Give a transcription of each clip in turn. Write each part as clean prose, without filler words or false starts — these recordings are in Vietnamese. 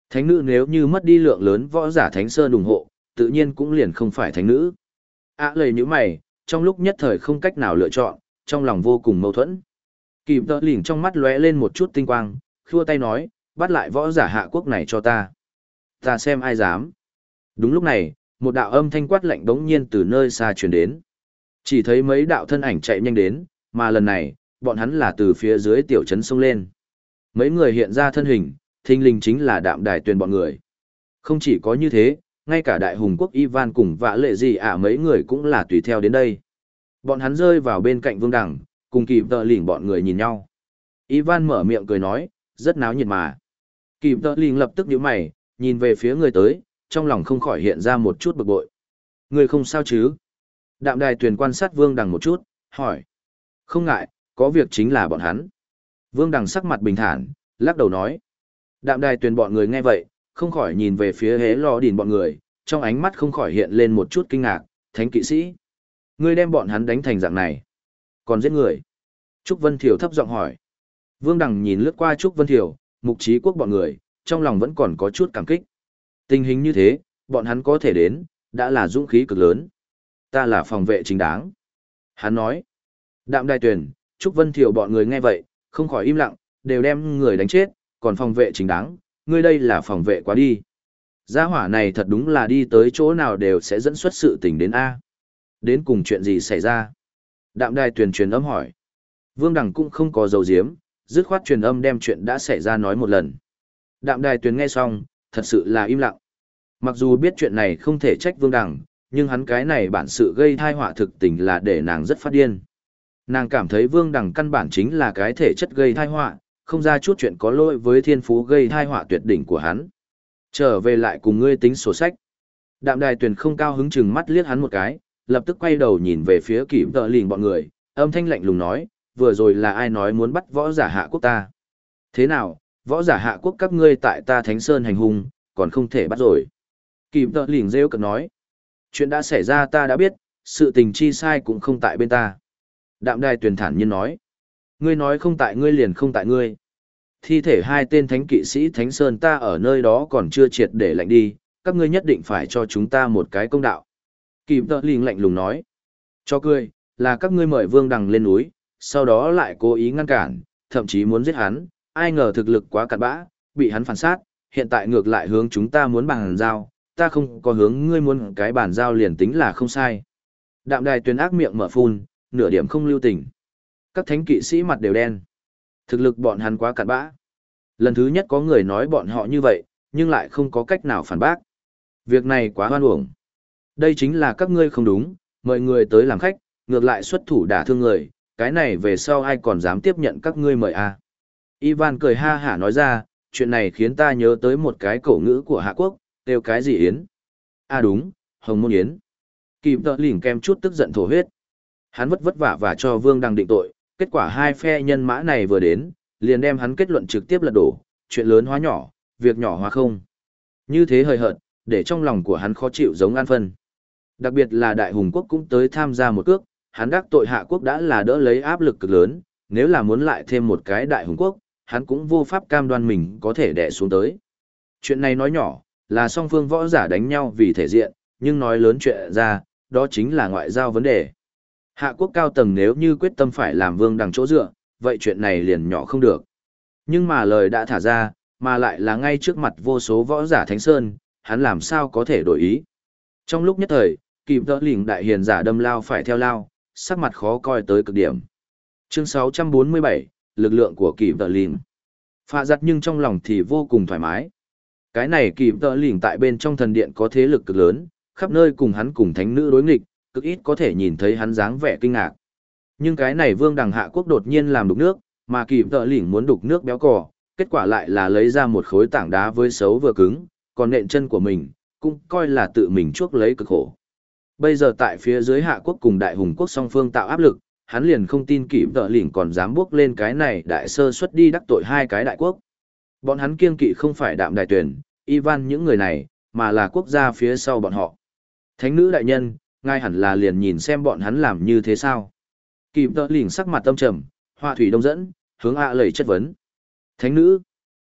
Thánh nữ nếu như mất đi lượng lớn võ giả Thánh Sơn ủng hộ, tự nhiên cũng liền không phải thánh nữ. Lầy nhíu mày, trong lúc nhất thời không cách nào lựa chọn, trong lòng vô cùng mâu thuẫn. Kịp tợ lỉnh trong mắt lóe lên một chút tinh quang, khua tay nói, bắt lại võ giả hạ quốc này cho ta. Ta xem ai dám. Đúng lúc này, một đạo âm thanh quát lạnh bỗng nhiên từ nơi xa truyền đến. Chỉ thấy mấy đạo thân ảnh chạy nhanh đến, mà lần này, bọn hắn là từ phía dưới tiểu trấn xông lên. Mấy người hiện ra thân hình, thình lình chính là Đạm Đài Tuyền bọn người. Không chỉ có như thế, ngay cả đại hùng quốc Ivan cùng vã lệ gì mấy người cũng là tùy theo đến đây. Bọn hắn rơi vào bên cạnh Vương Đằng, cùng Kịp tợ lỉnh bọn người nhìn nhau. Ivan mở miệng cười nói, rất náo nhiệt mà. Kịp tợ lỉnh lập tức nhíu mày, nhìn về phía người tới, trong lòng không khỏi hiện ra một chút bực bội. Người không sao chứ? Đạm Đài Tuyền quan sát Vương Đằng một chút, hỏi. Không ngại, có việc chính là bọn hắn. Vương Đằng sắc mặt bình thản, lắc đầu nói. Đạm Đài Tuyền bọn người nghe vậy, không khỏi nhìn về phía hế lò đỉn bọn người, trong ánh mắt không khỏi hiện lên một chút kinh ngạc, thánh kỵ sĩ. Ngươi đem bọn hắn đánh thành dạng này, còn giết người. Trúc Vân Thiểu thấp giọng hỏi. Vương Đằng nhìn lướt qua Trúc Vân Thiểu, Mục Trí Quốc bọn người, trong lòng vẫn còn có chút cảm kích. Tình hình như thế, bọn hắn có thể đến, đã là dũng khí cực lớn. Ta là phòng vệ chính đáng. Hắn nói. Đạm Đài Tuyền, Trúc Vân Thiểu bọn người nghe vậy, không khỏi im lặng, đều đem người đánh chết, còn phòng vệ chính đáng, ngươi đây là phòng vệ quá đi. Gia hỏa này thật đúng là đi tới chỗ nào đều sẽ dẫn xuất sự tình đến A. Đến cùng chuyện gì xảy ra? Đạm Đài Tuyền truyền âm hỏi. Vương Đằng cũng không có dấu diếm, dứt khoát truyền âm đem chuyện đã xảy ra nói một lần. Đạm Đài Tuyền nghe xong, thật sự là im lặng. Mặc dù biết chuyện này không thể trách Vương Đằng, nhưng hắn cái này bản sự gây thai họa thực tình là để nàng rất phát điên. Nàng cảm thấy Vương Đằng căn bản chính là cái thể chất gây thai họa, không ra chút chuyện có lỗi với thiên phú gây thai họa tuyệt đỉnh của hắn. Trở về lại cùng ngươi tính sổ sách. Đạm Đài Tuyền không cao hứng chừng mắt liếc hắn một cái, lập tức quay đầu nhìn về phía Kịp tợ lỉnh bọn người, âm thanh lạnh lùng nói, vừa rồi là ai nói muốn bắt võ giả hạ quốc ta? Thế nào, võ giả hạ quốc các ngươi tại ta Thánh Sơn hành hung, còn không thể bắt rồi. Kịp tợ lỉnh rêu cực nói, chuyện đã xảy ra ta đã biết, sự tình chi sai cũng không tại bên ta. Đạm Đài Tuyền thản nhiên nói, ngươi nói không tại ngươi liền không tại ngươi. Thi thể hai tên thánh kỵ sĩ Thánh Sơn ta ở nơi đó còn chưa triệt để lạnh đi, các ngươi nhất định phải cho chúng ta một cái công đạo. Kịp tợ lỉnh lạnh lùng nói, cho cười, là các ngươi mời Vương Đằng lên núi, sau đó lại cố ý ngăn cản, thậm chí muốn giết hắn, ai ngờ thực lực quá cặn bã, bị hắn phản sát, hiện tại ngược lại hướng chúng ta muốn bàn giao, ta không có hướng ngươi muốn cái bàn giao liền tính là không sai. Đạm Đài Tuyền ác miệng mở phun, nửa điểm không lưu tình. Các thánh kỵ sĩ mặt đều đen. Thực lực bọn hắn quá cặn bã. Lần thứ nhất có người nói bọn họ như vậy, nhưng lại không có cách nào phản bác. Việc này quá hoan uổng. Đây chính là các ngươi không đúng, mời người tới làm khách, ngược lại xuất thủ đả thương người, cái này về sau ai còn dám tiếp nhận các ngươi mời à. Ivan cười ha hả nói ra, chuyện này khiến ta nhớ tới một cái cổ ngữ của Hạ Quốc, kêu cái gì yến? À đúng, Hồng Môn Yến. Kịp tợ lỉnh kem chút tức giận thổ huyết. Hắn vất vả và cho Vương Đằng định tội, kết quả hai phe nhân mã này vừa đến, liền đem hắn kết luận trực tiếp lật đổ, chuyện lớn hóa nhỏ, việc nhỏ hóa không. Như thế hời hợt, để trong lòng của hắn khó chịu giống an phân. Đặc biệt là Đại Hùng Quốc cũng tới tham gia một cước, hắn đắc tội Hạ Quốc đã là đỡ lấy áp lực cực lớn, nếu là muốn lại thêm một cái Đại Hùng Quốc, hắn cũng vô pháp cam đoan mình có thể đè xuống tới. Chuyện này nói nhỏ, là song phương võ giả đánh nhau vì thể diện, nhưng nói lớn chuyện ra, đó chính là ngoại giao vấn đề. Hạ Quốc cao tầng nếu như quyết tâm phải làm Vương Đằng chỗ dựa, vậy chuyện này liền nhỏ không được. Nhưng mà lời đã thả ra, mà lại là ngay trước mặt vô số võ giả Thánh Sơn, hắn làm sao có thể đổi ý. Trong lúc nhất thời, Kịp tợ lỉnh đại hiền giả đâm lao phải theo lao, sắc mặt khó coi tới cực điểm. Chương 647, lực lượng của Kịp tợ lỉnh. Phạ giặt nhưng trong lòng thì vô cùng thoải mái. Cái này Kịp tợ lỉnh tại bên trong thần điện có thế lực cực lớn, khắp nơi cùng hắn cùng thánh nữ đối nghịch, cực ít có thể nhìn thấy hắn dáng vẻ kinh ngạc. Nhưng cái này Vương Đằng Hạ Quốc đột nhiên làm đục nước, mà Kịp tợ lỉnh muốn đục nước béo cò, kết quả lại là lấy ra một khối tảng đá với xấu vừa cứng, còn nện chân của mình, cũng coi là tự mình chuốc lấy cực khổ. Bây giờ tại phía dưới Hạ Quốc cùng Đại Hùng Quốc song phương tạo áp lực, hắn liền không tin Kịp tợ lỉnh còn dám bước lên cái này đại sơ suất đi đắc tội hai cái đại quốc. Bọn hắn kiêng kỵ không phải Đạm Đài Tuyền, Ivan những người này, mà là quốc gia phía sau bọn họ. Thánh nữ đại nhân, ngài hẳn là liền nhìn xem bọn hắn làm như thế sao. Kịp tợ lỉnh sắc mặt tâm trầm, hoa thủy đông dẫn, hướng lầy chất vấn. Thánh nữ,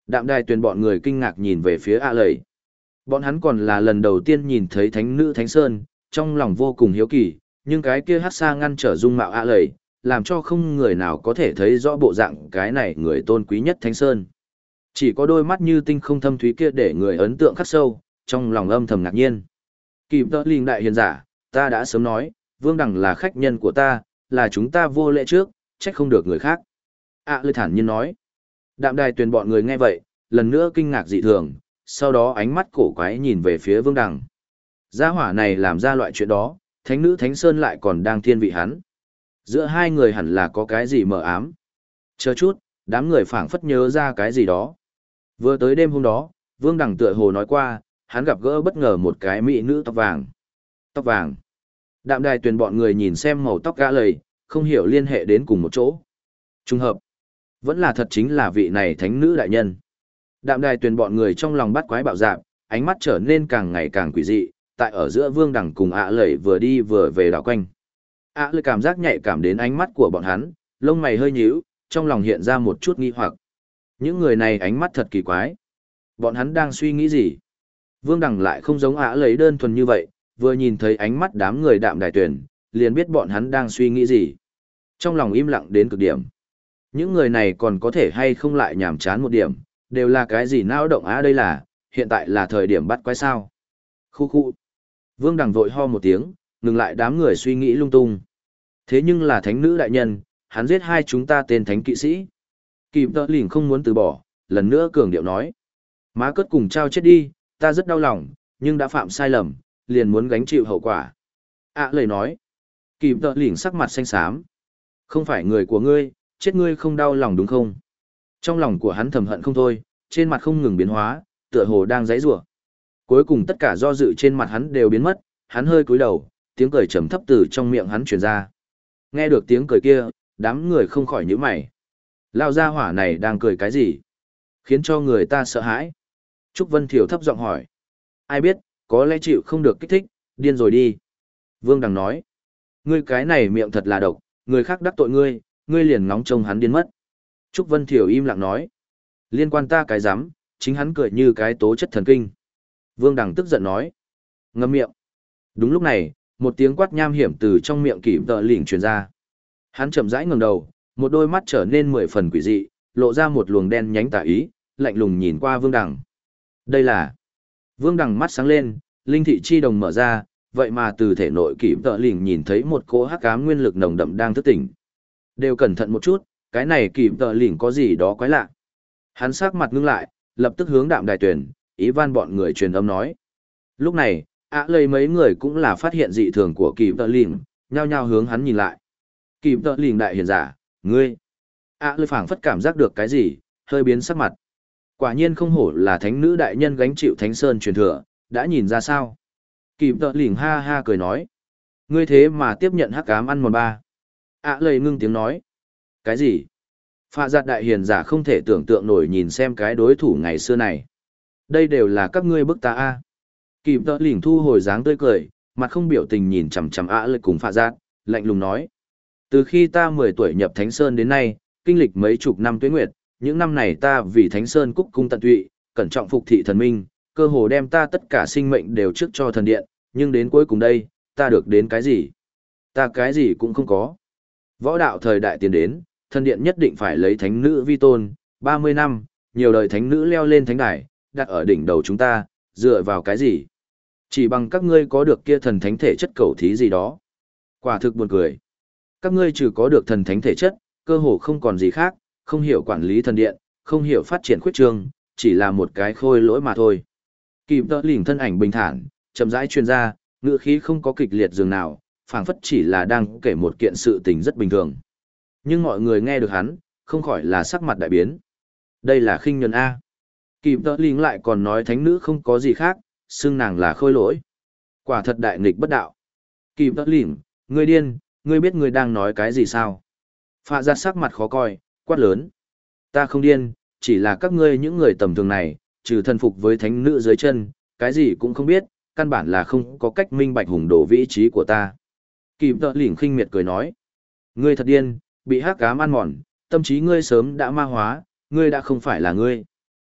Đạm đài tuyền bọn người kinh ngạc nhìn về phía ạ lầy. Bọn hắn còn là lần đầu tiên nhìn thấy thánh nữ Thánh Sơn, trong lòng vô cùng hiếu kỳ, nhưng cái kia hát xa ngăn trở dung mạo ạ lầy, làm cho không người nào có thể thấy rõ bộ dạng cái này người tôn quý nhất Thánh Sơn. Chỉ có đôi mắt như tinh không thâm thúy kia để người ấn tượng khắc sâu, trong lòng âm thầm ngạc nhiên. Kịp tợ linh đại hiền giả, ta đã sớm nói, Vương Đằng là khách nhân của ta, là chúng ta vô lễ trước, trách không được người khác. Lê thản nhiên nói. Đạm đài tuyền bọn người nghe vậy, lần nữa kinh ngạc dị thường, sau đó ánh mắt cổ quái nhìn về phía Vương Đằng. Gia hỏa này làm ra loại chuyện đó, thánh nữ Thánh Sơn lại còn đang thiên vị hắn. Giữa hai người hẳn là có cái gì mờ ám. Chờ chút, đám người phảng phất nhớ ra cái gì đó. Vừa tới đêm hôm đó, Vương Đằng tựa hồ nói qua, hắn gặp gỡ bất ngờ một cái mỹ nữ tóc vàng. Tóc vàng. Đạm đài tuyền bọn người nhìn xem màu tóc gã lầy, không hiểu liên hệ đến cùng một chỗ. Trùng hợp. Vẫn là thật chính là vị này thánh nữ đại nhân. Đạm đài tuyền bọn người trong lòng bắt quái bạo dạp, ánh mắt trở nên càng ngày càng quỷ dị, tại ở giữa Vương Đằng cùng lầy vừa đi vừa về đảo quanh. Lầy cảm giác nhạy cảm đến ánh mắt của bọn hắn, lông mày hơi nhíu, trong lòng hiện ra một chút nghi hoặc. Những người này ánh mắt thật kỳ quái. Bọn hắn đang suy nghĩ gì? Vương Đằng lại không giống lầy đơn thuần như vậy, vừa nhìn thấy ánh mắt đám người đạm đài tuyền, liền biết bọn hắn đang suy nghĩ gì. Trong lòng im lặng đến cực điểm. Những người này còn có thể hay không lại nhàm chán một điểm, đều là cái gì não động đây là, hiện tại là thời điểm bắt quái sao. Khu khu. Vương Đằng vội ho một tiếng, ngừng lại đám người suy nghĩ lung tung. Thế nhưng là thánh nữ đại nhân, hắn giết hai chúng ta tên thánh kỵ sĩ. Kịp tợ lỉnh không muốn từ bỏ, lần nữa cường điệu nói. Má cất cùng trao chết đi, ta rất đau lòng, nhưng đã phạm sai lầm, liền muốn gánh chịu hậu quả. Lời nói. Kịp tợ lỉnh sắc mặt xanh xám. Không phải người của ngươi, chết ngươi không đau lòng đúng không? Trong lòng của hắn thầm hận không thôi, trên mặt không ngừng biến hóa, tựa hồ đang giãy giụa. Cuối cùng tất cả do dự trên mặt hắn đều biến mất, hắn hơi cúi đầu, tiếng cười trầm thấp từ trong miệng hắn truyền ra. Nghe được tiếng cười kia, đám người không khỏi nhíu mày. Lao gia hỏa này đang cười cái gì? Khiến cho người ta sợ hãi. Trúc Vân Thiểu thấp giọng hỏi. Ai biết, có lẽ chịu không được kích thích, điên rồi đi. Vương Đằng nói. Ngươi cái này miệng thật là độc, người khác đắc tội ngươi, ngươi liền ngóng trông hắn điên mất. Trúc Vân Thiểu im lặng nói. Liên quan ta cái rắm, chính hắn cười như cái tố chất thần kinh. Vương Đằng tức giận nói. Ngậm miệng. Đúng lúc này, một tiếng quát nham hiểm từ trong miệng Kỷ Tợ Lỉnh truyền ra. Hắn chậm rãi ngẩng đầu, một đôi mắt trở nên 10 phần quỷ dị, lộ ra một luồng đen nhánh tà ý, lạnh lùng nhìn qua Vương Đằng. Đây là... Vương Đằng mắt sáng lên, linh thị chi đồng mở ra, vậy mà từ thể nội Kỷ Tợ Lỉnh nhìn thấy một cỗ hắc ám nguyên lực nồng đậm đang thức tỉnh. Đều cẩn thận một chút, cái này Kỷ Tợ Lỉnh có gì đó quái lạ. Hắn sắc mặt ngưng lại, lập tức hướng đạm đài tuyển, ý van bọn người truyền âm nói. Lúc này, lấy mấy người cũng là phát hiện dị thường của Kỷ Tợ Lỉnh, nhao nhao hướng hắn nhìn lại. Kỷ Tợ Lỉnh đại hiền giả, ngươi. Lấy phảng phất cảm giác được cái gì, hơi biến sắc mặt. Quả nhiên không hổ là thánh nữ đại nhân gánh chịu Thánh Sơn truyền thừa, đã nhìn ra sao. Kỷ Tợ Lỉnh ha ha cười nói. Ngươi thế mà tiếp nhận hắc ám ăn mòn ba. Lầy ngưng tiếng nói. Cái gì? Phạ giặt đại hiền giả không thể tưởng tượng nổi nhìn xem cái đối thủ ngày xưa này. Đây đều là các ngươi bức ta a. Kỷ Tợ Lỉnh thu hồi dáng tươi cười, mặt không biểu tình nhìn chằm chằm lầy cùng phạ giặt, lạnh lùng nói. Từ khi ta 10 tuổi nhập Thánh Sơn đến nay, kinh lịch mấy chục năm tuế nguyệt, những năm này ta vì Thánh Sơn cúc cung tận tụy, cẩn trọng phục thị thần minh, cơ hồ đem ta tất cả sinh mệnh đều trước cho thần điện, nhưng đến cuối cùng đây, ta được đến cái gì? Ta cái gì cũng không có. Võ đạo thời đại tiến đến, thần điện nhất định phải lấy thánh nữ vi tôn, 30 năm, nhiều đời thánh nữ leo lên thánh đài, đặt ở đỉnh đầu chúng ta, dựa vào cái gì? Chỉ bằng các ngươi có được kia thần thánh thể chất cầu thí gì đó. Quả thực buồn cười. Các ngươi trừ có được thần thánh thể chất, cơ hồ không còn gì khác, không hiểu quản lý thần điện, không hiểu phát triển khuyết trương, chỉ là một cái khôi lỗi mà thôi. Kỷ Tợ Lỉnh thân ảnh bình thản, chậm rãi truyền ra, ngữ khí không có kịch liệt dường nào, phảng phất chỉ là đang kể một kiện sự tình rất bình thường. Nhưng mọi người nghe được hắn, không khỏi là sắc mặt đại biến. Đây là khinh nhẫn A. Kỷ Tợ Lỉnh lại còn nói thánh nữ không có gì khác, xưng nàng là khôi lỗi. Quả thật đại nghịch bất đạo. Kỷ Tợ Lỉnh, ngươi điên, ngươi biết ngươi đang nói cái gì sao? Phạ giặt sắc mặt khó coi, quát lớn. Ta không điên, chỉ là các ngươi những người tầm thường này, trừ thần phục với thánh nữ dưới chân, cái gì cũng không biết, căn bản là không có cách minh bạch hùng đổ vị trí của ta. Kỷ Tợ Lỉnh khinh miệt cười nói. Ngươi thật điên, bị hắc ám ăn mòn, tâm trí ngươi sớm đã ma hóa, ngươi đã không phải là ngươi.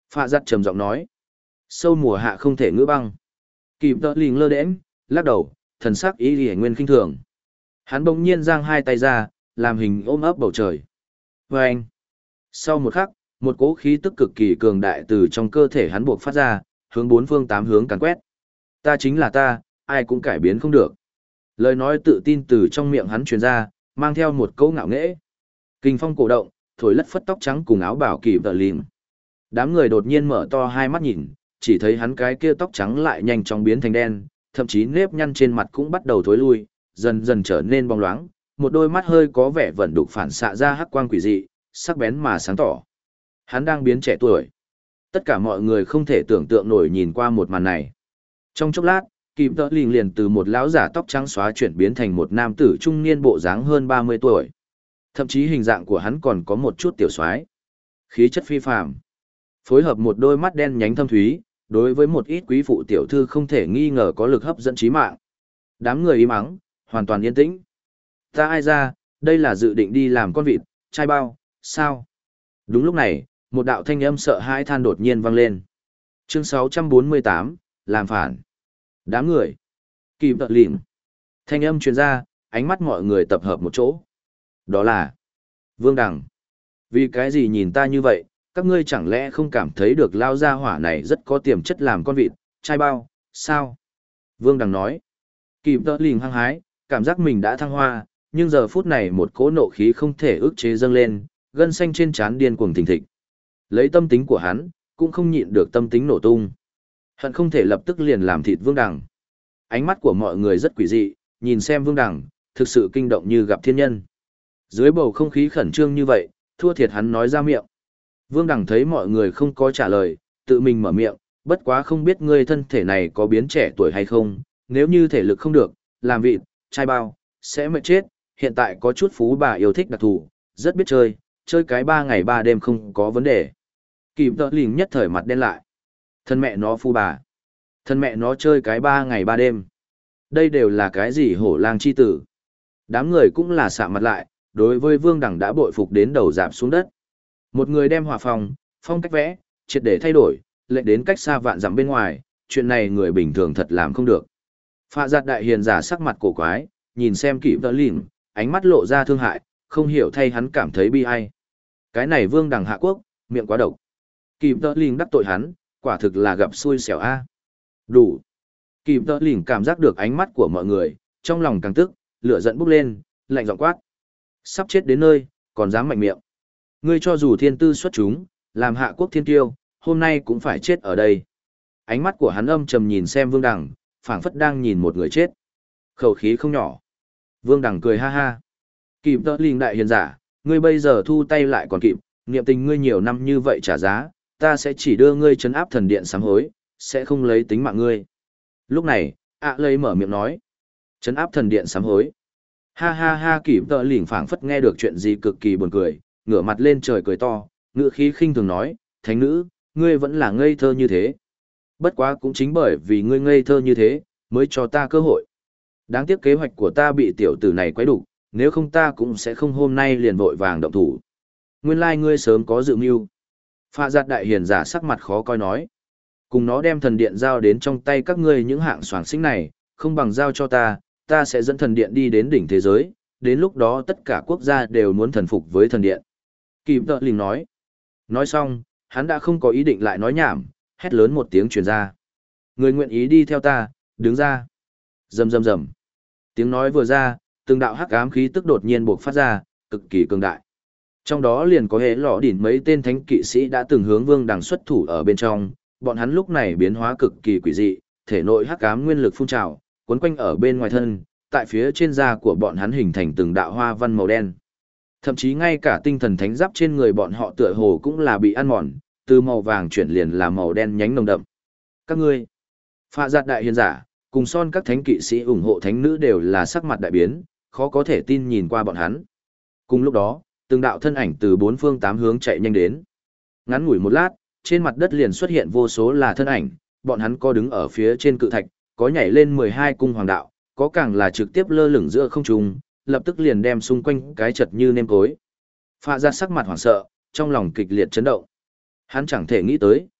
Phạ giặt trầm giọng nói. Sâu mùa hạ không thể ngữ băng. Kịp tợ lình lơ đễnh, lắc đầu, thần sắc ý lì nguyên khinh thường. Hắn bỗng nhiên giang hai tay ra, làm hình ôm ấp bầu trời. Và anh. Sau một khắc, một cỗ khí tức cực kỳ cường đại từ trong cơ thể hắn buộc phát ra, hướng bốn phương tám hướng càn quét. Ta chính là ta, ai cũng cải biến không được. Lời nói tự tin từ trong miệng hắn truyền ra, mang theo một câu ngạo nghễ. Kình phong cổ động, thổi lất phất tóc trắng cùng áo bảo kỳ tợ lìm. Đám người đột nhiên mở to hai mắt nhìn, chỉ thấy hắn cái kia tóc trắng lại nhanh chóng biến thành đen, thậm chí nếp nhăn trên mặt cũng bắt đầu thối lui, dần dần trở nên bóng loáng, một đôi mắt hơi có vẻ vẩn đục phản xạ ra hắc quang quỷ dị, sắc bén mà sáng tỏ. Hắn đang biến trẻ tuổi. Tất cả mọi người không thể tưởng tượng nổi nhìn qua một màn này. Trong chốc lát, Kịp Tợ Lình liền từ một lão giả tóc trắng xóa chuyển biến thành một nam tử trung niên bộ dáng hơn 30 tuổi. Thậm chí hình dạng của hắn còn có một chút tiểu soái. Khí chất phi phàm. Phối hợp một đôi mắt đen nhánh thâm thúy, đối với một ít quý phụ tiểu thư không thể nghi ngờ có lực hấp dẫn trí mạng. Đám người im ắng, hoàn toàn yên tĩnh. Ta ai ra, đây là dự định đi làm con vịt, trai bao, sao? Đúng lúc này, một đạo thanh âm sợ hãi than đột nhiên vang lên. Chương 648, làm phản. Đám người. Kịp Tợ Lìm. Thanh âm truyền ra, ánh mắt mọi người tập hợp một chỗ. Đó là Vương Đằng. Vì cái gì nhìn ta như vậy, các ngươi chẳng lẽ không cảm thấy được lao gia hỏa này rất có tiềm chất làm con vịt, trai bao, sao? Vương Đằng nói. Kịp Tợ Lìm hăng hái, cảm giác mình đã thăng hoa, nhưng giờ phút này một cỗ nộ khí không thể ức chế dâng lên, gân xanh trên trán điên cuồng thình thịch. Lấy tâm tính của hắn, cũng không nhịn được tâm tính nổ tung. Hận không thể lập tức liền làm thịt Vương Đằng. Ánh mắt của mọi người rất quỷ dị, nhìn xem Vương Đằng, thực sự kinh động như gặp thiên nhân. Dưới bầu không khí khẩn trương như vậy, thua thiệt hắn nói ra miệng. Vương Đằng thấy mọi người không có trả lời, tự mình mở miệng, bất quá không biết ngươi thân thể này có biến trẻ tuổi hay không, nếu như thể lực không được, làm vịt, trai bao, sẽ mệt chết, hiện tại có chút phú bà yêu thích đặc thù, rất biết chơi, chơi cái 3 ngày 3 đêm không có vấn đề. Kịp Tợ Lìm nhất thời mặt đen lại. Thân mẹ nó phu bà. Thân mẹ nó chơi cái 3 ngày 3 đêm. Đây đều là cái gì hổ lang chi tử. Đám người cũng là sạm mặt lại, đối với Vương Đằng đã bội phục đến đầu dạp xuống đất. Một người đem hỏa phong cách vẽ, triệt để thay đổi, lệnh đến cách xa vạn dặm bên ngoài, chuyện này người bình thường thật làm không được. Phạ giặt đại hiền giả sắc mặt cổ quái, nhìn xem Kịp Tợ Lìm, ánh mắt lộ ra thương hại, không hiểu thay hắn cảm thấy bi ai. Cái này Vương Đằng hạ quốc, miệng quá độc. Kịp Tợ Lìm đắc tội hắn, quả thực là gặp xui xẻo a. Đủ. Kịp Tợ Lìm cảm giác được ánh mắt của mọi người, trong lòng càng tức, lửa giận bốc lên, lạnh giọng quát. Sắp chết đến nơi, còn dám mạnh miệng. Ngươi cho dù thiên tư xuất chúng, làm hạ quốc thiên tiêu, hôm nay cũng phải chết ở đây. Ánh mắt của hắn âm trầm nhìn xem Vương Đằng, phảng phất đang nhìn một người chết. Khẩu khí không nhỏ. Vương Đằng cười ha ha. Kịp Tợ Lìm đại hiền giả, ngươi bây giờ thu tay lại còn kịp, niệm tình ngươi nhiều năm như vậy trả giá, ta sẽ chỉ đưa ngươi trấn áp thần điện sám hối, sẽ không lấy tính mạng ngươi. Lúc này, lấy mở miệng nói. Trấn áp thần điện sám hối. Ha ha ha, Kịp Tợ Lìm phảng phất nghe được chuyện gì cực kỳ buồn cười, ngửa mặt lên trời cười to, ngữ khí khinh thường nói, thánh nữ, ngươi vẫn là ngây thơ như thế. Bất quá cũng chính bởi vì ngươi ngây thơ như thế, mới cho ta cơ hội. Đáng tiếc kế hoạch của ta bị tiểu tử này quấy đục, nếu không ta cũng sẽ không hôm nay liền vội vàng động thủ. Nguyên lai ngươi sớm có dự mưu. Phạ giặt đại hiền giả sắc mặt khó coi nói. Cùng nó đem thần điện giao đến trong tay các ngươi những hạng soàng sinh này, không bằng giao cho ta, ta sẽ dẫn thần điện đi đến đỉnh thế giới, đến lúc đó tất cả quốc gia đều muốn thần phục với thần điện. Kịp Tợ Lìm nói. Nói xong, hắn đã không có ý định lại nói nhảm, hét lớn một tiếng truyền ra. Người nguyện ý đi theo ta, đứng ra. Rầm rầm rầm. Tiếng nói vừa ra, từng đạo hắc ám khí tức đột nhiên bộc phát ra, cực kỳ cường đại. Trong đó liền có hệ lọ đỉnh mấy tên thánh kỵ sĩ đã từng hướng Vương Đằng xuất thủ ở bên trong, bọn hắn lúc này biến hóa cực kỳ quỷ dị, thể nội hắc ám nguyên lực phun trào, quấn quanh ở bên ngoài thân, tại phía trên da của bọn hắn hình thành từng đạo hoa văn màu đen. Thậm chí ngay cả tinh thần thánh giáp trên người bọn họ tựa hồ cũng là bị ăn mòn, từ màu vàng chuyển liền là màu đen nhánh nồng đậm. Các ngươi, Phạ giặt đại hiền giả, cùng son các thánh kỵ sĩ ủng hộ thánh nữ đều là sắc mặt đại biến, khó có thể tin nhìn qua bọn hắn. Cùng lúc đó, từng đạo thân ảnh từ bốn phương tám hướng chạy nhanh đến. Ngắn ngủi một lát, trên mặt đất liền xuất hiện vô số là thân ảnh, bọn hắn có đứng ở phía trên cự thạch, có nhảy lên 12 cung hoàng đạo, có càng là trực tiếp lơ lửng giữa không trung, lập tức liền đem xung quanh cái chật như nêm cối. Phạ giặt sắc mặt hoảng sợ, trong lòng kịch liệt chấn động. Hắn chẳng thể nghĩ tới,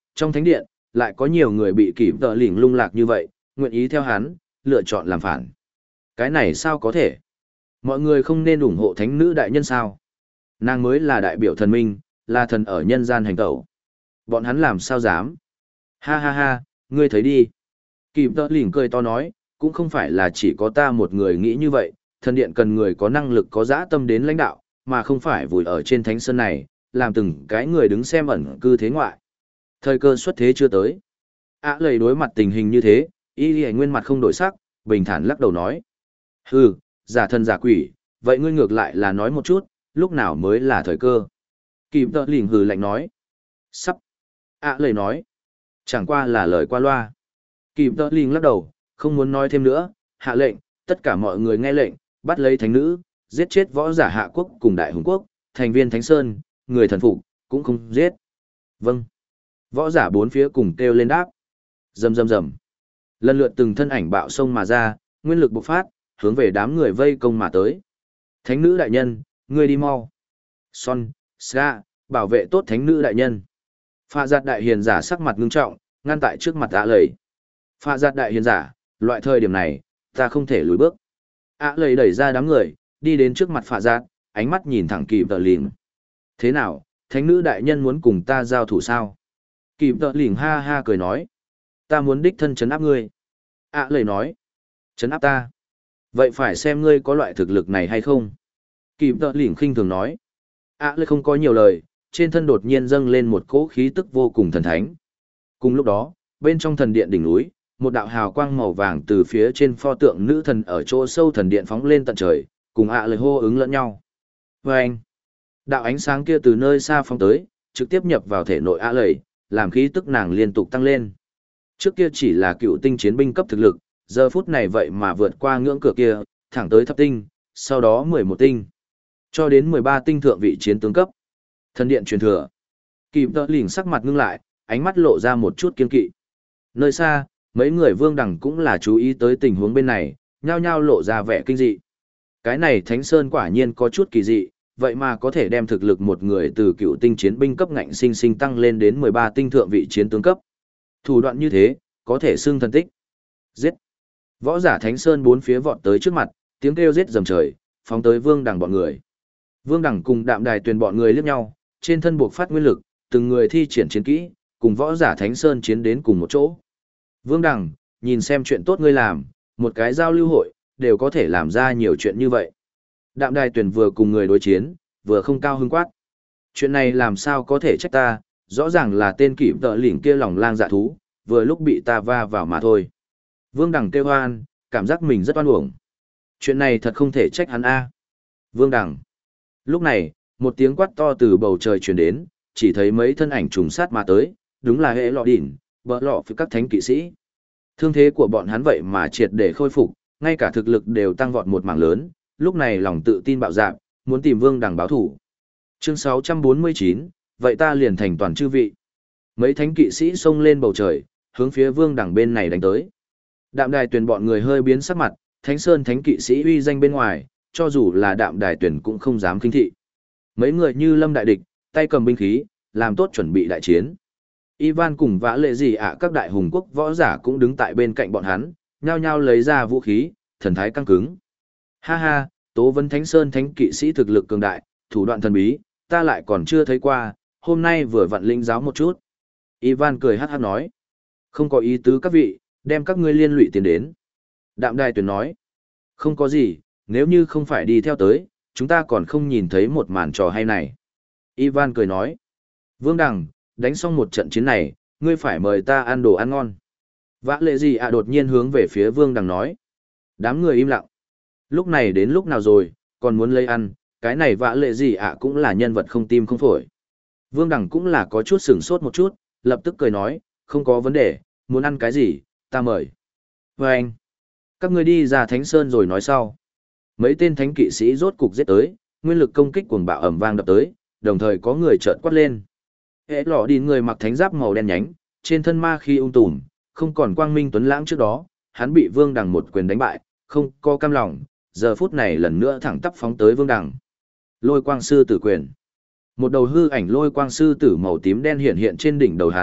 trong thánh điện, lại có nhiều người bị kịp tợ lỉnh lung lạc như vậy, nguyện ý theo hắn, lựa chọn làm phản. Cái này sao có thể? Mọi người không nên ủng hộ thánh nữ đại nhân sao? Nàng mới là đại biểu thần minh, là thần ở nhân gian hành tẩu. Bọn hắn làm sao dám? Ha ha ha, ngươi thấy đi. Kịp tợ lỉnh cười to nói, cũng không phải là chỉ có ta một người nghĩ như vậy, thần điện cần người có năng lực có dã tâm đến lãnh đạo, mà không phải vùi ở trên thánh sơn này, làm từng cái người đứng xem ẩn cư thế ngoại. Thời cơ xuất thế chưa tới. Lầy đối mặt tình hình như thế, y nguyên mặt không đổi sắc, bình thản lắc đầu nói. Hừ, giả thần giả quỷ, vậy ngươi ngược lại là nói một chút, lúc nào mới là thời cơ. Kịp tợ lỉnh hừ lạnh nói. Sắp. Lầy nói. Chẳng qua là lời qua loa. Kịp tợ lỉnh lắc đầu, không muốn nói thêm nữa, hạ lệnh, tất cả mọi người nghe lệnh, bắt lấy thánh nữ, giết chết võ giả hạ quốc cùng đại hùng quốc, thành viên thánh sơn, người thần phục, cũng không giết. Vâng. Võ giả bốn phía cùng kêu lên đáp. Rầm rầm rầm. Lần lượt từng thân ảnh bạo sông mà ra, nguyên lực bộc phát, hướng về đám người vây công mà tới. Thánh nữ đại nhân, ngươi đi mau. Son, Ska, bảo vệ tốt thánh nữ đại nhân. Phạ giặt đại hiền giả sắc mặt ngưng trọng, ngăn tại trước mặt lầy. Phạ giặt đại hiền giả, loại thời điểm này, ta không thể lùi bước. Lầy đẩy ra đám người, đi đến trước mặt phạ giặt, ánh mắt nhìn thẳng kịp tợ lỉnh. Thế nào, thánh nữ đại nhân muốn cùng ta giao thủ sao? Kịp tợ lỉnh ha ha cười nói. Ta muốn đích thân chấn áp ngươi. Lầy nói. Chấn áp ta. Vậy phải xem ngươi có loại thực lực này hay không? Kịp tợ lỉnh khinh thường nói. Lầy không có nhiều lời, trên thân đột nhiên dâng lên một cỗ khí tức vô cùng thần thánh. Cùng lúc đó, bên trong thần điện đỉnh núi, một đạo hào quang màu vàng từ phía trên pho tượng nữ thần ở chỗ sâu thần điện phóng lên tận trời, cùng lầy hô ứng lẫn nhau. Và anh, đạo ánh sáng kia từ nơi xa phóng tới, trực tiếp nhập vào thể nội lầy, làm khí tức nàng liên tục tăng lên. Trước kia chỉ là cựu tinh chiến binh cấp thực lực, giờ phút này vậy mà vượt qua ngưỡng cửa kia, thẳng tới thập tinh, sau đó 11 tinh, cho đến 13 tinh thượng vị chiến tướng cấp. Thần điện truyền thừa. Kịp tợ lỉnh sắc mặt ngưng lại, ánh mắt lộ ra một chút kiên kỵ. Nơi xa, mấy người vương đẳng cũng là chú ý tới tình huống bên này, nhao nhao lộ ra vẻ kinh dị. Cái này Thánh Sơn quả nhiên có chút kỳ dị, vậy mà có thể đem thực lực một người từ cựu tinh chiến binh cấp ngạnh sinh sinh tăng lên đến 13 tinh thượng vị chiến tướng cấp. Thủ đoạn như thế, có thể xưng thần tích. Giết! Võ giả Thánh Sơn bốn phía vọt tới trước mặt, tiếng kêu giết rầm trời, phóng tới Vương Đằng bọn người. Vương Đằng cùng Đạm Đài Tuyền bọn người liếc nhau, trên thân buộc phát nguyên lực, từng người thi triển chiến kỹ, cùng võ giả Thánh Sơn chiến đến cùng một chỗ. Vương Đằng, nhìn xem chuyện tốt ngươi làm, một cái giao lưu hội, đều có thể làm ra nhiều chuyện như vậy. Đạm Đài Tuyền vừa cùng người đối chiến, vừa không cao hứng quát. Chuyện này làm sao có thể trách ta, rõ ràng là tên kỷ tợ lỉnh kia lòng lang dạ thú, vừa lúc bị ta va vào mà thôi. Vương Đằng kêu hoan, cảm giác mình rất oan uổng. Chuyện này thật không thể trách hắn a. Vương Đằng. Lúc này, một tiếng quát to từ bầu trời truyền đến, chỉ thấy mấy thân ảnh trùng sát mà tới, đúng là hệ lọ đỉnh, bỡ lọ với các thánh kỵ sĩ. Thương thế của bọn hắn vậy mà triệt để khôi phục, ngay cả thực lực đều tăng vọt một mảng lớn, lúc này lòng tự tin bạo dạn, muốn tìm Vương Đằng báo thủ. Chương 649, vậy ta liền thành toàn chư vị. Mấy thánh kỵ sĩ xông lên bầu trời, hướng phía Vương Đằng bên này đánh tới. Đạm Đài Tuyền bọn người hơi biến sắc mặt, Thánh Sơn thánh kỵ sĩ uy danh bên ngoài, cho dù là Đạm Đài Tuyền cũng không dám khinh thị. Mấy người như lâm đại địch, tay cầm binh khí, làm tốt chuẩn bị đại chiến. Ivan cùng vã lệ gì các đại hùng quốc võ giả cũng đứng tại bên cạnh bọn hắn, nhao nhao lấy ra vũ khí, thần thái căng cứng. Ha ha, Tố Vấn Thánh Sơn thánh kỵ sĩ thực lực cường đại, thủ đoạn thần bí, ta lại còn chưa thấy qua, hôm nay vừa vặn linh giáo một chút. Ivan cười hát hát nói. Không có ý tứ các vị, đem các ngươi liên lụy tiền đến. Đạm Đài Tuyền nói. Không có gì, nếu như không phải đi theo tới, chúng ta còn không nhìn thấy một màn trò hay này. Ivan cười nói. Vương Đằng, đánh xong một trận chiến này, ngươi phải mời ta ăn đồ ăn ngon. Vã lệ gì đột nhiên hướng về phía Vương Đằng nói. Đám người im lặng. Lúc này đến lúc nào rồi, còn muốn lấy ăn, cái này vã lệ gì cũng là nhân vật không tim không phổi. Vương Đằng cũng là có chút sửng sốt một chút, lập tức cười nói, không có vấn đề, muốn ăn cái gì, ta mời. Và anh, các ngươi đi ra Thánh Sơn rồi nói sau. Mấy tên thánh kỵ sĩ rốt cục giết tới, nguyên lực công kích cuồng bạo ầm vang đập tới, đồng thời có người chợt quát lên. Hệ lọ đi người mặc thánh giáp màu đen nhánh, trên thân ma khi tùm, không còn quang minh tuấn lãng trước đó, hắn bị Vương Đằng một quyền đánh bại, không có cam lòng, giờ phút này lần nữa thẳng tắp phóng tới Vương Đằng. Lôi quang sư tử quyền. Một đầu hư ảnh lôi quang sư tử màu tím đen hiện hiện trên đỉnh đầu hắn,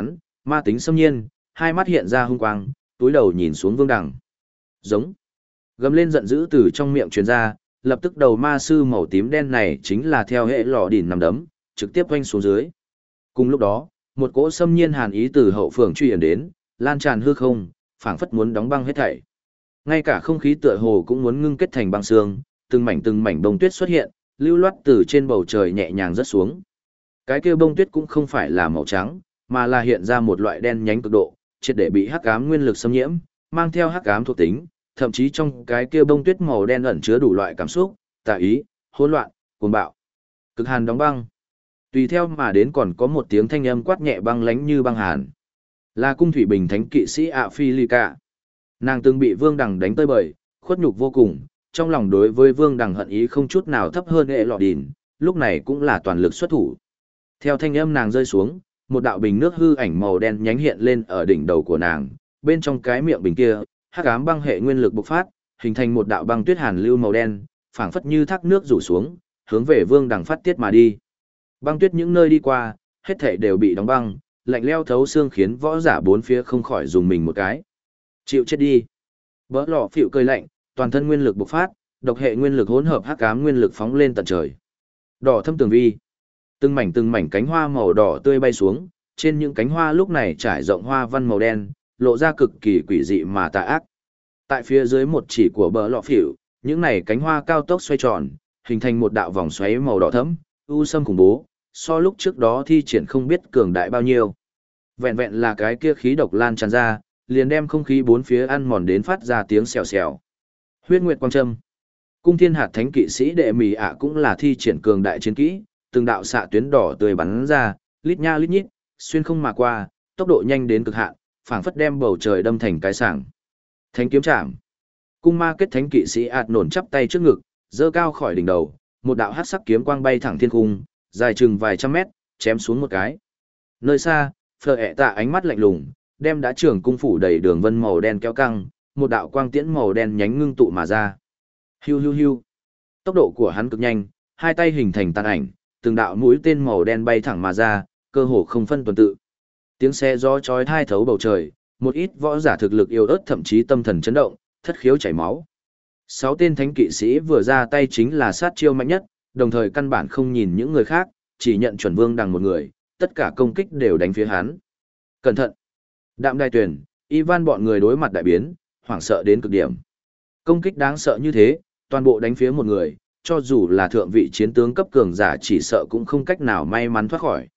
Ma tính xâm nhiên, hai mắt hiện ra hung quang, túi đầu nhìn xuống Vương Đằng. Giống. Gầm lên giận dữ từ trong miệng truyền ra, lập tức đầu ma sư màu tím đen này chính là theo hệ lò đỉnh nằm đấm, trực tiếp quanh xuống dưới. Cùng lúc đó, một cỗ xâm nhiên hàn ý từ hậu phường truy hiển đến, lan tràn hư không, phảng phất muốn đóng băng hết thảy. Ngay cả không khí tựa hồ cũng muốn ngưng kết thành băng xương, từng mảnh bông tuyết xuất hiện, lưu loát từ trên bầu trời nhẹ nhàng rớt xuống. Cái kia bông tuyết cũng không phải là màu trắng, mà là hiện ra một loại đen nhánh cực độ, triệt để bị hắc ám nguyên lực xâm nhiễm, mang theo hắc ám thuộc tính, thậm chí trong cái kia bông tuyết màu đen ẩn chứa đủ loại cảm xúc, tà ý, hỗn loạn, cuồng bạo. Cực hàn đóng băng. Tùy theo mà đến còn có một tiếng thanh âm quát nhẹ băng lánh như băng hàn. Là cung thủy bình thánh kỵ sĩ ạ Phi Ly Cả. Nàng từng bị Vương Đằng đánh tơi bời, khuất nhục vô cùng, trong lòng đối với Vương Đằng hận ý không chút nào thấp hơn hệ lọ đìn, lúc này cũng là toàn lực xuất thủ. Theo thanh âm nàng rơi xuống, một đạo bình nước hư ảnh màu đen nhánh hiện lên ở đỉnh đầu của nàng, bên trong cái miệng bình kia, hắc ám băng hệ nguyên lực bộc phát, hình thành một đạo băng tuyết hàn lưu màu đen, phảng phất như thác nước rủ xuống, hướng về Vương Đằng phát tiết mà đi. Băng tuyết những nơi đi qua, hết thảy đều bị đóng băng, lạnh lẽo thấu xương khiến võ giả bốn phía không khỏi dùng mình một cái. Chịu chết đi. Bỡ lọ phịu cười lạnh, toàn thân nguyên lực bộc phát, độc hệ nguyên lực hỗn hợp hắc ám nguyên lực phóng lên tận trời. Đỏ thâm tường vi. Từng mảnh cánh hoa màu đỏ tươi bay xuống, trên những cánh hoa lúc này trải rộng hoa văn màu đen, lộ ra cực kỳ quỷ dị mà tà ác. Tại phía dưới một chỉ của bờ lọ phỉu, những này cánh hoa cao tốc xoay tròn, hình thành một đạo vòng xoáy màu đỏ thẫm, u sâm khủng bố, so lúc trước đó thi triển không biết cường đại bao nhiêu. Vẹn vẹn là cái kia khí độc lan tràn ra, liền đem không khí bốn phía ăn mòn đến phát ra tiếng xèo xèo. Huyết Nguyệt Quang Trâm. Cung Thiên Hạt Thánh kỵ sĩ đệ mì ạ cũng là thi triển cường đại chiến kỹ, từng đạo xạ tuyến đỏ tươi bắn ra, lít nha lít nhít, xuyên không mà qua, tốc độ nhanh đến cực hạn, phảng phất đem bầu trời đâm thành cái sảng. Thánh kiếm chạm. Cung Ma Kết Thánh kỵ sĩ ạt nổn chắp tay trước ngực, giơ cao khỏi đỉnh đầu, một đạo hắc sắc kiếm quang bay thẳng thiên cung, dài chừng vài trăm mét, chém xuống một cái. Nơi xa, Phở ẹ tạ ánh mắt lạnh lùng, đem đã trưởng cung phủ đầy đường vân màu đen kéo căng, một đạo quang tiễn màu đen nhánh ngưng tụ mà ra. Hiu hiu hiu. Tốc độ của hắn cực nhanh, hai tay hình thành tàn ảnh, từng đạo mũi tên màu đen bay thẳng mà ra, cơ hồ không phân tuần tự. Tiếng xe gió chói tai thấu bầu trời, một ít võ giả thực lực yếu ớt thậm chí tâm thần chấn động, thất khiếu chảy máu. 6 tên thánh kỵ sĩ vừa ra tay chính là sát chiêu mạnh nhất, đồng thời căn bản không nhìn những người khác, chỉ nhận chuẩn Vương Đằng một người, tất cả công kích đều đánh phía hắn. Cẩn thận! Đạm Đài Tuyển, Ivan bọn người đối mặt đại biến, hoảng sợ đến cực điểm. Công kích đáng sợ như thế, toàn bộ đánh phía một người, cho dù là thượng vị chiến tướng cấp cường giả chỉ sợ cũng không cách nào may mắn thoát khỏi.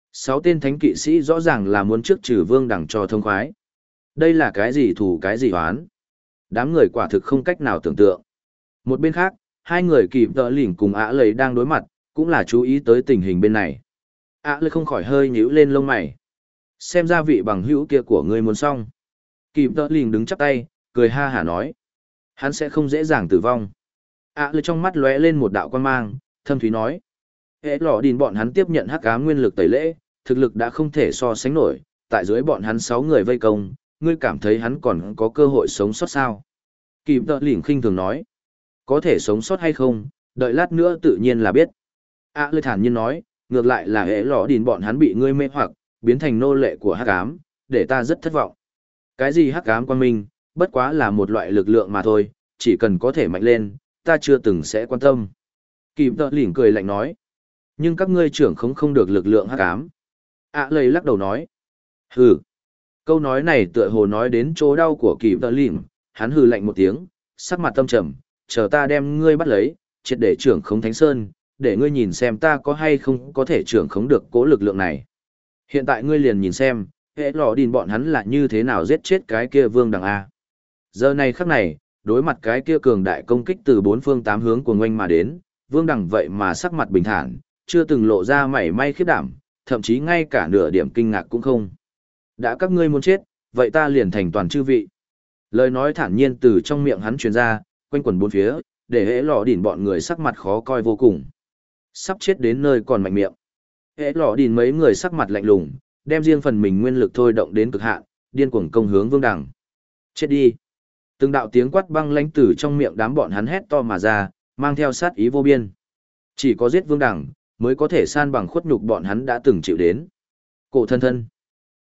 6 tên thánh kỵ sĩ rõ ràng là muốn trước trừ Vương Đằng cho thông khoái. Đây là cái gì thù cái gì oán? Đám người quả thực không cách nào tưởng tượng. Một bên khác, hai người Kịp Tợ Lỉnh cùng Ả Lầy đang đối mặt, cũng là chú ý tới tình hình bên này. Ả Lầy không khỏi hơi nhíu lên lông mày. Xem ra vị bằng hữu kia của ngươi muốn xong. Kịp Tợ Lỉnh đứng chắp tay, cười ha hả nói. Hắn sẽ không dễ dàng tử vong. Ả Lầy trong mắt lóe lên một đạo quan mang, thâm thúy nói. Hệ lọ đìn bọn hắn tiếp nhận hắc ám nguyên lực tẩy lễ, thực lực đã không thể so sánh nổi, tại dưới bọn hắn 6 người vây công, ngươi cảm thấy hắn còn có cơ hội sống sót sao? Kịp Tợ Lỉnh khinh thường nói. Có thể sống sót hay không, đợi lát nữa tự nhiên là biết. Ả Lầy thản nhiên nói, ngược lại là hệ lọ đìn bọn hắn bị ngươi mê hoặc, biến thành nô lệ của hắc ám, để ta rất thất vọng. Cái gì hắc ám quang minh, bất quá là một loại lực lượng mà thôi, chỉ cần có thể mạnh lên, ta chưa từng sẽ quan tâm. Kịp Tợ Lỉnh cười lạnh nói. Nhưng các ngươi trưởng không được lực lượng hắc ám. Ả Lầy lắc đầu nói. Hừ. Câu nói này tựa hồ nói đến chỗ đau của Kịp Tợ Lỉnh, hắn hừ lạnh một tiếng, sắc mặt tâm trầm, chờ ta đem ngươi bắt lấy, triệt để trưởng khống Thánh Sơn, để ngươi nhìn xem ta có hay không có thể trưởng khống được cố lực lượng này. Hiện tại ngươi liền nhìn xem, hệ lọ đìn bọn hắn là như thế nào giết chết cái kia Vương Đằng A. Giờ này khắc này, đối mặt cái kia cường đại công kích từ 4 phương 8 hướng của ngoanh mà đến, Vương Đằng vậy mà sắc mặt bình thản, chưa từng lộ ra mảy may khiếp đảm, thậm chí ngay cả nửa điểm kinh ngạc cũng không. Đã các ngươi muốn chết, vậy ta liền thành toàn chư vị. Lời nói thản nhiên từ trong miệng hắn truyền ra, quanh quẩn bốn phía, để hễ lọ đỉn bọn người sắc mặt khó coi vô cùng. Sắp chết đến nơi còn mạnh miệng. Hễ lọ đỉn mấy người sắc mặt lạnh lùng, đem riêng phần mình nguyên lực thôi động đến cực hạn, điên cuồng công hướng Vương Đằng. Chết đi. Từng đạo tiếng quát băng lãnh từ trong miệng đám bọn hắn hét to mà ra, mang theo sát ý vô biên. Chỉ có giết Vương Đằng, mới có thể san bằng khuất nhục bọn hắn đã từng chịu đến. Cổ thân thân.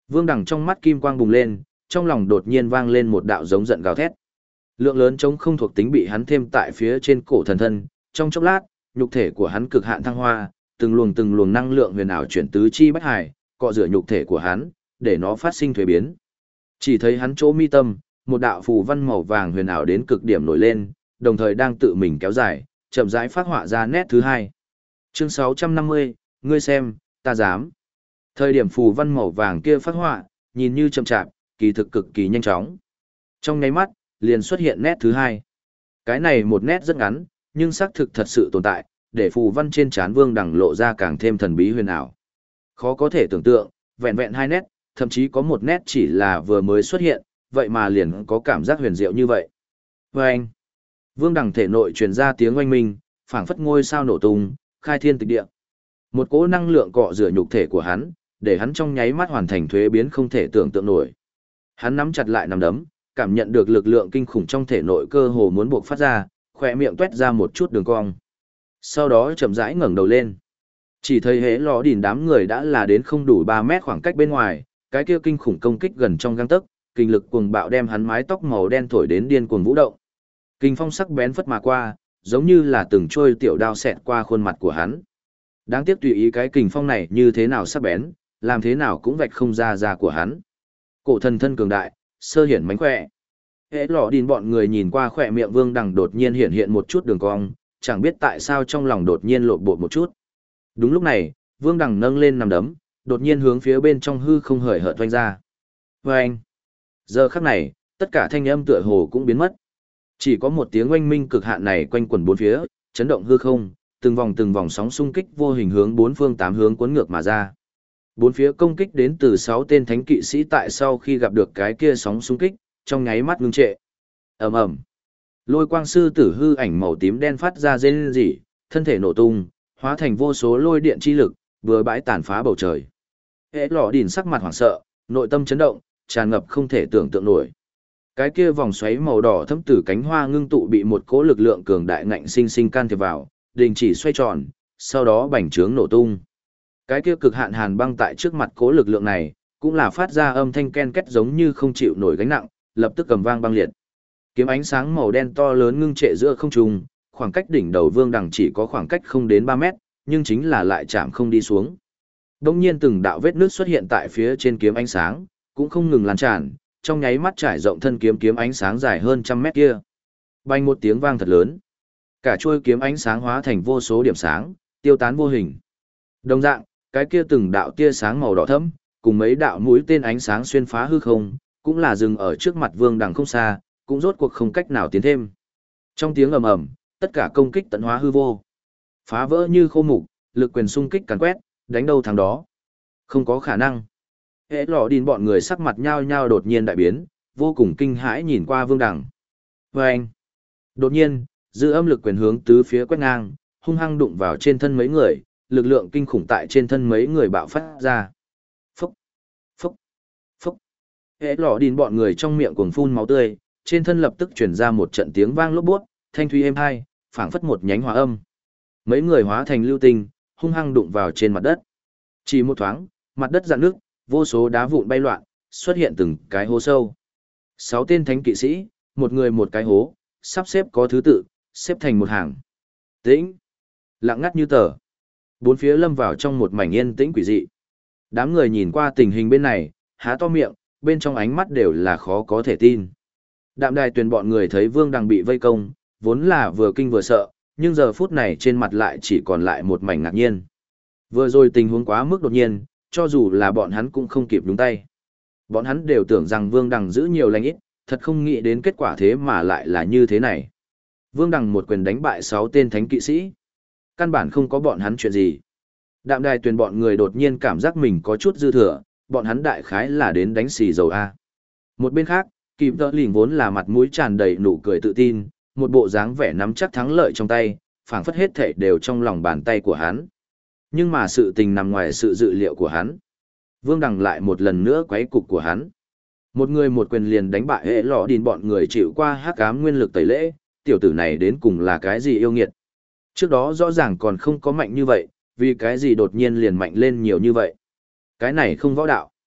Vương Đằng trong mắt kim quang bùng lên, trong lòng đột nhiên vang lên một đạo giống giận gào thét. Lượng lớn chống không thuộc tính bị hắn thêm tại phía trên cổ thần thân, trong chốc lát, nhục thể của hắn cực hạn thăng hoa, từng luồng năng lượng huyền ảo chuyển tứ chi bách hải, cọ rửa nhục thể của hắn, để nó phát sinh thuế biến. Chỉ thấy hắn chỗ mi tâm, một đạo phù văn màu vàng huyền ảo đến cực điểm nổi lên, đồng thời đang tự mình kéo dài, chậm rãi phát họa ra nét thứ hai. Chương 650, ngươi xem, ta dám. Thời điểm phù văn màu vàng kia phát họa, nhìn như chậm chạp, kỳ thực cực kỳ nhanh chóng. Trong nháy mắt, liền xuất hiện nét thứ hai. Cái này một nét rất ngắn, nhưng xác thực thật sự tồn tại, để phù văn trên trán Vương Đằng lộ ra càng thêm thần bí huyền ảo. Khó có thể tưởng tượng, vẹn vẹn hai nét, thậm chí có một nét chỉ là vừa mới xuất hiện, vậy mà liền có cảm giác huyền diệu như vậy. Oanh! Vương Đằng thể nội truyền ra tiếng oanh minh, phảng phất ngôi sao nổ tung, khai thiên tịch địa. Một cỗ năng lượng cọ rửa nhục thể của hắn, để hắn trong nháy mắt hoàn thành thuế biến không thể tưởng tượng nổi. Hắn nắm chặt lại nắm đấm, cảm nhận được lực lượng kinh khủng trong thể nội cơ hồ muốn buộc phát ra, khỏe miệng tuét ra một chút đường cong. Sau đó chậm rãi ngẩng đầu lên. Chỉ thấy hễ lò đỉnh đám người đã là đến không đủ 3 mét khoảng cách bên ngoài, cái kia kinh khủng công kích gần trong gang tấc, kinh lực cuồng bạo đem hắn mái tóc màu đen thổi đến điên cuồng vũ động. Kinh phong sắc bén phất mà qua, giống như là từng trôi tiểu đao xẹt qua khuôn mặt của hắn. Đáng tiếc tùy ý cái kình phong này như thế nào sắc bén, làm thế nào cũng vạch không ra da của hắn. Cổ thần thân cường đại, sơ hiển mánh khỏe. Hễ lọ đìn bọn người nhìn qua khỏe miệng Vương Đằng đột nhiên hiện một chút đường cong, chẳng biết tại sao trong lòng đột nhiên lộn bột một chút. Đúng lúc này, Vương Đằng nâng lên nằm đấm, đột nhiên hướng phía bên trong hư không hời hợt vanh ra. Vâng! Giờ khắc này, tất cả thanh âm tựa hồ cũng biến mất. Chỉ có một tiếng oanh minh cực hạn này quanh quẩn bốn phía, chấn động hư không, từng vòng sóng xung kích vô hình hướng bốn phương tám hướng cuốn ngược mà ra. Bốn phía công kích đến từ 6 tên thánh kỵ sĩ tại sau khi gặp được cái kia sóng xung kích, trong nháy mắt ngưng trệ. Ầm ầm. Lôi quang sư tử hư ảnh màu tím đen phát ra rên rỉ, thân thể nổ tung, hóa thành vô số lôi điện chi lực, vừa bãi tàn phá bầu trời. Hệ lọ đỉnh sắc mặt hoảng sợ, nội tâm chấn động, tràn ngập không thể tưởng tượng nổi. Cái kia vòng xoáy màu đỏ thấm từ cánh hoa ngưng tụ bị một cỗ lực lượng cường đại ngạnh sinh sinh can thiệp vào, đình chỉ xoay tròn, sau đó bành trướng nổ tung. Cái kia cực hạn hàn băng tại trước mặt cỗ lực lượng này, cũng là phát ra âm thanh ken két giống như không chịu nổi gánh nặng, lập tức cầm vang băng liệt. Kiếm ánh sáng màu đen to lớn ngưng trệ giữa không trung, khoảng cách đỉnh đầu Vương Đằng chỉ có khoảng cách không đến 3 mét, nhưng chính là lại chạm không đi xuống. Đông nhiên từng đạo vết nước xuất hiện tại phía trên kiếm ánh sáng, cũng không ngừng lan tràn, trong nháy mắt trải rộng thân kiếm ánh sáng dài hơn 100 mét kia. Bành một tiếng vang thật lớn. Cả chuôi kiếm ánh sáng hóa thành vô số điểm sáng, tiêu tán vô hình. Đồng dạng, cái kia từng đạo tia sáng màu đỏ thẫm, cùng mấy đạo mũi tên ánh sáng xuyên phá hư không, cũng là dừng ở trước mặt Vương Đằng không xa, cũng rốt cuộc không cách nào tiến thêm. Trong tiếng ầm ầm, tất cả công kích tận hóa hư vô. Phá vỡ như khô mục, lực quyền xung kích càn quét, đánh đâu thắng đó. Không có khả năng. Hệ lọ đìn bọn người sắc mặt nhao nhao đột nhiên đại biến, vô cùng kinh hãi nhìn qua Vương Đằng. Vâng! Đột nhiên, dư âm lực quyền hướng tứ phía quét ngang, hung hăng đụng vào trên thân mấy người, lực lượng kinh khủng tại trên thân mấy người bạo phát ra. Phúc! Phúc! Phúc! Hệ lọ đìn bọn người trong miệng cuồng phun máu tươi, trên thân lập tức truyền ra một trận tiếng vang lốp bút, thanh thúy êm hai, phảng phất một nhánh hòa âm. Mấy người hóa thành lưu tinh, hung hăng đụng vào trên mặt đất. Chỉ một thoáng, mặt đất rạn nước, vô số đá vụn bay loạn, xuất hiện từng cái hố sâu. 6 tên thánh kỵ sĩ, một người một cái hố, sắp xếp có thứ tự, xếp thành một hàng. Tĩnh, lặng ngắt như tờ. Bốn phía lâm vào trong một mảnh yên tĩnh quỷ dị. Đám người nhìn qua tình hình bên này, há to miệng, bên trong ánh mắt đều là khó có thể tin. Đạm Đài Tuyền bọn người thấy Vương Đằng bị vây công, vốn là vừa kinh vừa sợ, nhưng giờ phút này trên mặt lại chỉ còn lại một mảnh ngạc nhiên. Vừa rồi tình huống quá mức đột nhiên, cho dù là bọn hắn cũng không kịp nhúng tay. Bọn hắn đều tưởng rằng Vương Đằng giữ nhiều lành ít, thật không nghĩ đến kết quả thế mà lại là như thế này. Vương Đằng một quyền đánh bại 6 tên thánh kỵ sĩ. Căn bản không có bọn hắn chuyện gì. Đạm Đài Tuyền bọn người đột nhiên cảm giác mình có chút dư thừa, bọn hắn đại khái là đến đánh xì dầu A. Một bên khác, Kịp Tơ Lỉnh vốn là mặt mũi tràn đầy nụ cười tự tin, một bộ dáng vẻ nắm chắc thắng lợi trong tay, phảng phất hết thảy đều trong lòng bàn tay của hắn. Nhưng mà sự tình nằm ngoài sự dự liệu của hắn. Vương Đằng lại một lần nữa quấy cục của hắn. Một người một quyền liền đánh bại hệ lọ đìn bọn người chịu qua hắc ám nguyên lực tẩy lễ, tiểu tử này đến cùng là cái gì yêu nghiệt. Trước đó rõ ràng còn không có mạnh như vậy, vì cái gì đột nhiên liền mạnh lên nhiều như vậy. Cái này không võ đạo.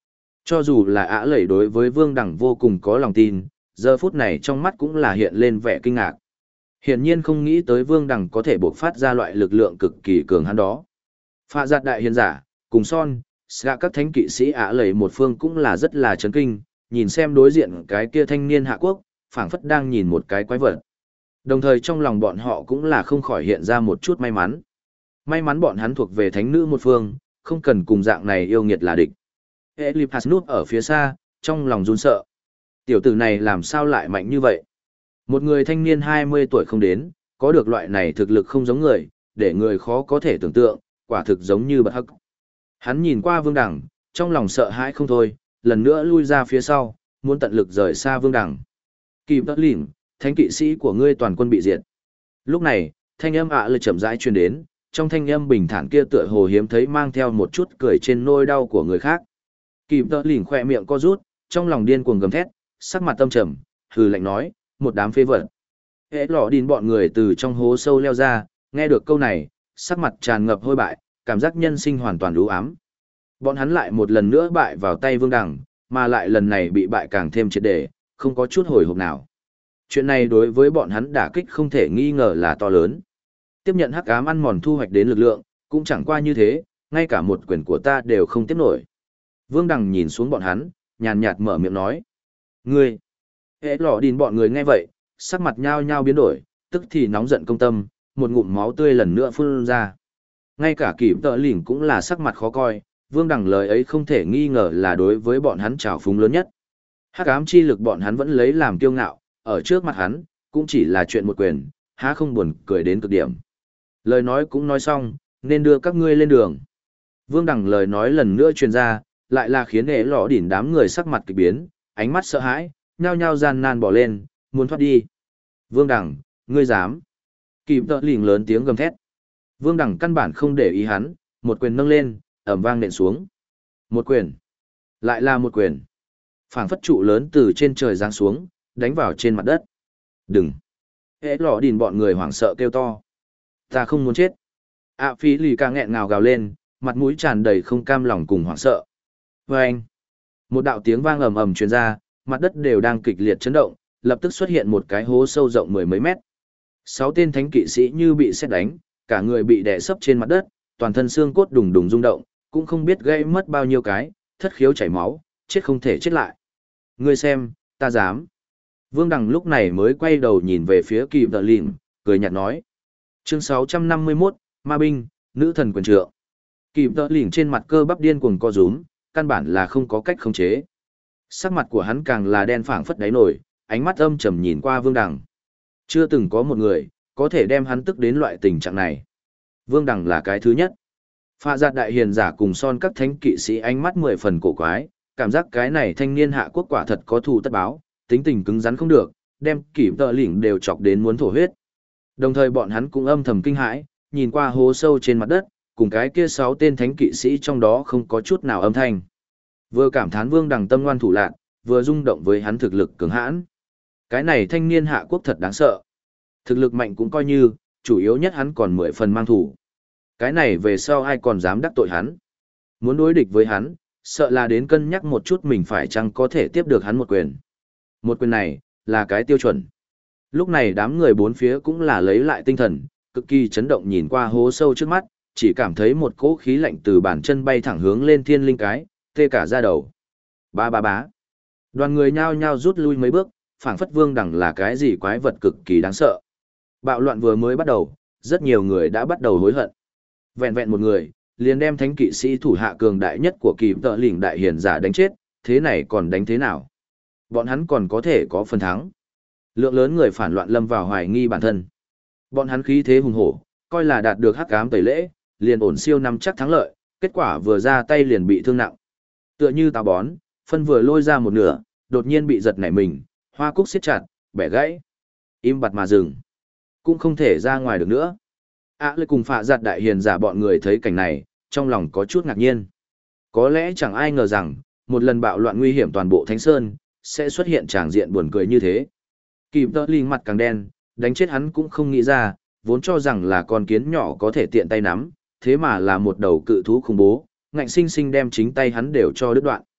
Cho dù là ả lẩy đối với Vương Đằng vô cùng có lòng tin, giờ phút này trong mắt cũng là hiện lên vẻ kinh ngạc. Hiển nhiên không nghĩ tới Vương Đằng có thể buộc phát ra loại lực lượng cực kỳ cường hãn đó. Phạ giặt đại hiền giả, cùng son, ska các thánh kỵ sĩ ả lẩy một phương cũng là rất là chấn kinh, nhìn xem đối diện cái kia thanh niên hạ quốc, phảng phất đang nhìn một cái quái vật. Đồng thời trong lòng bọn họ cũng là không khỏi hiện ra một chút may mắn. May mắn bọn hắn thuộc về thánh nữ một phương, không cần cùng dạng này yêu nghiệt là địch. Eliphas núp ở phía xa, trong lòng run sợ. Tiểu tử này làm sao lại mạnh như vậy? Một người thanh niên 20 tuổi không đến, có được loại này thực lực không giống người, để người khó có thể tưởng tượng, quả thực giống như bật hắc. Hắn nhìn qua Vương Đằng, trong lòng sợ hãi không thôi, lần nữa lui ra phía sau, muốn tận lực rời xa Vương Đằng. Kịp đất lỉm, thánh kỵ sĩ của ngươi toàn quân bị diệt. Lúc này, thanh âm lời chậm rãi truyền đến, trong thanh âm bình thản kia tựa hồ hiếm thấy mang theo một chút cười trên nỗi đau của người khác. Kịp đất lỉm khỏe miệng co rút, trong lòng điên cuồng gầm thét, sắc mặt tâm trầm, hừ lạnh nói, một đám phế vật. Hễ lọ đìn bọn người từ trong hố sâu leo ra, nghe được câu này, sắc mặt tràn ngập hôi bại, cảm giác nhân sinh hoàn toàn u ám. Bọn hắn lại một lần nữa bại vào tay Vương Đằng, mà lại lần này bị bại càng thêm triệt để, không có chút hồi hộp nào. Chuyện này đối với bọn hắn đả kích không thể nghi ngờ là to lớn. Tiếp nhận hắc ám ăn mòn thu hoạch đến lực lượng, cũng chẳng qua như thế, ngay cả một quyền của ta đều không tiếp nổi. Vương Đằng nhìn xuống bọn hắn, nhàn nhạt mở miệng nói. Ngươi! Hễ lọ đìn bọn người nghe vậy, sắc mặt nhao nhao biến đổi, tức thì nóng giận công tâm, một ngụm máu tươi lần nữa phun ra. Ngay cả kỷ tợ lỉnh cũng là sắc mặt khó coi, Vương Đằng lời ấy không thể nghi ngờ là đối với bọn hắn trào phúng lớn nhất. Hắc ám chi lực bọn hắn vẫn lấy làm kiêu ngạo, ở trước mặt hắn, cũng chỉ là chuyện một quyền, há không buồn cười đến cực điểm. Lời nói cũng nói xong, nên đưa các ngươi lên đường. Vương Đằng lời nói lần nữa truyền ra, lại là khiến ế lọ đỉn đám người sắc mặt kỳ biến, ánh mắt sợ hãi, nhao nhao gian nan bỏ lên, muốn thoát đi. Vương Đằng, ngươi dám. Kịp tợ lỉnh lớn tiếng gầm thét. Vương Đằng căn bản không để ý hắn, một quyền nâng lên, ầm vang nện xuống. Một quyền. Lại là một quyền. Phảng phất trụ lớn từ trên trời giáng xuống, đánh vào trên mặt đất. Đừng. Hễ lọ đìn bọn người hoảng sợ kêu to. Ta không muốn chết. Phí lì ca nghẹn ngào gào lên, mặt mũi tràn đầy không cam lòng cùng hoảng sợ. Vâng. Một đạo tiếng vang ầm ầm truyền ra, mặt đất đều đang kịch liệt chấn động, lập tức xuất hiện một cái hố sâu rộng mười mấy mét. 6 tên thánh kỵ sĩ như bị sét đánh, cả người bị đè sấp trên mặt đất, toàn thân xương cốt đùng đùng rung động, cũng không biết gây mất bao nhiêu cái, thất khiếu chảy máu, chết không thể chết lại. Ngươi xem, ta dám. Vương Đằng lúc này mới quay đầu nhìn về phía Kỳ Tợ Lìn, cười nhạt nói. Chương 651, Ma Binh, Nữ Thần Quyền Trượng. Kỳ Tợ Lìn trên mặt cơ bắp điên cuồng co rúm, căn bản là không có cách khống chế. Sắc mặt của hắn càng là đen phảng phất đáy nổi, ánh mắt âm trầm nhìn qua Vương Đằng. Chưa từng có một người có thể đem hắn tức đến loại tình trạng này. Vương Đằng là cái thứ nhất. Phạ giặt đại hiền giả cùng son các thánh kỵ sĩ ánh mắt 10 phần cổ quái, cảm giác cái này thanh niên hạ quốc quả thật có thù tất báo, tính tình cứng rắn không được, đem Kỷ Tợ Lỉnh đều chọc đến muốn thổ huyết. Đồng thời bọn hắn cũng âm thầm kinh hãi, nhìn qua hố sâu trên mặt đất, cùng cái kia 6 tên thánh kỵ sĩ trong đó không có chút nào âm thanh. Vừa cảm thán Vương Đằng tâm ngoan thủ lạn, vừa rung động với hắn thực lực cường hãn. Cái này thanh niên hạ quốc thật đáng sợ. Thực lực mạnh cũng coi như, chủ yếu nhất hắn còn 10 phần mang thủ. Cái này về sau ai còn dám đắc tội hắn. Muốn đối địch với hắn, sợ là đến cân nhắc một chút mình phải chăng có thể tiếp được hắn một quyền. Một quyền này, là cái tiêu chuẩn. Lúc này đám người bốn phía cũng là lấy lại tinh thần, cực kỳ chấn động nhìn qua hố sâu trước mắt, chỉ cảm thấy một cỗ khí lạnh từ bàn chân bay thẳng hướng lên thiên linh cái, tê cả da đầu. Ba ba bá. Đoàn người nhao nhao rút lui mấy bước, phảng phất Vương Đằng là cái gì quái vật cực kỳ đáng sợ. Bạo loạn vừa mới bắt đầu, rất nhiều người đã bắt đầu hối hận. Vẹn vẹn một người, liền đem thánh kỵ sĩ thủ hạ cường đại nhất của Kỳ Tợ Lỉnh đại hiền giả đánh chết, thế này còn đánh thế nào? Bọn hắn còn có thể có phần thắng. Lượng lớn người phản loạn lâm vào hoài nghi bản thân. Bọn hắn khí thế hùng hổ, coi là đạt được hắc ám tẩy lễ, liền ổn siêu năm chắc thắng lợi, kết quả vừa ra tay liền bị thương nặng. Tựa như táo bón, phân vừa lôi ra một nửa, đột nhiên bị giật nảy mình, hoa cúc siết chặt, bẻ gãy. Im bặt mà dừng. Cũng không thể ra ngoài được nữa. Lê cùng phạ giặt đại hiền giả bọn người thấy cảnh này, trong lòng có chút ngạc nhiên. Có lẽ chẳng ai ngờ rằng, một lần bạo loạn nguy hiểm toàn bộ Thánh Sơn, sẽ xuất hiện tràng diện buồn cười như thế. Kịp Tợ Lỉnh mặt càng đen, đánh chết hắn cũng không nghĩ ra, vốn cho rằng là con kiến nhỏ có thể tiện tay nắm, thế mà là một đầu cự thú khủng bố, ngạnh sinh sinh đem chính tay hắn đều cho đứt đoạn.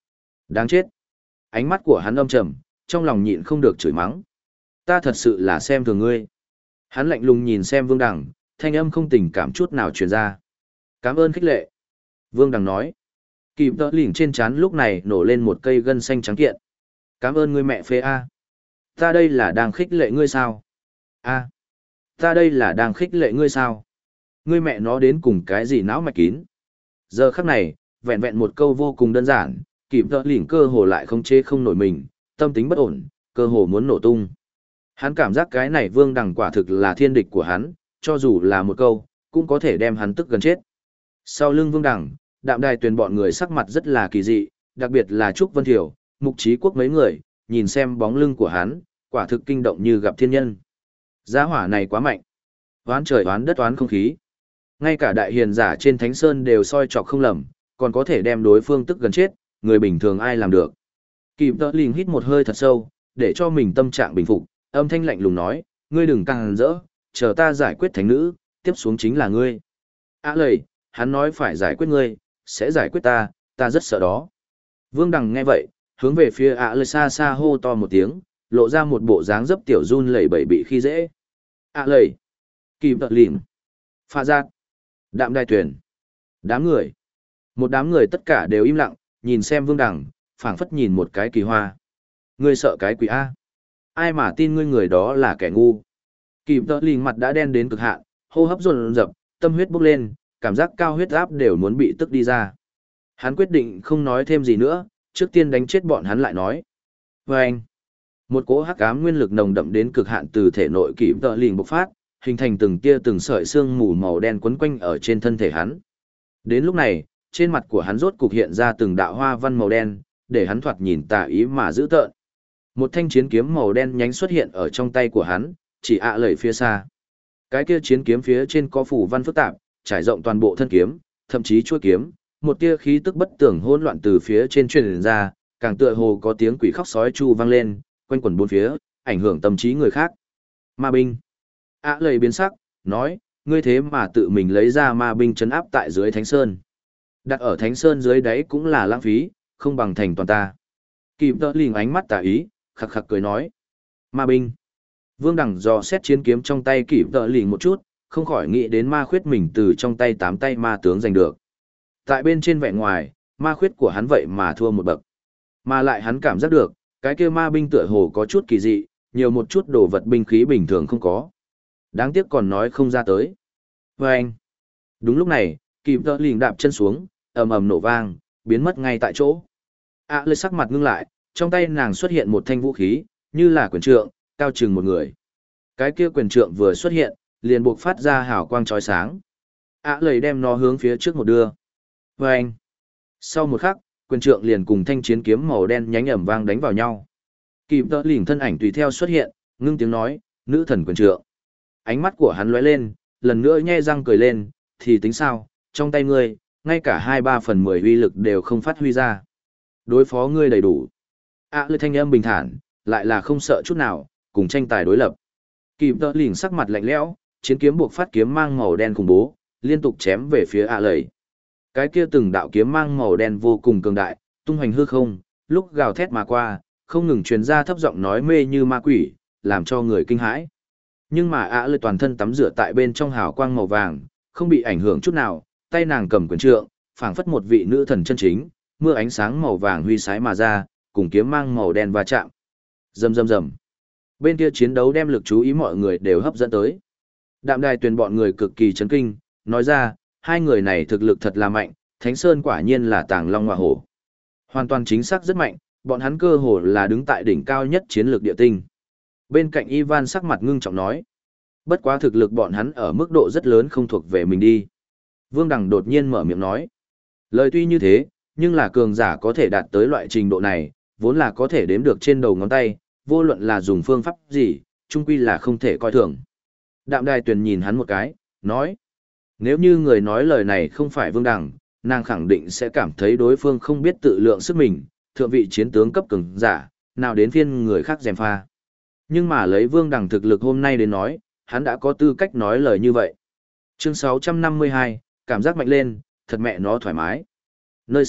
Đáng chết. Ánh mắt của hắn âm trầm, trong lòng nhịn không được chửi mắng. Ta thật sự là xem thường ngươi. Hắn lạnh lùng nhìn xem Vương Đằng, thanh âm không tình cảm chút nào truyền ra. Cảm ơn khích lệ. Vương Đằng nói. Kịp tợ lỉnh trên trán lúc này nổ lên một cây gân xanh trắng kiện. Cảm ơn ngươi mẹ phê A. Ta đây là đang khích lệ ngươi sao? A. Ta đây là đang khích lệ ngươi sao? Ngươi mẹ nó đến cùng cái gì não mạch kín? Giờ khắc này, vẹn vẹn một câu vô cùng đơn giản, kịp tợ lỉnh cơ hồ lại không chế không nổi mình, tâm tính bất ổn, cơ hồ muốn nổ tung. Hắn cảm giác cái này Vương Đằng quả thực là thiên địch của hắn, cho dù là một câu, cũng có thể đem hắn tức gần chết. Sau lưng Vương Đằng, Đạm Đài Tuyền bọn người sắc mặt rất là kỳ dị, đặc biệt là Trúc Vân Thiểu, Mục Chí Quốc mấy người, nhìn xem bóng lưng của hắn, quả thực kinh động như gặp thiên nhân. Giá hỏa này quá mạnh. Oán trời oán đất oán không khí. Ngay cả đại hiền giả trên Thánh Sơn đều soi chọc không lầm, còn có thể đem đối phương tức gần chết, người bình thường ai làm được. Kịp tợ lình hít một hơi thật sâu, để cho mình tâm trạng bình phục, âm thanh lạnh lùng nói, ngươi đừng càng rỡ, chờ ta giải quyết thánh nữ, tiếp xuống chính là ngươi. Lầy, hắn nói phải giải quyết ngươi, sẽ giải quyết ta rất sợ đó. Vương Đằng nghe vậy, hướng về phía lầy xa xa hô to một tiếng, lộ ra một bộ dáng dấp tiểu run lẩy bẩy bị khi dễ. Lầy, kịp tợ lình, pha giác, Đạm Đài Tuyền, đám người. Một đám người tất cả đều im lặng, nhìn xem Vương Đằng, phảng phất nhìn một cái kỳ hoa. Ngươi sợ cái quỷ A. Ai mà tin ngươi người đó là kẻ ngu. Kịp tợ lình mặt đã đen đến cực hạn, hô hấp dồn dập, tâm huyết bốc lên, cảm giác cao huyết áp đều muốn bị tức đi ra. Hắn quyết định không nói thêm gì nữa, trước tiên đánh chết bọn hắn lại nói. Và anh, một cỗ hắc ám nguyên lực nồng đậm đến cực hạn từ thể nội kịp tợ lình bộc phát, hình thành từng tia từng sợi xương mù màu đen quấn quanh ở trên thân thể hắn. Đến lúc này, trên mặt của hắn rốt cục hiện ra từng đạo hoa văn màu đen, để hắn thoạt nhìn tà ý mà dữ tợn. Một thanh chiến kiếm màu đen nhánh xuất hiện ở trong tay của hắn, chỉ lầy phía xa. Cái kia chiến kiếm phía trên có phủ văn phức tạp, trải rộng toàn bộ thân kiếm, thậm chí chuôi kiếm, một tia khí tức bất tường hỗn loạn từ phía trên truyền ra, càng tựa hồ có tiếng quỷ khóc sói chu vang lên, quanh quẩn bốn phía, ảnh hưởng tâm trí người khác. Ma binh. Lầy biến sắc, nói, ngươi thế mà tự mình lấy ra ma binh trấn áp tại dưới Thánh Sơn. Đặt ở Thánh Sơn dưới đáy cũng là lãng phí, không bằng thành toàn ta. Kịp tợ lình ánh mắt tà ý, khặc khặc cười nói. Ma binh. Vương Đằng dò xét chiến kiếm trong tay kịp tợ lình một chút, không khỏi nghĩ đến ma khuyết mình từ trong tay 8 tay ma tướng giành được. Tại bên trên vẻ ngoài, ma khuyết của hắn vậy mà thua một bậc. Mà lại hắn cảm giác được, cái kia ma binh tựa hồ có chút kỳ dị, nhiều một chút đồ vật binh khí bình thường không có. Đáng tiếc còn nói không ra tới. Và anh. Đúng lúc này, kịp tợ lình đạp chân xuống, ầm ầm nổ vang, biến mất ngay tại chỗ. Lê sắc mặt ngưng lại, trong tay nàng xuất hiện một thanh vũ khí, như là quyền trượng, cao chừng một người. Cái kia quyền trượng vừa xuất hiện, liền buộc phát ra hào quang chói sáng. Lầy đem nó hướng phía trước một đưa. Và anh. Sau một khắc, quyền trượng liền cùng thanh chiến kiếm màu đen nhánh ầm vang đánh vào nhau. Kịp tợ lình thân ảnh tùy theo xuất hiện, ngưng tiếng nói, nữ thần quyền trượng. Ánh mắt của hắn lóe lên, lần nữa nhe răng cười lên, thì tính sao, trong tay ngươi, ngay cả 2/3/10 uy lực đều không phát huy ra. Đối phó ngươi đầy đủ. Lê thanh âm bình thản, lại là không sợ chút nào, cùng tranh tài đối lập. Kịp tợ lình sắc mặt lạnh lẽo, chiến kiếm buộc phát kiếm mang màu đen khủng bố, liên tục chém về phía lầy. Cái kia từng đạo kiếm mang màu đen vô cùng cường đại, tung hoành hư không, lúc gào thét mà qua, không ngừng truyền ra thấp giọng nói mê như ma quỷ, làm cho người kinh hãi. Nhưng mà lầy toàn thân tắm rửa tại bên trong hào quang màu vàng, không bị ảnh hưởng chút nào, tay nàng cầm quyền trượng, phảng phất một vị nữ thần chân chính, mưa ánh sáng màu vàng huy sái mà ra, cùng kiếm mang màu đen va chạm. Rầm rầm rầm. Bên kia chiến đấu đem lực chú ý mọi người đều hấp dẫn tới. Đạm Đài Tuyền bọn người cực kỳ chấn kinh, nói ra, hai người này thực lực thật là mạnh, Thánh Sơn quả nhiên là tàng long ngọa hổ. Hoàn toàn chính xác rất mạnh, bọn hắn cơ hồ là đứng tại đỉnh cao nhất chiến lược địa tinh. Bên cạnh Ivan sắc mặt ngưng trọng nói, bất quá thực lực bọn hắn ở mức độ rất lớn không thuộc về mình đi. Vương Đằng đột nhiên mở miệng nói, lời tuy như thế, nhưng là cường giả có thể đạt tới loại trình độ này, vốn là có thể đếm được trên đầu ngón tay, vô luận là dùng phương pháp gì, chung quy là không thể coi thường. Đạm Đài Tuyền nhìn hắn một cái, nói, nếu như người nói lời này không phải Vương Đằng, nàng khẳng định sẽ cảm thấy đối phương không biết tự lượng sức mình, thượng vị chiến tướng cấp cường giả, nào đến phiên người khác gièm pha. Nhưng mà lấy Vương Đằng thực lực hôm nay đến nói, hắn đã có tư cách nói lời như vậy. Chương 652, cảm giác mạnh lên, thật mẹ nó thoải mái. Nơi xa,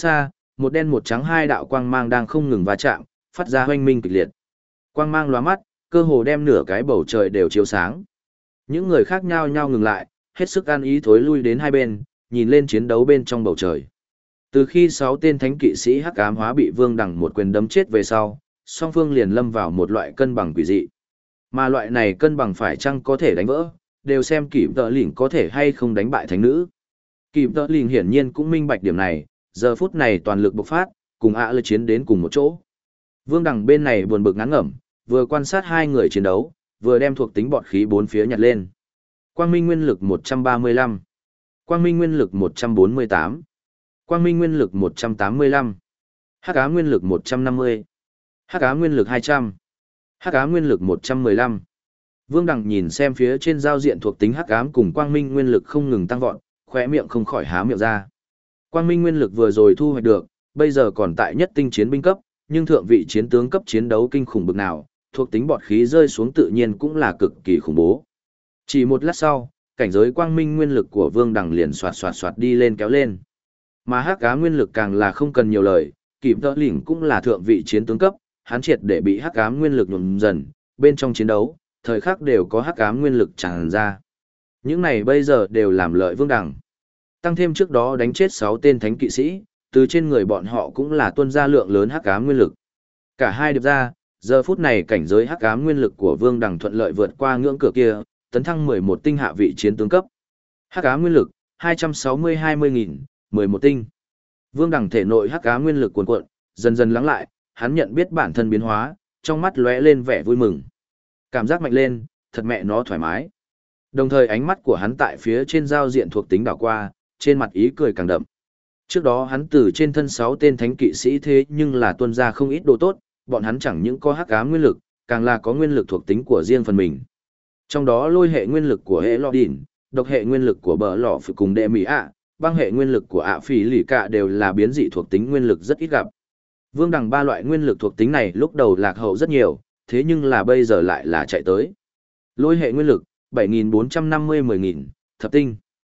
một đen một trắng hai đạo quang mang đang không ngừng va chạm, phát ra hoanh minh kịch liệt. Quang mang lóa mắt, cơ hồ đem nửa cái bầu trời đều chiếu sáng. Những người khác nhao nhao ngừng lại, hết sức ăn ý thối lui đến hai bên, nhìn lên chiến đấu bên trong bầu trời. Từ khi 6 tên thánh kỵ sĩ hắc ám hóa bị Vương Đằng một quyền đấm chết về sau, song phương liền lâm vào một loại cân bằng quỷ dị. Mà loại này cân bằng phải chăng có thể đánh vỡ, đều xem Kịp Tợ Lỉnh có thể hay không đánh bại thánh nữ. Kịp Tợ Lỉnh hiển nhiên cũng minh bạch điểm này, giờ phút này toàn lực bộc phát, cùng ạ lơ chiến đến cùng một chỗ. Vương Đằng bên này buồn bực ngán ngẩm, vừa quan sát hai người chiến đấu, vừa đem thuộc tính bọt khí bốn phía nhặt lên. Quang minh nguyên lực 135, Quang minh nguyên lực 148, Quang minh nguyên lực 185, Hắc ám nguyên lực 150, Hắc ám nguyên lực 200, Hắc ám nguyên lực 115. Vương Đằng nhìn xem phía trên giao diện thuộc tính hắc ám cùng quang minh nguyên lực không ngừng tăng vọt, khóe miệng không khỏi há miệng ra. Quang minh nguyên lực vừa rồi thu hoạch được, bây giờ còn tại nhất tinh chiến binh cấp, nhưng thượng vị chiến tướng cấp chiến đấu kinh khủng bực nào, thuộc tính bọt khí rơi xuống tự nhiên cũng là cực kỳ khủng bố. Chỉ một lát sau, cảnh giới quang minh nguyên lực của Vương Đằng liền xoạt đi lên kéo lên. Mà hắc ám nguyên lực càng là không cần nhiều lời, Kịp Tợ Lỉnh cũng là thượng vị chiến tướng cấp, hắn triệt để bị hắc ám nguyên lực nhuộm dần, bên trong chiến đấu, thời khắc đều có hắc ám nguyên lực tràn ra. Những này bây giờ đều làm lợi Vương Đằng. Tăng thêm trước đó đánh chết 6 tên thánh kỵ sĩ, từ trên người bọn họ cũng là tuôn ra lượng lớn hắc ám nguyên lực. Cả hai điệp ra, giờ phút này cảnh giới hắc ám nguyên lực của Vương Đằng thuận lợi vượt qua ngưỡng cửa kia, tấn thăng 11 tinh hạ vị chiến tướng cấp. Hắc ám nguyên lực 260-20.000, 11 tinh. Vương Đằng thể nội hắc ám nguyên lực cuồn cuộn, dần dần lắng lại, hắn nhận biết bản thân biến hóa, trong mắt lóe lên vẻ vui mừng. Cảm giác mạnh lên, thật mẹ nó thoải mái. Đồng thời ánh mắt của hắn tại phía trên giao diện thuộc tính đảo qua, trên mặt ý cười càng đậm. Trước đó hắn từ trên thân 6 tên thánh kỵ sĩ thế nhưng là tuân ra không ít đồ tốt, bọn hắn chẳng những có hắc ám nguyên lực, càng là có nguyên lực thuộc tính của riêng phần mình. Trong đó lôi hệ nguyên lực của hệ lọ đỉn, độc hệ nguyên lực của bờ lọ phự cùng đệ mỹ ạ, băng hệ nguyên lực của ạ phỉ lì cả đều là biến dị thuộc tính nguyên lực rất ít gặp. Vương Đằng ba loại nguyên lực thuộc tính này lúc đầu lạc hậu rất nhiều, thế nhưng là bây giờ lại là chạy tới. Lôi hệ nguyên lực, 7.450-10.000, thập tinh.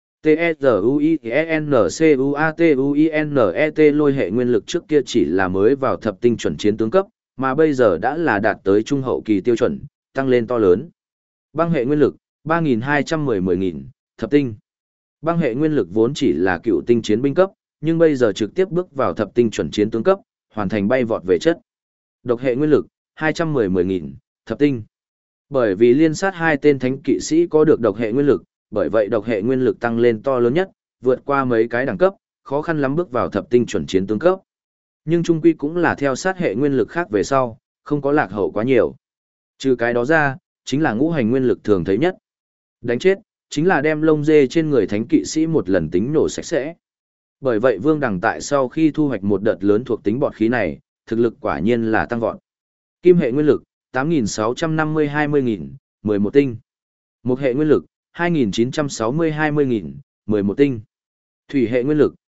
T-E-Z-U-I-N-C-U-A-T-U-I-N-E-T lôi hệ nguyên lực trước kia chỉ là mới vào thập tinh chuẩn chiến tướng cấp, mà bây giờ đã là đạt tới trung hậu kỳ tiêu chuẩn, tăng lên to lớn. Băng hệ nguyên lực, 3.210-10.000, thập tinh. Băng hệ nguyên lực vốn chỉ là cựu tinh chiến binh cấp, nhưng bây giờ trực tiếp bước vào thập tinh chuẩn chiến tướng cấp, hoàn thành bay vọt về chất. Độc hệ nguyên lực, 210-10.000, thập tinh. Bởi vì liên sát 2 tên thánh kỵ sĩ có được độc hệ nguyên lực, bởi vậy độc hệ nguyên lực tăng lên to lớn nhất, vượt qua mấy cái đẳng cấp, khó khăn lắm bước vào thập tinh chuẩn chiến tướng cấp. Nhưng trung quy cũng là theo sát hệ nguyên lực khác về sau, không có lạc hậu quá nhiều. Trừ cái đó ra, chính là ngũ hành nguyên lực thường thấy nhất. Đánh chết, chính là đem lông dê trên người thánh kỵ sĩ một lần tính nổ sạch sẽ. Bởi vậy Vương Đằng tại sau khi thu hoạch một đợt lớn thuộc tính bọt khí này, thực lực quả nhiên là tăng vọt. Kim hệ nguyên lực, 8.650-20.000, 11 tinh. Mộc hệ nguyên lực, 2.960-20.000, 11 tinh. Thủy hệ nguyên lực,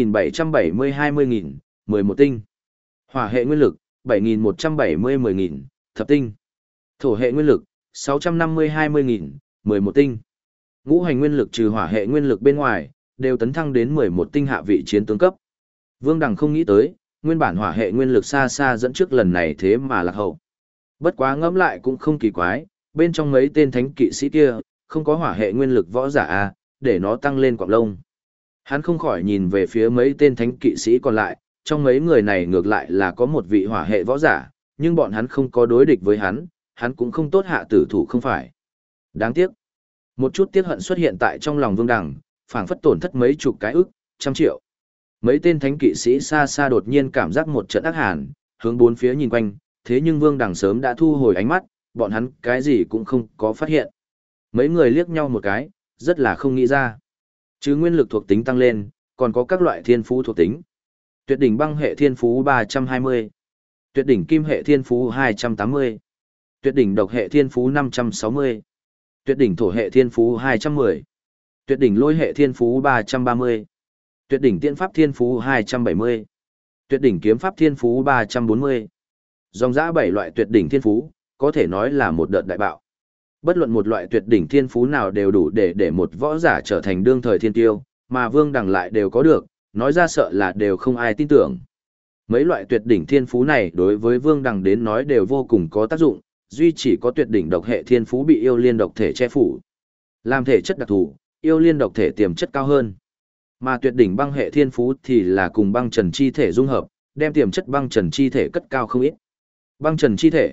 2.770-20.000, 11 tinh. Hỏa hệ nguyên lực, 7.170-10.000, thập tinh. Thổ hệ nguyên lực, 650-20.000, 11 tinh. Ngũ hành nguyên lực trừ hỏa hệ nguyên lực bên ngoài, đều tấn thăng đến 11 tinh hạ vị chiến tướng cấp. Vương Đằng không nghĩ tới, nguyên bản hỏa hệ nguyên lực xa xa dẫn trước lần này thế mà lạc hậu. Bất quá ngẫm lại cũng không kỳ quái, bên trong mấy tên thánh kỵ sĩ kia, không có hỏa hệ nguyên lực võ giả à, để nó tăng lên quạng lông. Hắn không khỏi nhìn về phía mấy tên thánh kỵ sĩ còn lại, trong mấy người này ngược lại là có một vị hỏa hệ võ giả, nhưng bọn hắn không có đối địch với hắn cũng không tốt hạ tử thủ không phải. Đáng tiếc. Một chút tiếc hận xuất hiện tại trong lòng Vương Đằng, phảng phất tổn thất mấy chục cái ức, trăm triệu. Mấy tên thánh kỵ sĩ xa xa đột nhiên cảm giác một trận ác hàn, hướng bốn phía nhìn quanh, thế nhưng Vương Đằng sớm đã thu hồi ánh mắt, bọn hắn cái gì cũng không có phát hiện. Mấy người liếc nhau một cái, rất là không nghĩ ra. Chứ nguyên lực thuộc tính tăng lên, còn có các loại thiên phú thuộc tính. Tuyệt đỉnh băng hệ thiên phú 320, tuyệt đỉnh kim hệ thiên phú 280, tuyệt đỉnh độc hệ thiên phú 560, tuyệt đỉnh thổ hệ thiên phú 210, tuyệt đỉnh lôi hệ thiên phú 330, tuyệt đỉnh tiên pháp thiên phú 270, tuyệt đỉnh kiếm pháp thiên phú 340. Dòng dã 7 loại tuyệt đỉnh thiên phú, có thể nói là một đợt đại bạo. Bất luận một loại tuyệt đỉnh thiên phú nào đều đủ để một võ giả trở thành đương thời thiên tiêu, mà Vương Đằng lại đều có được, nói ra sợ là đều không ai tin tưởng. Mấy loại tuyệt đỉnh thiên phú này đối với Vương Đằng đến nói đều vô cùng có tác dụng, duy chỉ có tuyệt đỉnh độc hệ thiên phú bị yêu liên độc thể che phủ. Làm thể chất đặc thù, yêu liên độc thể tiềm chất cao hơn. Mà tuyệt đỉnh băng hệ thiên phú thì là cùng băng trần chi thể dung hợp, đem tiềm chất băng trần chi thể cất cao không ít. Băng trần chi thể,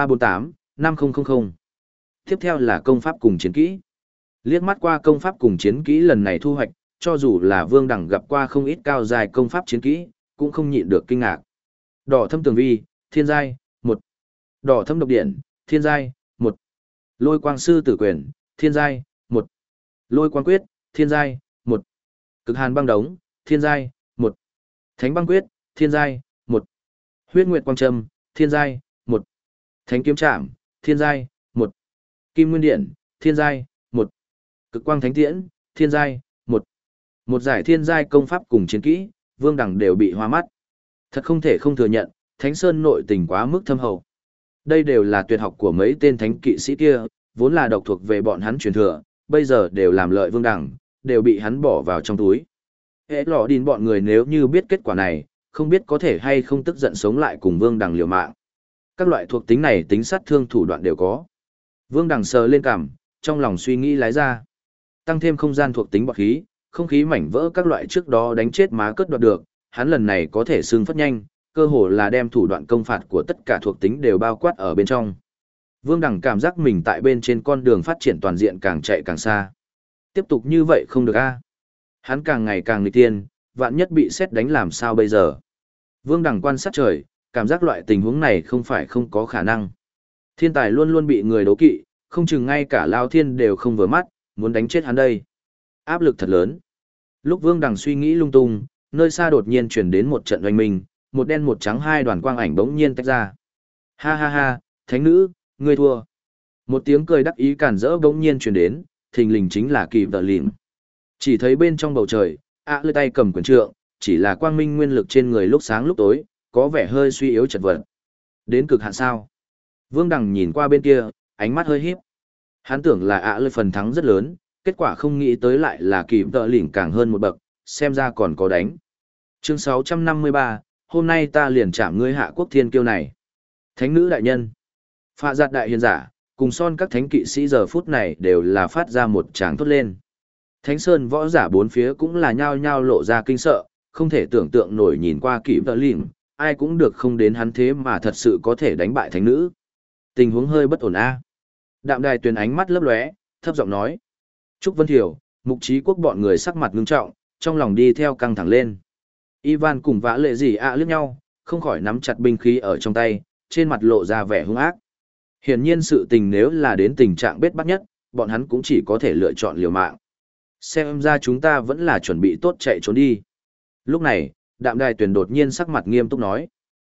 348-5000. Tiếp theo là công pháp cùng chiến kỹ. Liếc mắt qua công pháp cùng chiến kỹ lần này thu hoạch, cho dù là Vương Đẳng gặp qua không ít cao dài công pháp chiến kỹ, cũng không nhịn được kinh ngạc. Đỏ thâm tường vi, thiên giai, 1. Đỏ thâm độc điện, thiên giai, 1. Lôi quang sư tử quyền, thiên giai, 1. Lôi quang quyết, thiên giai, 1. Cực hàn băng đống, thiên giai, 1. Thánh băng quyết, thiên giai, 1. Huyết nguyệt quang trâm, thiên giai, 1. Thánh kiếm trảm, thiên giai, 1. Kim nguyên điện, thiên giai, 1. Cực quang thánh tiễn, thiên giai, 1. Một giải thiên giai công pháp cùng chiến kỹ, Vương Đẳng đều bị hoa mắt. Thật không thể không thừa nhận, Thánh Sơn nội tình quá mức thâm hậu. Đây đều là tuyệt học của mấy tên thánh kỵ sĩ kia, vốn là độc thuộc về bọn hắn truyền thừa, bây giờ đều làm lợi Vương Đẳng, đều bị hắn bỏ vào trong túi. Hễ lọ đìn bọn người nếu như biết kết quả này, không biết có thể hay không tức giận sống lại cùng Vương Đẳng liều mạng. Các loại thuộc tính này tính sát thương thủ đoạn đều có. Vương Đẳng sờ lên cằm, trong lòng suy nghĩ lái ra. Tăng thêm không gian thuộc tính bọt khí, không khí mảnh vỡ các loại trước đó đánh chết má cất đoạt được, hắn lần này có thể xưng phất nhanh, cơ hồ là đem thủ đoạn công phạt của tất cả thuộc tính đều bao quát ở bên trong. Vương Đẳng cảm giác mình tại bên trên con đường phát triển toàn diện càng chạy càng xa. Tiếp tục như vậy không được a. Hắn càng ngày càng nghịch tiên, vạn nhất bị sét đánh làm sao bây giờ. Vương Đẳng quan sát trời, cảm giác loại tình huống này không phải không có khả năng. Thiên tài luôn luôn bị người đố kỵ, không chừng ngay cả Lao Thiên đều không vừa mắt, muốn đánh chết hắn đây. Áp lực thật lớn. Lúc Vương Đằng suy nghĩ lung tung, nơi xa đột nhiên chuyển đến một trận oanh minh, một đen một trắng hai đoàn quang ảnh bỗng nhiên tách ra. Ha ha ha, thánh nữ, ngươi thua. Một tiếng cười đắc ý cản rỡ bỗng nhiên chuyển đến, thình lình chính là Kỳ Tợ Lìn. Chỉ thấy bên trong bầu trời, lưỡi tay cầm quyền trượng, chỉ là quang minh nguyên lực trên người lúc sáng lúc tối, có vẻ hơi suy yếu chật vật. Đến cực hạn sao? Vương Đằng nhìn qua bên kia, ánh mắt hơi híp. Hắn tưởng là lưỡi phần thắng rất lớn, kết quả không nghĩ tới lại là Kỳ Tợ Lìn càng hơn một bậc, xem ra còn có đánh. Chương 653, hôm nay ta liền chạm ngươi hạ quốc thiên kiêu này. Thánh nữ đại nhân, phạ giặt đại hiền giả, cùng son các thánh kỵ sĩ giờ phút này đều là phát ra một tràng thốt lên. Thánh Sơn võ giả bốn phía cũng là nhao nhao lộ ra kinh sợ, không thể tưởng tượng nổi nhìn qua Kỳ Tợ Lìn, ai cũng được không đến hắn thế mà thật sự có thể đánh bại thánh nữ. Tình huống hơi bất ổn a. Đạm Đài Tuyền ánh mắt lấp lóe, thấp giọng nói. Trúc Vân Thiểu, Mục Trí Quốc bọn người sắc mặt ngưng trọng, trong lòng đi theo căng thẳng lên. Ivan cùng Vã Lệ Dĩ liếc nhau, không khỏi nắm chặt binh khí ở trong tay, trên mặt lộ ra vẻ hung ác. Hiển nhiên sự tình nếu là đến tình trạng bết bát nhất, bọn hắn cũng chỉ có thể lựa chọn liều mạng. Xem ra chúng ta vẫn là chuẩn bị tốt chạy trốn đi. Lúc này, Đạm Đài Tuyền đột nhiên sắc mặt nghiêm túc nói.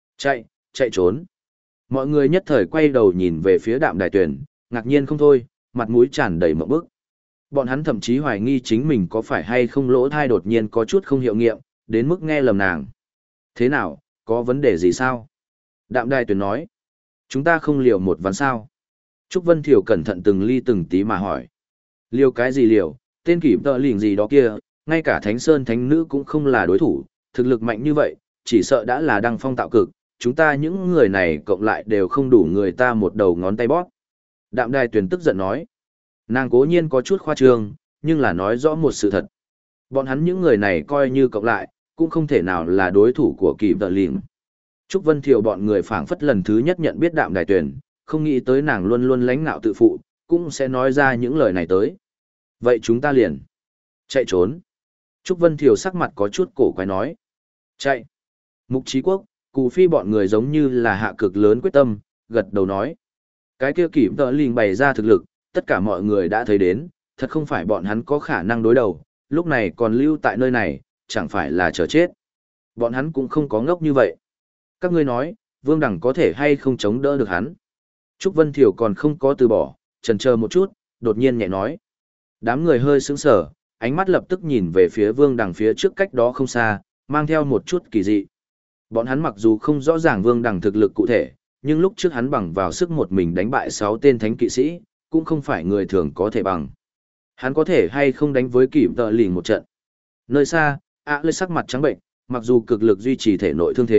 Chạy trốn. Mọi người nhất thời quay đầu nhìn về phía Đạm Đài Tuyền, ngạc nhiên không thôi, mặt mũi tràn đầy mộng bức. Bọn hắn thậm chí hoài nghi chính mình có phải hay không lỗ thai đột nhiên có chút không hiệu nghiệm, đến mức nghe lầm nàng. Thế nào, có vấn đề gì sao? Đạm Đài Tuyền nói. Chúng ta không liều một ván sao? Trúc Vân Thiểu cẩn thận từng ly từng tí mà hỏi. Liều cái gì liều, tên Kỳ Tợ Lìn gì đó kia, ngay cả Thánh Sơn Thánh Nữ cũng không là đối thủ, thực lực mạnh như vậy, chỉ sợ đã là đăng phong tạo cực, chúng ta những người này cộng lại đều không đủ người ta một đầu ngón tay bóp. Đạm Đài Tuyền tức giận nói. Nàng cố nhiên có chút khoa trương, nhưng là nói rõ một sự thật. Bọn hắn những người này coi như cộng lại, cũng không thể nào là đối thủ của Kỳ Tợ Lìn. Trúc Vân Thiều bọn người phảng phất lần thứ nhất nhận biết Đạm Đài Tuyền, không nghĩ tới nàng luôn luôn lãnh ngạo tự phụ, cũng sẽ nói ra những lời này tới. Vậy chúng ta liền chạy trốn. Trúc Vân Thiều sắc mặt có chút cổ quái nói. Chạy. Mục Trí Quốc, Cù Phi bọn người giống như là hạ cực lớn quyết tâm, gật đầu nói. Cái kia Kỳ Tợ Lìn bày ra thực lực, tất cả mọi người đã thấy đến, thật không phải bọn hắn có khả năng đối đầu, lúc này còn lưu tại nơi này, chẳng phải là chờ chết. Bọn hắn cũng không có ngốc như vậy. Các ngươi nói, Vương Đẳng có thể hay không chống đỡ được hắn. Trúc Vân Thiểu còn không có từ bỏ, chần chờ một chút, đột nhiên nhẹ nói. Đám người hơi sững sờ, ánh mắt lập tức nhìn về phía Vương Đẳng phía trước cách đó không xa, mang theo một chút kỳ dị. Bọn hắn mặc dù không rõ ràng Vương Đẳng thực lực cụ thể, nhưng lúc trước hắn bằng vào sức một mình đánh bại 6 tên thánh kỵ sĩ, cũng không phải người thường có thể bằng. Hắn có thể hay không đánh với Kỳ Tợ Lìn một trận. Nơi xa, lưỡi sắc mặt trắng bệnh, mặc dù cực lực duy trì thể nội thương thế,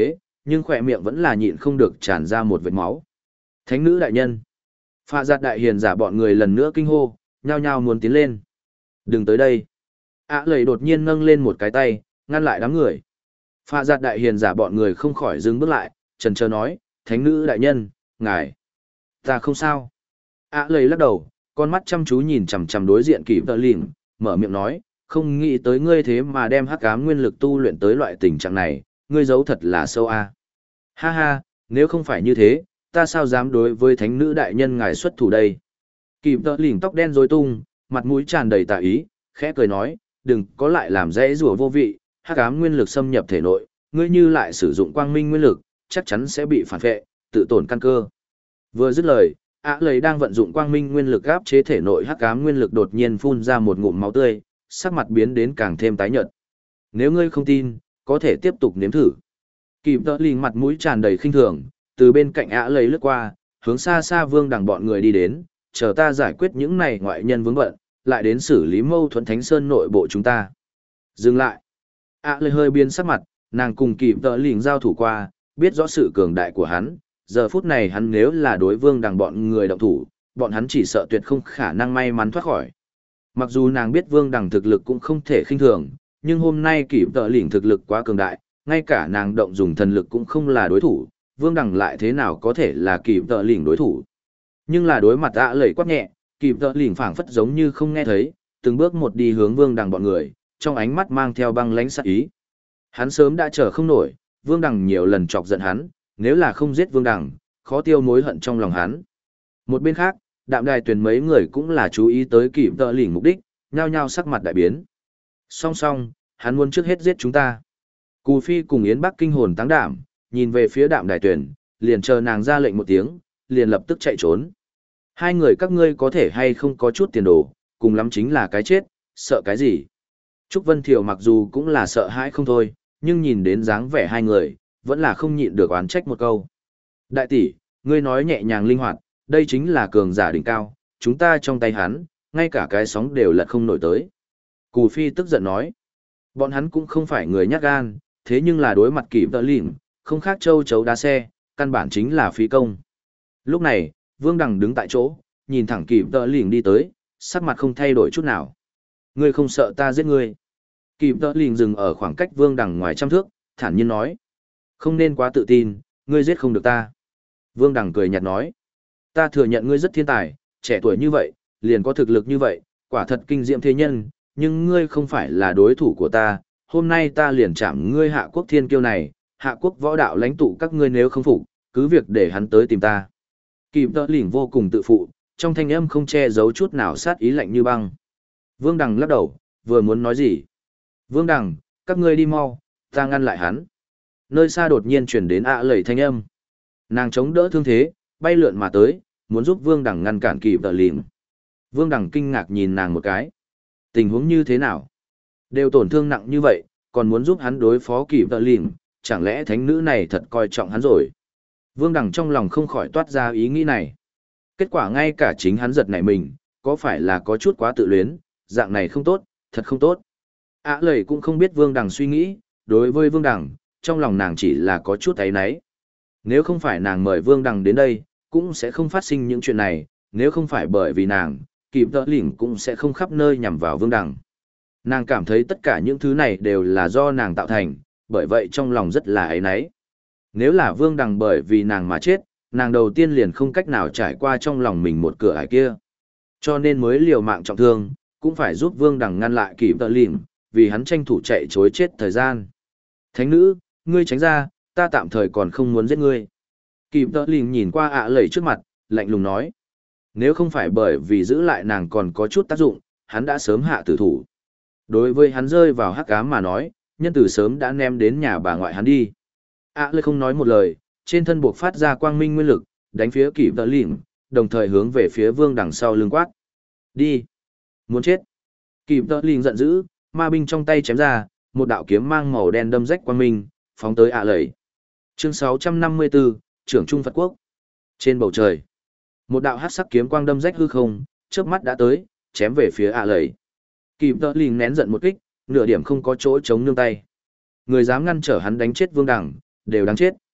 nhưng khỏe miệng vẫn là nhịn không được tràn ra một vệt máu. Thánh nữ đại nhân. Phạ giặt đại hiền giả bọn người lần nữa kinh hô, nhao nhao muốn tiến lên. Đừng tới đây. Lầy đột nhiên nâng lên một cái tay, ngăn lại đám người. Phạ giặt đại hiền giả bọn người không khỏi dừng bước lại, chần chờ nói, thánh nữ đại nhân, ngài. Ta không sao. Lầy lắc đầu, con mắt chăm chú nhìn chằm chằm đối diện Kỷ Tợ Lìn, mở miệng nói, không nghĩ tới ngươi thế mà đem hắc ám nguyên lực tu luyện tới loại tình trạng này, ngươi giấu thật là sâu a. Ha ha, nếu không phải như thế, ta sao dám đối với thánh nữ đại nhân ngài xuất thủ đây. Kỷ Tợ Lìn tóc đen rối tung, mặt mũi tràn đầy tà ý, khẽ cười nói, đừng có lại làm dễ rủa vô vị, hắc ám nguyên lực xâm nhập thể nội, ngươi như lại sử dụng quang minh nguyên lực, chắc chắn sẽ bị phản vệ, tự tổn căn cơ. Vừa dứt lời, Lầy đang vận dụng quang minh nguyên lực áp chế thể nội hắc ám nguyên lực đột nhiên phun ra một ngụm máu tươi, sắc mặt biến đến càng thêm tái nhợt. Nếu ngươi không tin, có thể tiếp tục nếm thử. Kỷ Tợ Lìn mặt mũi tràn đầy khinh thường, từ bên cạnh Lầy lướt qua, hướng xa xa Vương Đằng bọn người đi đến, chờ ta giải quyết những này ngoại nhân vướng bận, lại đến xử lý mâu thuẫn Thánh Sơn nội bộ chúng ta. Dừng lại. Lầy hơi biến sắc mặt, nàng cùng Kỷ Tợ Lìn giao thủ qua, biết rõ sự cường đại của hắn, giờ phút này hắn nếu là đối Vương Đằng bọn người động thủ, bọn hắn chỉ sợ tuyệt không khả năng may mắn thoát khỏi. Mặc dù nàng biết Vương Đằng thực lực cũng không thể khinh thường, nhưng hôm nay Kỷ Tợ Lìn thực lực quá cường đại, ngay cả nàng động dùng thần lực cũng không là đối thủ, Vương Đằng lại thế nào có thể là Kỷ Tợ Lìn đối thủ. Nhưng là đối mặt Lầy quát nhẹ, Kỷ Tợ Lìn phảng phất giống như không nghe thấy, từng bước một đi hướng Vương Đằng bọn người, trong ánh mắt mang theo băng lãnh sát ý. Hắn sớm đã chờ không nổi, Vương Đằng nhiều lần chọc giận hắn, nếu là không giết Vương Đằng, khó tiêu mối hận trong lòng hắn. Một bên khác, Đạm Đài Tuyền mấy người cũng là chú ý tới Kỷ Tợ Lìn mục đích, nhao nhao sắc mặt đại biến. Song song, hắn muốn trước hết giết chúng ta. Cù Phi cùng Yến Bắc kinh hồn táng đảm, nhìn về phía Đạm Đài Tuyền, liền chờ nàng ra lệnh một tiếng, liền lập tức chạy trốn. Hai người các ngươi có thể hay không có chút tiền đồ, cùng lắm chính là cái chết, sợ cái gì? Trúc Vân Thiều mặc dù cũng là sợ hãi không thôi, nhưng nhìn đến dáng vẻ hai người, vẫn là không nhịn được oán trách một câu. Đại tỷ, ngươi nói nhẹ nhàng linh hoạt, đây chính là cường giả đỉnh cao, chúng ta trong tay hắn, ngay cả cái sóng đều lật không nổi tới. Cù Phi tức giận nói, bọn hắn cũng không phải người nhát gan, thế nhưng là đối mặt Kỷ Tợ Lìn, không khác châu chấu đá xe, căn bản chính là phí công. Lúc này, Vương Đằng đứng tại chỗ, nhìn thẳng Kỷ Tợ Lìn đi tới, sắc mặt không thay đổi chút nào. Ngươi không sợ ta giết ngươi? Kỷ Tợ Lìn dừng ở khoảng cách Vương Đằng ngoài trăm thước, thản nhiên nói. Không nên quá tự tin, ngươi giết không được ta. Vương Đằng cười nhạt nói. Ta thừa nhận ngươi rất thiên tài, trẻ tuổi như vậy, liền có thực lực như vậy, quả thật kinh diệm thế nhân, nhưng ngươi không phải là đối thủ của ta. Hôm nay ta liền chạm ngươi Hạ Quốc thiên kiêu này, Hạ Quốc võ đạo lãnh tụ các ngươi nếu không phục, cứ việc để hắn tới tìm ta. Kỷ Tợ Lìn vô cùng tự phụ, trong thanh âm không che giấu chút nào sát ý lạnh như băng. Vương Đằng lắc đầu, vừa muốn nói gì. Vương Đằng, các ngươi đi mau, ta ngăn lại hắn. Nơi xa đột nhiên chuyển đến Lầy thanh âm. Nàng chống đỡ thương thế, bay lượn mà tới, muốn giúp Vương Đằng ngăn cản Kỷ Tợ Lìn. Vương Đằng kinh ngạc nhìn nàng một cái. Tình huống như thế nào? Đều tổn thương nặng như vậy, còn muốn giúp hắn đối phó Kỷ Tợ Lìn, chẳng lẽ thánh nữ này thật coi trọng hắn rồi? Vương Đằng trong lòng không khỏi toát ra ý nghĩ này. Kết quả ngay cả chính hắn giật nảy mình, có phải là có chút quá tự luyến, dạng này không tốt, thật không tốt. Lầy cũng không biết Vương Đằng suy nghĩ, đối với Vương Đằng, trong lòng nàng chỉ là có chút áy náy. Nếu không phải nàng mời Vương Đằng đến đây, cũng sẽ không phát sinh những chuyện này, nếu không phải bởi vì nàng, Kỷ Tợ Lìn cũng sẽ không khắp nơi nhằm vào Vương Đằng. Nàng cảm thấy tất cả những thứ này đều là do nàng tạo thành, bởi vậy trong lòng rất là áy náy. Nếu là Vương Đằng bởi vì nàng mà chết, nàng đầu tiên liền không cách nào trải qua trong lòng mình một cửa ải kia. Cho nên mới liều mạng trọng thương, cũng phải giúp Vương Đằng ngăn lại Kỷ Tợ Lìn, vì hắn tranh thủ chạy chối chết thời gian. Thánh nữ, ngươi tránh ra, ta tạm thời còn không muốn giết ngươi. Kỷ Tợ Lìn nhìn qua Lầy trước mặt, lạnh lùng nói. Nếu không phải bởi vì giữ lại nàng còn có chút tác dụng, hắn đã sớm hạ tử thủ. Đối với hắn rơi vào hắc ám mà nói, nhân tử sớm đã ném đến nhà bà ngoại hắn đi. Lầy không nói một lời, trên thân buộc phát ra quang minh nguyên lực, đánh phía Kỷ Tợ Lìn, đồng thời hướng về phía Vương Đằng sau lưng quát. Đi! Muốn chết! Kỷ Tợ Lìn giận dữ, ma binh trong tay chém ra, một đạo kiếm mang màu đen đâm rách quang minh, phóng tới Lầy. Chương 654, Trưởng Trung Phật Quốc. Trên bầu trời, một đạo hắc sắc kiếm quang đâm rách hư không, chớp mắt đã tới, chém về phía Lầy. Kỷ Tợ Lìn nén giận một kích, nửa điểm không có chỗ chống nương tay. Người dám ngăn trở hắn đánh chết Vương Đằng, đều đáng chết.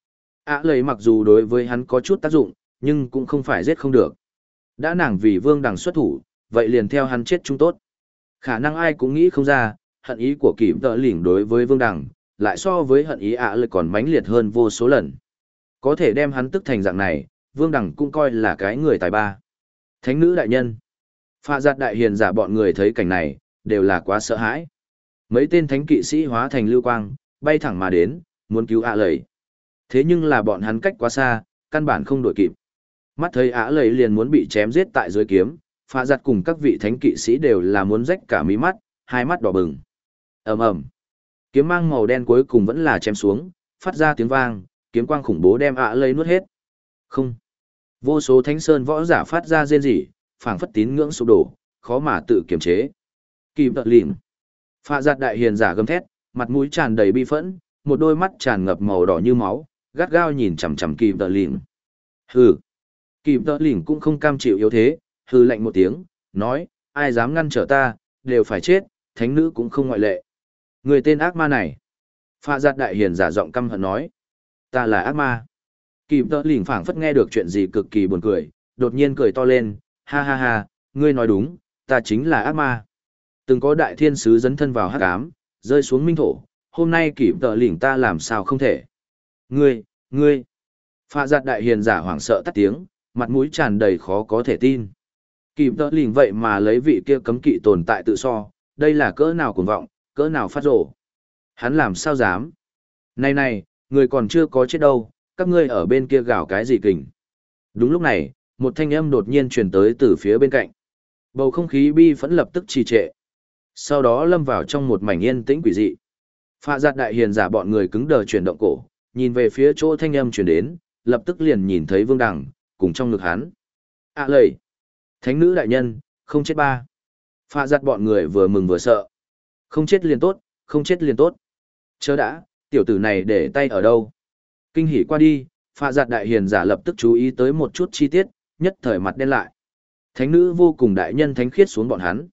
Ạ lầy mặc dù đối với hắn có chút tác dụng, nhưng cũng không phải giết không được. Đã nàng vì vương đằng xuất thủ, vậy liền theo hắn chết chung tốt. Khả năng ai cũng nghĩ không ra, hận ý của kỷ tợ lỉnh đối với vương đằng, lại so với hận ý ạ lầy còn mãnh liệt hơn vô số lần. Có thể đem hắn tức thành dạng này, vương đằng cũng coi là cái người tài ba. Thánh nữ đại nhân. Phạ giặt đại hiền giả bọn người thấy cảnh này, đều là quá sợ hãi. Mấy tên thánh kỵ sĩ hóa thành lưu quang, bay thẳng mà đến, muốn cứu ạ lầy. Thế nhưng là bọn hắn cách quá xa, căn bản không đuổi kịp. Mắt thấy ạ lầy liền muốn bị chém giết tại dưới kiếm, phạ giặt cùng các vị thánh kỵ sĩ đều là muốn rách cả mí mắt, hai mắt đỏ bừng. Ầm ầm. Kiếm mang màu đen cuối cùng vẫn là chém xuống, phát ra tiếng vang, kiếm quang khủng bố đem ạ lầy nuốt hết. Không. Vô số thánh sơn võ giả phát ra rên rỉ, phảng phất tín ngưỡng sụp đổ, khó mà tự kiềm chế. Kìm tợ lìm. Phạ giặt đại hiền giả gầm thét, mặt mũi tràn đầy bi phẫn, một đôi mắt tràn ngập màu đỏ như máu, gắt gao nhìn chằm chằm kìm tợ lìm. Hừ. Kìm tợ lìm cũng không cam chịu yếu thế, hừ lạnh một tiếng, nói, ai dám ngăn trở ta, đều phải chết, thánh nữ cũng không ngoại lệ. Người tên ác ma này. Phạ giặt đại hiền giả giọng căm hận nói, ta là ác ma. Kìm tợ lìm phảng phất nghe được chuyện gì cực kỳ buồn cười, đột nhiên cười to lên, ha ha ha, ngươi nói đúng, ta chính là ác ma. Từng có đại thiên sứ dấn thân vào hắc ám, rơi xuống minh thổ, hôm nay kìm tợ lìm ta làm sao không thể. Ngươi. Phạ giặt đại hiền giả hoảng sợ tắt tiếng, mặt mũi tràn đầy khó có thể tin. Kìm tợ lìm vậy mà lấy vị kia cấm kỵ tồn tại tự so, đây là cỡ nào cuồng vọng, cỡ nào phát rồ. Hắn làm sao dám. Này, người còn chưa có chết đâu, các ngươi ở bên kia gào cái gì kình. Đúng lúc này, một thanh âm đột nhiên truyền tới từ phía bên cạnh. Bầu không khí bi phẫn lập tức trì trệ. Sau đó lâm vào trong một mảnh yên tĩnh quỷ dị. Phạ giặt đại hiền giả bọn người cứng đờ chuyển động cổ, nhìn về phía chỗ thanh âm truyền đến, lập tức liền nhìn thấy vương đằng, cùng trong ngực hắn. Lầy! Thánh nữ đại nhân, không chết ba. Phạ giặt bọn người vừa mừng vừa sợ. Không chết liền tốt, không chết liền tốt. Chớ đã, tiểu tử này để tay ở đâu? Kinh hỉ qua đi, phạ giặt đại hiền giả lập tức chú ý tới một chút chi tiết, nhất thời mặt đen lại. Thánh nữ vô cùng đại nhân thánh khiết xuống bọn hắn,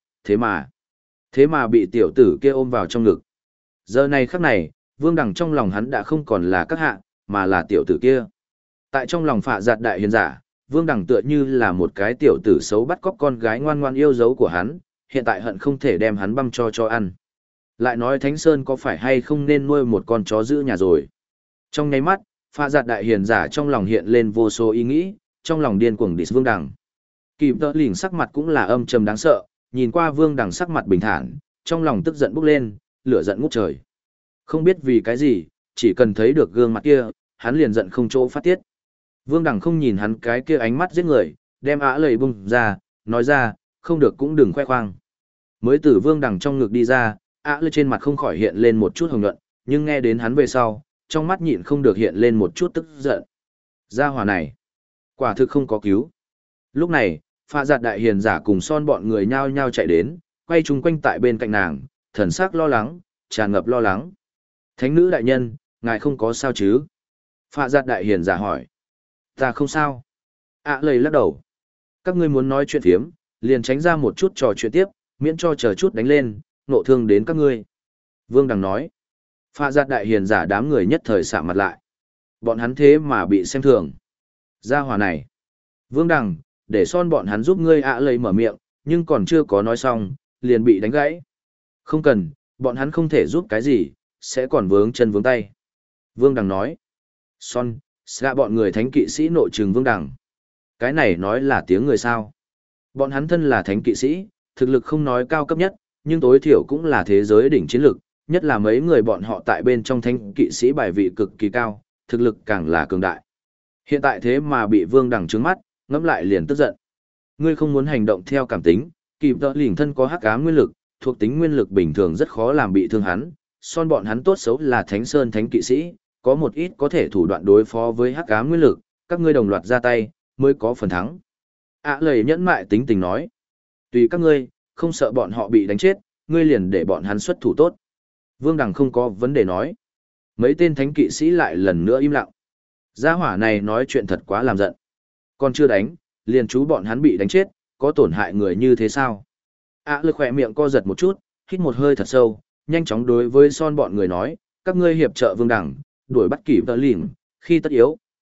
thế mà bị tiểu tử kia ôm vào trong ngực. Giờ này khắc này, vương đằng trong lòng hắn đã không còn là các hạ, mà là tiểu tử kia. Tại trong lòng phạ giặt đại hiền giả, vương đằng tựa như là một cái tiểu tử xấu bắt cóc con gái ngoan ngoan yêu dấu của hắn, hiện tại hận không thể đem hắn băm cho ăn. Lại nói Thánh Sơn có phải hay không nên nuôi một con chó giữ nhà rồi. Trong nháy mắt, phạ giặt đại hiền giả trong lòng hiện lên vô số ý nghĩ, trong lòng điên cuồng địch vương đằng. Kìm tợ lỉnh sắc mặt cũng là âm trầm đáng sợ, nhìn qua vương đằng sắc mặt bình thản, trong lòng tức giận bốc lên, lửa giận ngút trời. Không biết vì cái gì, chỉ cần thấy được gương mặt kia, hắn liền giận không chỗ phát tiết. Vương đằng không nhìn hắn cái kia ánh mắt giết người, đem lầy bung ra, nói ra, không được cũng đừng khoe khoang. Mới từ vương đằng trong ngực đi ra, lầy trên mặt không khỏi hiện lên một chút hồng nhuận, nhưng nghe đến hắn về sau, trong mắt nhịn không được hiện lên một chút tức giận. Gia hỏa này, quả thực không có cứu. Lúc này, phạ giặt đại hiền giả cùng son bọn người nhao nhao chạy đến, quay chung quanh tại bên cạnh nàng, thần sắc lo lắng, tràn ngập lo lắng. Thánh nữ đại nhân, ngài không có sao chứ? Phạ giặt đại hiền giả hỏi. Ta không sao. Lầy lắc đầu. Các ngươi muốn nói chuyện phiếm, liền tránh ra một chút trò chuyện tiếp, miễn cho chờ chút đánh lên, nộ thương đến các ngươi. Vương Đằng nói. Phạ giặt đại hiền giả đám người nhất thời sạm mặt lại. Bọn hắn thế mà bị xem thường. Gia hỏa này. Vương Đằng, để son bọn hắn giúp ngươi lầy mở miệng, nhưng còn chưa có nói xong, liền bị đánh gãy. Không cần, bọn hắn không thể giúp cái gì, sẽ còn vướng chân vướng tay. Vương Đằng nói. Son, sẽ bọn người thánh kỵ sĩ nội trừng Vương Đằng. Cái này nói là tiếng người sao. Bọn hắn thân là thánh kỵ sĩ, thực lực không nói cao cấp nhất, nhưng tối thiểu cũng là thế giới đỉnh chiến lực, nhất là mấy người bọn họ tại bên trong thánh kỵ sĩ bài vị cực kỳ cao, thực lực càng là cường đại. Hiện tại thế mà bị Vương Đằng trướng mắt, ngẫm lại liền tức giận. Ngươi không muốn hành động theo cảm tính, kịp tợ lỉnh thân có hắc ám nguyên lực, thuộc tính nguyên lực bình thường rất khó làm bị thương hắn, son bọn hắn tốt xấu là Thánh Sơn thánh kỵ sĩ, có một ít có thể thủ đoạn đối phó với hắc ám nguyên lực, các ngươi đồng loạt ra tay, mới có phần thắng. Lầy nhẫn mại tính tình nói, tùy các ngươi, không sợ bọn họ bị đánh chết, ngươi liền để bọn hắn xuất thủ tốt. Vương Đằng không có vấn đề nói. Mấy tên thánh kỵ sĩ lại lần nữa im lặng. Gia hỏa này nói chuyện thật quá làm giận. Còn chưa đánh, liền chú bọn hắn bị đánh chết, có tổn hại người như thế sao? Lầy khỏe miệng co giật một chút, hít một hơi thật sâu, nhanh chóng đối với son bọn người nói, các ngươi hiệp trợ Vương Đằng, đuổi bắt kỷ tợ lỉnh, khi tất yếu,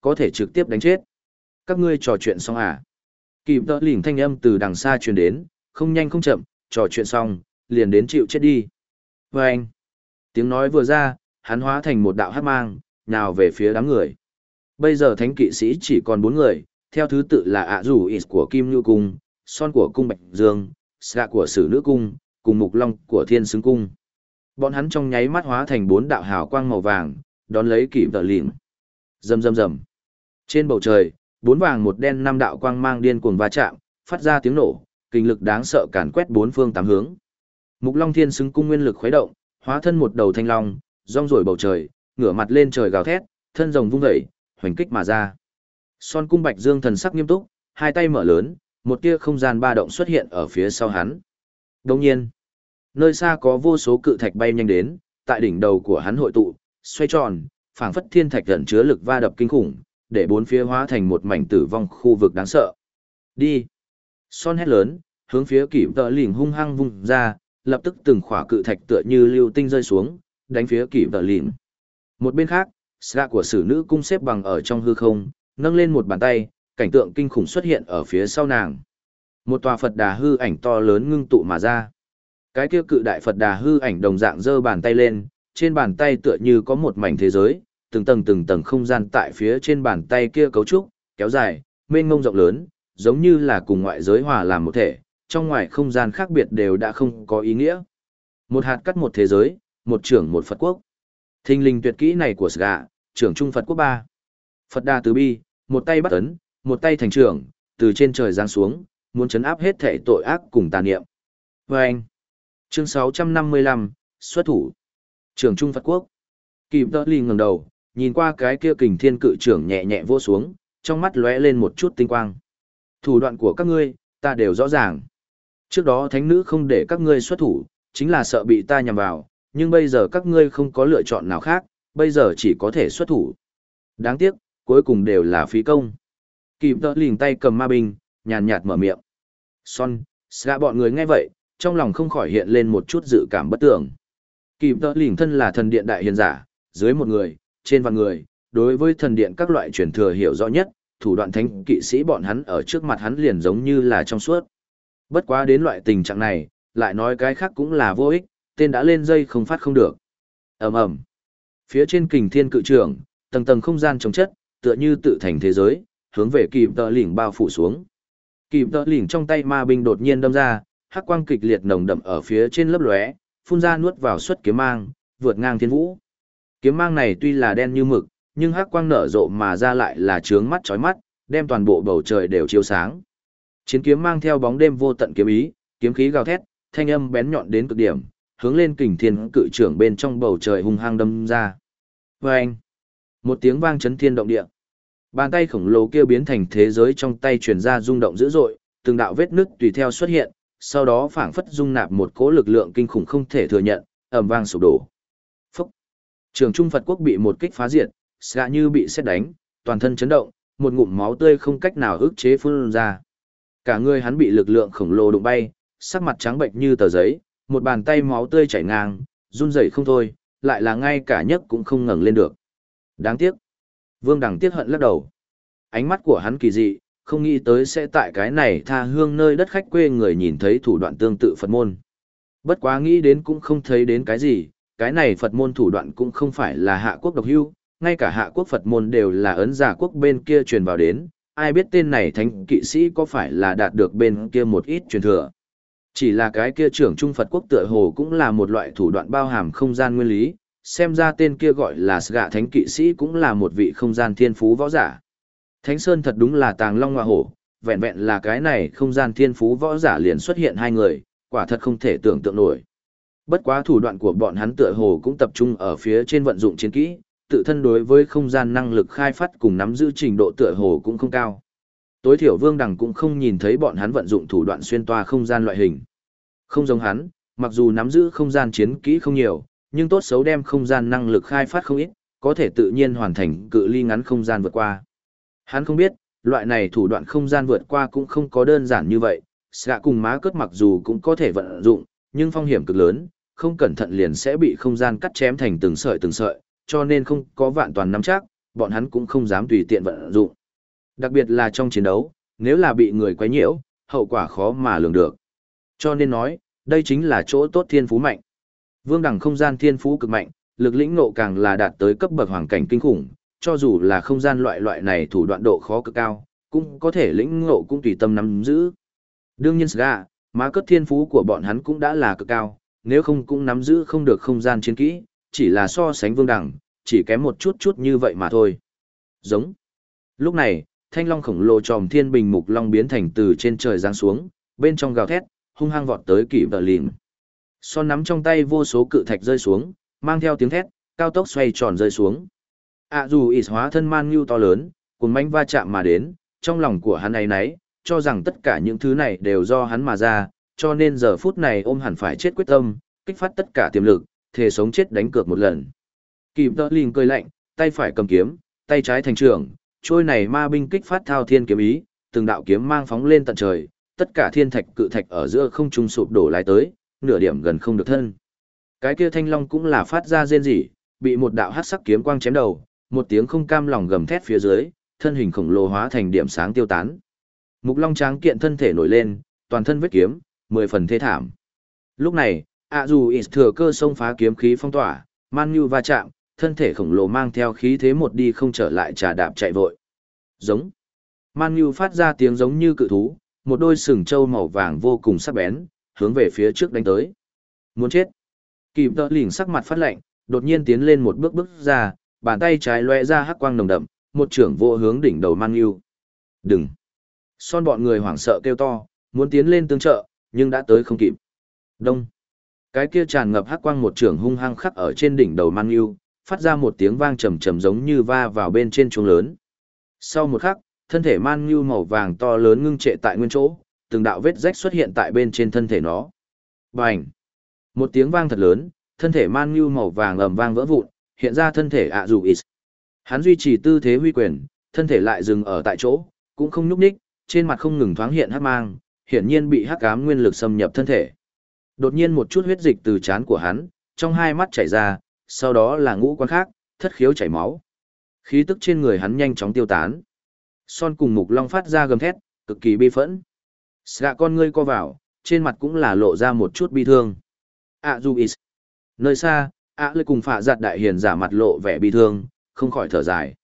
có thể trực tiếp đánh chết. Các ngươi trò chuyện xong à? Kịp tợ lỉnh thanh âm từ đằng xa truyền đến, không nhanh không chậm, trò chuyện xong, liền đến chịu chết đi. Và anh, tiếng nói vừa ra, hắn hóa thành một đạo hắc mang, nào về phía đám người. Bây giờ thánh kỵ sĩ chỉ còn 4 người, theo thứ tự là ạ rủ ít của Kim Nhu Cung, Son của Cung Bạch Dương, Sạ của Sử Nữ Cung, cùng Mục Long của Thiên Xứng Cung. Bọn hắn trong nháy mắt hóa thành 4 đạo hào quang màu vàng, đón lấy kịp tợ lỉnh. Rầm rầm rầm. Trên bầu trời, 4 vàng một đen 5 đạo quang mang điên cuồng va chạm, phát ra tiếng nổ, kinh lực đáng sợ càn quét 4 phương 8 hướng. Mục Long Thiên Xứng Cung nguyên lực khuấy động, hóa thân một đầu thanh long, rong rổi bầu trời, ngửa mặt lên trời gào thét, thân rồng vung dậy, hoành kích mà ra. Son Cung Bạch Dương thần sắc nghiêm túc, hai tay mở lớn, một tia không gian ba động xuất hiện ở phía sau hắn. Đồng nhiên, nơi xa có vô số cự thạch bay nhanh đến, tại đỉnh đầu của hắn hội tụ, xoay tròn, phảng phất thiên thạch ẩn chứa lực va đập kinh khủng, để bốn phía hóa thành một mảnh tử vong khu vực đáng sợ. Đi! Son hét lớn, hướng phía kịp tợ lỉnh hung hăng vung ra, lập tức từng khỏa cự thạch tựa như lưu tinh rơi xuống, đánh phía kịp tợ lỉnh. Một bên khác, Sạ của Sử Nữ Cung xếp bằng ở trong hư không, nâng lên một bàn tay, cảnh tượng kinh khủng xuất hiện ở phía sau nàng. Một tòa Phật Đà hư ảnh to lớn ngưng tụ mà ra. Cái kia cự đại Phật Đà hư ảnh đồng dạng giơ bàn tay lên, trên bàn tay tựa như có một mảnh thế giới, từng tầng không gian tại phía trên bàn tay kia cấu trúc, kéo dài, mênh mông rộng lớn, giống như là cùng ngoại giới hòa làm một thể, trong ngoài không gian khác biệt đều đã không có ý nghĩa. Một hạt cắt một thế giới, một trưởng một Phật quốc. Thinh linh tuyệt kỹ này của Sạ, trưởng trung Phật quốc 3. Phật Đà từ bi, một tay bắt ấn, một tay thành trưởng, từ trên trời giáng xuống, muốn chấn áp hết thể tội ác cùng tà niệm. Và anh, chương 655, xuất thủ. Trưởng trung Phật quốc. Kịp tợ lỉnh ngẩng đầu, nhìn qua cái kia kình thiên cự trưởng nhẹ nhẹ vô xuống, trong mắt lóe lên một chút tinh quang. Thủ đoạn của các ngươi, ta đều rõ ràng. Trước đó thánh nữ không để các ngươi xuất thủ, chính là sợ bị ta nhằm vào, nhưng bây giờ các ngươi không có lựa chọn nào khác, bây giờ chỉ có thể xuất thủ. Đáng tiếc, cuối cùng đều là phí công. Kịp tợ lỉnh tay cầm ma binh, nhàn nhạt mở miệng. Son, Sạ bọn người nghe vậy, trong lòng không khỏi hiện lên một chút dự cảm bất tưởng. Kịp tợ lỉnh thân là thần điện đại hiền giả, dưới một người, trên vạn người, đối với thần điện các loại truyền thừa hiểu rõ nhất, thủ đoạn thánh kỵ sĩ bọn hắn ở trước mặt hắn liền giống như là trong suốt. Bất quá đến loại tình trạng này, lại nói cái khác cũng là vô ích, tên đã lên dây không phát không được. Ầm ầm. Phía trên kình thiên cự trường, tầng tầng không gian chống chất, tựa như tự thành thế giới, hướng về kịp tợ lỉnh bao phủ xuống. Kịp tợ lỉnh trong tay ma binh đột nhiên đâm ra, hắc quang kịch liệt nồng đậm ở phía trên lấp lóe, phun ra nuốt vào xuất kiếm mang, vượt ngang thiên vũ. Kiếm mang này tuy là đen như mực, nhưng hắc quang nở rộ mà ra lại là chướng mắt chói mắt, đem toàn bộ bầu trời đều chiếu sáng. Chiến kiếm mang theo bóng đêm vô tận kiếm ý, kiếm khí gào thét, thanh âm bén nhọn đến cực điểm, hướng lên kình thiên cự trưởng bên trong bầu trời hung hăng đâm ra. Oeng! Một tiếng vang chấn thiên động địa. Bàn tay khổng lồ kia biến thành thế giới trong tay truyền ra rung động dữ dội, từng đạo vết nứt tùy theo xuất hiện, sau đó phảng phất dung nạp một cỗ lực lượng kinh khủng không thể thừa nhận, ầm vang sụp đổ. Phốc! Trường Trung Phật quốc bị một kích phá diệt, Sạ như bị sét đánh, toàn thân chấn động, một ngụm máu tươi không cách nào ức chế phun ra. Cả người hắn bị lực lượng khổng lồ đụng bay, sắc mặt trắng bệch như tờ giấy, một bàn tay máu tươi chảy ngang, run rẩy không thôi, lại là ngay cả nhấc cũng không ngẩng lên được. Đáng tiếc. Vương Đằng tiếc hận lắc đầu. Ánh mắt của hắn kỳ dị, không nghĩ tới sẽ tại cái này tha hương nơi đất khách quê người nhìn thấy thủ đoạn tương tự Phật môn. Bất quá nghĩ đến cũng không thấy đến cái gì, cái này Phật môn thủ đoạn cũng không phải là hạ quốc độc hưu, ngay cả hạ quốc Phật môn đều là ấn giả quốc bên kia truyền vào đến, ai biết tên này thánh kỵ sĩ có phải là đạt được bên kia một ít truyền thừa. Chỉ là cái kia trưởng trung Phật quốc tựa hồ cũng là một loại thủ đoạn bao hàm không gian nguyên lý, xem ra tên kia gọi là Sạ thánh kỵ sĩ cũng là một vị không gian thiên phú võ giả. Thánh Sơn thật đúng là tàng long hoa hổ, vẹn vẹn là cái này không gian thiên phú võ giả liền xuất hiện hai người, quả thật không thể tưởng tượng nổi. Bất quá thủ đoạn của bọn hắn tựa hồ cũng tập trung ở phía trên vận dụng chiến kỹ, tự thân đối với không gian năng lực khai phát cùng nắm giữ trình độ tựa hồ cũng không cao. Tối thiểu Vương Đằng cũng không nhìn thấy bọn hắn vận dụng thủ đoạn xuyên toa không gian loại hình. Không giống hắn, mặc dù nắm giữ không gian chiến kỹ không nhiều, nhưng tốt xấu đem không gian năng lực khai phát không ít, có thể tự nhiên hoàn thành cự ly ngắn không gian vượt qua. Hắn không biết, loại này thủ đoạn không gian vượt qua cũng không có đơn giản như vậy, Sạ cùng Má Cất mặc dù cũng có thể vận dụng, nhưng phong hiểm cực lớn, không cẩn thận liền sẽ bị không gian cắt chém thành từng sợi, cho nên không có vạn toàn nắm chắc, bọn hắn cũng không dám tùy tiện vận dụng. Đặc biệt là trong chiến đấu, nếu là bị người quấy nhiễu, hậu quả khó mà lường được. Cho nên nói, đây chính là chỗ tốt thiên phú mạnh. Vương đẳng không gian thiên phú cực mạnh, lực lĩnh ngộ càng là đạt tới cấp bậc hoàng cảnh kinh khủng, cho dù là không gian loại này thủ đoạn độ khó cực cao, cũng có thể lĩnh ngộ cũng tùy tâm nắm giữ. Đương nhiên Sga, má cất thiên phú của bọn hắn cũng đã là cực cao, nếu không cũng nắm giữ không được không gian chiến kỹ, chỉ là so sánh vương đẳng, chỉ kém một chút như vậy mà thôi. Giống. Lúc này, thanh long khổng lồ tròm thiên bình mục long biến thành từ trên trời giáng xuống, bên trong gào thét, hung hăng vọt tới Kỷ Vợ Lìn. Son nắm trong tay vô số cự thạch rơi xuống, mang theo tiếng thét, cao tốc xoay tròn rơi xuống. Dù ít hóa thân man nhu to lớn, cùng manh va chạm mà đến, trong lòng của hắn ấy nấy, cho rằng tất cả những thứ này đều do hắn mà ra, cho nên giờ phút này ôm hẳn phải chết quyết tâm, kích phát tất cả tiềm lực, thề sống chết đánh cược một lần. Kỷ Vợ Lìn cười lạnh, tay phải cầm kiếm, tay trái thành trường, trôi này ma binh kích phát thao thiên kiếm ý, từng đạo kiếm mang phóng lên tận trời, tất cả thiên thạch cự thạch ở giữa không trung sụp đổ lại tới, nửa điểm gần không được thân. Cái kia thanh long cũng là phát ra rên rỉ, bị một đạo hắc sắc kiếm quang chém đầu, một tiếng không cam lòng gầm thét phía dưới, thân hình khổng lồ hóa thành điểm sáng tiêu tán. Mục long tráng kiện thân thể nổi lên, toàn thân vết kiếm, 10 phần thê thảm. Lúc này, dù ít thừa cơ xông phá kiếm khí phong tỏa, man nhu va chạm, thân thể khổng lồ mang theo khí thế một đi không trở lại trà đạp chạy vội. Giống. Man nhu phát ra tiếng giống như cự thú, một đôi sừng trâu màu vàng vô cùng sắc bén, hướng về phía trước đánh tới. Muốn chết. Kỷ Vợ Lìn sắc mặt phát lạnh, đột nhiên tiến lên một bước ra, bàn tay trái lóe ra hắc quang nồng đậm, một trưởng vô hướng đỉnh đầu Man nhu. Đừng. Son bọn người hoảng sợ kêu to, muốn tiến lên tương trợ, nhưng đã tới không kịp. Đông. Cái kia tràn ngập hắc quang một trưởng hung hăng khắc ở trên đỉnh đầu Man nhu, phát ra một tiếng vang trầm trầm giống như va vào bên trên chuông lớn. Sau một khắc, thân thể Man nhu màu vàng to lớn ngưng trệ tại nguyên chỗ, từng đạo vết rách xuất hiện tại bên trên thân thể nó. Bành! Một tiếng vang thật lớn, thân thể Man nhu màu vàng ầm vang vỡ vụn, hiện ra thân thể dù ít. Hắn duy trì tư thế huy quyền, thân thể lại dừng ở tại chỗ, cũng không nhúc nhích, trên mặt không ngừng thoáng hiện hắc mang, hiển nhiên bị hắc ám nguyên lực xâm nhập thân thể. Đột nhiên một chút huyết dịch từ trán của hắn, trong hai mắt chảy ra, sau đó là ngũ quan khác, thất khiếu chảy máu. Khí tức trên người hắn nhanh chóng tiêu tán. Son cùng Mục Long phát ra gầm thét, cực kỳ bi phẫn. Sạ con ngươi co vào, trên mặt cũng là lộ ra một chút bi thương. Dù ít. Nơi xa, Lê cùng Phạ Giặt đại hiền giả mặt lộ vẻ bi thương, không khỏi thở dài.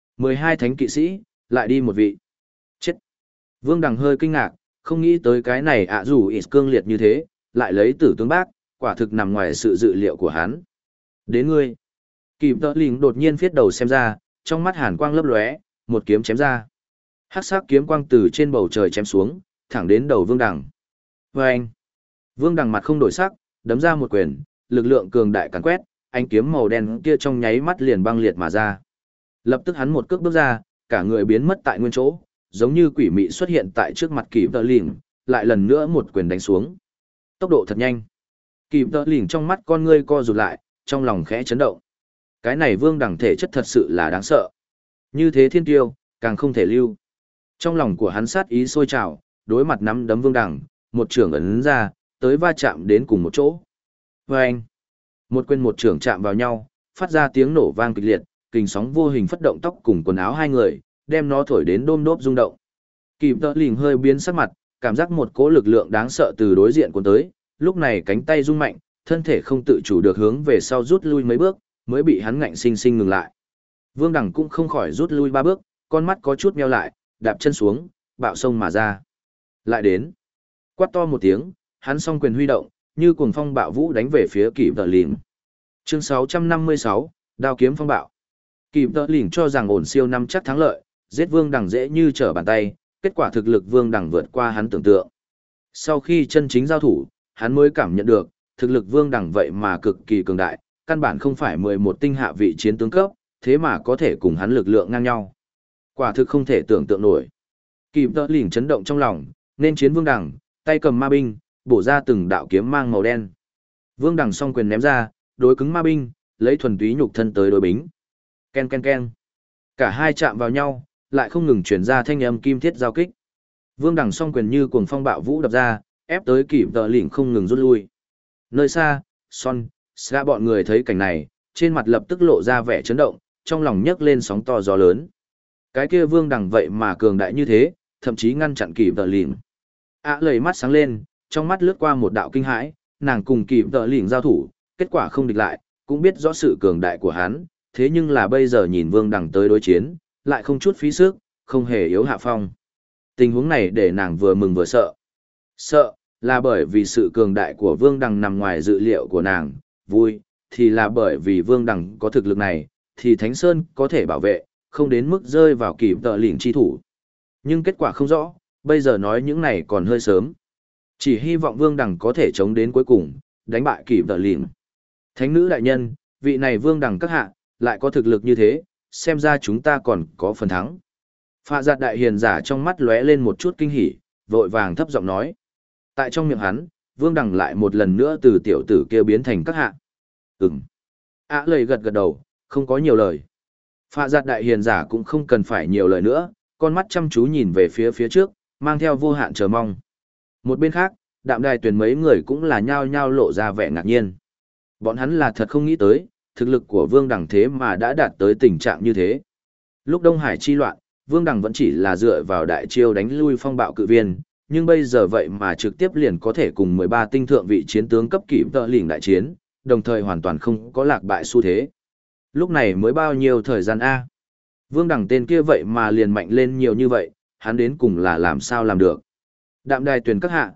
12 thánh kỵ sĩ, lại đi một vị. Chết. Vương Đằng hơi kinh ngạc, không nghĩ tới cái này dù ít cương liệt như thế, lại lấy tử tướng bác, quả thực nằm ngoài sự dự liệu của hắn. Đến ngươi. Kỷ Vợ Lìn đột nhiên phiết đầu xem ra, trong mắt hàn quang lấp lóe, một kiếm chém ra. Hắc sắc kiếm quang từ trên bầu trời chém xuống, thẳng đến đầu Vương Đằng. Vâng! Vương Đằng mặt không đổi sắc, đấm ra một quyền, lực lượng cường đại càn quét, ánh kiếm màu đen kia trong nháy mắt liền băng liệt mà ra. Lập tức hắn một cước bước ra, cả người biến mất tại nguyên chỗ, giống như quỷ mị xuất hiện tại trước mặt Kỷ Vợ Lìn, lại lần nữa một quyền đánh xuống. Tốc độ thật nhanh. Kỷ Vợ Lìn trong mắt con ngươi co rụt lại, trong lòng khẽ chấn động. Cái này Vương Đằng thể chất thật sự là đáng sợ. Như thế thiên tiêu, càng không thể lưu. Trong lòng của hắn sát ý sôi trào, đối mặt nắm đấm Vương Đằng, một trưởng ấn ra, tới va chạm đến cùng một chỗ. Vâng! Một quyền một trưởng chạm vào nhau, phát ra tiếng nổ vang kịch liệt, kình sóng vô hình phất động tóc cùng quần áo hai người, đem nó thổi đến đôm đốp rung động. Kỷ Vợ Lìn hơi biến sắc mặt, cảm giác một cỗ lực lượng đáng sợ từ đối diện cuốn tới, lúc này cánh tay rung mạnh, thân thể không tự chủ được hướng về sau rút lui mấy bước, mới bị hắn ngạnh sinh sinh ngừng lại. Vương Đằng cũng không khỏi rút lui 3 bước, con mắt có chút meo lại, đạp chân xuống, bạo sông mà ra. Lại đến. Quát to một tiếng, hắn song quyền huy động, như cuồng phong bạo vũ đánh về phía Kỷ Vợ Lìn. Chương 656, Đao kiếm phong bạo. Kỷ Vợ Lìn cho rằng ổn siêu năm chắc thắng lợi, giết Vương Đằng dễ như trở bàn tay, kết quả thực lực Vương Đằng vượt qua hắn tưởng tượng. Sau khi chân chính giao thủ, hắn mới cảm nhận được, thực lực Vương Đằng vậy mà cực kỳ cường đại, căn bản không phải 11 tinh hạ vị chiến tướng cấp, thế mà có thể cùng hắn lực lượng ngang nhau. Quả thực không thể tưởng tượng nổi. Kỷ Vợ Lìn chấn động trong lòng, nên chiến Vương Đằng, tay cầm ma binh, bổ ra từng đạo kiếm mang màu đen. Vương Đằng song quyền ném ra, đối cứng ma binh, lấy thuần túy nhục thân tới đối bính. Ken ken ken. Cả hai chạm vào nhau, lại không ngừng truyền ra thanh âm kim thiết giao kích. Vương Đằng song quyền như cuồng phong bạo vũ đập ra, ép tới Kỷ Vợ Lìn không ngừng rút lui. Nơi xa, Son, Ska bọn người thấy cảnh này, trên mặt lập tức lộ ra vẻ chấn động, trong lòng nhấc lên sóng to gió lớn. Cái kia vương đằng vậy mà cường đại như thế, thậm chí ngăn chặn kịp tờ lỉnh. Lầy mắt sáng lên, trong mắt lướt qua một đạo kinh hãi, nàng cùng kịp tờ lỉnh giao thủ, kết quả không địch lại, cũng biết rõ sự cường đại của hắn, thế nhưng là bây giờ nhìn vương đằng tới đối chiến, lại không chút phí sức, không hề yếu hạ phong. Tình huống này để nàng vừa mừng vừa sợ. Sợ, là bởi vì sự cường đại của vương đằng nằm ngoài dự liệu của nàng, vui, thì là bởi vì vương đằng có thực lực này, thì Thánh Sơn có thể bảo vệ, không đến mức rơi vào kịp tờ lỉnh chi thủ. Nhưng kết quả không rõ, bây giờ nói những này còn hơi sớm. Chỉ hy vọng vương đằng có thể chống đến cuối cùng, đánh bại kịp tờ lỉnh. Thánh nữ đại nhân, vị này vương đằng các hạ, lại có thực lực như thế, xem ra chúng ta còn có phần thắng. Phạ giặt đại hiền giả trong mắt lóe lên một chút kinh hỉ, vội vàng thấp giọng nói. Tại trong miệng hắn, vương đằng lại một lần nữa từ tiểu tử kia biến thành các hạ. Lầy gật gật đầu, không có nhiều lời. Phạ giặt đại hiền giả cũng không cần phải nhiều lời nữa, con mắt chăm chú nhìn về phía trước, mang theo vô hạn chờ mong. Một bên khác, đạm đài tuyển mấy người cũng là nhao nhao lộ ra vẻ ngạc nhiên. Bọn hắn là thật không nghĩ tới, thực lực của vương đằng thế mà đã đạt tới tình trạng như thế. Lúc Đông Hải chi loạn, vương đằng vẫn chỉ là dựa vào đại chiêu đánh lui phong bạo cự viên, nhưng bây giờ vậy mà trực tiếp liền có thể cùng 13 tinh thượng vị chiến tướng cấp kỵ tợ lỉnh đại chiến, đồng thời hoàn toàn không có lạc bại xu thế. Lúc này mới bao nhiêu thời gian A. Vương đẳng tên kia vậy mà liền mạnh lên nhiều như vậy, hắn đến cùng là làm sao làm được. Đạm đài tuyển các hạ,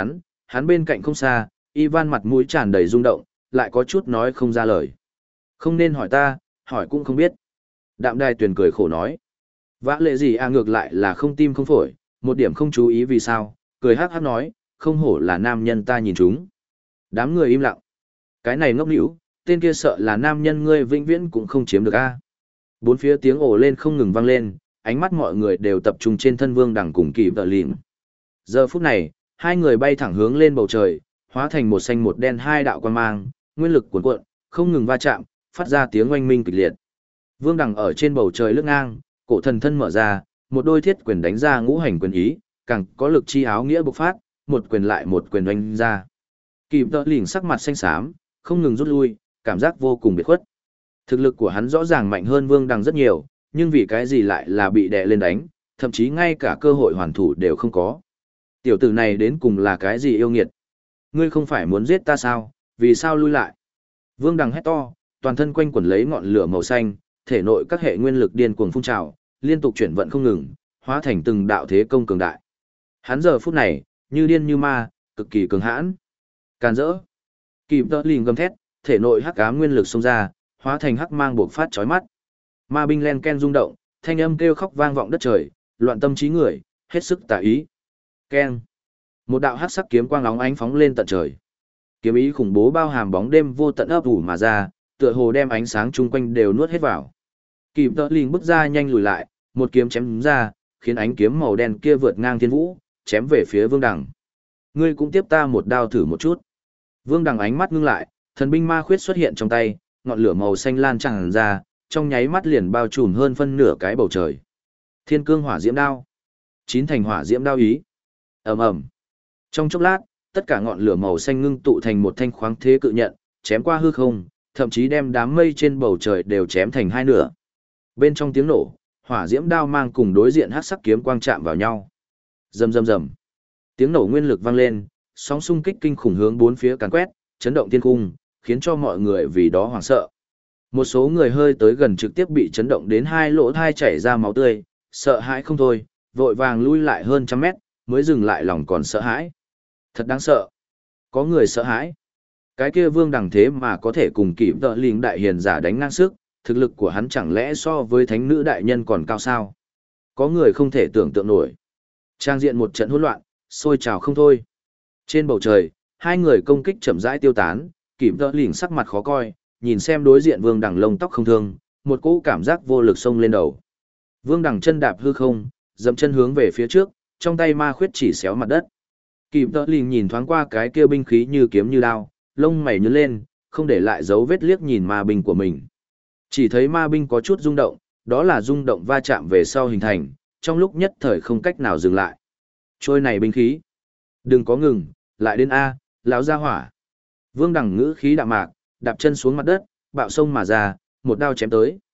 hắn bên cạnh không xa, Ivan mặt mũi tràn đầy rung động, lại có chút nói không ra lời. Không nên hỏi ta, hỏi cũng không biết. Đạm đài tuyển cười khổ nói. Vã lệ gì ngược lại là không tim không phổi, một điểm không chú ý vì sao, cười hát hát nói, không hổ là nam nhân ta nhìn chúng. Đám người im lặng. Cái này ngốc nỉu, tên kia sợ là nam nhân ngươi vĩnh viễn cũng không chiếm được a. Bốn phía tiếng ồ lên không ngừng vang lên, ánh mắt mọi người đều tập trung trên thân vương đằng cùng kỳ vợ lìn. Giờ phút này, hai người bay thẳng hướng lên bầu trời, hóa thành một xanh một đen hai đạo quan mang, nguyên lực cuồn cuộn, không ngừng va chạm, phát ra tiếng oanh minh kịch liệt. Vương đằng ở trên bầu trời lướt ngang, cổ thần thân mở ra, một đôi thiết quyền đánh ra ngũ hành quyền ý, càng có lực chi áo nghĩa bộc phát, một quyền lại một quyền đánh ra. Kỳ vợ lìn sắc mặt xanh xám, không ngừng rút lui, cảm giác vô cùng biệt khuất. Thực lực của hắn rõ ràng mạnh hơn Vương Đằng rất nhiều, nhưng vì cái gì lại là bị đè lên đánh, thậm chí ngay cả cơ hội hoàn thủ đều không có. Tiểu tử này đến cùng là cái gì yêu nghiệt? Ngươi không phải muốn giết ta sao, vì sao lui lại? Vương Đằng hét to, toàn thân quanh quẩn lấy ngọn lửa màu xanh, thể nội các hệ nguyên lực điên cuồng phun trào, liên tục chuyển vận không ngừng, hóa thành từng đạo thế công cường đại. Hắn giờ phút này, như điên như ma, cực kỳ cường hãn. Càn rỡ. Kịp tợ lìn gầm thét, thể nội hắc ám nguyên lực xông ra, hóa thành hắc mang bộc phát chói mắt. Ma binh len ken rung động, thanh âm kêu khóc vang vọng đất trời, loạn tâm trí người, hết sức tà ý. Ken. Một đạo hắc sắc kiếm quang óng ánh phóng lên tận trời. Kiếm ý khủng bố bao hàm bóng đêm vô tận ấp ủ mà ra, tựa hồ đem ánh sáng chung quanh đều nuốt hết vào. Kịp tợ lìn bước ra nhanh lùi lại, một kiếm chém ra, khiến ánh kiếm màu đen kia vượt ngang thiên vũ, chém về phía Vương Đằng. Ngươi cũng tiếp ta một đao thử một chút. Vương Đằng ánh mắt ngưng lại, thần binh ma khuyết xuất hiện trong tay, ngọn lửa màu xanh lan tràn ra, trong nháy mắt liền bao trùm hơn phân nửa cái bầu trời. Thiên cương hỏa diễm đao. Chín thành hỏa diễm đao ý. Ầm ầm. Trong chốc lát, tất cả ngọn lửa màu xanh ngưng tụ thành một thanh khoáng thế cự nhận, chém qua hư không, thậm chí đem đám mây trên bầu trời đều chém thành hai nửa. Bên trong tiếng nổ, hỏa diễm đao mang cùng đối diện hắc sắc kiếm quang chạm vào nhau. Rầm rầm rầm. Tiếng nổ nguyên lực vang lên, sóng xung kích kinh khủng hướng bốn phía càn quét, chấn động thiên cung, khiến cho mọi người vì đó hoảng sợ. Một số người hơi tới gần trực tiếp bị chấn động đến hai lỗ thai chảy ra máu tươi, sợ hãi không thôi, vội vàng lui lại hơn trăm mét, mới dừng lại lòng còn sợ hãi. Thật đáng sợ. Có người sợ hãi. Cái kia Vương Đằng thế mà có thể cùng kịp tợ lìn đại hiền giả đánh ngang sức, thực lực của hắn chẳng lẽ so với thánh nữ đại nhân còn cao sao? Có người không thể tưởng tượng nổi. Trang diện một trận hỗn loạn, sôi trào không thôi. Trên bầu trời, hai người công kích chậm rãi tiêu tán, kịp tợ lìn sắc mặt khó coi, nhìn xem đối diện Vương Đằng lông tóc không thương, một cỗ cảm giác vô lực xông lên đầu. Vương Đằng chân đạp hư không, dậm chân hướng về phía trước, trong tay ma khuyết chỉ xéo mặt đất. Kịp tợ lìn nhìn thoáng qua cái kia binh khí như kiếm như đao, lông mày nhướng lên, không để lại dấu vết liếc nhìn ma binh của mình. Chỉ thấy ma binh có chút rung động, đó là rung động va chạm về sau hình thành, trong lúc nhất thời không cách nào dừng lại. Trôi này binh khí. Đừng có ngừng, lại đến A, lão gia hỏa. Vương Đằng ngữ khí đạm mạc, đạp chân xuống mặt đất, bạo sông mà ra, một đao chém tới.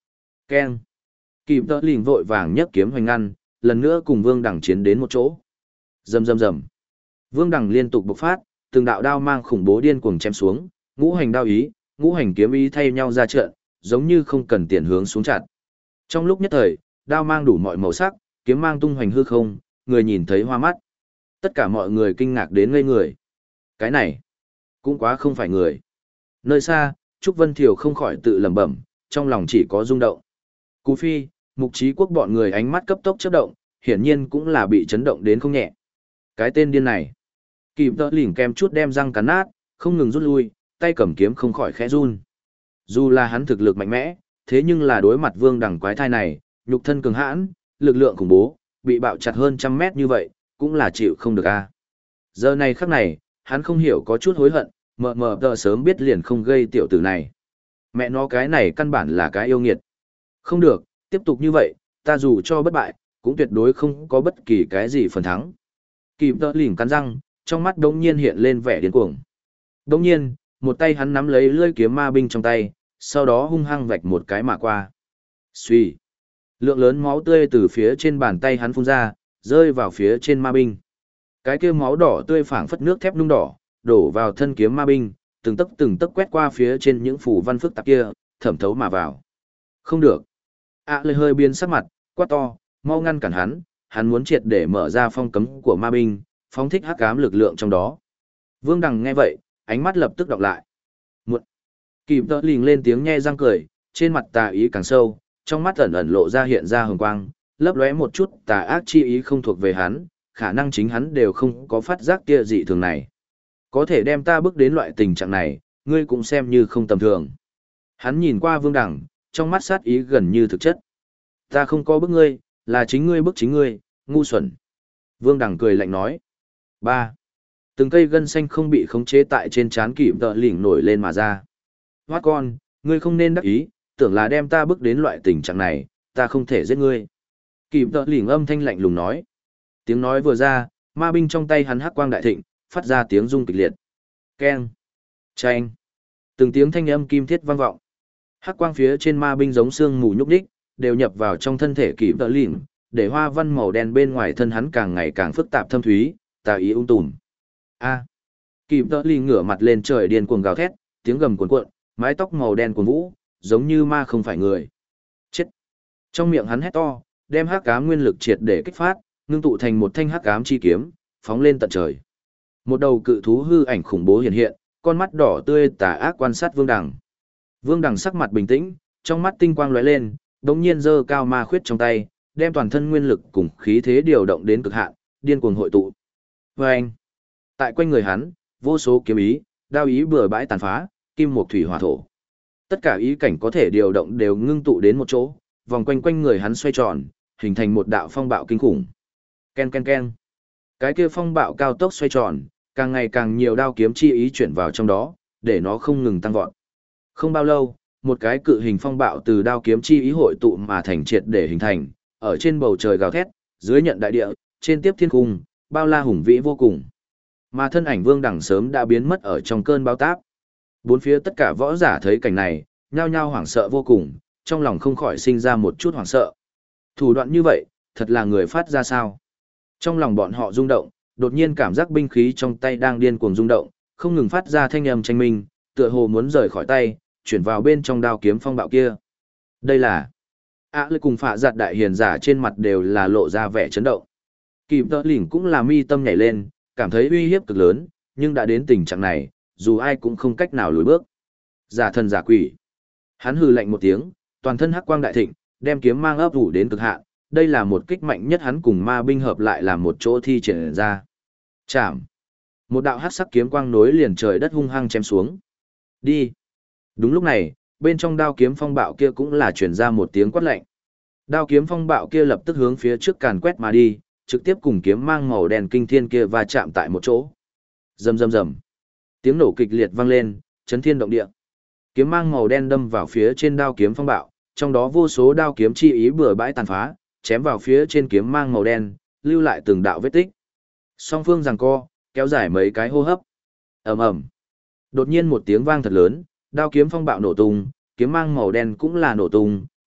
Keng. Kịp tợ lỉnh vội vàng nhấc kiếm hoành ngăn, lần nữa cùng Vương Đằng chiến đến một chỗ. Rầm rầm rầm. Vương Đằng liên tục bộc phát, từng đạo đao mang khủng bố điên cuồng chém xuống, ngũ hành đao ý, ngũ hành kiếm ý thay nhau ra trận, giống như không cần tiền hướng xuống chặt. Trong lúc nhất thời, đao mang đủ mọi màu sắc, kiếm mang tung hoành hư không, người nhìn thấy hoa mắt. Tất cả mọi người kinh ngạc đến ngây người. Cái này, cũng quá không phải người. Nơi xa, Trúc Vân Thiều không khỏi tự lẩm bẩm, trong lòng chỉ có rung động. Cú Phi, Mục Chí Quốc bọn người ánh mắt cấp tốc chớp động, hiển nhiên cũng là bị chấn động đến không nhẹ. Cái tên điên này, Kịp Tợ Lỉnh kem chút đem răng cắn nát, không ngừng rút lui, tay cầm kiếm không khỏi khẽ run. Dù là hắn thực lực mạnh mẽ, thế nhưng là đối mặt Vương Đằng quái thai này, nhục thân cường hãn, lực lượng khủng bố, bị bạo chặt hơn trăm mét như vậy, cũng là chịu không được a. Giờ này khắc này, hắn không hiểu có chút hối hận, mờ tờ sớm biết liền không gây tiểu tử này. Mẹ nó cái này căn bản là cái yêu nghiệt. Không được, tiếp tục như vậy, ta dù cho bất bại, cũng tuyệt đối không có bất kỳ cái gì phần thắng. Kịp Tợ Lỉnh cắn răng, trong mắt đống nhiên hiện lên vẻ điên cuồng. Đống nhiên, một tay hắn nắm lấy lưỡi kiếm ma binh trong tay, sau đó hung hăng vạch một cái mà qua. Xuy. Lượng lớn máu tươi từ phía trên bàn tay hắn phun ra, rơi vào phía trên ma binh. Cái kia máu đỏ tươi phảng phất nước thép nung đỏ, đổ vào thân kiếm ma binh, từng tấc quét qua phía trên những phù văn phức tạp kia, thẩm thấu mà vào. Không được. Lê hơi biến sắc mặt, quát to, mau ngăn cản hắn muốn triệt để mở ra phong cấm của ma binh, phóng thích hắc ám lực lượng trong đó. Vương Đằng nghe vậy, ánh mắt lập tức đọc lại. Muộn. Kịp Tợ Lỉnh lên tiếng nhe răng cười, trên mặt tà ý càng sâu, trong mắt ẩn ẩn lộ ra hiện ra hồng quang, lấp lóe một chút tà ác chi ý không thuộc về hắn, khả năng chính hắn đều không có phát giác kia dị thường này. Có thể đem ta bước đến loại tình trạng này, ngươi cũng xem như không tầm thường. Hắn nhìn qua Vương Đằng, trong mắt sát ý gần như thực chất. Ta không có bức ngươi, là chính ngươi bức chính ngươi, ngu xuẩn. Vương Đằng cười lạnh nói. 3. Từng cây gân xanh không bị khống chế tại trên trán Kịp Tợ Lỉnh nổi lên mà ra. Hoát con, ngươi không nên đắc ý, tưởng là đem ta bước đến loại tình trạng này, ta không thể giết ngươi. Kịp Tợ Lỉnh âm thanh lạnh lùng nói. Tiếng nói vừa ra, ma binh trong tay hắn hắc quang đại thịnh, phát ra tiếng rung kịch liệt. Keng. Chanh. Từng tiếng thanh âm kim thiết vang vọng. Hắc quang phía trên ma binh giống xương mù nhúc nhích, đều nhập vào trong thân thể Kịp Tợ Lỉnh, để hoa văn màu đen bên ngoài thân hắn càng ngày càng phức tạp thâm thúy, tà ý tùm. A. Kịp Tợ Lỉnh ngửa mặt lên trời điên cuồng gào thét, tiếng gầm cuồn cuộn, mái tóc màu đen cuồn vũ, giống như ma không phải người. Chết. Trong miệng hắn hét to, đem hắc ám nguyên lực triệt để kích phát, ngưng tụ thành một thanh hắc ám chi kiếm, phóng lên tận trời. Một đầu cự thú hư ảnh khủng bố hiện hiện, con mắt đỏ tươi tà ác quan sát Vương Đằng. Vương Đằng sắc mặt bình tĩnh, trong mắt tinh quang lóe lên, đống nhiên giơ cao ma khuyết trong tay, đem toàn thân nguyên lực cùng khí thế điều động đến cực hạn, điên cuồng hội tụ. Vâng! Tại quanh người hắn, vô số kiếm ý, đao ý bừa bãi tàn phá, kim mộc thủy hỏa thổ. Tất cả ý cảnh có thể điều động đều ngưng tụ đến một chỗ, vòng quanh quanh người hắn xoay tròn, hình thành một đạo phong bạo kinh khủng. Ken ken ken. Cái kia phong bạo cao tốc xoay tròn, càng ngày càng nhiều đao kiếm chi ý chuyển vào trong đó, để nó không ngừng tăng vọt. Không bao lâu, một cái cự hình phong bạo từ đao kiếm chi ý hội tụ mà thành triệt để hình thành, ở trên bầu trời gào thét, dưới nhận đại địa, trên tiếp thiên cung, bao la hùng vĩ vô cùng. Mà thân ảnh Vương Đằng sớm đã biến mất ở trong cơn bão táp. Bốn phía tất cả võ giả thấy cảnh này, nhao nhao hoảng sợ vô cùng, trong lòng không khỏi sinh ra một chút hoảng sợ. Thủ đoạn như vậy, thật là người phát ra sao? Trong lòng bọn họ rung động, đột nhiên cảm giác binh khí trong tay đang điên cuồng rung động, không ngừng phát ra thanh âm tranh minh, tựa hồ muốn rời khỏi tay, chuyển vào bên trong đao kiếm phong bạo kia. Đây là Lê cùng Phạ Giặt đại hiền giả trên mặt đều là lộ ra vẻ chấn động. Kịp Tợ Lỉnh cũng là mi tâm nhảy lên, cảm thấy uy hiếp cực lớn, nhưng đã đến tình trạng này, dù ai cũng không cách nào lùi bước. Giả thần giả quỷ. Hắn hừ lạnh một tiếng, toàn thân hắc quang đại thịnh, đem kiếm mang ấp ủ đến cực hạn, đây là một kích mạnh nhất hắn cùng ma binh hợp lại làm một chỗ thi triển ra. Chạm. Một đạo hắc sắc kiếm quang nối liền trời đất hung hăng chém xuống. Đi. Đúng lúc này, bên trong đao kiếm phong bạo kia cũng là truyền ra một tiếng quát lạnh. Đao kiếm phong bạo kia lập tức hướng phía trước càn quét mà đi, trực tiếp cùng kiếm mang màu đen kinh thiên kia va chạm tại một chỗ. Rầm rầm rầm. Tiếng nổ kịch liệt vang lên, chấn thiên động địa. Kiếm mang màu đen đâm vào phía trên đao kiếm phong bạo, trong đó vô số đao kiếm chi ý bừa bãi tàn phá, chém vào phía trên kiếm mang màu đen, lưu lại từng đạo vết tích. Song phương giằng co, kéo dài mấy cái hô hấp. Ầm ầm. Đột nhiên một tiếng vang thật lớn, đao kiếm phong bạo nổ tung, kiếm mang màu đen cũng là nổ tung,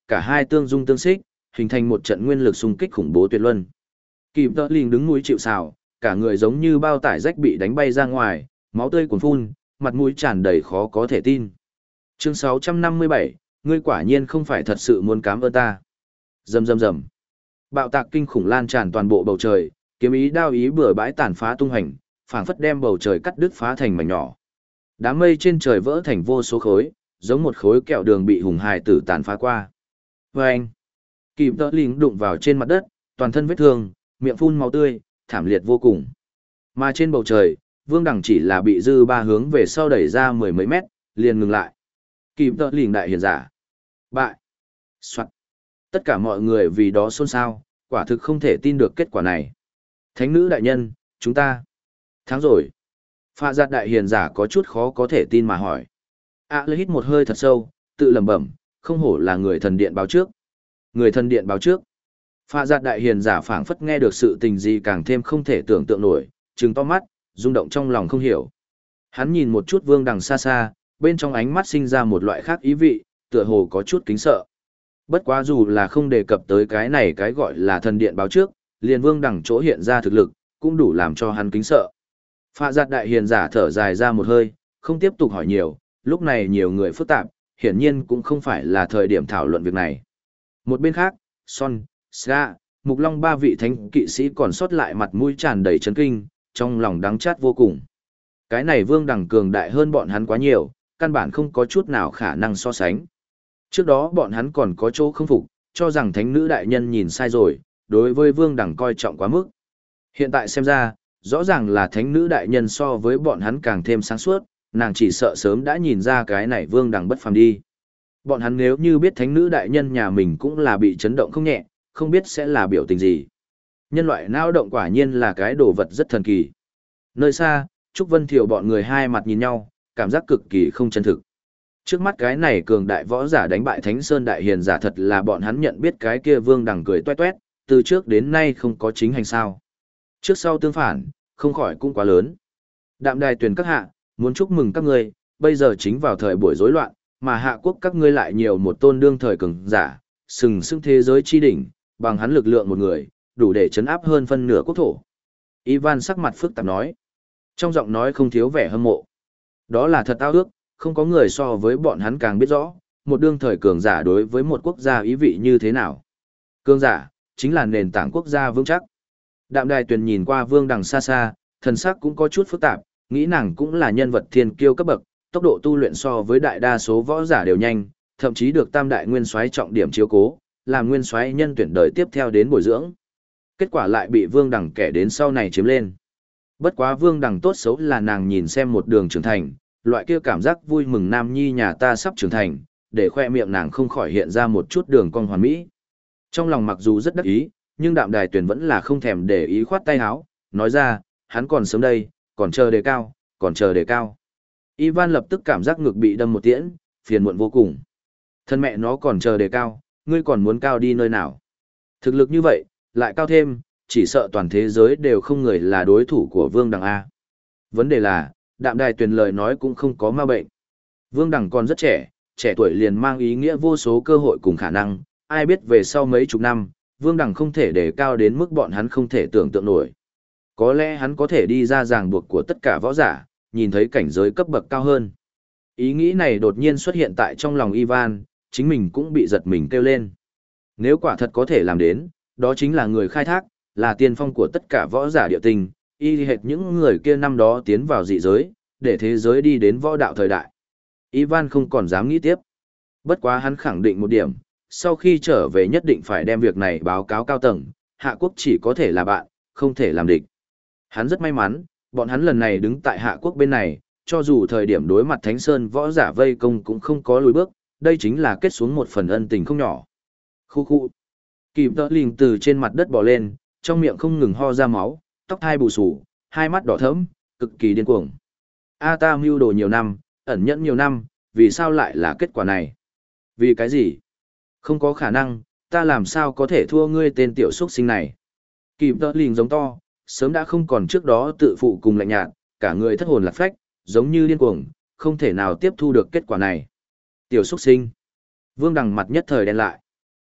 cả hai tương dung tương xích, hình thành một trận nguyên lực xung kích khủng bố tuyệt luân. Kịp tợ lìn đứng núi chịu sào, cả người giống như bao tải rách bị đánh bay ra ngoài, máu tươi cuồn phun, mặt mũi tràn đầy khó có thể tin. Chương 657, ngươi quả nhiên không phải thật sự muốn cám ơn ta. Rầm rầm rầm. Bạo tạc kinh khủng lan tràn toàn bộ bầu trời, kiếm ý đao ý bừa bãi tàn phá tung hành, phảng phất đem bầu trời cắt đứt phá thành mảnh nhỏ. Đám mây trên trời vỡ thành vô số khối, giống một khối kẹo đường bị hùng hài tử tàn phá qua. Vâng! Kịp tợ lìn đụng vào trên mặt đất, toàn thân vết thương, miệng phun máu tươi, thảm liệt vô cùng. Mà trên bầu trời, Vương Đằng chỉ là bị dư ba hướng về sau đẩy ra mười mấy mét, liền ngừng lại. Kịp tợ lìn đại hiền giả. Bại! Soạn! Tất cả mọi người vì đó xôn xao, quả thực không thể tin được kết quả này. Thánh nữ đại nhân, chúng ta thắng rồi. Phạ giặt đại hiền giả có chút khó có thể tin mà hỏi. Lê hít một hơi thật sâu, tự lẩm bẩm, không hổ là người thần điện báo trước. Người thần điện báo trước. Phạ giặt đại hiền giả phảng phất nghe được sự tình gì càng thêm không thể tưởng tượng nổi, trừng to mắt, rung động trong lòng không hiểu. Hắn nhìn một chút Vương Đằng xa xa, bên trong ánh mắt sinh ra một loại khác ý vị, tựa hồ có chút kính sợ. Bất quá dù là không đề cập tới cái này cái gọi là thần điện báo trước, liền Vương Đằng chỗ hiện ra thực lực, cũng đủ làm cho hắn kính sợ. Phạ giặt đại hiền giả thở dài ra một hơi, không tiếp tục hỏi nhiều, lúc này nhiều người phức tạp, hiển nhiên cũng không phải là thời điểm thảo luận việc này. Một bên khác, Son, Ska, Mục Long ba vị thánh kỵ sĩ còn sót lại mặt mũi tràn đầy chấn kinh, trong lòng đắng chát vô cùng. Cái này Vương Đằng cường đại hơn bọn hắn quá nhiều, căn bản không có chút nào khả năng so sánh. Trước đó bọn hắn còn có chỗ không phục, cho rằng thánh nữ đại nhân nhìn sai rồi, đối với Vương Đằng coi trọng quá mức. Hiện tại xem ra, rõ ràng là thánh nữ đại nhân so với bọn hắn càng thêm sáng suốt, nàng chỉ sợ sớm đã nhìn ra cái này Vương Đằng bất phàm đi. Bọn hắn nếu như biết thánh nữ đại nhân nhà mình cũng là bị chấn động không nhẹ, không biết sẽ là biểu tình gì. Nhân loại não động quả nhiên là cái đồ vật rất thần kỳ. Nơi xa, Trúc Vân Thiều bọn người hai mặt nhìn nhau, cảm giác cực kỳ không chân thực. Trước mắt cái này cường đại võ giả đánh bại Thánh Sơn đại hiền giả thật là bọn hắn nhận biết cái kia Vương Đằng cười toét toét, từ trước đến nay không có chính hành sao. Trước sau tương phản, không khỏi cũng quá lớn. Đạm đài tuyển các hạ, muốn chúc mừng các ngươi, bây giờ chính vào thời buổi rối loạn, mà hạ quốc các ngươi lại nhiều một tôn đương thời cường giả, sừng sững thế giới chi đỉnh, bằng hắn lực lượng một người, đủ để chấn áp hơn phân nửa quốc thổ. Ivan sắc mặt phức tạp nói, trong giọng nói không thiếu vẻ hâm mộ. Đó là thật ao ước, không có người so với bọn hắn càng biết rõ, một đương thời cường giả đối với một quốc gia ý vị như thế nào. Cường giả, chính là nền tảng quốc gia vững chắc. Đạm đài tuyền nhìn qua Vương Đằng xa xa, thần sắc cũng có chút phức tạp, nghĩ nàng cũng là nhân vật thiên kiêu cấp bậc, tốc độ tu luyện so với đại đa số võ giả đều nhanh, thậm chí được tam đại nguyên soái trọng điểm chiếu cố, làm nguyên soái nhân tuyển đời tiếp theo đến bồi dưỡng. Kết quả lại bị Vương Đằng kẻ đến sau này chiếm lên. Bất quá Vương Đằng tốt xấu là nàng nhìn xem một đường trưởng thành, loại kia cảm giác vui mừng nam nhi nhà ta sắp trưởng thành, để khoe miệng nàng không khỏi hiện ra một chút đường cong hoàn mỹ. Trong lòng mặc dù rất đắc ý, nhưng đạm đài tuyển vẫn là không thèm để ý khoát tay áo, nói ra, hắn còn sớm đây, còn chờ đề cao, còn chờ đề cao. Ivan lập tức cảm giác ngực bị đâm một tiễn, phiền muộn vô cùng. Thân mẹ nó còn chờ đề cao, ngươi còn muốn cao đi nơi nào. Thực lực như vậy, lại cao thêm, chỉ sợ toàn thế giới đều không người là đối thủ của Vương Đằng A. Vấn đề là, đạm đài tuyển lời nói cũng không có ma bệnh. Vương Đằng còn rất trẻ, trẻ tuổi liền mang ý nghĩa vô số cơ hội cùng khả năng, ai biết về sau mấy chục năm, Vương Đằng không thể đề cao đến mức bọn hắn không thể tưởng tượng nổi. Có lẽ hắn có thể đi ra ràng buộc của tất cả võ giả, nhìn thấy cảnh giới cấp bậc cao hơn. Ý nghĩ này đột nhiên xuất hiện tại trong lòng Ivan, chính mình cũng bị giật mình kêu lên. Nếu quả thật có thể làm đến, đó chính là người khai thác, là tiên phong của tất cả võ giả địa tình, y hệt những người kia năm đó tiến vào dị giới, để thế giới đi đến võ đạo thời đại. Ivan không còn dám nghĩ tiếp. Bất quá hắn khẳng định một điểm, sau khi trở về nhất định phải đem việc này báo cáo cao tầng, Hạ Quốc chỉ có thể là bạn, không thể làm địch. Hắn rất may mắn, bọn hắn lần này đứng tại Hạ Quốc bên này, cho dù thời điểm đối mặt Thánh Sơn võ giả vây công cũng không có lùi bước, đây chính là kết xuống một phần ân tình không nhỏ. Khu khu. Kịp tợ lình từ trên mặt đất bò lên, trong miệng không ngừng ho ra máu, tóc hai bù xù, hai mắt đỏ thẫm, cực kỳ điên cuồng. A ta mưu đồ nhiều năm, ẩn nhẫn nhiều năm, vì sao lại là kết quả này? Vì cái gì? Không có khả năng, ta làm sao có thể thua ngươi tên tiểu xuất sinh này? Kịp tợ lình giống to, sớm đã không còn trước đó tự phụ cùng lạnh nhạt, cả người thất hồn lạc phách, giống như điên cuồng, không thể nào tiếp thu được kết quả này. Tiểu xuất sinh. Vương Đằng mặt nhất thời đen lại.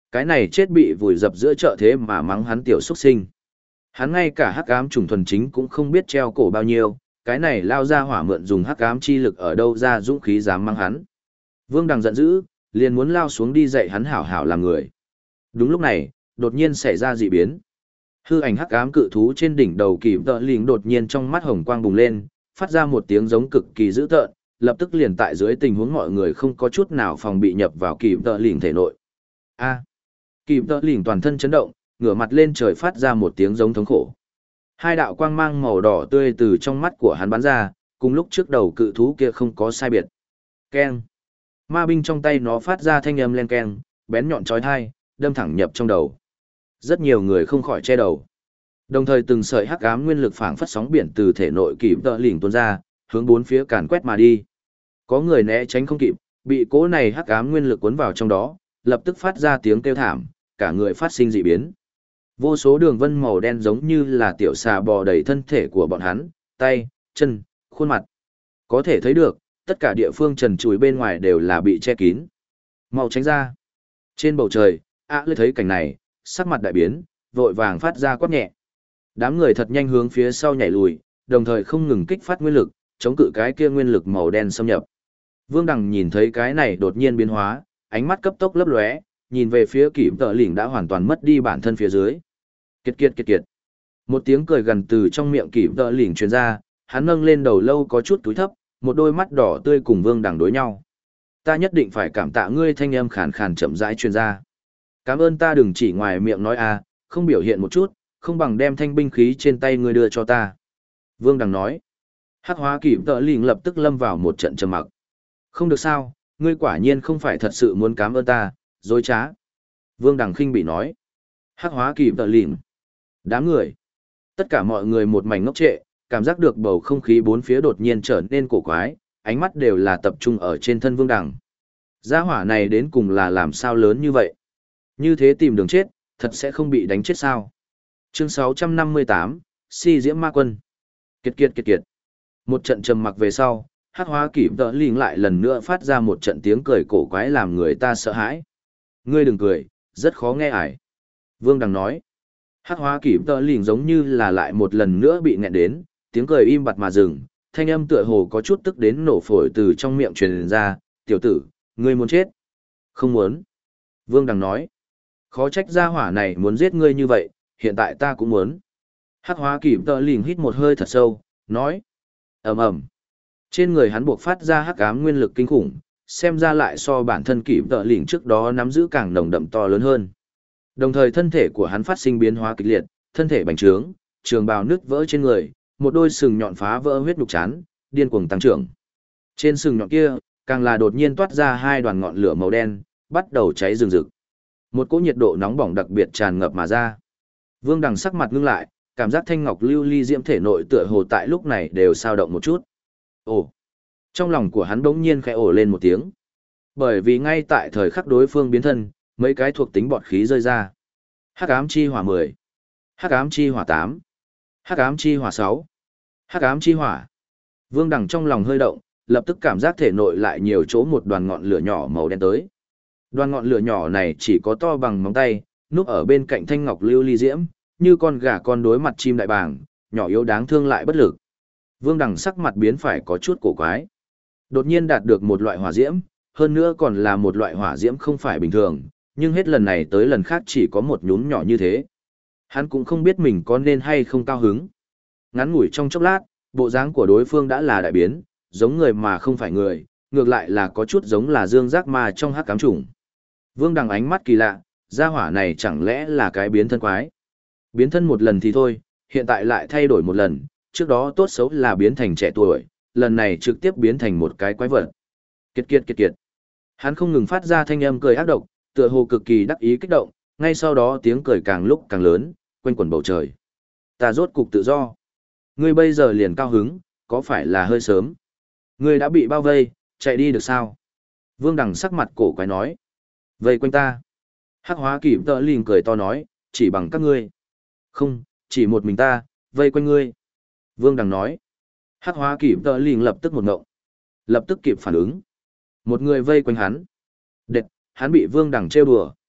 Cái này chết bị vùi dập giữa chợ thế mà mắng hắn tiểu xuất sinh. Hắn ngay cả hắc ám trùng thuần chính cũng không biết treo cổ bao nhiêu, cái này lao ra hỏa mượn dùng hắc ám chi lực ở đâu ra dũng khí dám mắng hắn. Vương Đằng giận dữ, liền muốn lao xuống đi dạy hắn hảo hảo làm người. Đúng lúc này, đột nhiên xảy ra dị biến. Hư ảnh hắc ám cự thú trên đỉnh đầu Kỳ Tợ Lỉnh đột nhiên trong mắt hồng quang bùng lên, phát ra một tiếng giống cực kỳ dữ tợn, lập tức liền tại dưới tình huống mọi người không có chút nào phòng bị nhập vào Kỳ Tợ Lỉnh thể nội. A! Kỳ Tợ Lỉnh toàn thân chấn động, ngửa mặt lên trời phát ra một tiếng giống thống khổ. Hai đạo quang mang màu đỏ tươi từ trong mắt của hắn bắn ra, cùng lúc trước đầu cự thú kia không có sai biệt. Keng! Ma binh trong tay nó phát ra thanh âm len keng, bén nhọn chói tai, đâm thẳng nhập trong đầu. Rất nhiều người không khỏi che đầu. Đồng thời từng sợi hắc ám nguyên lực phảng phất sóng biển từ thể nội Kỳ Tợ Lỉnh tuôn ra, hướng bốn phía càn quét mà đi. Có người né tránh không kịp, bị cỗ này hắc ám nguyên lực cuốn vào trong đó, lập tức phát ra tiếng kêu thảm, cả người phát sinh dị biến. Vô số đường vân màu đen giống như là tiểu xà bò đầy thân thể của bọn hắn, tay, chân, khuôn mặt. Có thể thấy được, tất cả địa phương trần trụi bên ngoài đều là bị che kín. Mau tránh ra. Trên bầu trời, lê thấy cảnh này, sắc mặt đại biến, vội vàng phát ra quát nhẹ. Đám người thật nhanh hướng phía sau nhảy lùi, đồng thời không ngừng kích phát nguyên lực, chống cự cái kia nguyên lực màu đen xâm nhập. Vương Đằng nhìn thấy cái này đột nhiên biến hóa, ánh mắt cấp tốc lấp lóe, nhìn về phía Kỳ Tợ Lỉnh đã hoàn toàn mất đi bản thân phía dưới. Kiệt kiệt kiệt kiệt. Một tiếng cười gần từ trong miệng Kỳ Tợ Lỉnh truyền ra, hắn nâng lên đầu lâu có chút túi thấp, một đôi mắt đỏ tươi cùng Vương Đằng đối nhau. Ta nhất định phải cảm tạ ngươi, thanh âm khàn khàn chậm rãi truyền ra. Cảm ơn ta, đừng chỉ ngoài miệng nói không biểu hiện một chút, không bằng đem thanh binh khí trên tay ngươi đưa cho ta. Vương Đằng nói. Hắc hóa Kỳ Tợ Lỉnh lập tức lâm vào một trận trầm mặc. Không được sao, ngươi quả nhiên không phải thật sự muốn cảm ơn ta, dối trá. Vương Đằng khinh bị nói. Hắc hóa Kỳ Tợ Lỉnh. Đám người. Tất cả mọi người một mảnh ngốc trệ, cảm giác được bầu không khí bốn phía đột nhiên trở nên cổ quái, ánh mắt đều là tập trung ở trên thân Vương Đằng. Gia hỏa này đến cùng là làm sao lớn như vậy? Như thế tìm đường chết, thật sẽ không bị đánh chết sao? Chương 658, Si Diễm Ma Quân. Kiệt kiệt kiệt kiệt. Một trận trầm mặc về sau, Hắc hóa Kỳ Tợ Lỉnh lại lần nữa phát ra một trận tiếng cười cổ quái làm người ta sợ hãi. Ngươi đừng cười, rất khó nghe ải. Vương Đằng nói. Hắc hóa Kỳ Tợ Lỉnh giống như là lại một lần nữa bị nghẹn đến, tiếng cười im bặt mà dừng, thanh âm tựa hồ có chút tức đến nổ phổi từ trong miệng truyền ra, tiểu tử, ngươi muốn chết? Không muốn. Vương Đằng nói. Khó trách gia hỏa này muốn giết ngươi như vậy, hiện tại ta cũng muốn. Hắc hóa Kỳ Tợ Lỉnh hít một hơi thật sâu, nói. Ầm ầm. Trên người hắn buộc phát ra hắc ám nguyên lực kinh khủng, xem ra lại so bản thân Kỳ Tợ Lỉnh trước đó nắm giữ càng nồng đậm to lớn hơn. Đồng thời thân thể của hắn phát sinh biến hóa kịch liệt, thân thể bành trướng, trường bào nứt vỡ trên người, một đôi sừng nhọn phá vỡ huyết nhục chán, điên cuồng tăng trưởng. Trên sừng nhọn kia, càng là đột nhiên toát ra hai đoàn ngọn lửa màu đen, bắt đầu cháy rừng rực. Một cỗ nhiệt độ nóng bỏng đặc biệt tràn ngập mà ra. Vương Đằng sắc mặt ngưng lại, cảm giác thanh ngọc lưu ly diễm thể nội tựa hồ tại lúc này đều sao động một chút. Ồ! Trong lòng của hắn bỗng nhiên khẽ ồ lên một tiếng. Bởi vì ngay tại thời khắc đối phương biến thân, mấy cái thuộc tính bọt khí rơi ra. Hắc ám chi hỏa 10, Hắc ám chi hỏa 8, Hắc ám chi hỏa 6, Hắc ám chi hỏa. Vương Đằng trong lòng hơi động, lập tức cảm giác thể nội lại nhiều chỗ một đoàn ngọn lửa nhỏ màu đen tới. Đoàn ngọn lửa nhỏ này chỉ có to bằng móng tay, núp ở bên cạnh thanh ngọc lưu ly diễm, như con gà con đối mặt chim đại bàng, nhỏ yếu đáng thương lại bất lực. Vương Đằng sắc mặt biến phải có chút cổ quái. Đột nhiên đạt được một loại hỏa diễm, hơn nữa còn là một loại hỏa diễm không phải bình thường, nhưng hết lần này tới lần khác chỉ có một nhúm nhỏ như thế. Hắn cũng không biết mình có nên hay không cao hứng. Ngắn ngủi trong chốc lát, bộ dáng của đối phương đã là đại biến, giống người mà không phải người, ngược lại là có chút giống là dương giác ma trong hắc ám trùng. Vương Đằng ánh mắt kỳ lạ, gia hỏa này chẳng lẽ là cái biến thân quái. Biến thân một lần thì thôi, hiện tại lại thay đổi một lần, trước đó tốt xấu là biến thành trẻ tuổi, lần này trực tiếp biến thành một cái quái vật. Kiệt kiệt kiệt kiệt. Hắn không ngừng phát ra thanh âm cười ác độc, tựa hồ cực kỳ đắc ý kích động, ngay sau đó tiếng cười càng lúc càng lớn, quanh quẩn bầu trời. Ta rốt cục tự do. Ngươi bây giờ liền cao hứng, có phải là hơi sớm? Ngươi đã bị bao vây, chạy đi được sao? Vương Đằng sắc mặt cổ quái nói. Vây quanh ta. Hắc hóa Kỳ Tợ Lỉnh cười to nói, chỉ bằng các ngươi. Không, chỉ một mình ta, vây quanh ngươi. Vương Đằng nói. Hắc hóa Kỳ Tợ Lỉnh lập tức một ngộng. Lập tức kịp phản ứng. Một người vây quanh hắn. Đệt, hắn bị Vương Đằng trêu đùa.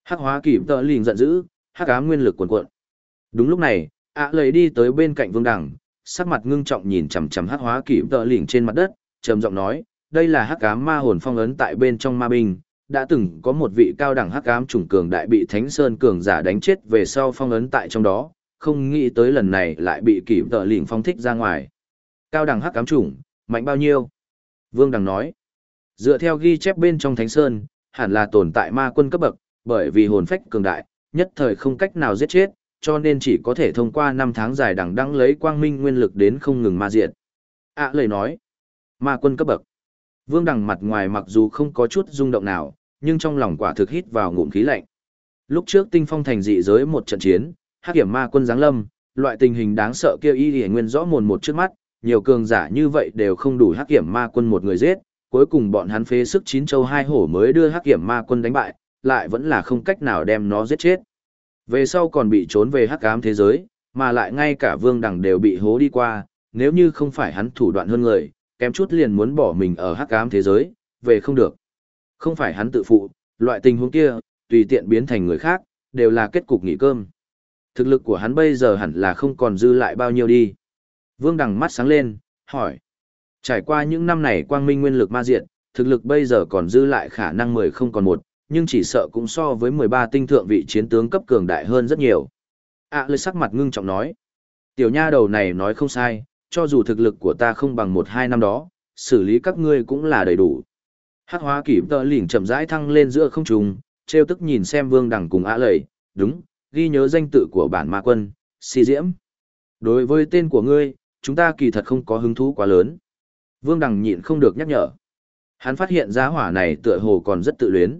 Hắc hóa kịp tợ lìn giận dữ, hắc ám nguyên lực cuồn cuộn. Đúng lúc này, lấy đi tới bên cạnh Vương Đằng, sắc mặt ngưng trọng nhìn chằm chằm hắc hóa kịp tợ lìn trên mặt đất, trầm giọng nói, đây là hắc ám ma hồn phong ấn tại bên trong ma binh, đã từng có một vị cao đẳng hắc ám chủng cường đại bị Thánh Sơn cường giả đánh chết về sau phong ấn tại trong đó, không nghĩ tới lần này lại bị kịp tợ lìn phong thích ra ngoài. Cao đẳng hắc ám chủng, mạnh bao nhiêu? Vương Đằng nói, dựa theo ghi chép bên trong Thánh Sơn, hẳn là tồn tại ma quân cấp bậc, bởi vì hồn phách cường đại, nhất thời không cách nào giết chết, cho nên chỉ có thể thông qua 5 tháng dài đằng đẵng lấy quang minh nguyên lực đến không ngừng ma diệt. Lời nói, ma quân cấp bậc. Vương Đằng mặt ngoài mặc dù không có chút rung động nào, nhưng trong lòng quả thực hít vào ngụm khí lạnh. Lúc trước Tinh Phong thành dị giới một trận chiến, hắc kiểm ma quân giáng lâm, loại tình hình đáng sợ kia y hiển nguyên rõ mồn một trước mắt, nhiều cường giả như vậy đều không đủ hắc kiểm ma quân một người giết, cuối cùng bọn hắn phế sức 9 châu 2 hổ mới đưa hắc kiểm ma quân đánh bại, lại vẫn là không cách nào đem nó giết chết. Về sau còn bị trốn về hắc ám thế giới, mà lại ngay cả Vương Đằng đều bị hố đi qua, nếu như không phải hắn thủ đoạn hơn người, kém chút liền muốn bỏ mình ở hắc ám thế giới, về không được. Không phải hắn tự phụ, loại tình huống kia, tùy tiện biến thành người khác, đều là kết cục nghỉ cơm. Thực lực của hắn bây giờ hẳn là không còn dư lại bao nhiêu đi. Vương Đằng mắt sáng lên, hỏi. Trải qua những năm này quang minh nguyên lực ma diệt, thực lực bây giờ còn dư lại khả năng 10 không còn 1, nhưng chỉ sợ cũng so với 13 tinh thượng vị chiến tướng cấp cường đại hơn rất nhiều. Lời sắc mặt ngưng trọng nói. Tiểu nha đầu này nói không sai, cho dù thực lực của ta không bằng 1-2 năm đó, xử lý các ngươi cũng là đầy đủ. Hắc hóa kỷ tợ lỉnh chậm rãi thăng lên giữa không trung, trêu tức nhìn xem Vương Đằng cùng lầy, đúng, ghi nhớ danh tự của bản ma quân, Si Diễm. Đối với tên của ngươi, chúng ta kỳ thật không có hứng thú quá lớn. Vương Đằng nhịn không được nhắc nhở. Hắn phát hiện giá hỏa này tựa hồ còn rất tự luyến.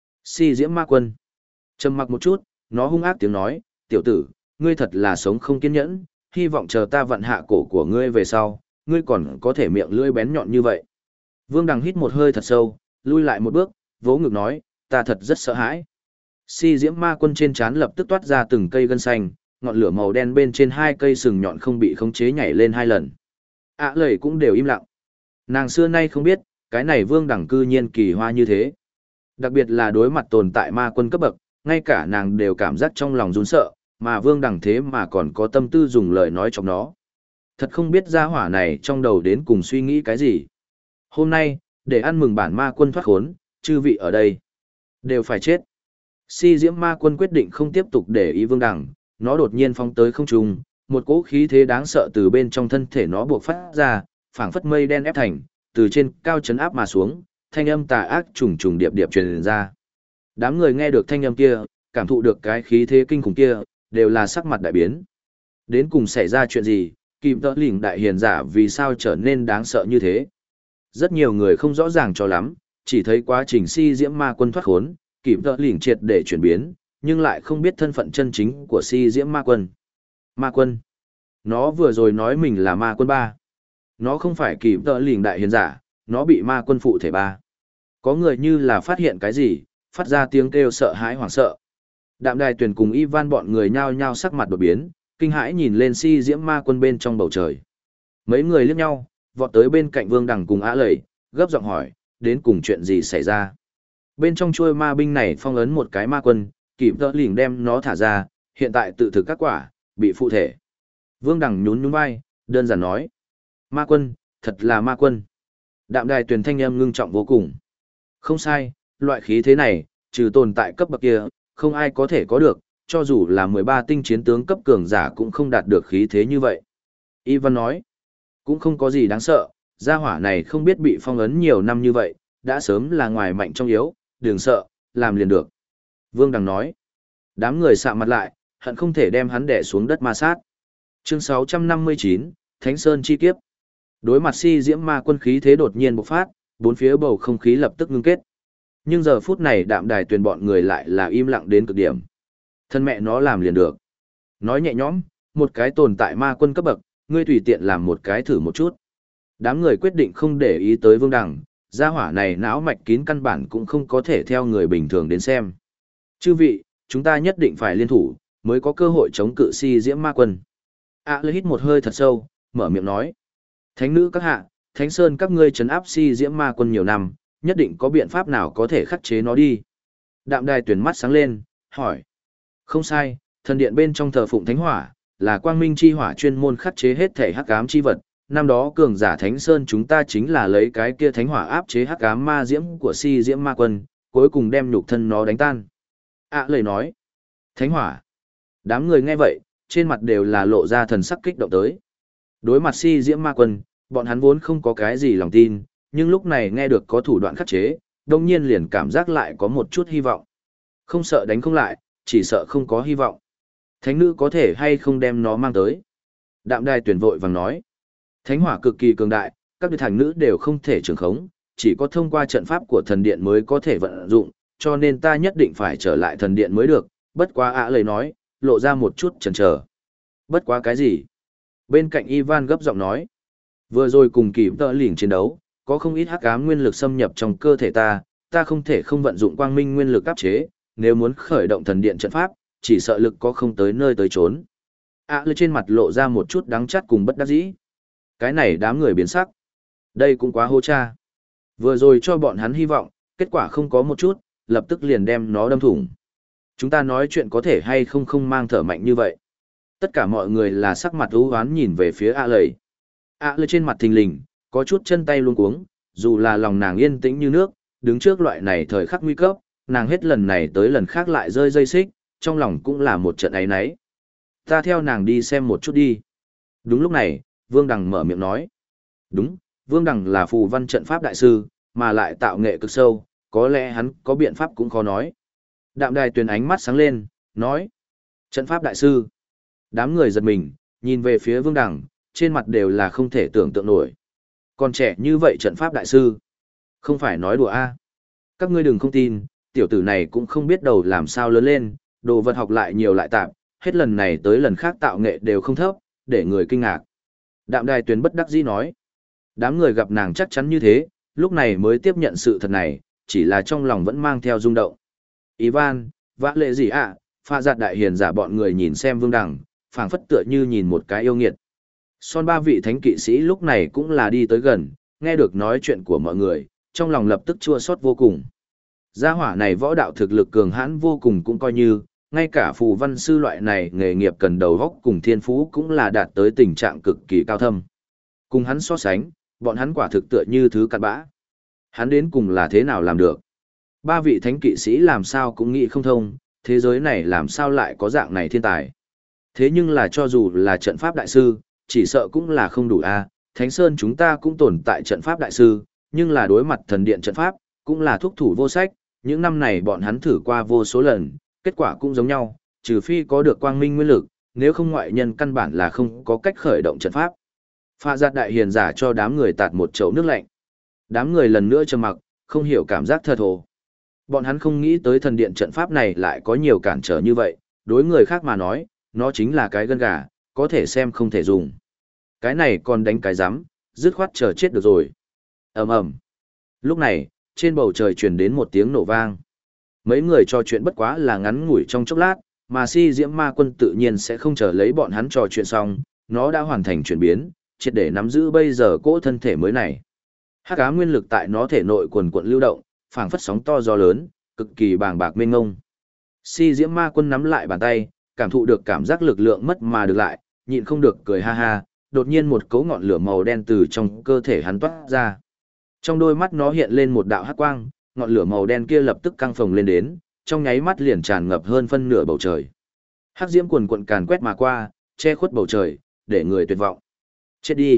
Si Diễm ma quân. Trầm mặc một chút, nó hung ác tiếng nói, tiểu tử, ngươi thật là sống không kiên nhẫn, hy vọng chờ ta vặn hạ cổ của ngươi về sau, ngươi còn có thể miệng lưỡi bén nhọn như vậy. Vương Đằng hít một hơi thật sâu, lui lại một bước, vỗ ngực nói, ta thật rất sợ hãi. Si Diễm ma quân trên trán lập tức toát ra từng cây gân xanh, ngọn lửa màu đen bên trên 2 cây sừng nhọn không bị khống chế nhảy lên 2 lần. Lầy cũng đều im lặng. Nàng xưa nay không biết, cái này Vương Đằng cư nhiên kỳ hoa như thế. Đặc biệt là đối mặt tồn tại ma quân cấp bậc, ngay cả nàng đều cảm giác trong lòng run sợ, mà Vương Đằng thế mà còn có tâm tư dùng lời nói trong nó. Thật không biết gia hỏa này trong đầu đến cùng suy nghĩ cái gì. Hôm nay, để ăn mừng bản ma quân thoát khốn, chư vị ở đây đều phải chết. Si Diễm ma quân quyết định không tiếp tục để ý Vương Đằng, nó đột nhiên phóng tới không trung, một cỗ khí thế đáng sợ từ bên trong thân thể nó buộc phát ra, phảng phất mây đen ép thành, từ trên cao chấn áp mà xuống, thanh âm tà ác trùng trùng điệp điệp truyền ra. Đám người nghe được thanh âm kia, cảm thụ được cái khí thế kinh khủng kia, đều là sắc mặt đại biến. Đến cùng xảy ra chuyện gì, kịp tợ lỉnh đại hiền giả vì sao trở nên đáng sợ như thế? Rất nhiều người không rõ ràng cho lắm, chỉ thấy quá trình Si Diễm ma quân thoát khốn, kịp tợ lỉnh triệt để chuyển biến, nhưng lại không biết thân phận chân chính của Si Diễm ma quân. Ma quân? Nó vừa rồi nói mình là ma quân 3. Nó không phải kịp tợ lỉnh đại hiền giả, nó bị ma quân phụ thể 3. Có người như là phát hiện cái gì, phát ra tiếng kêu sợ hãi hoảng sợ. Đạm Đài Tuyền cùng Ivan bọn người nhao nhao sắc mặt đột biến, kinh hãi nhìn lên Si Diễm ma quân bên trong bầu trời. Mấy người liếc nhau, vọt tới bên cạnh Vương Đằng cùng lầy, gấp giọng hỏi, đến cùng chuyện gì xảy ra. Bên trong chuôi ma binh này phong ấn một cái ma quân, kịp tợ lỉnh đem nó thả ra, hiện tại tự thực các quả, bị phụ thể. Vương Đằng nhún nhún vai, đơn giản nói. Ma quân, thật là ma quân. Đạm Đài Tuyền thanh âm ngưng trọng vô cùng. Không sai, loại khí thế này, trừ tồn tại cấp bậc kia, không ai có thể có được, cho dù là 13 tinh chiến tướng cấp cường giả cũng không đạt được khí thế như vậy. Ivan nói, cũng không có gì đáng sợ, gia hỏa này không biết bị phong ấn nhiều năm như vậy, đã sớm là ngoài mạnh trong yếu, đừng sợ, làm liền được. Vương Đằng nói, đám người sạm mặt lại, hận không thể đem hắn đè xuống đất ma sát. Chương 659, Thánh Sơn chi kiếp. Đối mặt Si Diễm ma quân khí thế đột nhiên bộc phát, bốn phía bầu không khí lập tức ngưng kết. Nhưng giờ phút này Đạm Đài Tuyền bọn người lại là im lặng đến cực điểm. Thân mẹ nó làm liền được. Nói nhẹ nhõm, một cái tồn tại ma quân cấp bậc, ngươi tùy tiện làm một cái thử một chút. Đám người quyết định không để ý tới Vương Đằng, gia hỏa này não mạch kín căn bản cũng không có thể theo người bình thường đến xem. Chư vị, chúng ta nhất định phải liên thủ, mới có cơ hội chống cự Si Diễm ma quân. Lê hít một hơi thật sâu, mở miệng nói. Thánh nữ các hạ, Thánh Sơn các ngươi trấn áp Si Diễm ma quân nhiều năm, nhất định có biện pháp nào có thể khắc chế nó đi. Đạm Đài Tuyền mắt sáng lên, Hỏi. Không sai, thần điện bên trong thờ phụng thánh hỏa, là quang minh chi hỏa chuyên môn khắc chế hết thể hắc ám chi vật. Năm đó cường giả Thánh Sơn chúng ta chính là lấy cái kia thánh hỏa áp chế hắc ám ma diễm của si diễm ma quân, cuối cùng đem nhục thân nó đánh tan. Lời nói. Thánh hỏa. Đám người nghe vậy, trên mặt đều là lộ ra thần sắc kích động tới. Đối mặt si diễm ma quân, bọn hắn vốn không có cái gì lòng tin, nhưng lúc này nghe được có thủ đoạn khắc chế, đông nhiên liền cảm giác lại có một chút hy vọng. Không sợ đánh không lại, chỉ sợ không có hy vọng. Thánh nữ có thể hay không đem nó mang tới. Đạm đài tuyển vội vàng nói. Thánh hỏa cực kỳ cường đại, các vị thành nữ đều không thể trường khống, chỉ có thông qua trận pháp của thần điện mới có thể vận dụng, cho nên ta nhất định phải trở lại thần điện mới được. Bất quá lời nói, lộ ra một chút chần chờ. Bất quá cái gì? Bên cạnh Ivan gấp giọng nói. Vừa rồi cùng kỳ tợ lỉnh chiến đấu, có không ít hắc ám nguyên lực xâm nhập trong cơ thể ta không thể không vận dụng quang minh nguyên lực áp chế, nếu muốn khởi động thần điện trận pháp, chỉ sợ lực có không tới nơi tới trốn. Lên trên mặt lộ ra một chút đắng chát cùng bất đắc dĩ. Cái này đám người biến sắc. Đây cũng quá hô cha. Vừa rồi cho bọn hắn hy vọng, kết quả không có một chút, lập tức liền đem nó đâm thủng. Chúng ta nói chuyện có thể hay không không mang thở mạnh như vậy. Tất cả mọi người là sắc mặt u hoán nhìn về phía lầy. Lầy trên mặt thình lình, có chút chân tay luống cuống, dù là lòng nàng yên tĩnh như nước, đứng trước loại này thời khắc nguy cấp, nàng hết lần này tới lần khác lại rơi dây xích, trong lòng cũng là một trận áy náy. Ta theo nàng đi xem một chút đi. Đúng lúc này, Vương Đằng mở miệng nói. Đúng, Vương Đằng là phù văn trận pháp đại sư, mà lại tạo nghệ cực sâu, có lẽ hắn có biện pháp cũng khó nói. Đạm đài tuyền ánh mắt sáng lên, nói. Trận pháp đại sư. Đám người giật mình, nhìn về phía Vương Đằng, trên mặt đều là không thể tưởng tượng nổi. Còn trẻ như vậy trận pháp đại sư. Không phải nói đùa a. Các ngươi đừng không tin, tiểu tử này cũng không biết đầu làm sao lớn lên, đồ vật học lại nhiều lại tạm, hết lần này tới lần khác tạo nghệ đều không thấp, để người kinh ngạc. Đạm đài tuyền bất đắc dĩ nói. Đám người gặp nàng chắc chắn như thế, lúc này mới tiếp nhận sự thật này, chỉ là trong lòng vẫn mang theo rung động. Ivan, vã lệ gì ạ, pha giặt đại hiền giả bọn người nhìn xem Vương Đằng, phảng phất tựa như nhìn một cái yêu nghiệt. Son ba vị thánh kỵ sĩ lúc này cũng là đi tới gần, nghe được nói chuyện của mọi người, trong lòng lập tức chua xót vô cùng. Gia hỏa này võ đạo thực lực cường hãn vô cùng cũng coi như, ngay cả phù văn sư loại này nghề nghiệp cần đầu góc cùng thiên phú cũng là đạt tới tình trạng cực kỳ cao thâm. Cùng hắn so sánh, bọn hắn quả thực tựa như thứ cặn bã. Hắn đến cùng là thế nào làm được? Ba vị thánh kỵ sĩ làm sao cũng nghĩ không thông, thế giới này làm sao lại có dạng này thiên tài. Thế nhưng là cho dù là trận pháp đại sư, chỉ sợ cũng là không đủ a. Thánh Sơn chúng ta cũng tồn tại trận pháp đại sư, nhưng là đối mặt thần điện trận pháp, cũng là thuốc thủ vô sách, những năm này bọn hắn thử qua vô số lần, kết quả cũng giống nhau, trừ phi có được quang minh nguyên lực, nếu không ngoại nhân căn bản là không có cách khởi động trận pháp. Pha giặt đại hiền giả cho đám người tạt một chậu nước lạnh. Đám người lần nữa trầm mặc, không hiểu cảm giác thờ thồ. Bọn hắn không nghĩ tới thần điện trận pháp này lại có nhiều cản trở như vậy, đối người khác mà nói, nó chính là cái gân gà, có thể xem không thể dùng. Cái này còn đánh cái rắm, dứt khoát chờ chết được rồi. Ầm ầm. Lúc này, trên bầu trời truyền đến một tiếng nổ vang. Mấy người trò chuyện bất quá là ngắn ngủi trong chốc lát, mà si diễm ma quân tự nhiên sẽ không chờ lấy bọn hắn trò chuyện xong, nó đã hoàn thành chuyển biến, triệt để nắm giữ bây giờ cỗ thân thể mới này. Hắc ám nguyên lực tại nó thể nội quần quận lưu động, phảng phất sóng to gió lớn, cực kỳ bàng bạc mênh mông. Si diễm ma quân nắm lại bàn tay, cảm thụ được cảm giác lực lượng mất mà được lại, nhịn không được cười ha ha, đột nhiên một cấu ngọn lửa màu đen từ trong cơ thể hắn toát ra. Trong đôi mắt nó hiện lên một đạo hắc quang, ngọn lửa màu đen kia lập tức căng phồng lên đến, trong nháy mắt liền tràn ngập hơn phân nửa bầu trời. Hắc diễm cuồn cuộn càn quét mà qua, che khuất bầu trời, để người tuyệt vọng. Chết đi.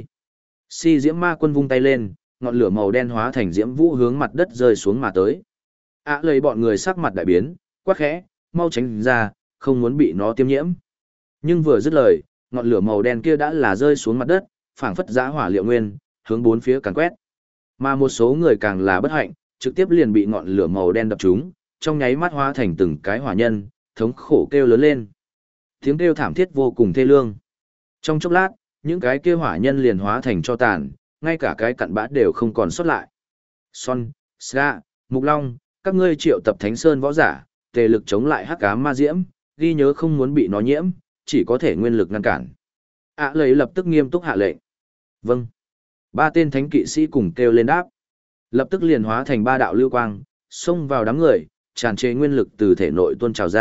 Si diễm ma quân vung tay lên, ngọn lửa màu đen hóa thành diễm vũ hướng mặt đất rơi xuống mà tới. Lấy bọn người sắc mặt đại biến, quát khẽ, mau tránh ra, không muốn bị nó tiêm nhiễm. Nhưng vừa dứt lời, ngọn lửa màu đen kia đã là rơi xuống mặt đất, phảng phất giã hỏa liệu nguyên, hướng bốn phía càn quét. Mà một số người càng là bất hạnh, trực tiếp liền bị ngọn lửa màu đen đập trúng, trong nháy mắt hóa thành từng cái hỏa nhân, thống khổ kêu lớn lên. Tiếng kêu thảm thiết vô cùng thê lương. Trong chốc lát, những cái kêu hỏa nhân liền hóa thành tro tàn, ngay cả cái cặn bã đều không còn sót lại. Son, Ska, Mục Long, các ngươi triệu tập Thánh Sơn võ giả, tề lực chống lại hắc ám ma diễm, ghi nhớ không muốn bị nó nhiễm, chỉ có thể nguyên lực ngăn cản. Lấy lập tức nghiêm túc hạ lệnh. Vâng. Ba tên thánh kỵ sĩ cùng kêu lên đáp. Lập tức liền hóa thành ba đạo lưu quang, xông vào đám người, tràn trề nguyên lực từ thể nội tuôn trào ra,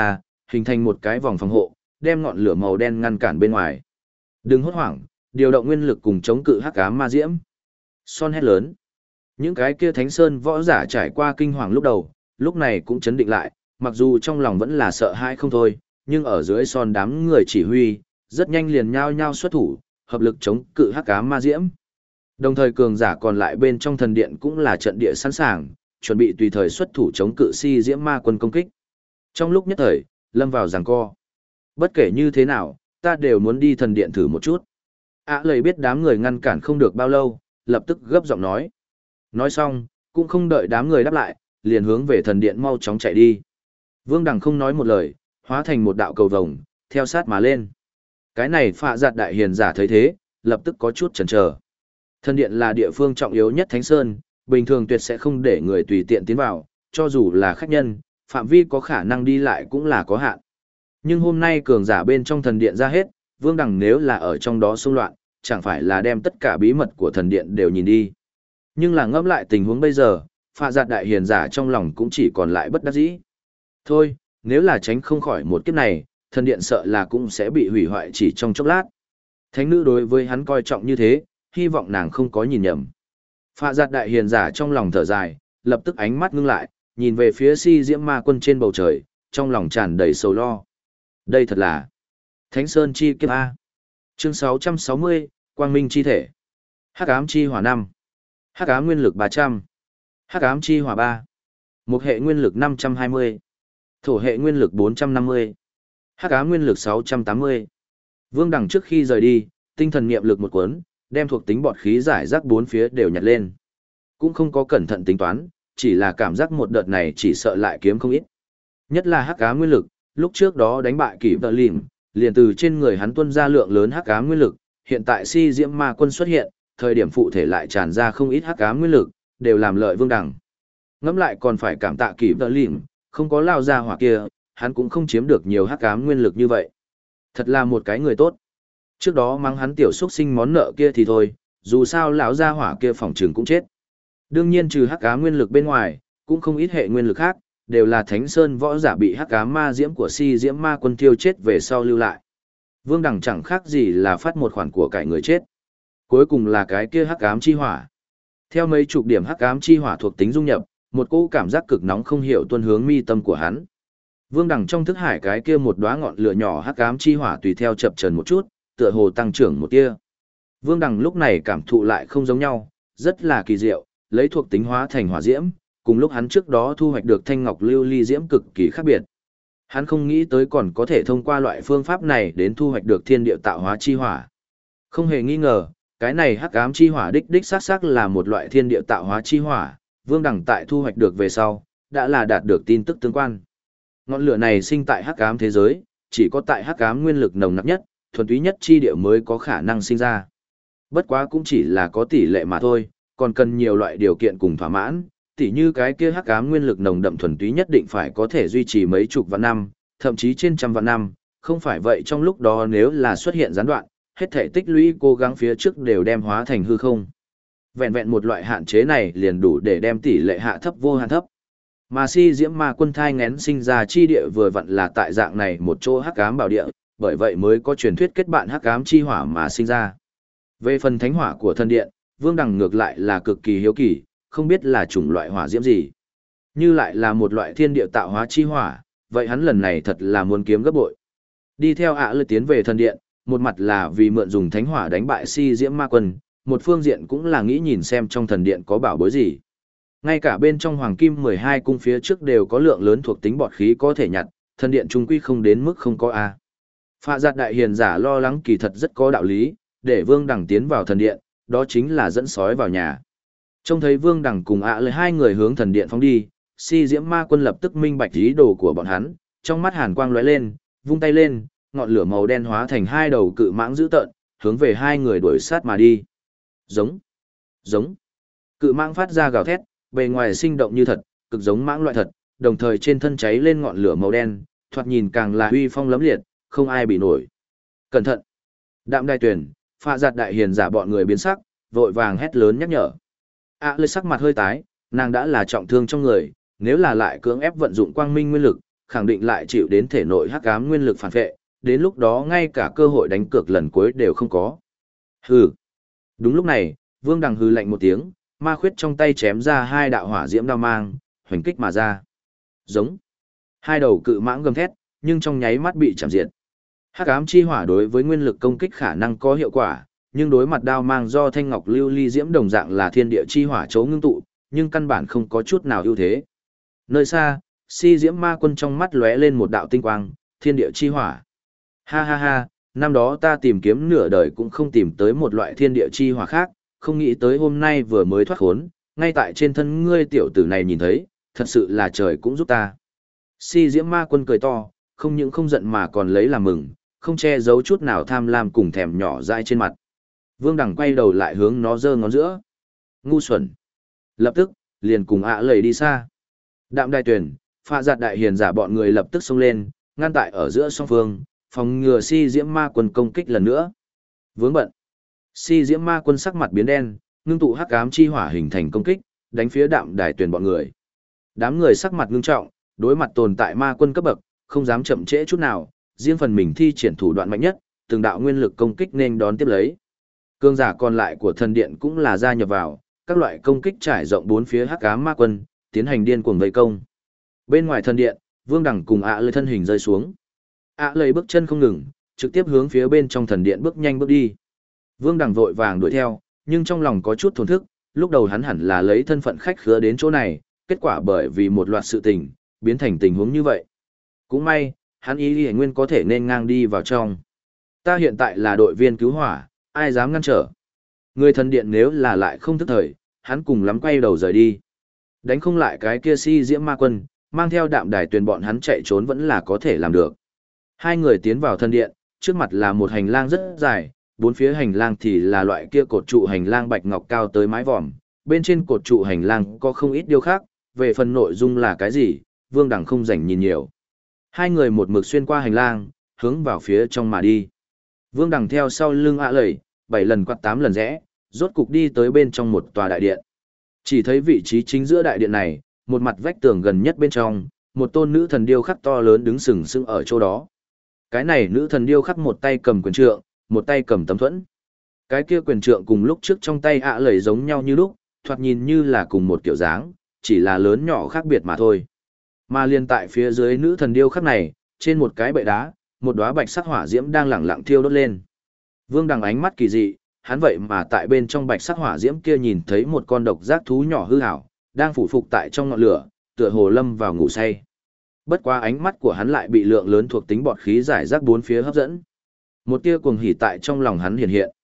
hình thành một cái vòng phòng hộ, đem ngọn lửa màu đen ngăn cản bên ngoài. Đừng hốt hoảng, điều động nguyên lực cùng chống cự hắc ám ma diễm. Son hét lớn. Những cái kia Thánh Sơn võ giả trải qua kinh hoàng lúc đầu, lúc này cũng chấn định lại, mặc dù trong lòng vẫn là sợ hãi không thôi, nhưng ở dưới Son đám người chỉ huy, rất nhanh liền nhao nhao xuất thủ, hợp lực chống cự hắc ám ma diễm. Đồng thời cường giả còn lại bên trong thần điện cũng là trận địa sẵn sàng, chuẩn bị tùy thời xuất thủ chống cự si diễm ma quân công kích. Trong lúc nhất thời, lâm vào giằng co. Bất kể như thế nào, ta đều muốn đi thần điện thử một chút. Lầy biết đám người ngăn cản không được bao lâu, lập tức gấp giọng nói. Nói xong, cũng không đợi đám người đáp lại, liền hướng về thần điện mau chóng chạy đi. Vương Đằng không nói một lời, hóa thành một đạo cầu vồng, theo sát mà lên. Cái này Phạ Giạt đại hiền giả thấy thế, lập tức có chút chần chờ. Thần điện là địa phương trọng yếu nhất Thánh Sơn, bình thường tuyệt sẽ không để người tùy tiện tiến vào, cho dù là khách nhân, phạm vi có khả năng đi lại cũng là có hạn. Nhưng hôm nay cường giả bên trong thần điện ra hết, Vương Đằng nếu là ở trong đó xung loạn, chẳng phải là đem tất cả bí mật của thần điện đều nhìn đi. Nhưng là ngẫm lại tình huống bây giờ, Phạ Giạt đại hiền giả trong lòng cũng chỉ còn lại bất đắc dĩ. Thôi, nếu là tránh không khỏi một kiếp này, thần điện sợ là cũng sẽ bị hủy hoại chỉ trong chốc lát. Thánh nữ đối với hắn coi trọng như thế, hy vọng nàng không có nhìn nhầm. Phạ Giạt đại hiền giả trong lòng thở dài, lập tức ánh mắt ngưng lại, nhìn về phía si diễm ma quân trên bầu trời, trong lòng tràn đầy sầu lo. Đây thật là Thánh Sơn chi kiếp A. Chương 660, Quang Minh chi thể. Hắc ám chi hỏa 5. Hắc ám nguyên lực 300. Hắc ám chi hỏa 3. Một hệ nguyên lực 520. Thổ hệ nguyên lực 450. Hắc ám nguyên lực 680. Vương Đằng trước khi rời đi, tinh thần niệm lực một cuốn, đem thuộc tính bọt khí giải rác bốn phía đều nhặt lên. Cũng không có cẩn thận tính toán, chỉ là cảm giác một đợt này chỉ sợ lại kiếm không ít. Nhất là hắc ám nguyên lực, lúc trước đó đánh bại Kỷ Vợ Lìm, liền từ trên người hắn tuôn ra lượng lớn hắc ám nguyên lực, hiện tại si diễm ma quân xuất hiện, thời điểm phụ thể lại tràn ra không ít hắc ám nguyên lực, đều làm lợi Vương Đằng. Ngẫm lại còn phải cảm tạ Kỷ Vợ Lìm, không có lao ra hỏa kia, hắn cũng không chiếm được nhiều hắc ám nguyên lực như vậy. Thật là một cái người tốt. Trước đó mắng hắn tiểu xuất sinh món nợ kia thì thôi, dù sao lão gia hỏa kia phòng trường cũng chết. Đương nhiên trừ hắc ám nguyên lực bên ngoài, cũng không ít hệ nguyên lực khác, đều là Thánh Sơn võ giả bị hắc ám ma diễm của si diễm ma quân tiêu chết về sau lưu lại. Vương Đằng chẳng khác gì là phát một khoản của cải người chết. Cuối cùng là cái kia hắc ám chi hỏa. Theo mấy chục điểm hắc ám chi hỏa thuộc tính dung nhập, một cỗ cảm giác cực nóng không hiểu tuôn hướng mi tâm của hắn. Vương Đằng trong thức hải cái kia một đóa ngọn lửa nhỏ hắc ám chi hỏa tùy theo chập chờn một chút, tựa hồ tăng trưởng một tia. Vương Đằng lúc này cảm thụ lại không giống nhau, rất là kỳ diệu, lấy thuộc tính hóa thành hỏa diễm, cùng lúc hắn trước đó thu hoạch được thanh ngọc lưu ly diễm cực kỳ khác biệt. Hắn không nghĩ tới còn có thể thông qua loại phương pháp này đến thu hoạch được thiên địa tạo hóa chi hỏa. Không hề nghi ngờ, cái này hắc ám chi hỏa đích xác xác là một loại thiên địa tạo hóa chi hỏa, Vương Đằng tại thu hoạch được về sau, đã là đạt được tin tức tương quan. Ngọn lửa này sinh tại hắc ám thế giới, chỉ có tại hắc ám nguyên lực nồng nặc nhất, thuần túy nhất chi địa mới có khả năng sinh ra. Bất quá cũng chỉ là có tỷ lệ mà thôi, còn cần nhiều loại điều kiện cùng thỏa mãn, tỉ như cái kia hắc ám nguyên lực nồng đậm thuần túy nhất định phải có thể duy trì mấy chục vạn năm, thậm chí trên trăm vạn năm, không phải vậy trong lúc đó nếu là xuất hiện gián đoạn, hết thể tích lũy cố gắng phía trước đều đem hóa thành hư không. Vẹn vẹn một loại hạn chế này liền đủ để đem tỷ lệ hạ thấp vô hạn thấp. Mà si diễm ma quân thai ngén sinh ra chi địa vừa vặn là tại dạng này một chỗ hắc ám bảo địa, bởi vậy mới có truyền thuyết kết bạn hắc ám chi hỏa mà sinh ra. Về phần thánh hỏa của thần điện, Vương Đằng ngược lại là cực kỳ hiếu kỳ, không biết là chủng loại hỏa diễm gì. Như lại là một loại thiên địa tạo hóa chi hỏa, vậy hắn lần này thật là muốn kiếm gấp bội. Đi theo Lư tiến về thần điện, một mặt là vì mượn dùng thánh hỏa đánh bại si diễm ma quân, một phương diện cũng là nghĩ nhìn xem trong thần điện có bảo bối gì. Ngay cả bên trong hoàng kim 12 cung phía trước đều có lượng lớn thuộc tính bọt khí có thể nhặt, thần điện trung quy không đến mức không có a. Phạ Giạt đại hiền giả lo lắng kỳ thật rất có đạo lý, để Vương Đằng tiến vào thần điện, đó chính là dẫn sói vào nhà. Trông thấy Vương Đằng cùng Lư hai người hướng thần điện phóng đi, si diễm ma quân lập tức minh bạch ý đồ của bọn hắn, trong mắt hàn quang lóe lên, vung tay lên, ngọn lửa màu đen hóa thành hai đầu cự mãng dữ tợn, hướng về hai người đuổi sát mà đi. Giống, giống. Cự mãng phát ra gào thét, bề ngoài sinh động như thật, cực giống mãng loại thật, đồng thời trên thân cháy lên ngọn lửa màu đen, thoạt nhìn càng là uy phong lẫm liệt, không ai bị nổi. Cẩn thận! Đạm Đài Tuyển, Phạ Giạt đại hiền giả bọn người biến sắc, vội vàng hét lớn nhắc nhở. Lư sắc mặt hơi tái, nàng đã là trọng thương trong người, nếu là lại cưỡng ép vận dụng quang minh nguyên lực, khẳng định lại chịu đến thể nội hắc ám nguyên lực phản vệ, đến lúc đó ngay cả cơ hội đánh cược lần cuối đều không có. Hừ. Đúng lúc này, Vương Đằng hừ lạnh một tiếng, ma khuyết trong tay chém ra hai đạo hỏa diễm đao mang, hoành kích mà ra. Giống. Hai đầu cự mãng gầm thét, nhưng trong nháy mắt bị chạm diệt. Hắc ám chi hỏa đối với nguyên lực công kích khả năng có hiệu quả, nhưng đối mặt đao mang do thanh ngọc lưu ly diễm đồng dạng là thiên địa chi hỏa chấu ngưng tụ, nhưng căn bản không có chút nào ưu thế. Nơi xa, si diễm ma quân trong mắt lóe lên một đạo tinh quang, thiên địa chi hỏa. Ha ha ha, năm đó ta tìm kiếm nửa đời cũng không tìm tới một loại thiên địa chi hỏa khác, không nghĩ tới hôm nay vừa mới thoát khốn, ngay tại trên thân ngươi tiểu tử này nhìn thấy, thật sự là trời cũng giúp ta. Si diễm ma quân cười to, không những không giận mà còn lấy làm mừng, không che giấu chút nào tham lam cùng thèm nhỏ dại trên mặt. Vương Đằng quay đầu lại hướng nó giơ ngón giữa. Ngu xuẩn. Lập tức, liền cùng lầy đi xa. Đạm Đài Tuyền, Pha Giạt đại hiền giả bọn người lập tức xông lên, ngăn tại ở giữa song phương, phòng ngừa si diễm ma quân công kích lần nữa. Vướng bận. Si diễm ma quân sắc mặt biến đen, ngưng tụ hắc ám chi hỏa hình thành công kích, đánh phía Đạm Đài Tuyền bọn người. Đám người sắc mặt ngưng trọng, đối mặt tồn tại ma quân cấp bậc, không dám chậm trễ chút nào, riêng phần mình thi triển thủ đoạn mạnh nhất, từng đạo nguyên lực công kích nên đón tiếp lấy. Cương giả còn lại của thần điện cũng là gia nhập vào, các loại công kích trải rộng bốn phía hắc ám ma quân, tiến hành điên cuồng vây công. Bên ngoài thần điện, Vương Đằng cùng lầy thân hình rơi xuống. Lầy bước chân không ngừng, trực tiếp hướng phía bên trong thần điện bước nhanh bước đi. Vương Đằng vội vàng đuổi theo, nhưng trong lòng có chút thổn thức, lúc đầu hắn hẳn là lấy thân phận khách khứa đến chỗ này, kết quả bởi vì một loạt sự tình, biến thành tình huống như vậy. Cũng may, hắn ý nguyên có thể nên ngang đi vào trong. Ta hiện tại là đội viên cứu hỏa, ai dám ngăn trở. Người thần điện nếu là lại không thức thời, hắn cùng lắm quay đầu rời đi. Đánh không lại cái kia si diễm ma quân, mang theo Đạm Đài Tuyền bọn hắn chạy trốn vẫn là có thể làm được. Hai người tiến vào thần điện, trước mặt là một hành lang rất dài, bốn phía hành lang thì là loại kia cột trụ hành lang bạch ngọc cao tới mái vòm, bên trên cột trụ hành lang có không ít điều khác, về phần nội dung là cái gì, Vương Đằng không rảnh nhìn nhiều. Hai người một mực xuyên qua hành lang, hướng vào phía trong mà đi. Vương Đằng theo sau lưng lầy, 7 lần quạt 8 lần rẽ, rốt cục đi tới bên trong một tòa đại điện. Chỉ thấy vị trí chính giữa đại điện này, một mặt vách tường gần nhất bên trong, một tôn nữ thần điêu khắc to lớn đứng sừng sững ở chỗ đó. Cái này nữ thần điêu khắc một tay cầm quyền trượng, một tay cầm tấm thuẫn. Cái kia quyền trượng cùng lúc trước trong tay lầy giống nhau như lúc, thoạt nhìn như là cùng một kiểu dáng, chỉ là lớn nhỏ khác biệt mà thôi. Mà liền tại phía dưới nữ thần điêu khắc này, trên một cái bệ đá, một đóa bạch sắc hỏa diễm đang lẳng lặng thiêu đốt lên. Vương Đằng ánh mắt kỳ dị, hắn vậy mà tại bên trong bạch sắc hỏa diễm kia nhìn thấy một con độc giác thú nhỏ hư ảo, đang phủ phục tại trong ngọn lửa, tựa hồ lâm vào ngủ say. Bất quá ánh mắt của hắn lại bị lượng lớn thuộc tính bọt khí giải rác bốn phía hấp dẫn. Một tia cuồng hỉ tại trong lòng hắn hiện hiện.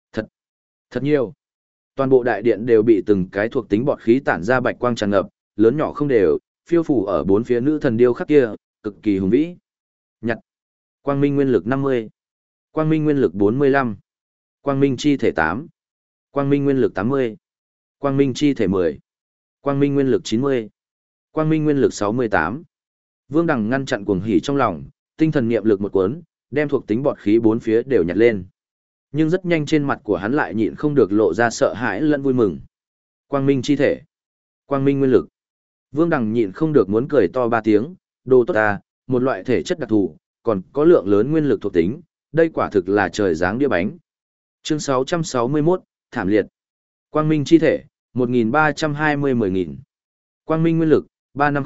Thật nhiều. Toàn bộ đại điện đều bị từng cái thuộc tính bọt khí tản ra bạch quang tràn ngập, lớn nhỏ không đều, phiêu phủ ở bốn phía nữ thần điêu khắc kia, cực kỳ hùng vĩ. Nhặt. Quang minh nguyên lực 50. Quang minh nguyên lực 45. Quang minh chi thể 8. Quang minh nguyên lực 80. Quang minh chi thể 10. Quang minh nguyên lực 90. Quang minh nguyên lực 68. Vương Đằng ngăn chặn cuồng hỉ trong lòng, tinh thần niệm lực một cuốn, đem thuộc tính bọt khí bốn phía đều nhặt lên. Nhưng rất nhanh trên mặt của hắn lại nhịn không được lộ ra sợ hãi lẫn vui mừng. Quang minh chi thể. Quang minh nguyên lực. Vương Đằng nhịn không được muốn cười to ba tiếng, đồ tốt ta, một loại thể chất đặc thù, còn có lượng lớn nguyên lực thuộc tính, đây quả thực là trời giáng đĩa bánh. Chương 661, thảm liệt. Quang minh chi thể, 1320-10.000. Quang minh nguyên lực,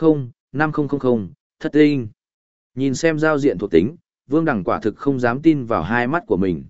350-5000, thất tinh. Nhìn xem giao diện thuộc tính, Vương Đằng quả thực không dám tin vào hai mắt của mình.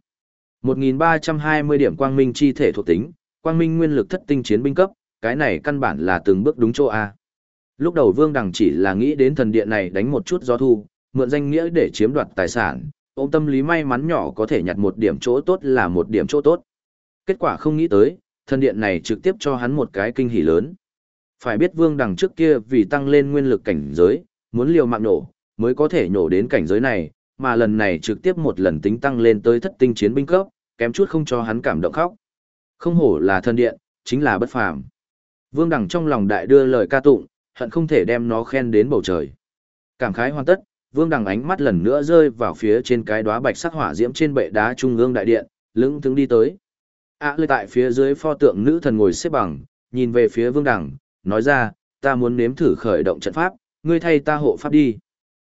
1320 điểm quang minh chi thể thuộc tính, quang minh nguyên lực thất tinh chiến binh cấp, cái này căn bản là từng bước đúng chỗ A. Lúc đầu Vương Đằng chỉ là nghĩ đến thần điện này đánh một chút gió thu, mượn danh nghĩa để chiếm đoạt tài sản, ôm tâm lý may mắn nhỏ có thể nhặt một điểm chỗ tốt là một điểm chỗ tốt. Kết quả không nghĩ tới, thần điện này trực tiếp cho hắn một cái kinh hỉ lớn. Phải biết Vương Đằng trước kia vì tăng lên nguyên lực cảnh giới, muốn liều mạng nổ, mới có thể nhổ đến cảnh giới này, mà lần này trực tiếp một lần tính tăng lên tới thất tinh chiến binh cấp, kém chút không cho hắn cảm động khóc. Không hổ là thần điện, chính là bất phàm. Vương Đằng trong lòng đại đưa lời ca tụng, hận không thể đem nó khen đến bầu trời. Cảm khái hoàn tất, Vương Đằng ánh mắt lần nữa rơi vào phía trên cái đóa bạch sắc hỏa diễm trên bệ đá trung ương đại điện, lững thững đi tới. Lê tại phía dưới pho tượng nữ thần ngồi xếp bằng, nhìn về phía Vương Đằng, nói ra, ta muốn nếm thử khởi động trận pháp, ngươi thay ta hộ pháp đi.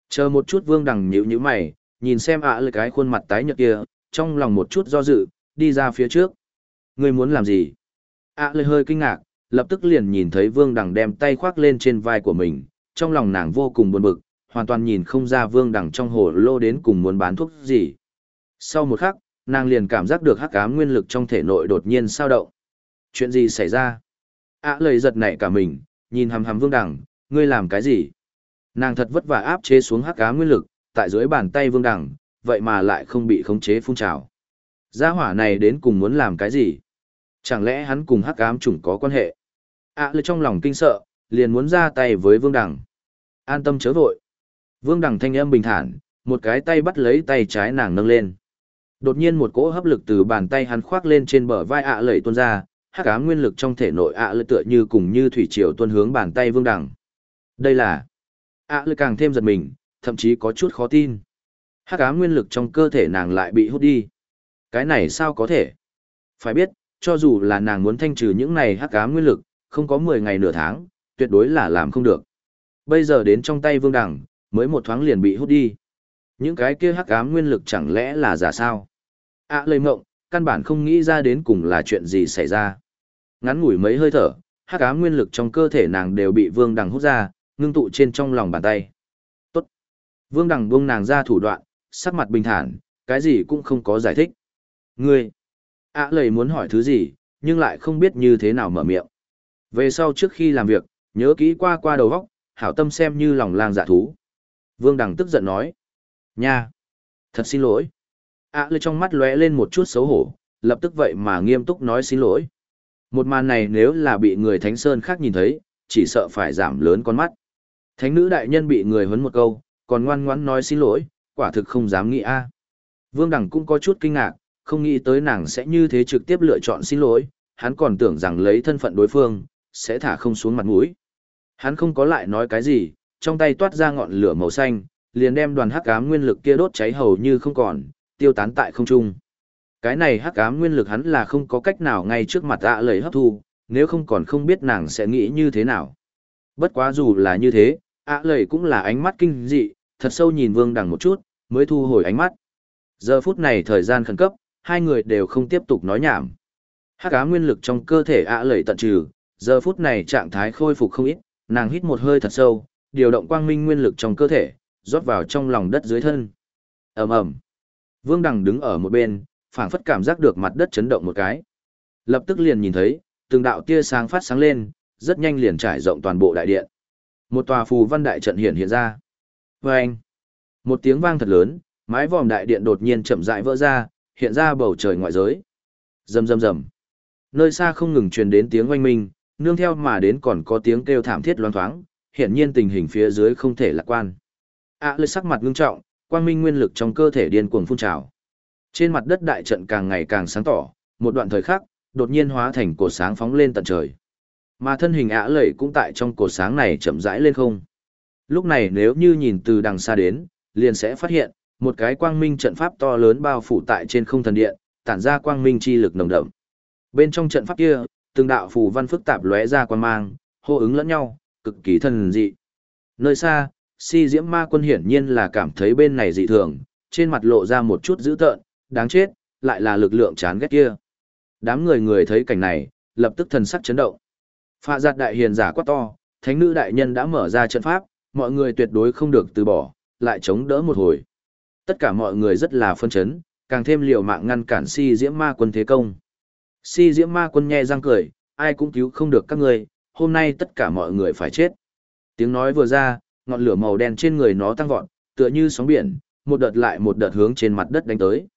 Chờ một chút Vương Đằng nhíu nhíu mày, nhìn xem lời cái khuôn mặt tái nhợt kia, trong lòng một chút do dự, đi ra phía trước. Ngươi muốn làm gì? Lời hơi kinh ngạc, lập tức liền nhìn thấy Vương Đằng đem tay khoác lên trên vai của mình, trong lòng nàng vô cùng buồn bực, hoàn toàn nhìn không ra Vương Đằng trong hồ lô đến cùng muốn bán thuốc gì. Sau một khắc, nàng liền cảm giác được hắc ám nguyên lực trong thể nội đột nhiên sao động. Chuyện gì xảy ra? Lời giật nảy cả mình, nhìn hằm hằm Vương Đằng, ngươi làm cái gì? Nàng thật vất vả áp chế xuống hắc ám nguyên lực, tại dưới bàn tay Vương Đằng, vậy mà lại không bị khống chế phun trào. Gia hỏa này đến cùng muốn làm cái gì? Chẳng lẽ hắn cùng hắc ám chủng có quan hệ? Lời trong lòng kinh sợ, liền muốn ra tay với Vương Đằng. An tâm chớ vội. Vương Đằng thanh âm bình thản, một cái tay bắt lấy tay trái nàng nâng lên. Đột nhiên một cỗ hấp lực từ bàn tay hắn khoác lên trên bờ vai lẩy tuôn ra, hắc ám nguyên lực trong thể nội lẩy tựa như cùng như thủy triều tuôn hướng bàn tay Vương Đằng. Đây là lẩy càng thêm giật mình, thậm chí có chút khó tin. Hắc ám nguyên lực trong cơ thể nàng lại bị hút đi. Cái này sao có thể? Phải biết, cho dù là nàng muốn thanh trừ những này hắc ám nguyên lực, không có 10 ngày nửa tháng, tuyệt đối là làm không được. Bây giờ đến trong tay Vương Đằng, mới một thoáng liền bị hút đi. Những cái kia hắc ám nguyên lực chẳng lẽ là giả sao? Lây mộng, căn bản không nghĩ ra đến cùng là chuyện gì xảy ra. Ngắn ngủi mấy hơi thở, hắc ám nguyên lực trong cơ thể nàng đều bị Vương Đằng hút ra, ngưng tụ trên trong lòng bàn tay. Tốt. Vương Đằng buông nàng ra thủ đoạn, sắc mặt bình thản, cái gì cũng không có giải thích. Ngươi. Lây muốn hỏi thứ gì, nhưng lại không biết như thế nào mở miệng. Về sau trước khi làm việc, nhớ kỹ qua đầu góc, hảo tâm xem như lòng lang dạ thú. Vương Đằng tức giận nói. Nha. Thật xin lỗi. Lây trong mắt lóe lên một chút xấu hổ, lập tức vậy mà nghiêm túc nói xin lỗi. Một màn này nếu là bị người Thánh Sơn khác nhìn thấy, chỉ sợ phải giảm lớn con mắt. Thánh nữ đại nhân bị người huấn một câu, còn ngoan ngoãn nói xin lỗi, quả thực không dám nghĩ a. Vương Đằng cũng có chút kinh ngạc, không nghĩ tới nàng sẽ như thế trực tiếp lựa chọn xin lỗi, hắn còn tưởng rằng lấy thân phận đối phương, sẽ thả không xuống mặt mũi. Hắn không có lại nói cái gì, trong tay toát ra ngọn lửa màu xanh, liền đem đoàn hắc ám nguyên lực kia đốt cháy hầu như không còn, tiêu tán tại không trung. Cái này hắc ám nguyên lực hắn là không có cách nào ngay trước mặt lầy hấp thu, nếu không còn không biết nàng sẽ nghĩ như thế nào. Bất quá dù là như thế, lầy cũng là ánh mắt kinh dị, thật sâu nhìn Vương Đằng một chút, mới thu hồi ánh mắt. Giờ phút này thời gian khẩn cấp, hai người đều không tiếp tục nói nhảm. Hắc ám nguyên lực trong cơ thể lầy tận trừ, giờ phút này trạng thái khôi phục không ít, nàng hít một hơi thật sâu, điều động quang minh nguyên lực trong cơ thể, rót vào trong lòng đất dưới thân. Ầm ầm. Vương Đằng đứng ở một bên, phảng phất cảm giác được mặt đất chấn động một cái. Lập tức liền nhìn thấy, từng đạo tia sáng phát sáng lên, rất nhanh liền trải rộng toàn bộ đại điện. Một tòa phù văn đại trận hiện ra. Oeng! Một tiếng vang thật lớn, mái vòm đại điện đột nhiên chậm rãi vỡ ra, hiện ra bầu trời ngoại giới. Rầm rầm rầm. Nơi xa không ngừng truyền đến tiếng oanh minh, nương theo mà đến còn có tiếng kêu thảm thiết loáng thoáng, hiển nhiên tình hình phía dưới không thể lạc quan. Lê sắc mặt ngưng trọng, quang minh nguyên lực trong cơ thể điên cuồng phun trào. Trên mặt đất đại trận càng ngày càng sáng tỏ, một đoạn thời khắc, đột nhiên hóa thành cột sáng phóng lên tận trời. Mà thân hình lệ cũng tại trong cột sáng này chậm rãi lên không. Lúc này nếu như nhìn từ đằng xa đến, liền sẽ phát hiện, một cái quang minh trận pháp to lớn bao phủ tại trên không thần điện, tản ra quang minh chi lực nồng đậm. Bên trong trận pháp kia, từng đạo phù văn phức tạp lóe ra quang mang, hô ứng lẫn nhau, cực kỳ thần dị. Nơi xa, Si Diễm Ma Quân hiển nhiên là cảm thấy bên này dị thường, trên mặt lộ ra một chút dữ tợn, đáng chết, lại là lực lượng chán ghét kia. Đám người thấy cảnh này, lập tức thần sắc chấn động. Phạ Giạt đại hiền giả quát to, thánh nữ đại nhân đã mở ra trận pháp, mọi người tuyệt đối không được từ bỏ, lại chống đỡ một hồi. Tất cả mọi người rất là phân chấn, càng thêm liều mạng ngăn cản Si Diễm Ma Quân thế công. Si Diễm Ma Quân nhe răng cười, ai cũng cứu không được các ngươi, hôm nay tất cả mọi người phải chết. Tiếng nói vừa ra, ngọn lửa màu đen trên người nó tăng vọt, tựa như sóng biển, một đợt lại một đợt hướng trên mặt đất đánh tới.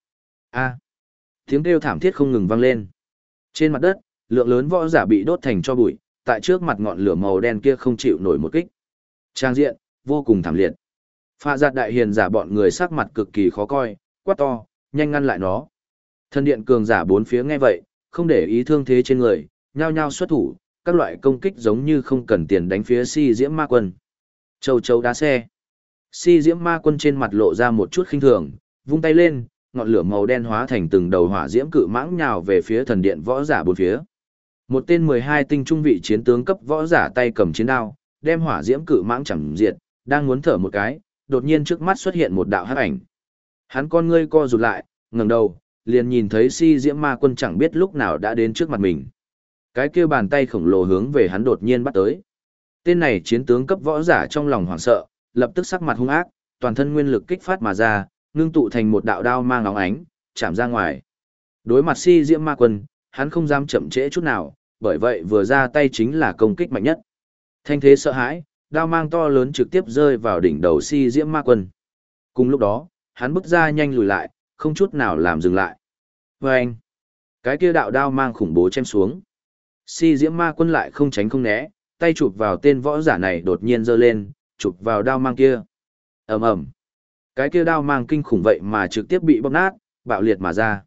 Tiếng kêu thảm thiết không ngừng vang lên. Trên mặt đất, lượng lớn võ giả bị đốt thành tro bụi, tại trước mặt ngọn lửa màu đen kia không chịu nổi một kích. Trang diện vô cùng thảm liệt. Phạ Giạt đại hiền giả bọn người sắc mặt cực kỳ khó coi, quát to, nhanh ngăn lại nó. Thần điện cường giả bốn phía nghe vậy, không để ý thương thế trên người, nhao nhao xuất thủ, các loại công kích giống như không cần tiền đánh phía Si Diễm Ma Quân. Châu chấu đá xe. Si Diễm Ma Quân trên mặt lộ ra một chút khinh thường, vung tay lên, ngọn lửa màu đen hóa thành từng đầu hỏa diễm cự mãng nhào về phía thần điện võ giả bốn phía. Một tên 12 tinh trung vị chiến tướng cấp võ giả tay cầm chiến đao, đem hỏa diễm cự mãng chẳng diệt, đang muốn thở một cái, đột nhiên trước mắt xuất hiện một đạo hắc ảnh. Hắn con ngươi co rụt lại, ngẩng đầu, liền nhìn thấy si diễm ma quân chẳng biết lúc nào đã đến trước mặt mình. Cái kia bàn tay khổng lồ hướng về hắn đột nhiên bắt tới. Tên này chiến tướng cấp võ giả trong lòng hoảng sợ, lập tức sắc mặt hung ác, toàn thân nguyên lực kích phát mà ra, ngưng tụ thành một đạo đao mang óng ánh, chạm ra ngoài. Đối mặt si diễm ma quân, hắn không dám chậm trễ chút nào, bởi vậy vừa ra tay chính là công kích mạnh nhất. Thanh thế sợ hãi, đao mang to lớn trực tiếp rơi vào đỉnh đầu si diễm ma quân. Cùng lúc đó, hắn bước ra nhanh lùi lại, không chút nào làm dừng lại. Và anh, cái kia đạo đao mang khủng bố chém xuống. Si diễm ma quân lại không tránh không né, tay chụp vào tên võ giả này đột nhiên giơ lên, chụp vào đao mang kia. Ầm ầm, cái kia đao mang kinh khủng vậy mà trực tiếp bị bóp nát, bạo liệt mà ra.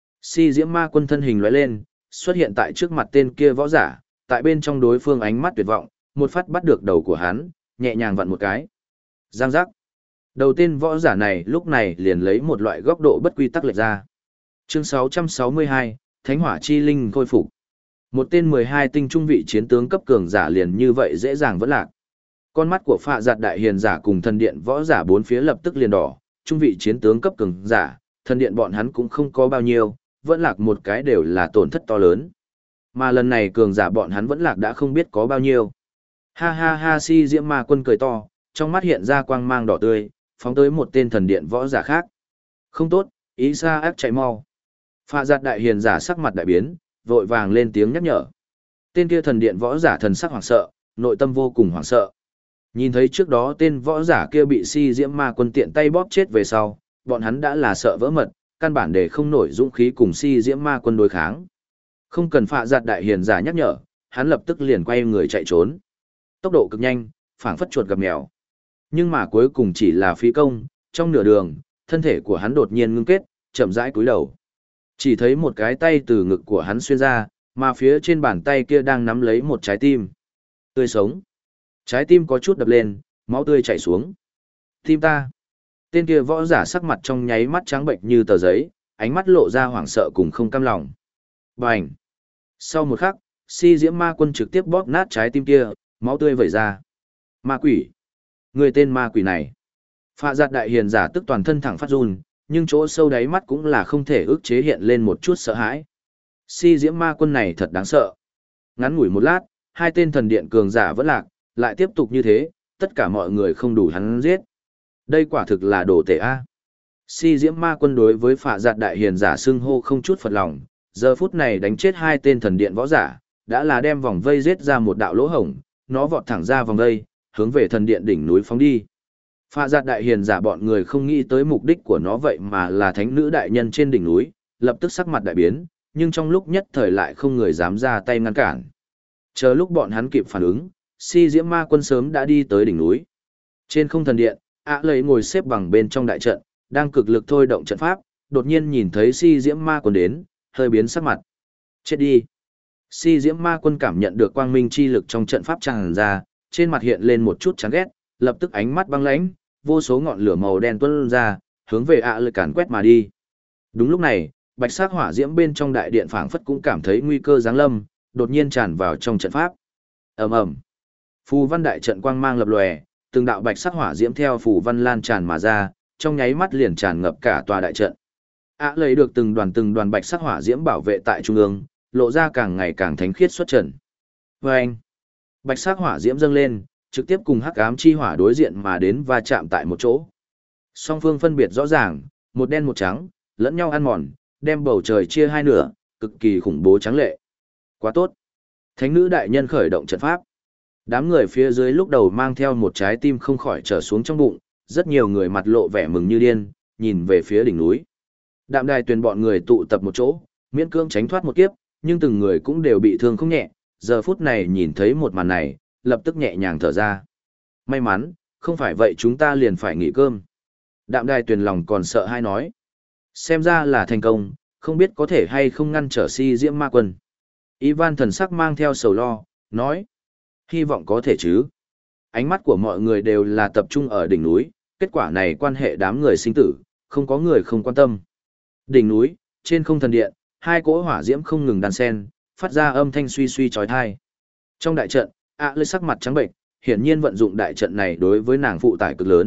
Si diễm ma quân thân hình lóe lên, xuất hiện tại trước mặt tên kia võ giả, tại bên trong đối phương ánh mắt tuyệt vọng, một phát bắt được đầu của hắn, nhẹ nhàng vặn một cái. Giang giác. Đầu tên võ giả này lúc này liền lấy một loại góc độ bất quy tắc lệch ra. Chương 662, Thánh hỏa chi linh khôi phục. Một tên 12 tinh trung vị chiến tướng cấp cường giả liền như vậy dễ dàng vẫn lạc. Con mắt của Phạ Giặt đại hiền giả cùng thần điện võ giả bốn phía lập tức liền đỏ, trung vị chiến tướng cấp cường giả, thần điện bọn hắn cũng không có bao nhiêu, vẫn lạc một cái đều là tổn thất to lớn. Mà lần này cường giả bọn hắn vẫn lạc đã không biết có bao nhiêu. Ha ha ha, si diễm ma quân cười to, trong mắt hiện ra quang mang đỏ tươi, phóng tới một tên thần điện võ giả khác. Không tốt, ý xa ác chạy mau. Phạ Giặt đại hiền giả sắc mặt đại biến, vội vàng lên tiếng nhắc nhở. Tên kia thần điện võ giả thần sắc hoảng sợ, nội tâm vô cùng hoảng sợ. Nhìn thấy trước đó tên võ giả kia bị si diễm ma quân tiện tay bóp chết về sau, bọn hắn đã là sợ vỡ mật, căn bản để không nổi dũng khí cùng si diễm ma quân đối kháng. Không cần Phạ Giặt đại hiền giả nhắc nhở, hắn lập tức liền quay người chạy trốn. Tốc độ cực nhanh, phảng phất chuột gặp mèo. Nhưng mà cuối cùng chỉ là phí công, trong nửa đường, thân thể của hắn đột nhiên ngưng kết, chậm rãi cúi đầu. Chỉ thấy một cái tay từ ngực của hắn xuyên ra, mà phía trên bàn tay kia đang nắm lấy một trái tim. Tươi sống. Trái tim có chút đập lên, máu tươi chảy xuống. Tim ta. Tên kia võ giả sắc mặt trong nháy mắt trắng bệnh như tờ giấy, ánh mắt lộ ra hoảng sợ cùng không cam lòng. Bành. Sau một khắc, si diễm ma quân trực tiếp bóp nát trái tim kia, máu tươi vẩy ra. Ma quỷ. Người tên ma quỷ này. Phạ Giặt đại hiền giả tức toàn thân thẳng phát run, nhưng chỗ sâu đáy mắt cũng là không thể ức chế hiện lên một chút sợ hãi. Si diễm ma quân này thật đáng sợ. Ngắn ngủi một lát, hai tên thần điện cường giả vẫn lạc, lại tiếp tục như thế, tất cả mọi người không đủ hắn giết. Đây quả thực là đồ tể A. Si diễm ma quân đối với Phạ Giặt đại hiền giả xưng hô không chút phật lòng, giờ phút này đánh chết hai tên thần điện võ giả, đã là đem vòng vây giết ra một đạo lỗ hổng, nó vọt thẳng ra vòng vây, hướng về thần điện đỉnh núi phóng đi. Phạ Giặt đại hiền giả bọn người không nghĩ tới mục đích của nó vậy mà là thánh nữ đại nhân trên đỉnh núi, lập tức sắc mặt đại biến, nhưng trong lúc nhất thời lại không người dám ra tay ngăn cản. Chờ lúc bọn hắn kịp phản ứng, si diễm ma quân sớm đã đi tới đỉnh núi. Trên không thần điện, lấy ngồi xếp bằng bên trong đại trận, đang cực lực thôi động trận pháp, đột nhiên nhìn thấy si diễm ma quân đến, hơi biến sắc mặt. Chết đi. Si diễm ma quân cảm nhận được quang minh chi lực trong trận pháp tràn ra, trên mặt hiện lên một chút chán ghét, lập tức ánh mắt băng lãnh, vô số ngọn lửa màu đen tuôn ra, hướng về lợi càn quét mà đi. Đúng lúc này, bạch sắc hỏa diễm bên trong đại điện phảng phất cũng cảm thấy nguy cơ giáng lâm, đột nhiên tràn vào trong trận pháp. Ầm ầm. Phù văn đại trận quang mang lập lòe, từng đạo bạch sắc hỏa diễm theo phù văn lan tràn mà ra, trong nháy mắt liền tràn ngập cả tòa đại trận. Lấy được từng đoàn bạch sắc hỏa diễm bảo vệ tại trung ương, lộ ra càng ngày càng thánh khiết xuất trần. Vâng! Bạch sắc hỏa diễm dâng lên, trực tiếp cùng hắc ám chi hỏa đối diện mà đến va chạm tại một chỗ. Song phương phân biệt rõ ràng, một đen một trắng, lẫn nhau ăn mòn, đem bầu trời chia hai nửa, cực kỳ khủng bố trắng lệ. Quá tốt! Thánh nữ đại nhân khởi động trận pháp. Đám người phía dưới lúc đầu mang theo một trái tim không khỏi trở xuống trong bụng, rất nhiều người mặt lộ vẻ mừng như điên, nhìn về phía đỉnh núi. Đạm Đài Tuyền bọn người tụ tập một chỗ, miễn cưỡng tránh thoát một kiếp, nhưng từng người cũng đều bị thương không nhẹ, giờ phút này nhìn thấy một màn này, lập tức nhẹ nhàng thở ra. May mắn, không phải vậy chúng ta liền phải nghỉ cơm. Đạm Đài Tuyền lòng còn sợ hay nói. Xem ra là thành công, không biết có thể hay không ngăn trở si diễm ma quân. Ivan thần sắc mang theo sầu lo, nói. Hy vọng có thể chứ. Ánh mắt của mọi người đều là tập trung ở đỉnh núi, kết quả này quan hệ đám người sinh tử, không có người không quan tâm. Đỉnh núi, trên không thần điện, hai cỗ hỏa diễm không ngừng đan sen, phát ra âm thanh suy suy chói tai. Trong đại trận, lê sắc mặt trắng bệnh, hiển nhiên vận dụng đại trận này đối với nàng phụ tải cực lớn,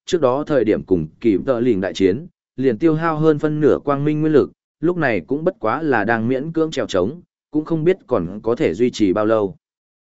Trước đó thời điểm cùng kỳ tợ lình đại chiến, liền tiêu hao hơn phân nửa quang minh nguyên lực, lúc này cũng bất quá là đang miễn cưỡng trèo trống, cũng không biết còn có thể duy trì bao lâu.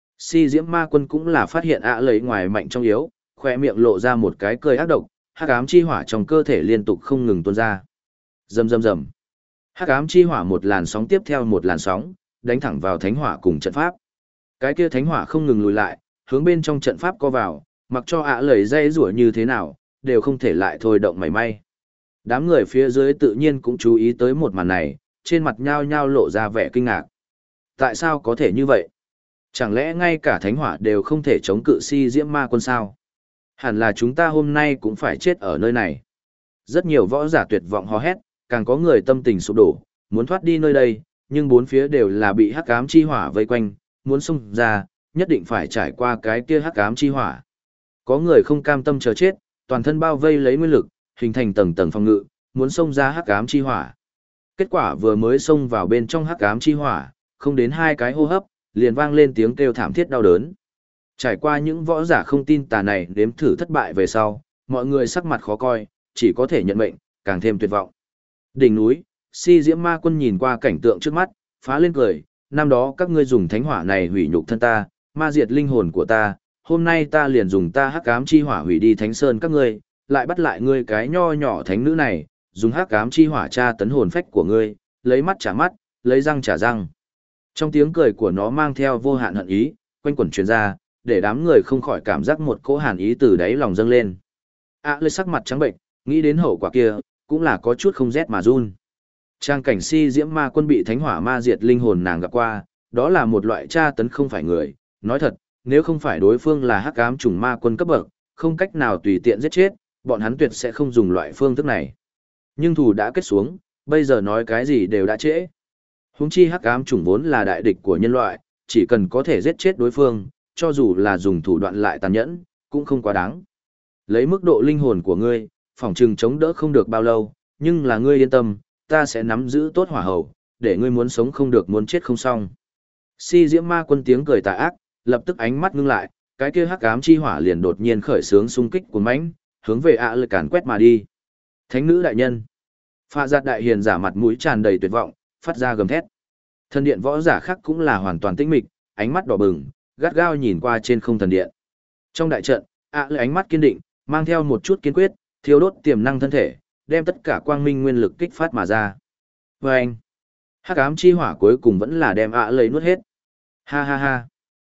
Si Diễm Ma Quân cũng là phát hiện lấy ngoài mạnh trong yếu, khỏe miệng lộ ra một cái cười ác độc, hắc ám chi hỏa trong cơ thể liên tục không ngừng tuôn ra. Rầm rầm rầm. Hắc ám chi hỏa một làn sóng tiếp theo một làn sóng, đánh thẳng vào thánh hỏa cùng trận pháp. Cái kia thánh hỏa không ngừng lùi lại, hướng bên trong trận pháp co vào, mặc cho lầy dây rủa như thế nào, đều không thể lại thôi động mảy may. Đám người phía dưới tự nhiên cũng chú ý tới một màn này, trên mặt nhao nhao lộ ra vẻ kinh ngạc. Tại sao có thể như vậy? Chẳng lẽ ngay cả thánh hỏa đều không thể chống cự Si Diễm Ma Quân sao? Hẳn là chúng ta hôm nay cũng phải chết ở nơi này. Rất nhiều võ giả tuyệt vọng hò hét, càng có người tâm tình sụp đổ, muốn thoát đi nơi đây, nhưng bốn phía đều là bị hắc ám chi hỏa vây quanh, muốn xông ra, nhất định phải trải qua cái kia hắc ám chi hỏa. Có người không cam tâm chờ chết, toàn thân bao vây lấy nguyên lực, hình thành tầng tầng phòng ngự, muốn xông ra hắc ám chi hỏa. Kết quả vừa mới xông vào bên trong hắc ám chi hỏa, không đến 2 cái hô hấp, liền vang lên tiếng kêu thảm thiết đau đớn. Trải qua những võ giả không tin tà này nếm thử thất bại về sau, mọi người sắc mặt khó coi, chỉ có thể nhận mệnh, càng thêm tuyệt vọng. Đỉnh núi, Si Diễm Ma Quân nhìn qua cảnh tượng trước mắt, phá lên cười, năm đó các ngươi dùng thánh hỏa này hủy nhục thân ta, ma diệt linh hồn của ta, hôm nay ta liền dùng ta hắc ám chi hỏa hủy đi thánh sơn các ngươi, lại bắt lại ngươi cái nho nhỏ thánh nữ này, dùng hắc ám chi hỏa tra tấn hồn phách của ngươi, lấy mắt trả mắt, lấy răng trả răng. Trong tiếng cười của nó mang theo vô hạn hận ý, quanh quẩn truyền ra, để đám người không khỏi cảm giác một cỗ hàn ý từ đáy lòng dâng lên. Lê sắc mặt trắng bệnh, nghĩ đến hậu quả kia, cũng là có chút không rét mà run. Trang cảnh Si Diễm Ma Quân bị thánh hỏa ma diệt linh hồn nàng gặp qua, đó là một loại tra tấn không phải người, nói thật, nếu không phải đối phương là hắc ám trùng ma quân cấp bậc, không cách nào tùy tiện giết chết, bọn hắn tuyệt sẽ không dùng loại phương thức này. Nhưng thù đã kết xuống, bây giờ nói cái gì đều đã trễ. Huống chi hắc ám trùng vốn là đại địch của nhân loại, chỉ cần có thể giết chết đối phương, cho dù là dùng thủ đoạn lại tàn nhẫn, cũng không quá đáng. Lấy mức độ linh hồn của ngươi, phỏng chừng chống đỡ không được bao lâu, nhưng là ngươi yên tâm, ta sẽ nắm giữ tốt hỏa hầu, để ngươi muốn sống không được muốn chết không xong. Si Diễm Ma Quân tiếng cười tà ác, lập tức ánh mắt ngưng lại, cái kia hắc ám chi hỏa liền đột nhiên khởi xướng xung kích của mãnh, hướng về Lê càn quét mà đi. Thánh nữ đại nhân. Pha Giạt đại hiền giả mặt mũi tràn đầy tuyệt vọng, phát ra gầm thét. Thần điện võ giả khác cũng là hoàn toàn tĩnh mịch, ánh mắt đỏ bừng, gắt gao nhìn qua trên không thần điện. Trong đại trận, Lê ánh mắt kiên định, mang theo một chút kiên quyết, thiêu đốt tiềm năng thân thể, đem tất cả quang minh nguyên lực kích phát mà ra. Và anh, hắc ám chi hỏa cuối cùng vẫn là đem lấy nuốt hết. Ha ha ha.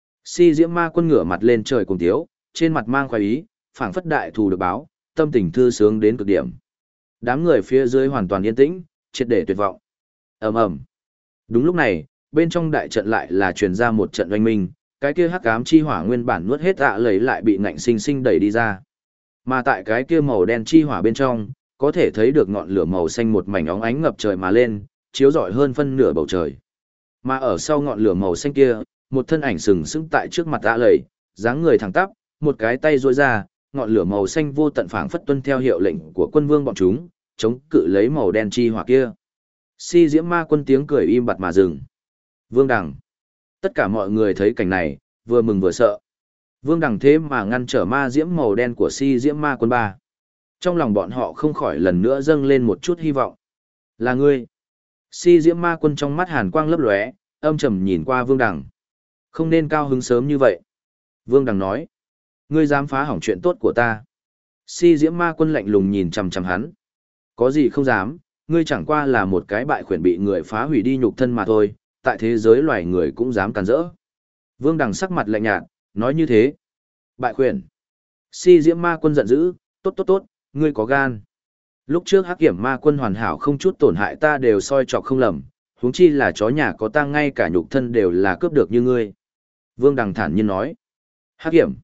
Si Diễm Ma Quân ngửa mặt lên trời cùng tiếu, trên mặt mang khoái ý, phảng phất đại thù được báo, tâm tình thư sướng đến cực điểm. Đám người phía dưới hoàn toàn yên tĩnh, triệt để tuyệt vọng. Ầm ầm. Đúng lúc này, bên trong đại trận lại là truyền ra một trận oanh minh, cái kia hắc ám chi hỏa nguyên bản nuốt hết lấy lại bị ngạnh sinh sinh đẩy đi ra. Mà tại cái kia màu đen chi hỏa bên trong, có thể thấy được ngọn lửa màu xanh một mảnh óng ánh ngập trời mà lên, chiếu rọi hơn phân nửa bầu trời. Mà ở sau ngọn lửa màu xanh kia, một thân ảnh sừng sững tại trước mặt lầy, dáng người thẳng tắp, một cái tay duỗi ra, ngọn lửa màu xanh vô tận phảng phất tuân theo hiệu lệnh của quân vương bọn chúng, chống cự lấy màu đen chi hỏa kia. Si Diễm Ma Quân tiếng cười im bặt mà dừng. Vương Đằng. Tất cả mọi người thấy cảnh này, vừa mừng vừa sợ. Vương Đằng thế mà ngăn trở ma diễm màu đen của Si Diễm Ma Quân ba. Trong lòng bọn họ không khỏi lần nữa dâng lên một chút hy vọng. Là ngươi. Si Diễm Ma Quân trong mắt hàn quang lấp lóe, âm trầm nhìn qua Vương Đằng. Không nên cao hứng sớm như vậy. Vương Đằng nói. Ngươi dám phá hỏng chuyện tốt của ta. Si Diễm Ma Quân lạnh lùng nhìn chằm chằm hắn. Có gì không dám, ngươi chẳng qua là một cái bại khuyển bị người phá hủy đi nhục thân mà thôi, tại thế giới loài người cũng dám càn rỡ. Vương Đằng sắc mặt lạnh nhạt, nói như thế. Bại khuyển. Si Diễm Ma Quân giận dữ, tốt tốt tốt, ngươi có gan. Lúc trước Hắc Kiểm Ma Quân hoàn hảo không chút tổn hại ta đều soi chọc không lầm, huống chi là chó nhà có tang ngay cả nhục thân đều là cướp được như ngươi. Vương Đằng thản nhiên nói. Hắc Kiểm.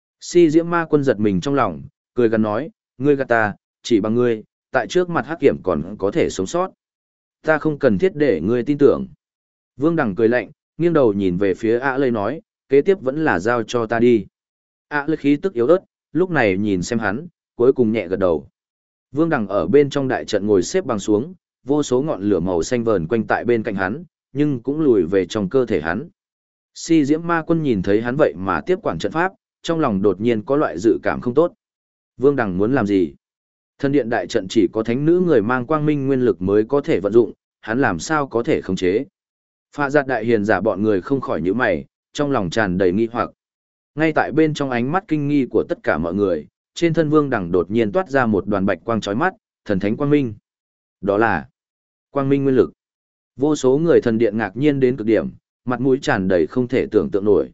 Si Diễm Ma Quân giật mình trong lòng, cười gằn nói, ngươi gạt ta, chỉ bằng ngươi, tại trước mặt Hắc Kiểm còn có thể sống sót. Ta không cần thiết để ngươi tin tưởng. Vương Đằng cười lạnh, nghiêng đầu nhìn về phía lây nói, kế tiếp vẫn là giao cho ta đi. Lây khí tức yếu ớt, lúc này nhìn xem hắn, cuối cùng nhẹ gật đầu. Vương Đằng ở bên trong đại trận ngồi xếp bằng xuống, vô số ngọn lửa màu xanh vờn quanh tại bên cạnh hắn, nhưng cũng lùi về trong cơ thể hắn. Si Diễm Ma Quân nhìn thấy hắn vậy mà tiếp quản trận pháp, trong lòng đột nhiên có loại dự cảm không tốt. Vương Đằng muốn làm gì? Thần điện đại trận chỉ có thánh nữ người mang quang minh nguyên lực mới có thể vận dụng, hắn làm sao có thể khống chế? Phạ giặt đại hiền giả bọn người không khỏi nhíu mày, trong lòng tràn đầy nghi hoặc. Ngay tại bên trong ánh mắt kinh nghi của tất cả mọi người, trên thân Vương Đằng đột nhiên toát ra một đoàn bạch quang chói mắt, thần thánh quang minh. Đó là quang minh nguyên lực. Vô số người thần điện ngạc nhiên đến cực điểm, mặt mũi tràn đầy không thể tưởng tượng nổi.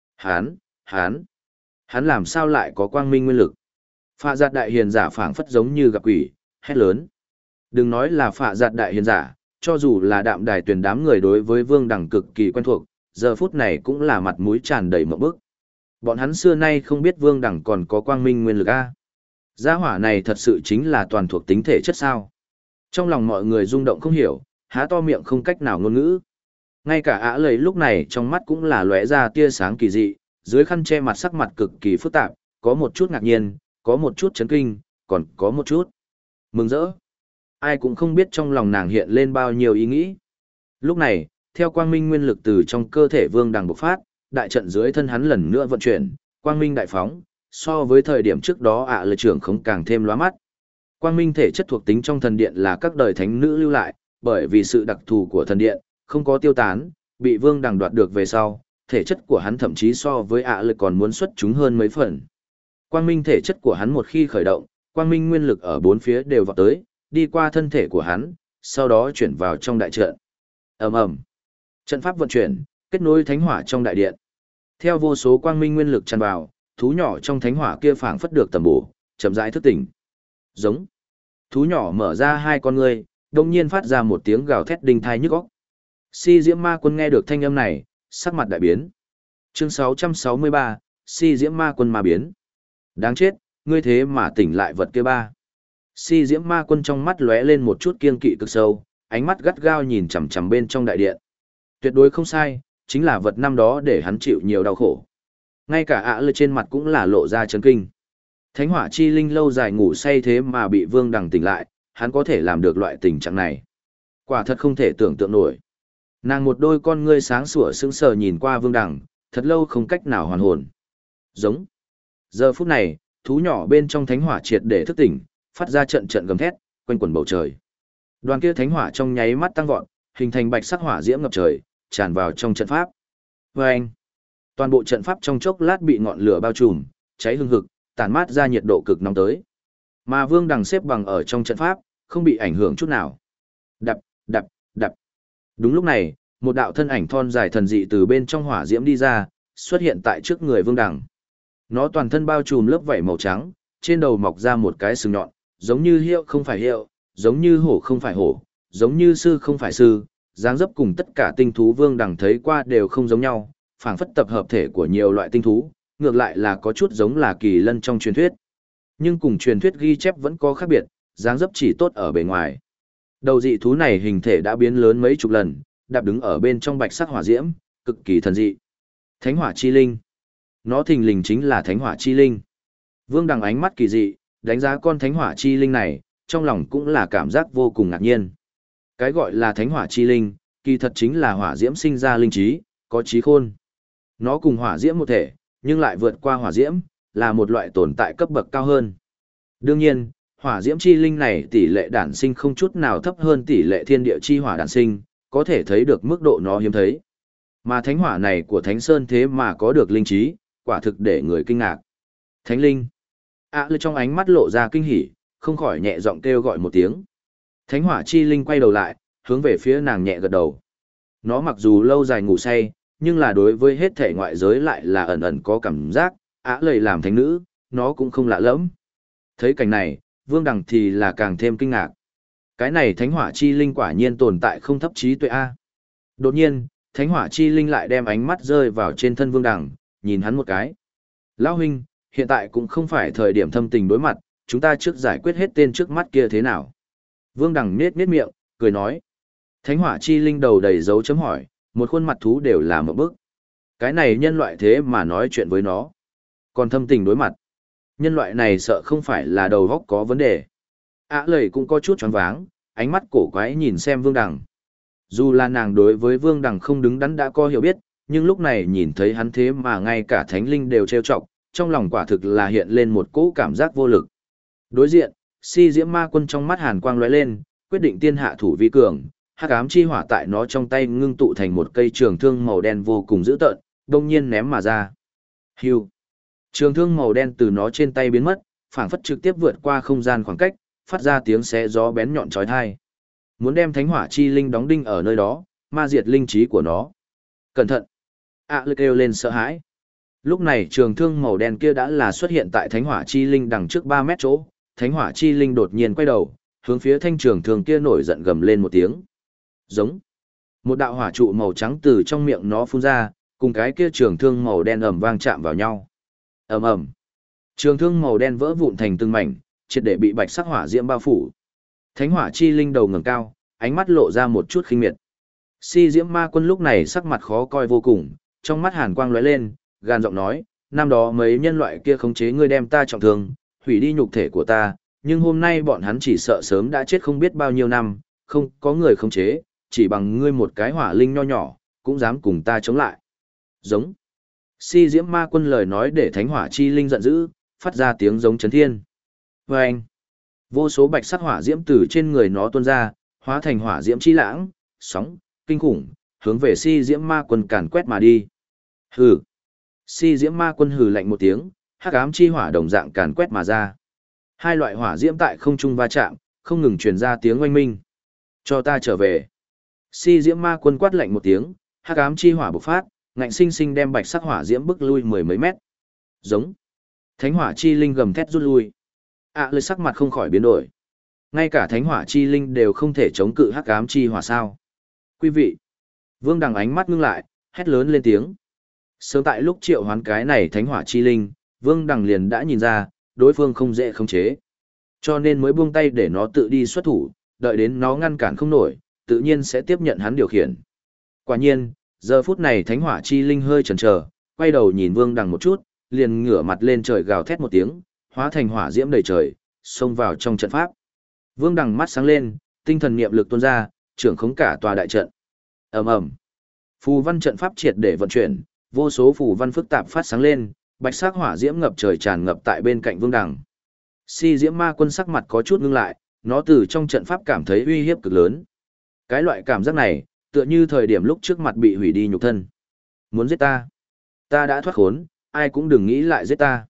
Hắn làm sao lại có quang minh nguyên lực? Phạ giặt đại hiền giả phảng phất giống như gặp quỷ, hét lớn. Đừng nói là phạ giặt đại hiền giả, cho dù là đạm đài tuyển đám người đối với Vương Đằng cực kỳ quen thuộc, giờ phút này cũng là mặt mũi tràn đầy mộng bức. Bọn hắn xưa nay không biết Vương Đằng còn có quang minh nguyên lực a. Gia hỏa này thật sự chính là toàn thuộc tính thể chất sao? Trong lòng mọi người rung động không hiểu, há to miệng không cách nào ngôn ngữ. Ngay cả Ả Lầy lúc này trong mắt cũng là lóe ra tia sáng kỳ dị, dưới khăn che mặt sắc mặt cực kỳ phức tạp, có một chút ngạc nhiên, có một chút chấn kinh, còn có một chút mừng rỡ. Ai cũng không biết trong lòng nàng hiện lên bao nhiêu ý nghĩ. Lúc này, theo quang minh nguyên lực từ trong cơ thể Vương Đằng bộc phát, đại trận dưới thân hắn lần nữa vận chuyển, quang minh đại phóng, so với thời điểm trước đó Ả Lầy trưởng không càng thêm lóa mắt. Quang minh thể chất thuộc tính trong thần điện là các đời thánh nữ lưu lại, bởi vì sự đặc thù của thần điện, không có tiêu tán, bị Vương Đằng đoạt được về sau, thể chất của hắn thậm chí so với Ả Lầy còn muốn xuất chúng hơn mấy phần. Quang minh thể chất của hắn một khi khởi động, quang minh nguyên lực ở bốn phía đều vọt tới, đi qua thân thể của hắn, sau đó chuyển vào trong đại trận. Ầm ầm. Trận pháp vận chuyển, kết nối thánh hỏa trong đại điện. Theo vô số quang minh nguyên lực tràn vào, thú nhỏ trong thánh hỏa kia phảng phất được tầm bổ, chậm rãi thức tỉnh. Giống. Thú nhỏ mở ra hai con ngươi, đồng nhiên phát ra một tiếng gào thét đinh thai nhức óc. Si Diễm Ma Quân nghe được thanh âm này, sắc mặt đại biến. Chương 663, Si Diễm Ma Quân ma biến. Đáng chết, ngươi thế mà tỉnh lại vật kia ba. Si Diễm Ma Quân trong mắt lóe lên một chút kiên kỵ cực sâu, ánh mắt gắt gao nhìn chằm chằm bên trong đại điện. Tuyệt đối không sai, chính là vật năm đó để hắn chịu nhiều đau khổ. Ngay cả Ả Lầy trên mặt cũng là lộ ra chấn kinh. Thánh hỏa chi linh lâu dài ngủ say thế mà bị Vương Đằng tỉnh lại, hắn có thể làm được loại tình trạng này. Quả thật không thể tưởng tượng nổi. Nàng một đôi con ngươi sáng sủa sững sờ nhìn qua Vương Đằng, thật lâu không cách nào hoàn hồn. Giống. Giờ phút này, thú nhỏ bên trong thánh hỏa triệt để thức tỉnh, phát ra trận trận gầm thét, quanh quẩn bầu trời. Đoàn kia thánh hỏa trong nháy mắt tăng vọt, hình thành bạch sắc hỏa diễm ngập trời, tràn vào trong trận pháp. Oeng! Toàn bộ trận pháp trong chốc lát bị ngọn lửa bao trùm, cháy hừng hực, tản mát ra nhiệt độ cực nóng tới. Mà Vương Đằng xếp bằng ở trong trận pháp, không bị ảnh hưởng chút nào. Đập, đập, đập. Đúng lúc này, một đạo thân ảnh thon dài thần dị từ bên trong hỏa diễm đi ra, xuất hiện tại trước người Vương Đằng. Nó toàn thân bao trùm lớp vảy màu trắng, trên đầu mọc ra một cái sừng nhọn, giống như hiệu không phải hiệu, giống như hổ không phải hổ, giống như sư không phải sư, dáng dấp cùng tất cả tinh thú Vương Đằng thấy qua đều không giống nhau, phảng phất tập hợp thể của nhiều loại tinh thú, ngược lại là có chút giống là kỳ lân trong truyền thuyết. Nhưng cùng truyền thuyết ghi chép vẫn có khác biệt, dáng dấp chỉ tốt ở bề ngoài. Đầu dị thú này hình thể đã biến lớn mấy chục lần, đạp đứng ở bên trong bạch sắc hỏa diễm, cực kỳ thần dị. Thánh hỏa chi linh. Nó thình lình chính là thánh hỏa chi linh. Vương Đằng ánh mắt kỳ dị, đánh giá con thánh hỏa chi linh này, trong lòng cũng là cảm giác vô cùng ngạc nhiên. Cái gọi là thánh hỏa chi linh, kỳ thật chính là hỏa diễm sinh ra linh trí, có trí khôn. Nó cùng hỏa diễm một thể, nhưng lại vượt qua hỏa diễm, là một loại tồn tại cấp bậc cao hơn. Đương nhiên, hỏa diễm chi linh này tỷ lệ đản sinh không chút nào thấp hơn tỷ lệ thiên địa chi hỏa đản sinh, có thể thấy được mức độ nó hiếm thấy. Mà thánh hỏa này của Thánh Sơn thế mà có được linh trí, quả thực để người kinh ngạc. Thánh linh. Ả Lầy trong ánh mắt lộ ra kinh hỉ, không khỏi nhẹ giọng kêu gọi một tiếng. Thánh hỏa chi linh quay đầu lại, hướng về phía nàng nhẹ gật đầu. Nó mặc dù lâu dài ngủ say, nhưng là đối với hết thể ngoại giới lại là ẩn ẩn có cảm giác, Ả Lầy làm thánh nữ, nó cũng không lạ lẫm. Thấy cảnh này, Vương Đằng thì là càng thêm kinh ngạc. Cái này thánh hỏa chi linh quả nhiên tồn tại không thấp trí tuệ A. Đột nhiên, thánh hỏa chi linh lại đem ánh mắt rơi vào trên thân Vương Đằng, nhìn hắn một cái. Lão huynh, hiện tại cũng không phải thời điểm thâm tình đối mặt, chúng ta trước giải quyết hết tên trước mắt kia thế nào. Vương Đằng nết miệng, cười nói. Thánh hỏa chi linh đầu đầy dấu chấm hỏi, một khuôn mặt thú đều là một bức. Cái này nhân loại thế mà nói chuyện với nó. Còn thâm tình đối mặt. Nhân loại này sợ không phải là đầu óc có vấn đề. Ả Lầy cũng có chút choáng váng, ánh mắt cổ quái nhìn xem Vương Đằng. Dù là nàng đối với Vương Đằng không đứng đắn đã có hiểu biết, nhưng lúc này nhìn thấy hắn thế mà ngay cả thánh linh đều trêu chọc, trong lòng quả thực là hiện lên một cỗ cảm giác vô lực. Đối diện, si diễm ma quân trong mắt hàn quang lóe lên, quyết định tiên hạ thủ vi cường, hắc ám chi hỏa tại nó trong tay ngưng tụ thành một cây trường thương màu đen vô cùng dữ tợn, đông nhiên ném mà ra. Hưu. Trường thương màu đen từ nó trên tay biến mất, phảng phất trực tiếp vượt qua không gian khoảng cách, phát ra tiếng xé gió bén nhọn chói tai. Muốn đem thánh hỏa chi linh đóng đinh ở nơi đó, ma diệt linh trí của nó. Cẩn thận! Lực kêu lên sợ hãi. Lúc này trường thương màu đen kia đã là xuất hiện tại thánh hỏa chi linh đằng trước 3 mét chỗ, thánh hỏa chi linh đột nhiên quay đầu, hướng phía thanh trường thương kia nổi giận gầm lên một tiếng. Giống. Một đạo hỏa trụ màu trắng từ trong miệng nó phun ra, cùng cái kia trường thương màu đen ầm vang chạm vào nhau. Ầm ầm. Trường thương màu đen vỡ vụn thành từng mảnh, triệt để bị bạch sắc hỏa diễm bao phủ. Thánh hỏa chi linh đầu ngẩng cao, ánh mắt lộ ra một chút khinh miệt. Si diễm ma quân lúc này sắc mặt khó coi vô cùng, trong mắt hàn quang lóe lên, gan giọng nói, năm đó mấy nhân loại kia khống chế ngươi đem ta trọng thương, hủy đi nhục thể của ta, nhưng hôm nay bọn hắn chỉ sợ sớm đã chết không biết bao nhiêu năm, không có người khống chế, chỉ bằng ngươi một cái hỏa linh nho nhỏ, cũng dám cùng ta chống lại. Giống. Si diễm ma quân lời nói để thánh hỏa chi linh giận dữ, phát ra tiếng giống chấn thiên. Vâng. Vô số bạch sắc hỏa diễm từ trên người nó tuôn ra, hóa thành hỏa diễm chi lãng, sóng, kinh khủng, hướng về si diễm ma quân càn quét mà đi. Hừ. Si diễm ma quân hừ lạnh một tiếng, hắc ám chi hỏa đồng dạng càn quét mà ra. Hai loại hỏa diễm tại không trung va chạm, không ngừng truyền ra tiếng oanh minh. Cho ta trở về. Si diễm ma quân quát lạnh một tiếng, hắc ám chi hỏa bộc phát, ngạnh sinh sinh đem bạch sắc hỏa diễm bức lui 10 mấy mét. Giống. Thánh hỏa chi linh gầm thét rút lui. Lời sắc mặt không khỏi biến đổi. Ngay cả thánh hỏa chi linh đều không thể chống cự hắc ám chi hỏa sao? Quý vị. Vương Đằng ánh mắt ngưng lại, hét lớn lên tiếng. Sớm tại lúc triệu hoán cái này thánh hỏa chi linh, Vương Đằng liền đã nhìn ra, đối phương không dễ khống chế. Cho nên mới buông tay để nó tự đi xuất thủ, đợi đến nó ngăn cản không nổi, tự nhiên sẽ tiếp nhận hắn điều khiển. Quả nhiên, giờ phút này thánh hỏa chi linh hơi chần chờ, quay đầu nhìn Vương Đằng một chút, liền ngửa mặt lên trời gào thét một tiếng, hóa thành hỏa diễm đầy trời, xông vào trong trận pháp. Vương Đằng mắt sáng lên, tinh thần niệm lực tuôn ra, trưởng khống cả tòa đại trận. Ầm ầm. Phù văn trận pháp triệt để vận chuyển, vô số phù văn phức tạp phát sáng lên, bạch sắc hỏa diễm ngập trời tràn ngập tại bên cạnh Vương Đằng. Si diễm ma quân sắc mặt có chút ngưng lại, nó từ trong trận pháp cảm thấy uy hiếp cực lớn. Cái loại cảm giác này, tựa như thời điểm lúc trước mặt bị hủy đi nhục thân. Muốn giết ta? Ta đã thoát khốn, ai cũng đừng nghĩ lại giết ta.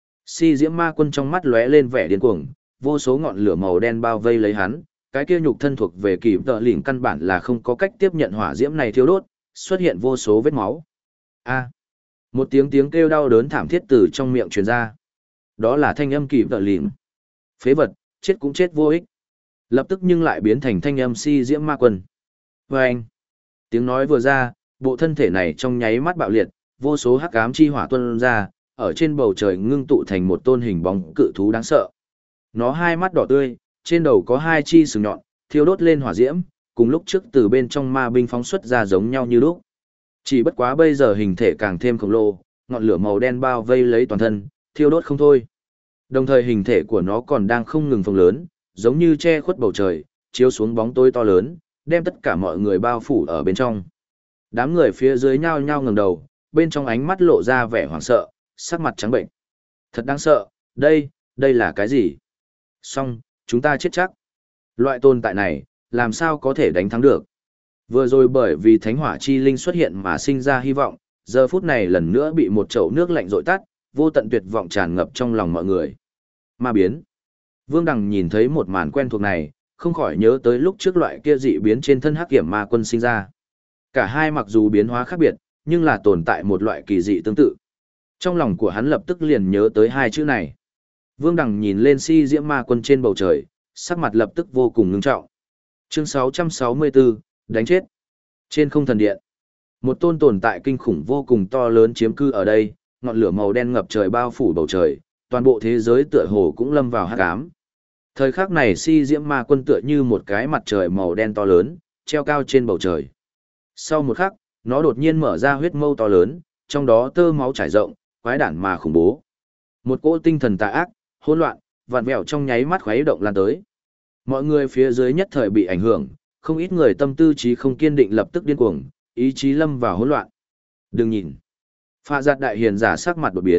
Si diễm ma quân trong mắt lóe lên vẻ điên cuồng, vô số ngọn lửa màu đen bao vây lấy hắn, cái kia nhục thân thuộc về kỳ tợ lỉnh căn bản là không có cách tiếp nhận hỏa diễm này thiêu đốt, xuất hiện vô số vết máu. A. Một tiếng kêu đau đớn thảm thiết từ trong miệng truyền ra. Đó là thanh âm kỳ tợ lỉnh. Phế vật, chết cũng chết vô ích. Lập tức nhưng lại biến thành thanh âm si diễm ma quân. Vâng. Tiếng nói vừa ra, bộ thân thể này trong nháy mắt bạo liệt, vô số hắc ám chi hỏa tuôn ra, ở trên bầu trời ngưng tụ thành một tôn hình bóng cự thú đáng sợ. Nó hai mắt đỏ tươi, trên đầu có hai chi sừng nhọn, thiêu đốt lên hỏa diễm, cùng lúc trước từ bên trong ma binh phóng xuất ra giống nhau như lúc. Chỉ bất quá bây giờ hình thể càng thêm khổng lồ, ngọn lửa màu đen bao vây lấy toàn thân, thiêu đốt không thôi. Đồng thời hình thể của nó còn đang không ngừng phồng lớn, giống như che khuất bầu trời, chiếu xuống bóng tối to lớn, đem tất cả mọi người bao phủ ở bên trong. Đám người phía dưới nhao nhao ngẩng đầu, bên trong ánh mắt lộ ra vẻ hoảng sợ, sắc mặt trắng bệnh. Thật đáng sợ, đây là cái gì? Xong, chúng ta chết chắc. Loại tồn tại này, làm sao có thể đánh thắng được? Vừa rồi bởi vì thánh hỏa chi linh xuất hiện mà sinh ra hy vọng, giờ phút này lần nữa bị một chậu nước lạnh dội tắt, vô tận tuyệt vọng tràn ngập trong lòng mọi người. Ma biến. Vương Đằng nhìn thấy một màn quen thuộc này, không khỏi nhớ tới lúc trước loại kia dị biến trên thân hắc kiểm ma quân sinh ra. Cả hai mặc dù biến hóa khác biệt, nhưng là tồn tại một loại kỳ dị tương tự. Trong lòng của hắn lập tức liền nhớ tới hai chữ này. Vương Đằng nhìn lên si diễm ma quân trên bầu trời, sắc mặt lập tức vô cùng ngưng trọng. Chương 664, đánh chết. Trên không thần điện, một tôn tồn tại kinh khủng vô cùng to lớn chiếm cư ở đây, ngọn lửa màu đen ngập trời bao phủ bầu trời, toàn bộ thế giới tựa hồ cũng lâm vào hắc ám. Thời khắc này si diễm ma quân tựa như một cái mặt trời màu đen to lớn, treo cao trên bầu trời. Sau một khắc, nó đột nhiên mở ra huyết mâu to lớn, trong đó tơ máu trải rộng, quái đản mà khủng bố. Một cỗ tinh thần tà ác, hỗn loạn, vặn vẹo trong nháy mắt khuấy động lan tới. Mọi người phía dưới nhất thời bị ảnh hưởng, không ít người tâm tư trí không kiên định lập tức điên cuồng, ý chí lâm vào hỗn loạn. Đừng nhìn. Phạ giặt đại hiền giả sắc mặt đột biến,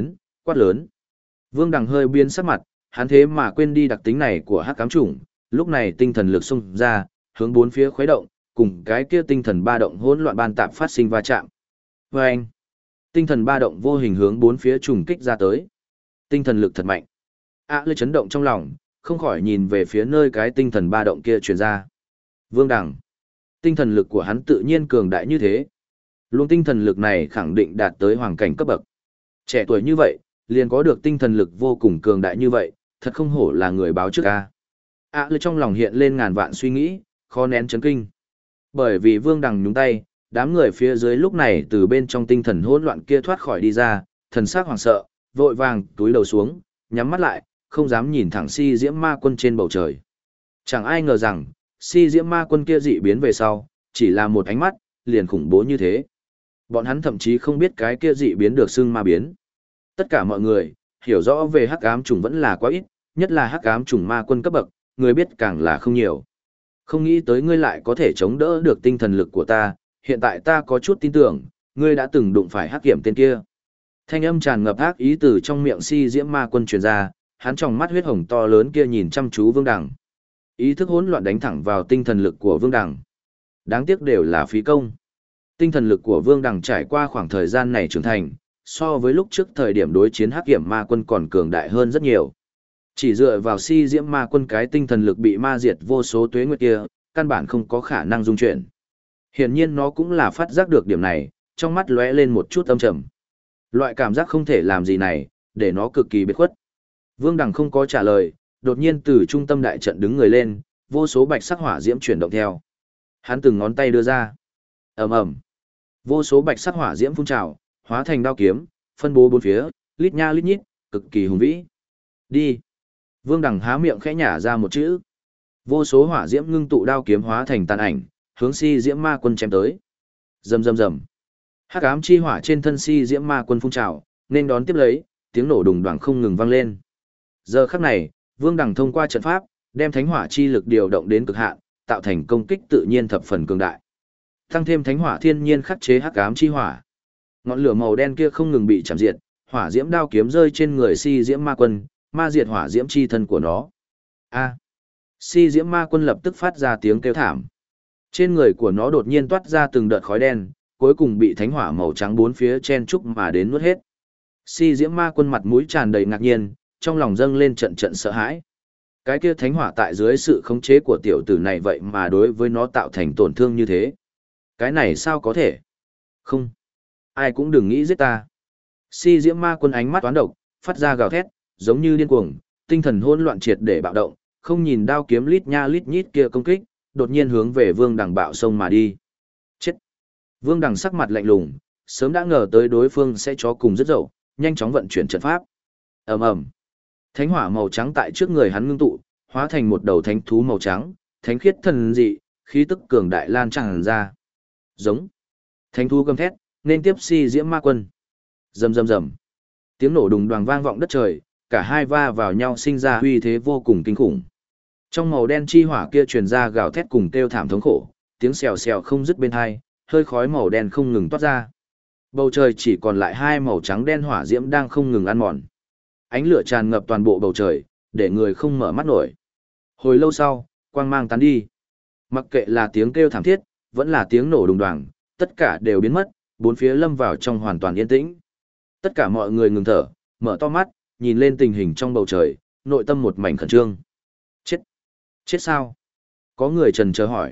Quát lớn. Vương Đằng hơi biến sắc mặt, hắn thế mà quên đi đặc tính này của hắc ám chủng, lúc này tinh thần lực xung ra, hướng bốn phía khuấy động, cùng cái kia tinh thần ba động hỗn loạn ban tạp phát sinh va chạm. Và anh, tinh thần ba động vô hình hướng bốn phía trùng kích ra tới. Tinh thần lực thật mạnh. Lê chấn động trong lòng, không khỏi nhìn về phía nơi cái tinh thần ba động kia truyền ra. Vương Đằng, tinh thần lực của hắn tự nhiên cường đại như thế. Luồng tinh thần lực này khẳng định đạt tới hoàng cảnh cấp bậc. Trẻ tuổi như vậy, liền có được tinh thần lực vô cùng cường đại như vậy, thật không hổ là người báo trước ca. Lê trong lòng hiện lên ngàn vạn suy nghĩ, khó nén chấn kinh. Bởi vì Vương Đằng nhúng tay, đám người phía dưới lúc này từ bên trong tinh thần hỗn loạn kia thoát khỏi đi ra, thần sắc hoảng sợ, vội vàng túi đầu xuống, nhắm mắt lại, không dám nhìn thẳng si diễm ma quân trên bầu trời. Chẳng ai ngờ rằng, si diễm ma quân kia dị biến về sau, chỉ là một ánh mắt, liền khủng bố như thế. Bọn hắn thậm chí không biết cái kia dị biến được xưng ma biến. Tất cả mọi người, hiểu rõ về hắc ám trùng vẫn là quá ít, nhất là hắc ám trùng ma quân cấp bậc, người biết càng là không nhiều. Không nghĩ tới ngươi lại có thể chống đỡ được tinh thần lực của ta, hiện tại ta có chút tin tưởng, ngươi đã từng đụng phải hắc kiểm tên kia. Thanh âm tràn ngập ác ý từ trong miệng si diễm ma quân truyền ra, hắn trong mắt huyết hồng to lớn kia nhìn chăm chú Vương Đằng. Ý thức hỗn loạn đánh thẳng vào tinh thần lực của Vương Đằng. Đáng tiếc đều là phí công. Tinh thần lực của Vương Đằng trải qua khoảng thời gian này trưởng thành, so với lúc trước thời điểm đối chiến hắc kiểm ma quân còn cường đại hơn rất nhiều. Chỉ dựa vào si diễm ma quân cái tinh thần lực bị ma diệt vô số tuế nguyệt kia, căn bản không có khả năng dung chuyển. Hiển nhiên nó cũng là phát giác được điểm này, trong mắt lóe lên một chút âm trầm. Loại cảm giác không thể làm gì này, để nó cực kỳ biệt khuất. Vương Đằng không có trả lời, đột nhiên từ trung tâm đại trận đứng người lên, vô số bạch sắc hỏa diễm chuyển động theo. Hắn từng ngón tay đưa ra. Ầm ầm. Vô số bạch sắc hỏa diễm phun trào, hóa thành đao kiếm, phân bố bốn phía, lít nha lít nhít, cực kỳ hùng vĩ. Đi. Vương Đằng há miệng khẽ nhả ra một chữ. Vô số hỏa diễm ngưng tụ đao kiếm hóa thành tàn ảnh, hướng si diễm ma quân chém tới. Rầm rầm rầm. Hắc ám chi hỏa trên thân si diễm ma quân phun trào, nên đón tiếp lấy, tiếng nổ đùng đoàng không ngừng vang lên. Giờ khắc này, Vương Đằng thông qua trận pháp, đem thánh hỏa chi lực điều động đến cực hạn, tạo thành công kích tự nhiên thập phần cường đại. Tăng thêm thánh hỏa thiên nhiên khắc chế hắc ám chi hỏa. Ngọn lửa màu đen kia không ngừng bị chạm diệt, hỏa diễm đao kiếm rơi trên người si diễm ma quân, ma diệt hỏa diễm chi thân của nó. A. Si diễm ma quân lập tức phát ra tiếng kêu thảm. Trên người của nó đột nhiên toát ra từng đợt khói đen, cuối cùng bị thánh hỏa màu trắng bốn phía chen trúc mà đến nuốt hết. Si diễm ma quân mặt mũi tràn đầy ngạc nhiên, trong lòng dâng lên trận trận sợ hãi. Cái kia thánh hỏa tại dưới sự khống chế của tiểu tử này vậy mà đối với nó tạo thành tổn thương như thế. Cái này sao có thể? Không. Ai cũng đừng nghĩ giết ta. Si diễm ma quân ánh mắt toán độc, phát ra gào thét, giống như điên cuồng, tinh thần hỗn loạn triệt để bạo động, không nhìn đao kiếm lít nha lít nhít kia công kích, đột nhiên hướng về Vương Đằng bạo sông mà đi. Chết! Vương Đằng sắc mặt lạnh lùng, sớm đã ngờ tới đối phương sẽ chó cùng rất dậu, nhanh chóng vận chuyển trận pháp. Ầm ầm! Thánh hỏa màu trắng tại trước người hắn ngưng tụ, hóa thành một đầu thánh thú màu trắng, thánh khiết thần dị, khí tức cường đại lan tràn ra. Giống! Thánh thú gầm thét, nên tiếp si diễm ma quân. Rầm rầm rầm! Tiếng nổ đùng đoàng vang vọng đất trời, cả hai va vào nhau sinh ra uy thế vô cùng kinh khủng. Trong màu đen chi hỏa kia truyền ra gào thét cùng kêu thảm thống khổ, tiếng xèo xèo không dứt bên tai, hơi khói màu đen không ngừng toát ra. Bầu trời chỉ còn lại hai màu trắng đen hỏa diễm đang không ngừng ăn mòn. Ánh lửa tràn ngập toàn bộ bầu trời, để người không mở mắt nổi. Hồi lâu sau, quang mang tán đi. Mặc kệ là tiếng kêu thảm thiết, vẫn là tiếng nổ đùng đoàng, tất cả đều biến mất, bốn phía lâm vào trong hoàn toàn yên tĩnh. Tất cả mọi người ngừng thở, mở to mắt, nhìn lên tình hình trong bầu trời, nội tâm một mảnh khẩn trương. Chết! Chết sao? Có người trần chờ hỏi.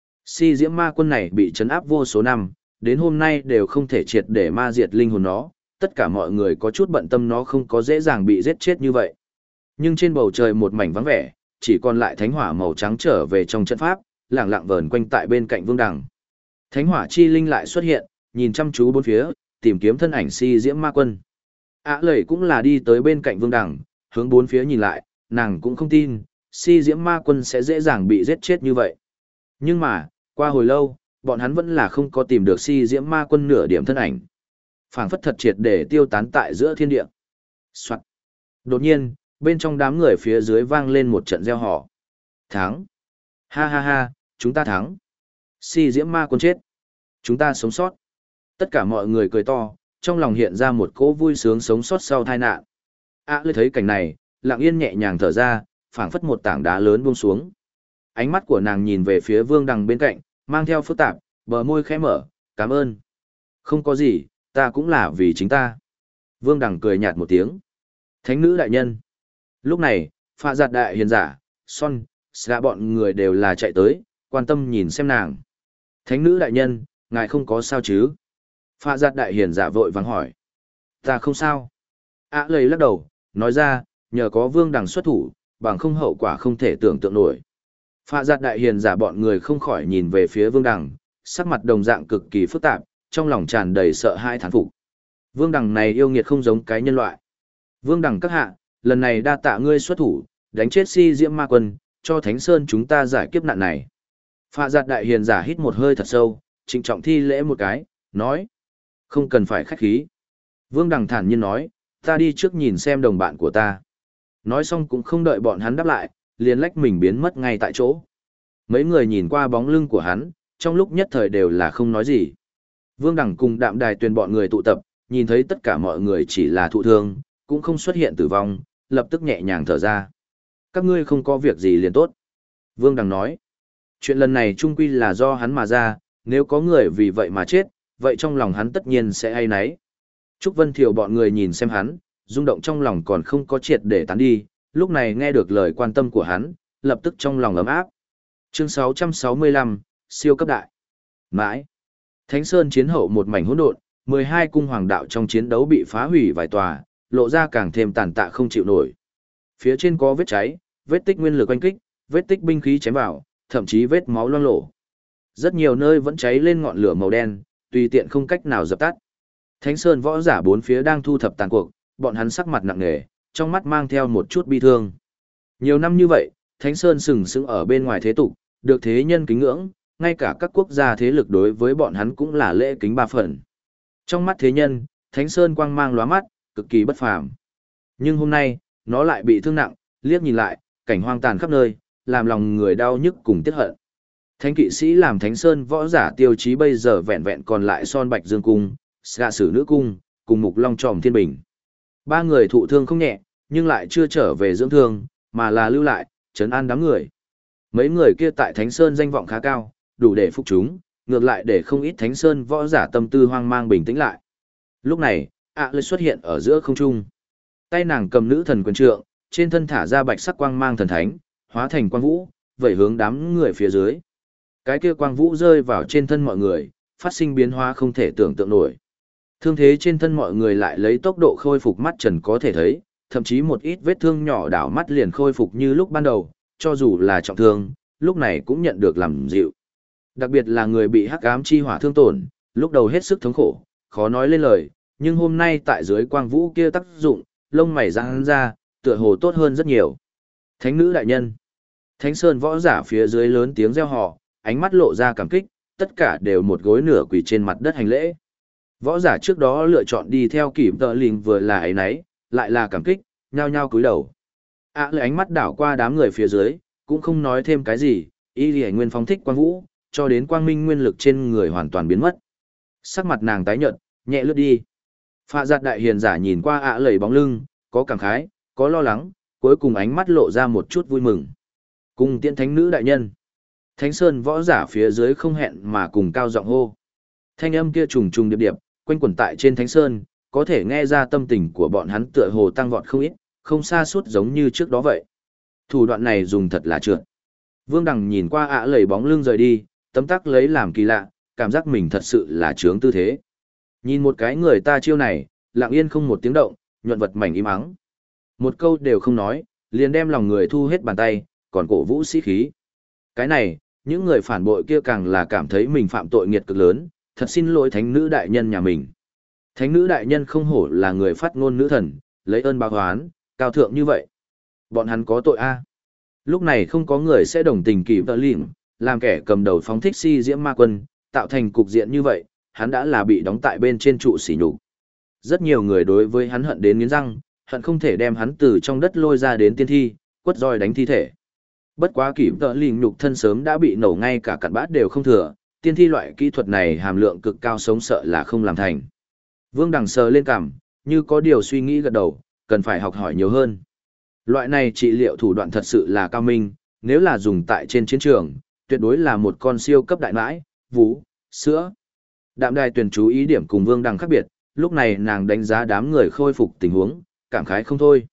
Si diễm ma quân này bị trấn áp vô số năm, đến hôm nay đều không thể triệt để ma diệt linh hồn nó, tất cả mọi người có chút bận tâm nó không có dễ dàng bị giết chết như vậy. Nhưng trên bầu trời một mảnh vắng vẻ, chỉ còn lại thánh hỏa màu trắng trở về trong trận pháp, lẳng lặng vờn quanh tại bên cạnh Vương Đằng. Thánh hỏa chi linh lại xuất hiện, nhìn chăm chú bốn phía, tìm kiếm thân ảnh si diễm ma quân. Lẩy cũng là đi tới bên cạnh Vương Đằng, hướng bốn phía nhìn lại, nàng cũng không tin, si diễm ma quân sẽ dễ dàng bị giết chết như vậy. Nhưng mà, qua hồi lâu, bọn hắn vẫn là không có tìm được si diễm ma quân nửa điểm thân ảnh. Phảng phất thật triệt để tiêu tán tại giữa thiên địa. Soạt. Đột nhiên, bên trong đám người phía dưới vang lên một trận reo hò. Thắng! Ha ha ha, chúng ta thắng! Si diễm ma quân chết! Chúng ta sống sót! Tất cả mọi người cười to, trong lòng hiện ra một cỗ vui sướng sống sót sau tai nạn. Lê thấy cảnh này, lặng yên nhẹ nhàng thở ra, phảng phất một tảng đá lớn buông xuống. Ánh mắt của nàng nhìn về phía Vương Đằng bên cạnh, mang theo phức tạp, bờ môi khẽ mở, cảm ơn. Không có gì, ta cũng là vì chính ta. Vương Đằng cười nhạt một tiếng. Thánh nữ đại nhân. Lúc này, Phạ Giặt đại hiền giả, Son, Ska bọn người đều là chạy tới, quan tâm nhìn xem nàng. Thánh nữ đại nhân, ngài không có sao chứ? Phạ Giặt đại hiền giả vội vàng hỏi. Ta không sao. Lầy lắc đầu, nói ra, nhờ có Vương Đằng xuất thủ, bằng không hậu quả không thể tưởng tượng nổi. Phạ Giặt đại hiền giả bọn người không khỏi nhìn về phía Vương Đằng, sắc mặt đồng dạng cực kỳ phức tạp, trong lòng tràn đầy sợ hãi thán phục. Vương Đằng này yêu nghiệt không giống cái nhân loại. Vương Đằng các hạ, lần này đa tạ ngươi xuất thủ, đánh chết Si Diễm Ma Quân, cho Thánh Sơn chúng ta giải kiếp nạn này. Phạ Giặt đại hiền giả hít một hơi thật sâu, trịnh trọng thi lễ một cái, nói. Không cần phải khách khí. Vương Đằng thản nhiên nói, ta đi trước nhìn xem đồng bạn của ta. Nói xong cũng không đợi bọn hắn đáp lại, liền lách mình biến mất ngay tại chỗ. Mấy người nhìn qua bóng lưng của hắn, trong lúc nhất thời đều là không nói gì. Vương Đằng cùng Đạm Đài Tuyền bọn người tụ tập, nhìn thấy tất cả mọi người chỉ là thụ thương, cũng không xuất hiện tử vong, lập tức nhẹ nhàng thở ra. Các ngươi không có việc gì liền tốt. Vương Đằng nói, chuyện lần này chung quy là do hắn mà ra, nếu có người vì vậy mà chết, vậy trong lòng hắn tất nhiên sẽ hay náy. Trúc Vân Thiều bọn người nhìn xem hắn, rung động trong lòng còn không có triệt để tán đi, lúc này nghe được lời quan tâm của hắn, lập tức trong lòng ấm áp. Chương 665, siêu cấp đại. Mãi. Thánh Sơn chiến hậu một mảnh hỗn độn, 12 cung hoàng đạo trong chiến đấu bị phá hủy vài tòa, lộ ra càng thêm tàn tạ không chịu nổi. Phía trên có vết cháy, vết tích nguyên lực oanh kích, vết tích binh khí chém vào, thậm chí vết máu loang lổ. Rất nhiều nơi vẫn cháy lên ngọn lửa màu đen, tùy tiện không cách nào dập tắt. Thánh Sơn võ giả bốn phía đang thu thập tàn cuộc, bọn hắn sắc mặt nặng nề, trong mắt mang theo một chút bi thương. Nhiều năm như vậy, Thánh Sơn sừng sững ở bên ngoài thế tục, được thế nhân kính ngưỡng, ngay cả các quốc gia thế lực đối với bọn hắn cũng là lễ kính ba phần. Trong mắt thế nhân, Thánh Sơn quang mang lóa mắt, cực kỳ bất phàm. Nhưng hôm nay, nó lại bị thương nặng, liếc nhìn lại, cảnh hoang tàn khắp nơi, làm lòng người đau nhức cùng tiếc hận. Thánh kỵ sĩ làm Thánh Sơn võ giả tiêu chí bây giờ vẹn vẹn còn lại Son Bạch Dương Cung, Ska Sử Nữ Cung, cùng Mục Long Tròm Thiên Bình. Ba người thụ thương không nhẹ, nhưng lại chưa trở về dưỡng thương, mà là lưu lại, trấn an đám người. Mấy người kia tại Thánh Sơn danh vọng khá cao, đủ để phục chúng, ngược lại để không ít Thánh Sơn võ giả tâm tư hoang mang bình tĩnh lại. Lúc này, Lê xuất hiện ở giữa không trung. Tay nàng cầm nữ thần quyền trượng, trên thân thả ra bạch sắc quang mang thần thánh, hóa thành quang vũ, vẩy hướng đám người phía dưới. Cái kia quang vũ rơi vào trên thân mọi người, phát sinh biến hóa không thể tưởng tượng nổi. Thương thế trên thân mọi người lại lấy tốc độ khôi phục mắt trần có thể thấy, thậm chí một ít vết thương nhỏ đảo mắt liền khôi phục như lúc ban đầu, cho dù là trọng thương, lúc này cũng nhận được làm dịu. Đặc biệt là người bị hắc ám chi hỏa thương tổn, lúc đầu hết sức thống khổ, khó nói lên lời, nhưng hôm nay tại dưới quang vũ kia tác dụng, lông mày giãn ra, tựa hồ tốt hơn rất nhiều. Thánh nữ đại nhân. Thánh Sơn võ giả phía dưới lớn tiếng reo hò, ánh mắt lộ ra cảm kích, tất cả đều một gối nửa quỳ trên mặt đất hành lễ. Võ giả trước đó lựa chọn đi theo kịp tợ lình vừa là ấy nấy, lại là cảm kích, nhao nhao cúi đầu. Lệ ánh mắt đảo qua đám người phía dưới, cũng không nói thêm cái gì, y lì nguyên phóng thích quang vũ, cho đến quang minh nguyên lực trên người hoàn toàn biến mất. Sắc mặt nàng tái nhợt, nhẹ lướt đi. Phạ Giặt đại hiền giả nhìn qua lầy bóng lưng, có cảm khái, có lo lắng, cuối cùng ánh mắt lộ ra một chút vui mừng. Cùng tiễn thánh nữ đại nhân. Thánh Sơn võ giả phía dưới không hẹn mà cùng cao giọng hô. Thanh âm kia trùng trùng điệp điệp, quanh quẩn tại trên Thánh Sơn, có thể nghe ra tâm tình của bọn hắn tựa hồ tăng vọt không ít, không xa suốt giống như trước đó vậy. Thủ đoạn này dùng thật là trượt. Vương Đằng nhìn qua lầy bóng lưng rời đi, tấm tắc lấy làm kỳ lạ, cảm giác mình thật sự là trướng tư thế. Nhìn một cái người ta chiêu này, lặng yên không một tiếng động, nhuận vật mảnh im ắng. Một câu đều không nói, liền đem lòng người thu hết bàn tay, còn cổ vũ sĩ khí. Cái này, những người phản bội kia càng là cảm thấy mình phạm tội nghiệt cực lớn, thật xin lỗi thánh nữ đại nhân nhà mình. Thánh nữ đại nhân không hổ là người phát ngôn nữ thần, lấy ơn báo oán, cao thượng như vậy. Bọn hắn có tội a. Lúc này không có người sẽ đồng tình kỳ vợ lìm, làm kẻ cầm đầu phóng thích Si Diễm Ma Quân, tạo thành cục diện như vậy, hắn đã là bị đóng tại bên trên trụ sỉ nhục. Rất nhiều người đối với hắn hận đến nghiến răng, hận không thể đem hắn từ trong đất lôi ra đến tiên thi, quất roi đánh thi thể. Bất quá kỷ tợ lìm nhục thân sớm đã bị nổ ngay cả cặn bát đều không thừa, tiên thi loại kỹ thuật này hàm lượng cực cao sống sợ là không làm thành. Vương Đằng sờ lên cằm, như có điều suy nghĩ gật đầu, cần phải học hỏi nhiều hơn. Loại này trị liệu thủ đoạn thật sự là cao minh, nếu là dùng tại trên chiến trường, tuyệt đối là một con siêu cấp đại nãi, vú, sữa. Đạm Đài Tuyền chú ý điểm cùng Vương Đằng khác biệt, lúc này nàng đánh giá đám người khôi phục tình huống, cảm khái không thôi.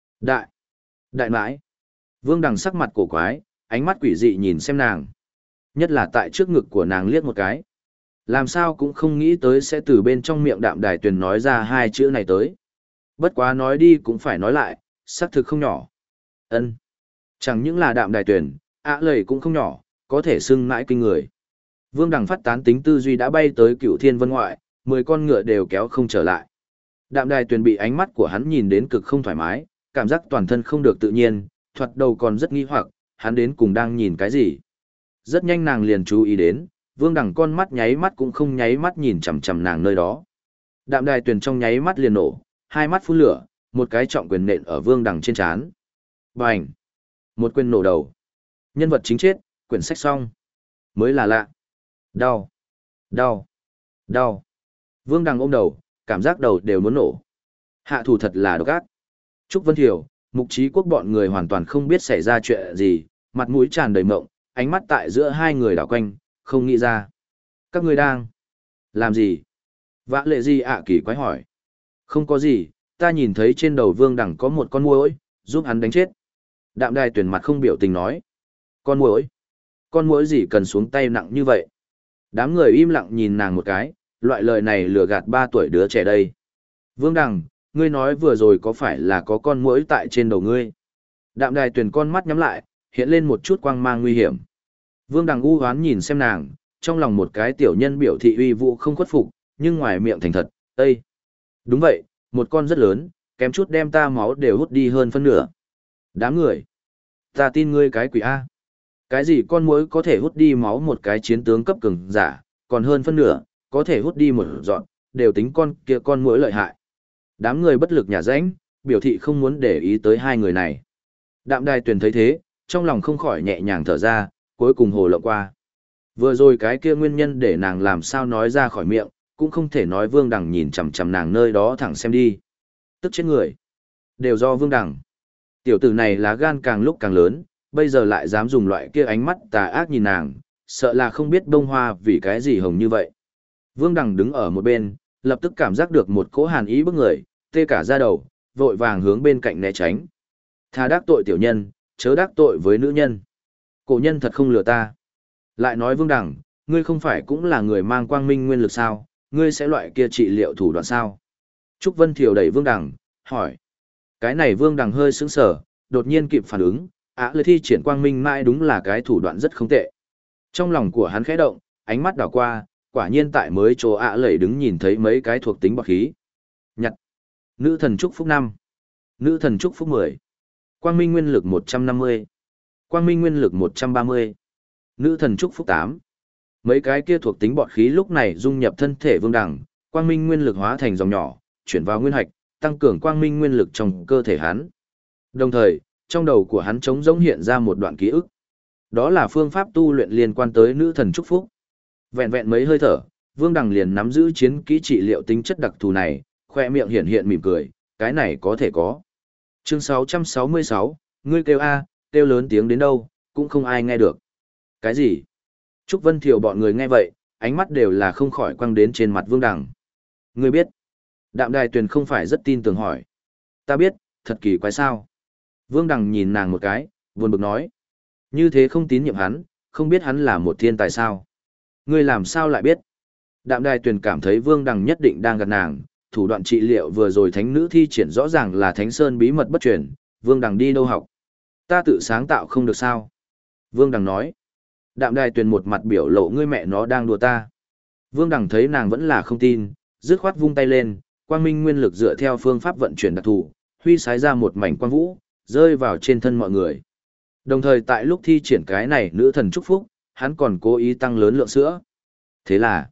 Đại nãi. Vương Đằng sắc mặt cổ quái, ánh mắt quỷ dị nhìn xem nàng. Nhất là tại trước ngực của nàng liếc một cái. Làm sao cũng không nghĩ tới sẽ từ bên trong miệng Đạm Đài Tuyền nói ra hai chữ này tới. Bất quá nói đi cũng phải nói lại, xác thực không nhỏ. Ân, chẳng những là Đạm Đài Tuyền, lầy cũng không nhỏ, có thể xưng mãi kinh người. Vương Đằng phát tán tính tư duy đã bay tới Cửu Thiên Vân ngoại, 10 con ngựa đều kéo không trở lại. Đạm Đài Tuyền bị ánh mắt của hắn nhìn đến cực không thoải mái, cảm giác toàn thân không được tự nhiên, thoạt đầu còn rất nghi hoặc, hắn đến cùng đang nhìn cái gì. Rất nhanh nàng liền chú ý đến, Vương Đằng con mắt nháy mắt cũng không nháy mắt nhìn chằm chằm nàng nơi đó. Đạm Đài Tuyền trong nháy mắt liền nổ, hai mắt phun lửa, một cái trọng quyền nện ở Vương Đằng trên trán. Bành! Một quyền nổ đầu. Nhân vật chính chết, quyển sách xong. Mới là lạ. Đau! Đau! Đau! Vương Đằng ôm đầu, cảm giác đầu đều muốn nổ. Hạ thủ thật là độc ác. Trúc Vân Thiều, Mục Chí Quốc bọn người hoàn toàn không biết xảy ra chuyện gì, mặt mũi tràn đầy mộng, ánh mắt tại giữa hai người đảo quanh, không nghĩ ra. Các ngươi đang làm gì? Vã Lệ Di ạ kỳ quái hỏi. Không có gì, ta nhìn thấy trên đầu Vương Đằng có một con muỗi, giúp hắn đánh chết. Đạm Đài Tuyền mặt không biểu tình nói. Con muỗi? Con muỗi gì cần xuống tay nặng như vậy? Đám người im lặng nhìn nàng một cái, loại lời này lừa gạt 3 tuổi đứa trẻ đây. Vương Đằng, ngươi nói vừa rồi có phải là có con muỗi tại trên đầu ngươi? Đạm Đài Tuyền con mắt nhắm lại, hiện lên một chút quang mang nguy hiểm. Vương Đằng u hoán nhìn xem nàng, trong lòng một cái tiểu nhân biểu thị uy vũ không khuất phục, nhưng ngoài miệng thành thật, Ê! Đúng vậy, một con rất lớn, kém chút đem ta máu đều hút đi hơn phân nửa. Đám người! Ta tin ngươi cái quỷ A. Cái gì con muỗi có thể hút đi máu một cái chiến tướng cấp cường giả, còn hơn phân nửa, có thể hút đi một dọn, đều tính con kia con muỗi lợi hại. Đám người bất lực nhả rãnh, biểu thị không muốn để ý tới hai người này. Đạm Đài Tuyền thấy thế, trong lòng không khỏi nhẹ nhàng thở ra, cuối cùng hồ lộng qua. Vừa rồi cái kia nguyên nhân để nàng làm sao nói ra khỏi miệng, cũng không thể nói Vương Đằng nhìn chằm chằm nàng nơi đó thẳng xem đi. Tức chết người. Đều do Vương Đằng. Tiểu tử này lá gan càng lúc càng lớn, bây giờ lại dám dùng loại kia ánh mắt tà ác nhìn nàng, sợ là không biết bông hoa vì cái gì hồng như vậy. Vương Đằng đứng ở một bên, lập tức cảm giác được một cỗ hàn ý bức người, tê cả da đầu, vội vàng hướng bên cạnh né tránh. Tha đắc tội tiểu nhân, chớ đắc tội với nữ nhân. Cổ nhân thật không lừa ta. Lại nói Vương Đằng, ngươi không phải cũng là người mang quang minh nguyên lực sao, ngươi sẽ loại kia trị liệu thủ đoạn sao? Trúc Vân Thiều đẩy Vương Đằng, hỏi. Cái này Vương Đằng hơi sững sờ, đột nhiên kịp phản ứng, lời thi triển quang minh mãi đúng là cái thủ đoạn rất không tệ. Trong lòng của hắn khẽ động, ánh mắt đảo qua, quả nhiên tại mới chỗ lầy đứng nhìn thấy mấy cái thuộc tính bạc khí. Nhặt. Nữ thần Trúc Phúc 5. Nữ thần Trúc Phúc 10. Quang minh nguyên lực 150. Quang minh nguyên lực 130. Nữ thần Trúc Phúc 8. Mấy cái kia thuộc tính bọt khí lúc này dung nhập thân thể Vương Đằng, quang minh nguyên lực hóa thành dòng nhỏ, chuyển vào nguyên hạch, tăng cường quang minh nguyên lực trong cơ thể hắn. Đồng thời, trong đầu của hắn trống rỗng hiện ra một đoạn ký ức. Đó là phương pháp tu luyện liên quan tới nữ thần Trúc Phúc. Vẹn vẹn mấy hơi thở, Vương Đằng liền nắm giữ chiến kỹ trị liệu tính chất đặc thù này, khoe miệng hiện hiện mỉm cười, cái này có thể có. Chương 666, ngươi kêu A, kêu lớn tiếng đến đâu, cũng không ai nghe được. Cái gì? Trúc Vân Thiều bọn người nghe vậy, ánh mắt đều là không khỏi quăng đến trên mặt Vương Đằng. Ngươi biết? Đạm Đài Tuyền không phải rất tin tưởng hỏi. Ta biết, thật kỳ quái sao? Vương Đằng nhìn nàng một cái, buồn bực nói. Như thế không tín nhiệm hắn, không biết hắn là một thiên tài sao? Ngươi làm sao lại biết? Đạm Đài Tuyền cảm thấy Vương Đằng nhất định đang gạt nàng, thủ đoạn trị liệu vừa rồi thánh nữ thi triển rõ ràng là Thánh Sơn bí mật bất truyền, Vương Đằng đi đâu học? Ta tự sáng tạo không được sao? Vương Đằng nói. Đạm Đài Tuyền một mặt biểu lộ ngươi mẹ nó đang đùa ta. Vương Đằng thấy nàng vẫn là không tin, dứt khoát vung tay lên, quang minh nguyên lực dựa theo phương pháp vận chuyển đặc thù, huy sái ra một mảnh quang vũ, rơi vào trên thân mọi người. Đồng thời tại lúc thi triển cái này nữ thần chúc phúc, hắn còn cố ý tăng lớn lượng sữa. Thế là,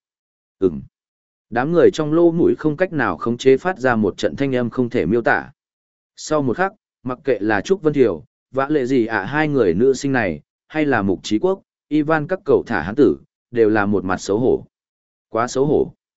đám người trong lô mũi không cách nào khống chế phát ra một trận thanh âm không thể miêu tả. Sau một khắc, mặc kệ là Trúc Vân Thiều, Vã Lệ gì hai người nữ sinh này, hay là Mục Chí Quốc, Ivan các cầu thả hắn tử, đều là một mặt xấu hổ. Quá xấu hổ.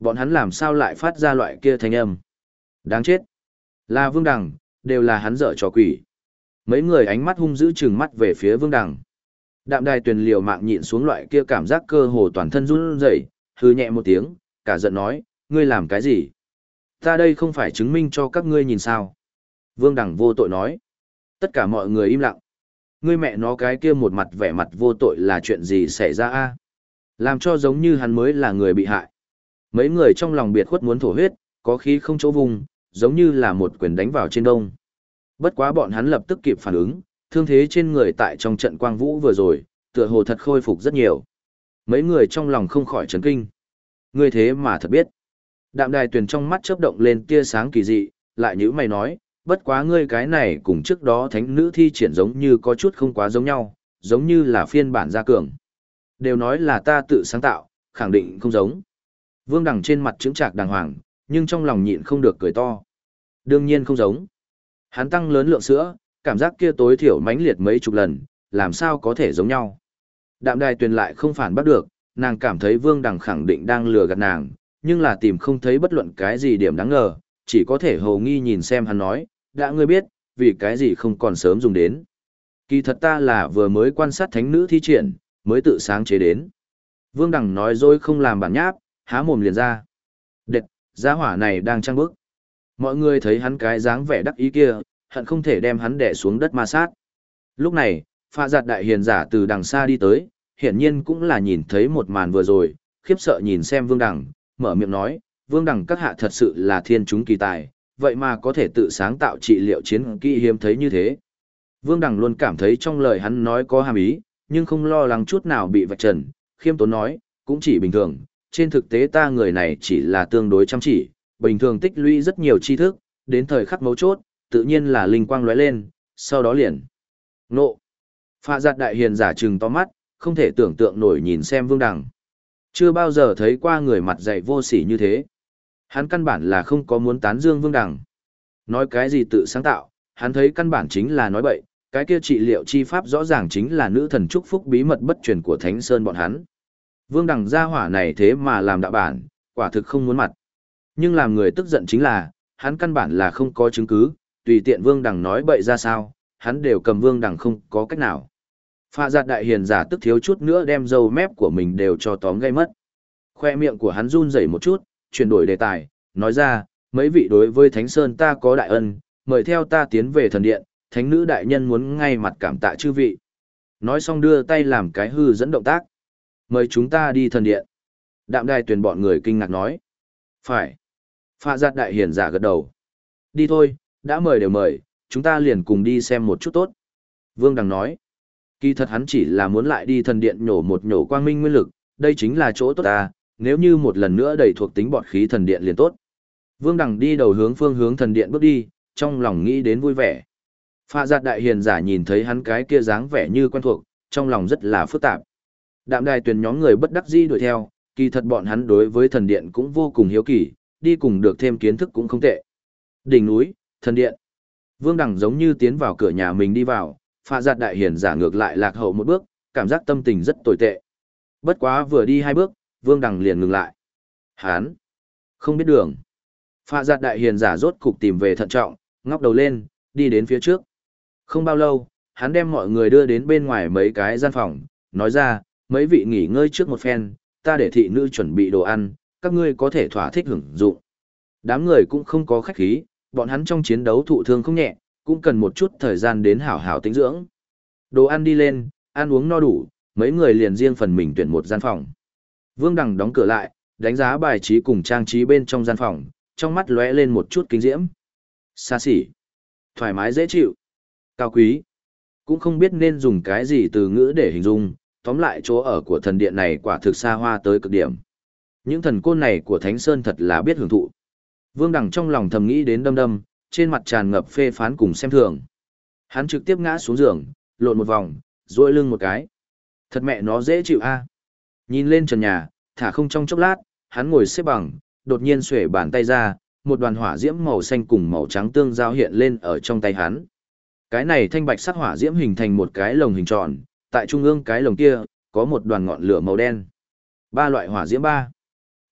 bọn hắn làm sao lại phát ra loại kia thanh âm. Đáng chết. Là Vương Đằng, đều là hắn dở trò quỷ. Mấy người ánh mắt hung dữ trừng mắt về phía Vương Đằng. Đạm Đài Tuyền liều mạng nhịn xuống loại kia cảm giác cơ hồ toàn thân run rẩy, hừ nhẹ một tiếng, cả giận nói, ngươi làm cái gì? Ta đây không phải chứng minh cho các ngươi nhìn sao? Vương Đằng vô tội nói. Tất cả mọi người im lặng. Ngươi mẹ nó cái kia một mặt vẻ mặt vô tội là chuyện gì xảy ra a? Làm cho giống như hắn mới là người bị hại. Mấy người trong lòng biệt khuất muốn thổ huyết, có khí không chỗ vùng, giống như là một quyền đánh vào trên đông. Bất quá bọn hắn lập tức kịp phản ứng, thương thế trên người tại trong trận quang vũ vừa rồi, tựa hồ thật khôi phục rất nhiều. Mấy người trong lòng không khỏi chấn kinh. Ngươi thế mà thật biết. Đạm Đài Tuyền trong mắt chớp động lên tia sáng kỳ dị, lại nhíu mày nói, bất quá ngươi cái này cùng trước đó thánh nữ thi triển giống như có chút không quá giống nhau, giống như là phiên bản gia cường. Đều nói là ta tự sáng tạo, khẳng định không giống. Vương Đằng trên mặt chứng trạc đàng hoàng, nhưng trong lòng nhịn không được cười to. Đương nhiên không giống. Hắn tăng lớn lượng sữa, cảm giác kia tối thiểu mãnh liệt mấy chục lần, làm sao có thể giống nhau. Đạm Đài Tuyền lại không phản bắt được, nàng cảm thấy Vương Đằng khẳng định đang lừa gạt nàng, nhưng là tìm không thấy bất luận cái gì điểm đáng ngờ, chỉ có thể hồ nghi nhìn xem hắn nói, đã ngươi biết, vì cái gì không còn sớm dùng đến. Kỳ thật ta là vừa mới quan sát thánh nữ thi triển, mới tự sáng chế đến. Vương Đằng nói dối không làm bản nháp, há mồm liền ra. Đệt, gia hỏa này đang trăng bức. Mọi người thấy hắn cái dáng vẻ đắc ý kia, hận không thể đem hắn đè xuống đất ma sát. Lúc này, Pha Giạt đại hiền giả từ đằng xa đi tới, hiển nhiên cũng là nhìn thấy một màn vừa rồi, khiếp sợ nhìn xem Vương Đằng, mở miệng nói, Vương Đằng các hạ thật sự là thiên chúng kỳ tài, vậy mà có thể tự sáng tạo trị liệu chiến kỹ hiếm thấy như thế. Vương Đằng luôn cảm thấy trong lời hắn nói có hàm ý, nhưng không lo lắng chút nào bị vạch trần, khiêm tốn nói, cũng chỉ bình thường, trên thực tế ta người này chỉ là tương đối chăm chỉ, bình thường tích lũy rất nhiều tri thức, đến thời khắc mấu chốt, tự nhiên là linh quang lóe lên, sau đó liền. Nộ. Pha Giạt đại hiền giả trừng to mắt, không thể tưởng tượng nổi nhìn xem Vương Đằng. Chưa bao giờ thấy qua người mặt dày vô sỉ như thế. Hắn căn bản là không có muốn tán dương Vương Đằng. Nói cái gì tự sáng tạo, hắn thấy căn bản chính là nói bậy, cái kia trị liệu chi pháp rõ ràng chính là nữ thần chúc phúc bí mật bất truyền của Thánh Sơn bọn hắn. Vương Đằng gia hỏa này thế mà làm đạo bản, quả thực không muốn mặt. Nhưng làm người tức giận chính là, hắn căn bản là không có chứng cứ, tùy tiện Vương Đằng nói bậy ra sao, hắn đều cầm Vương Đằng không có cách nào. Pha Giạt đại hiền giả tức thiếu chút nữa đem râu mép của mình đều cho tóm gây mất. Khoe miệng của hắn run rẩy một chút, chuyển đổi đề tài, nói ra, mấy vị đối với Thánh Sơn ta có đại ân, mời theo ta tiến về thần điện, thánh nữ đại nhân muốn ngay mặt cảm tạ chư vị. Nói xong đưa tay làm cái hư dẫn động tác. Mời chúng ta đi thần điện. Đạm Đài Tuyền bọn người kinh ngạc nói. Phải. Pha Giạt đại hiền giả gật đầu. Đi thôi, đã mời đều mời, chúng ta liền cùng đi xem một chút tốt. Vương Đằng nói. Kỳ thật hắn chỉ là muốn lại đi thần điện nhổ một nhổ quang minh nguyên lực, đây chính là chỗ tốt ta, nếu như một lần nữa đầy thuộc tính bọt khí thần điện liền tốt. Vương Đằng đi đầu hướng phương hướng thần điện bước đi, trong lòng nghĩ đến vui vẻ. Pha Giạt đại hiền giả nhìn thấy hắn cái kia dáng vẻ như quen thuộc, trong lòng rất là phức tạp. Đạm Đài Tuyền nhóm người bất đắc dĩ đuổi theo, kỳ thật bọn hắn đối với thần điện cũng vô cùng hiếu kỳ, đi cùng được thêm kiến thức cũng không tệ. Đỉnh núi, thần điện. Vương Đằng giống như tiến vào cửa nhà mình đi vào, Pha Giạt đại hiền giả ngược lại lạc hậu một bước, cảm giác tâm tình rất tồi tệ. Bất quá vừa đi hai bước, Vương Đằng liền ngừng lại. Hán, không biết đường. Pha Giạt đại hiền giả rốt cục tìm về thận trọng, ngóc đầu lên, đi đến phía trước. Không bao lâu, hắn đem mọi người đưa đến bên ngoài mấy cái gian phòng, nói ra, mấy vị nghỉ ngơi trước một phen, ta để thị nữ chuẩn bị đồ ăn, các ngươi có thể thỏa thích hưởng dụng. Đám người cũng không có khách khí, bọn hắn trong chiến đấu thụ thương không nhẹ, cũng cần một chút thời gian đến hảo hảo tĩnh dưỡng. Đồ ăn đi lên, ăn uống no đủ, mấy người liền riêng phần mình tuyển một gian phòng. Vương Đằng đóng cửa lại, đánh giá bài trí cùng trang trí bên trong gian phòng, trong mắt lóe lên một chút kinh diễm. Xa xỉ, thoải mái dễ chịu, cao quý. Cũng không biết nên dùng cái gì từ ngữ để hình dung, tóm lại chỗ ở của thần điện này quả thực xa hoa tới cực điểm. Những thần côn này của Thánh Sơn thật là biết hưởng thụ. Vương Đằng trong lòng thầm nghĩ đến đâm đâm, trên mặt tràn ngập phê phán cùng xem thường. Hắn trực tiếp ngã xuống giường, lộn một vòng, duỗi lưng một cái. Thật mẹ nó dễ chịu a. Nhìn lên trần nhà, thả không trong chốc lát, hắn ngồi xếp bằng, đột nhiên xuể bàn tay ra, một đoàn hỏa diễm màu xanh cùng màu trắng tương giao hiện lên ở trong tay hắn. Cái này thanh bạch sắc hỏa diễm hình thành một cái lồng hình tròn, tại trung ương cái lồng kia, có một đoàn ngọn lửa màu đen. Ba loại hỏa diễm ba.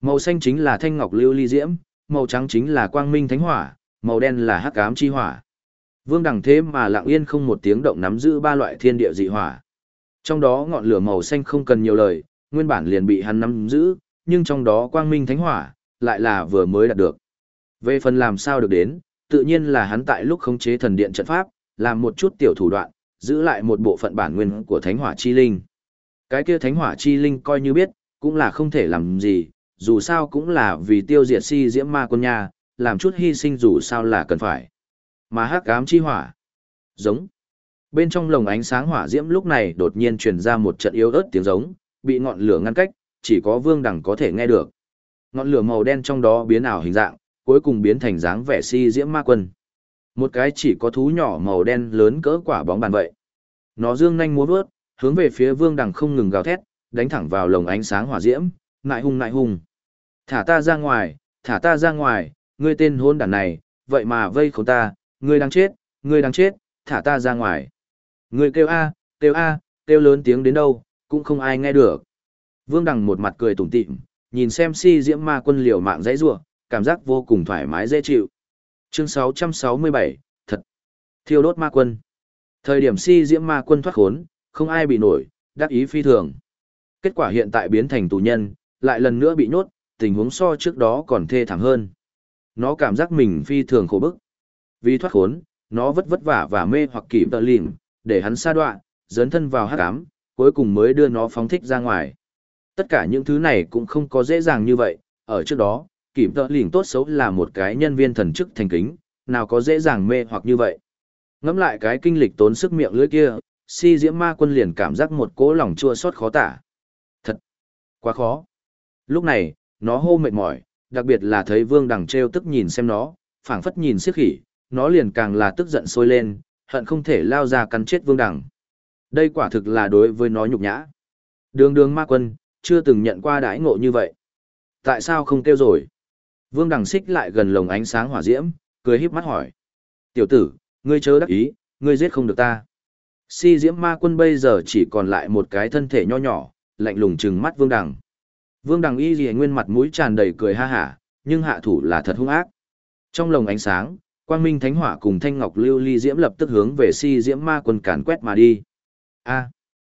Màu xanh chính là thanh ngọc lưu ly diễm, màu trắng chính là quang minh thánh hỏa, màu đen là hắc ám chi hỏa. Vương Đằng thế mà lặng yên không một tiếng động nắm giữ ba loại thiên địa dị hỏa. Trong đó ngọn lửa màu xanh không cần nhiều lời, nguyên bản liền bị hắn nắm giữ, nhưng trong đó quang minh thánh hỏa lại là vừa mới đạt được. Về phần làm sao được đến, tự nhiên là hắn tại lúc khống chế thần điện trận pháp, làm một chút tiểu thủ đoạn, giữ lại một bộ phận bản nguyên của thánh hỏa chi linh. Cái kia thánh hỏa chi linh coi như biết, cũng là không thể làm gì, dù sao cũng là vì tiêu diệt si diễm ma quân nha, làm chút hy sinh dù sao là cần phải. Mà hắc ám chi hỏa, giống. Bên trong lồng ánh sáng hỏa diễm lúc này đột nhiên truyền ra một trận yếu ớt tiếng giống, bị ngọn lửa ngăn cách, chỉ có Vương Đằng có thể nghe được. Ngọn lửa màu đen trong đó biến ảo hình dạng, cuối cùng biến thành dáng vẻ si diễm ma quân. Một cái chỉ có thú nhỏ màu đen lớn cỡ quả bóng bàn vậy. Nó dương nhanh múa vớt, hướng về phía Vương Đằng không ngừng gào thét, đánh thẳng vào lồng ánh sáng hỏa diễm, nại hung nại hung. Thả ta ra ngoài, thả ta ra ngoài, ngươi tên hôn đản này, vậy mà vây khốn ta, ngươi đang chết, thả ta ra ngoài. Ngươi kêu a, kêu lớn tiếng đến đâu, cũng không ai nghe được. Vương Đằng một mặt cười tủm tỉm, nhìn xem si diễm ma quân liều mạng dãy rủa, cảm giác vô cùng thoải mái dễ chịu. Chương 667, thật. Thiêu đốt ma quân. Thời điểm si diễm ma quân thoát khốn, không ai bị nổi, đắc ý phi thường. Kết quả hiện tại biến thành tù nhân, lại lần nữa bị nhốt, tình huống so trước đó còn thê thảm hơn. Nó cảm giác mình phi thường khổ bức. Vì thoát khốn, nó vất vả và mê hoặc kịp tợ lìm, để hắn sa đọa, dấn thân vào hắc ám, cuối cùng mới đưa nó phóng thích ra ngoài. Tất cả những thứ này cũng không có dễ dàng như vậy, ở trước đó, kịp tợ lìm tốt xấu là một cái nhân viên thần chức thành kính, nào có dễ dàng mê hoặc như vậy. Ngẫm lại cái kinh lịch tốn sức miệng lưỡi kia, si diễm ma quân liền cảm giác một cỗ lòng chua xót khó tả. Thật, quá khó. Lúc này, nó hô mệt mỏi, đặc biệt là thấy Vương Đằng trêu tức nhìn xem nó, phảng phất nhìn siếc khỉ, nó liền càng là tức giận sôi lên, hận không thể lao ra cắn chết Vương Đằng. Đây quả thực là đối với nó nhục nhã. Đường đường ma quân, chưa từng nhận qua đãi ngộ như vậy. Tại sao không kêu rồi? Vương Đằng xích lại gần lồng ánh sáng hỏa diễm, cười híp mắt hỏi. Tiểu tử, ngươi chớ đắc ý, ngươi giết không được ta. Si diễm ma quân bây giờ chỉ còn lại một cái thân thể nho nhỏ, lạnh lùng trừng mắt Vương Đằng. Vương Đằng y lìa nguyên mặt mũi tràn đầy cười ha hả, nhưng hạ thủ là thật hung ác. Trong lồng ánh sáng, quang minh thánh hỏa cùng thanh ngọc lưu ly diễm lập tức hướng về si diễm ma quân càn quét mà đi. A.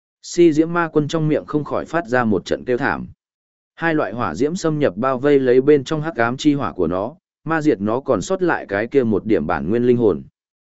Si diễm ma quân trong miệng không khỏi phát ra một trận kêu thảm. Hai loại hỏa diễm xâm nhập bao vây lấy bên trong hắc ám chi hỏa của nó, ma diệt nó còn sót lại cái kia một điểm bản nguyên linh hồn.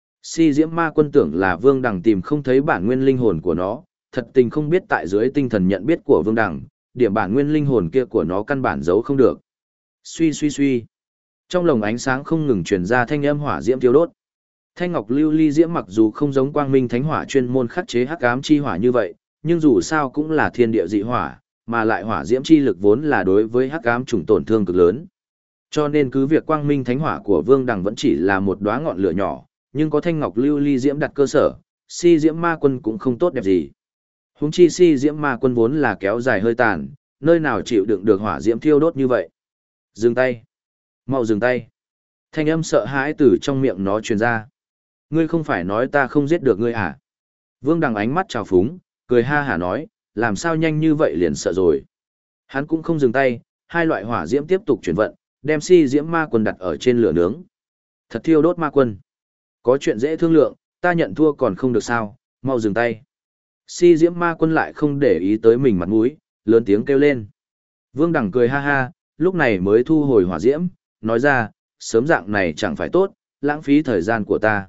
Si diễm ma quân tưởng là Vương Đằng tìm không thấy bản nguyên linh hồn của nó, thật tình không biết tại dưới tinh thần nhận biết của Vương Đằng, điểm bản nguyên linh hồn kia của nó căn bản giấu không được. Suy suy suy. Trong lồng ánh sáng không ngừng truyền ra thanh âm hỏa diễm thiêu đốt. Thanh ngọc lưu ly diễm mặc dù không giống quang minh thánh hỏa chuyên môn khắc chế hắc ám chi hỏa như vậy, nhưng dù sao cũng là thiên địa dị hỏa, mà lại hỏa diễm chi lực vốn là đối với hắc ám chủng tổn thương cực lớn. Cho nên cứ việc quang minh thánh hỏa của Vương Đằng vẫn chỉ là một đóa ngọn lửa nhỏ, nhưng có thanh ngọc lưu ly diễm đặt cơ sở, si diễm ma quân cũng không tốt đẹp gì. Huống chi si diễm ma quân vốn là kéo dài hơi tàn, nơi nào chịu đựng được hỏa diễm thiêu đốt như vậy. Dừng tay. Mau dừng tay. Thanh âm sợ hãi từ trong miệng nó truyền ra. Ngươi không phải nói ta không giết được ngươi à? Vương Đằng ánh mắt trào phúng, cười ha hả nói, làm sao nhanh như vậy liền sợ rồi. Hắn cũng không dừng tay, hai loại hỏa diễm tiếp tục chuyển vận, đem si diễm ma quân đặt ở trên lửa nướng. Thật thiêu đốt ma quân. Có chuyện dễ thương lượng, ta nhận thua còn không được sao, mau dừng tay. Si diễm ma quân lại không để ý tới mình mặt mũi, lớn tiếng kêu lên. Vương Đằng cười ha ha, lúc này mới thu hồi hỏa diễm, nói ra, sớm dạng này chẳng phải tốt, lãng phí thời gian của ta.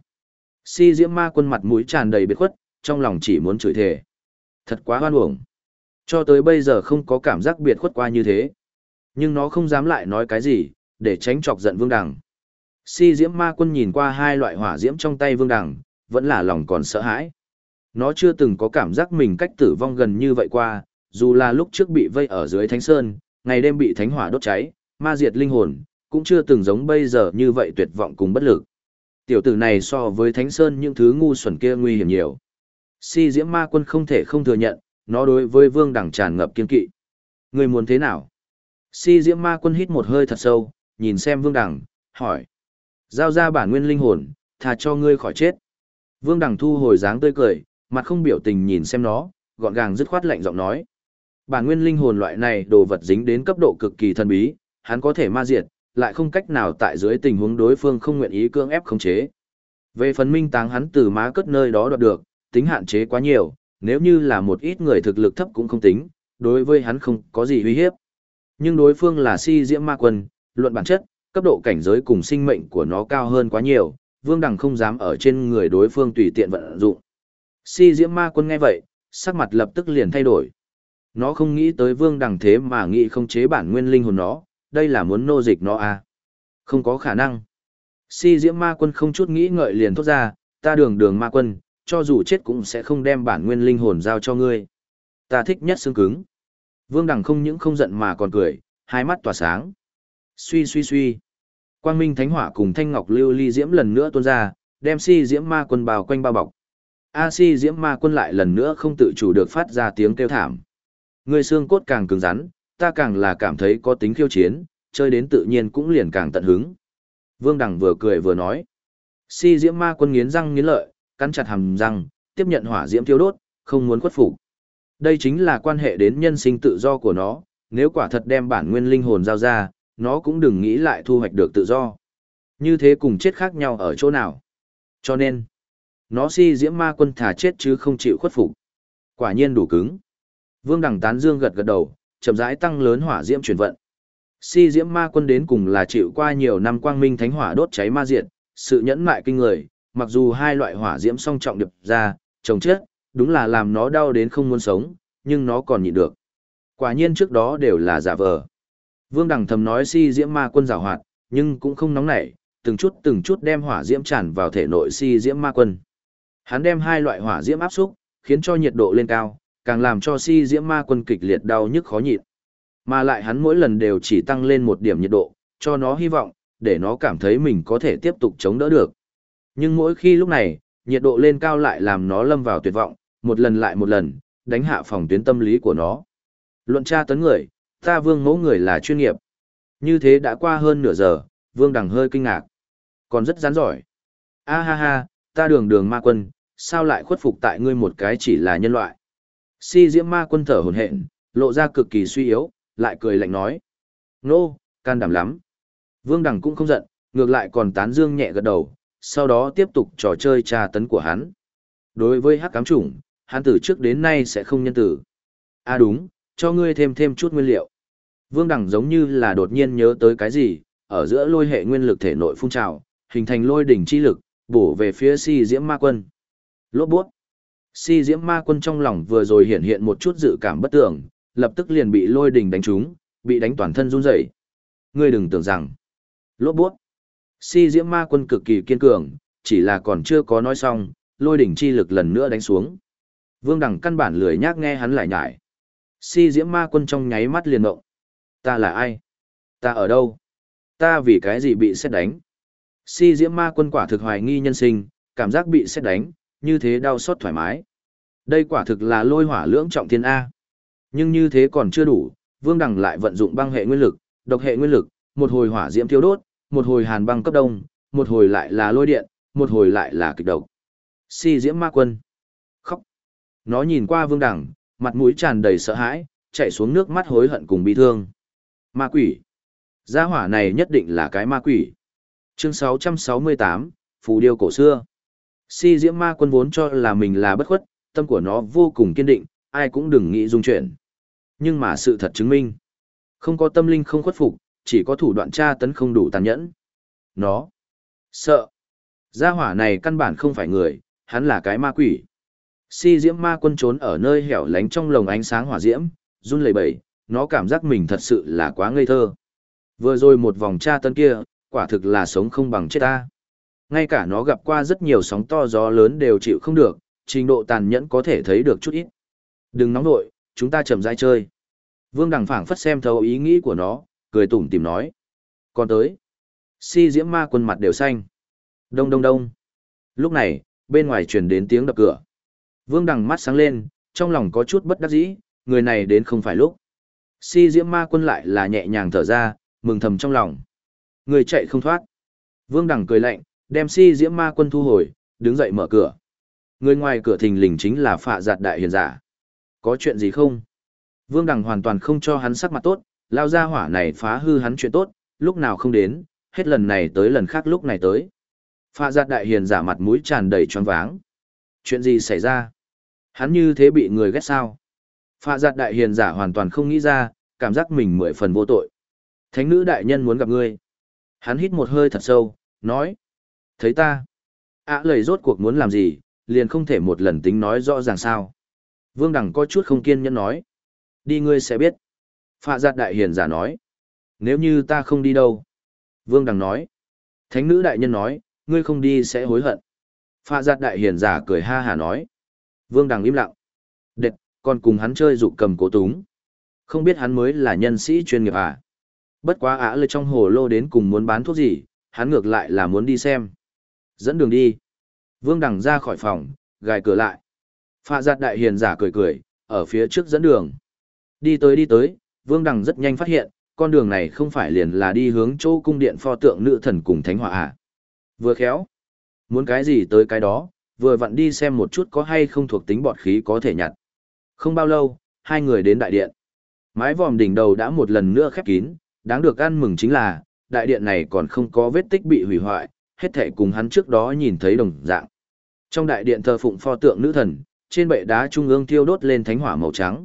Si diễm ma quân mặt mũi tràn đầy biệt khuất, trong lòng chỉ muốn chửi thề. Thật quá hoan uổng. Cho tới bây giờ không có cảm giác biệt khuất qua như thế. Nhưng nó không dám lại nói cái gì, để tránh chọc giận Vương Đằng. Si diễm ma quân nhìn qua hai loại hỏa diễm trong tay Vương Đằng, vẫn là lòng còn sợ hãi. Nó chưa từng có cảm giác mình cách tử vong gần như vậy qua, dù là lúc trước bị vây ở dưới Thánh Sơn, ngày đêm bị thánh hỏa đốt cháy, ma diệt linh hồn, cũng chưa từng giống bây giờ như vậy tuyệt vọng cùng bất lực. Tiểu tử này so với Thánh Sơn những thứ ngu xuẩn kia nguy hiểm nhiều. Si diễm ma quân không thể không thừa nhận, nó đối với Vương Đằng tràn ngập kiên kỵ. Người muốn thế nào? Si diễm ma quân hít một hơi thật sâu, nhìn xem Vương Đằng, hỏi. Giao ra bản nguyên linh hồn, thà cho ngươi khỏi chết. Vương Đằng thu hồi dáng tươi cười, mặt không biểu tình nhìn xem nó, gọn gàng dứt khoát lạnh giọng nói. Bản nguyên linh hồn loại này đồ vật dính đến cấp độ cực kỳ thần bí, hắn có thể ma diệt, lại không cách nào tại dưới tình huống đối phương không nguyện ý cưỡng ép khống chế. Về phần minh táng hắn từ má cất nơi đó đoạt được, tính hạn chế quá nhiều, nếu như là một ít người thực lực thấp cũng không tính, đối với hắn không có gì uy hiếp. Nhưng đối phương là si diễm ma quân, luận bản chất, cấp độ cảnh giới cùng sinh mệnh của nó cao hơn quá nhiều, Vương Đằng không dám ở trên người đối phương tùy tiện vận dụng. Si diễm ma quân nghe vậy, sắc mặt lập tức liền thay đổi. Nó không nghĩ tới Vương Đằng thế mà nghĩ không chế bản nguyên linh hồn nó, đây là muốn nô dịch nó à? Không có khả năng. Si diễm ma quân không chút nghĩ ngợi liền thốt ra, ta đường đường ma quân, cho dù chết cũng sẽ không đem bản nguyên linh hồn giao cho ngươi. Ta thích nhất xương cứng. Vương Đằng không những không giận mà còn cười, hai mắt tỏa sáng. Suy suy suy. Quang minh thánh hỏa cùng thanh ngọc lưu ly diễm lần nữa tuôn ra, đem si diễm ma quân bao quanh bao bọc. Si diễm ma quân lại lần nữa không tự chủ được phát ra tiếng kêu thảm. Người xương cốt càng cứng rắn, ta càng là cảm thấy có tính khiêu chiến, chơi đến tự nhiên cũng liền càng tận hứng. Vương Đằng vừa cười vừa nói. Si diễm ma quân nghiến răng nghiến lợi, cắn chặt hàm răng, tiếp nhận hỏa diễm thiêu đốt, không muốn khuất phục. Đây chính là quan hệ đến nhân sinh tự do của nó, nếu quả thật đem bản nguyên linh hồn giao ra, nó cũng đừng nghĩ lại thu hoạch được tự do. Như thế cùng chết khác nhau ở chỗ nào. Cho nên, nó si diễm ma quân thà chết chứ không chịu khuất phục. Quả nhiên đủ cứng. Vương Đằng tán dương gật gật đầu, chậm rãi tăng lớn hỏa diễm chuyển vận. Si diễm ma quân đến cùng là chịu qua nhiều năm quang minh thánh hỏa đốt cháy ma diệt, sự nhẫn mại kinh người, mặc dù hai loại hỏa diễm song trọng điệp ra, chồng chết, đúng là làm nó đau đến không muốn sống, nhưng nó còn nhịn được. Quả nhiên trước đó đều là giả vờ. Vương Đằng thầm nói si diễm ma quân giàu hoạt, nhưng cũng không nóng nảy, từng chút đem hỏa diễm tràn vào thể nội si diễm ma quân. Hắn đem hai loại hỏa diễm áp xúc, khiến cho nhiệt độ lên cao, càng làm cho si diễm ma quân kịch liệt đau nhức khó nhịn. Mà lại hắn mỗi lần đều chỉ tăng lên một điểm nhiệt độ, cho nó hy vọng, để nó cảm thấy mình có thể tiếp tục chống đỡ được. Nhưng mỗi khi lúc này, nhiệt độ lên cao lại làm nó lâm vào tuyệt vọng, một lần lại một lần, đánh hạ phòng tuyến tâm lý của nó. Luận tra tấn người, ta Vương mẫu người là chuyên nghiệp. Như thế đã qua hơn nửa giờ, Vương Đằng hơi kinh ngạc. Còn rất rắn giỏi. A ha ha, ta đường đường ma quân, sao lại khuất phục tại ngươi một cái chỉ là nhân loại. Si diễm ma quân thở hổn hển, lộ ra cực kỳ suy yếu, lại cười lạnh nói. Nô, can đảm lắm. Vương Đằng cũng không giận, ngược lại còn tán dương nhẹ gật đầu, sau đó tiếp tục trò chơi tra tấn của hắn. Đối với hắc ám chủng, hắn từ trước đến nay sẽ không nhân tử. À đúng, cho ngươi thêm chút nguyên liệu. Vương Đằng giống như là đột nhiên nhớ tới cái gì, ở giữa lôi hệ nguyên lực thể nội phun trào, hình thành lôi đỉnh chi lực, bổ về phía si diễm ma quân. Lốt buốt. Si diễm ma quân trong lòng vừa rồi hiện một chút dự cảm bất tưởng, lập tức liền bị lôi đỉnh đánh trúng, bị đánh toàn thân run rẩy. Ngươi đừng tưởng rằng. Lốt buốt. Si diễm ma quân cực kỳ kiên cường, chỉ là còn chưa có nói xong, lôi đỉnh chi lực lần nữa đánh xuống. Vương Đằng căn bản lười nhác nghe hắn lại nhải. Si diễm ma quân trong nháy mắt liền ngộng. Ta là ai? Ta ở đâu? Ta vì cái gì bị sét đánh? Si diễm ma quân quả thực hoài nghi nhân sinh, cảm giác bị sét đánh, như thế đau xót thoải mái. Đây quả thực là lôi hỏa lưỡng trọng thiên A. Nhưng như thế còn chưa đủ, Vương Đằng lại vận dụng băng hệ nguyên lực, độc hệ nguyên lực, một hồi hỏa diễm thiêu đốt, một hồi hàn băng cấp đông, một hồi lại là lôi điện, một hồi lại là kịch độc. Si diễm ma quân. Khóc. Nó nhìn qua Vương Đằng, mặt mũi tràn đầy sợ hãi, chạy xuống nước mắt hối hận cùng bi thương. Ma quỷ. Gia hỏa này nhất định là cái ma quỷ. Chương 668, Phù điêu cổ xưa. Si diễm ma quân vốn cho là mình là bất khuất, tâm của nó vô cùng kiên định, ai cũng đừng nghĩ dung chuyển. Nhưng mà sự thật chứng minh, không có tâm linh không khuất phục, chỉ có thủ đoạn tra tấn không đủ tàn nhẫn. Nó sợ. Gia hỏa này căn bản không phải người, hắn là cái ma quỷ. Si diễm ma quân trốn ở nơi hẻo lánh trong lồng ánh sáng hỏa diễm, run lẩy bẩy, nó cảm giác mình thật sự là quá ngây thơ. Vừa rồi một vòng tra tấn kia, quả thực là sống không bằng chết ta. Ngay cả nó gặp qua rất nhiều sóng to gió lớn đều chịu không được, trình độ tàn nhẫn có thể thấy được chút ít. Đừng nóng nội, chúng ta chậm rãi chơi. Vương Đằng phảng phất xem thấu ý nghĩ của nó, cười tủm tỉm nói. Còn tới. Si diễm ma quân mặt đều xanh. Đông đông đông. Lúc này, bên ngoài truyền đến tiếng đập cửa. Vương Đằng mắt sáng lên, trong lòng có chút bất đắc dĩ, người này đến không phải lúc. Si diễm ma quân lại là nhẹ nhàng thở ra, mừng thầm trong lòng. Người chạy không thoát. Vương Đằng cười lạnh, đem si diễm ma quân thu hồi, đứng dậy mở cửa. Người ngoài cửa thình lình chính là Phạ Giạt đại hiền giả. Có chuyện gì không? Vương Đằng hoàn toàn không cho hắn sắc mặt tốt, Lao gia hỏa này phá hư hắn chuyện tốt, lúc nào không đến, hết lần này tới lần khác lúc này tới. Pha giặt đại hiền giả mặt mũi tràn đầy choáng váng. Chuyện gì xảy ra? Hắn như thế bị người ghét sao? Pha giặt đại hiền giả hoàn toàn không nghĩ ra, cảm giác mình 10 phần vô tội. Thánh nữ đại nhân muốn gặp ngươi. Hắn hít một hơi thật sâu, nói. Thấy ta. Lời rốt cuộc muốn làm gì, liền không thể một lần tính nói rõ ràng sao. Vương Đằng có chút không kiên nhẫn nói. Đi ngươi sẽ biết. Pha giặt đại hiền giả nói. Nếu như ta không đi đâu? Vương Đằng nói. Thánh nữ đại nhân nói, ngươi không đi sẽ hối hận. Pha giặt đại hiền giả cười ha hà nói. Vương Đằng im lặng. Đệt, còn cùng hắn chơi dụ cầm cố túng. Không biết hắn mới là nhân sĩ chuyên nghiệp à? Bất quá lời trong hồ lô đến cùng muốn bán thuốc gì, hắn ngược lại là muốn đi xem. Dẫn đường đi. Vương Đằng ra khỏi phòng, gài cửa lại. Pha giặt đại hiền giả cười cười, ở phía trước dẫn đường. Đi tới, Vương Đằng rất nhanh phát hiện, con đường này không phải liền là đi hướng chỗ cung điện pho tượng nữ thần cùng thánh hỏa à. Vừa khéo. Muốn cái gì tới cái đó, vừa vặn đi xem một chút có hay không thuộc tính bọt khí có thể nhặt. Không bao lâu, hai người đến đại điện. Mái vòm đỉnh đầu đã một lần nữa khép kín, đáng được ăn mừng chính là, đại điện này còn không có vết tích bị hủy hoại, hết thảy cùng hắn trước đó nhìn thấy đồng dạng. Trong đại điện thờ phụng pho tượng nữ thần, trên bệ đá trung ương thiêu đốt lên thánh hỏa màu trắng.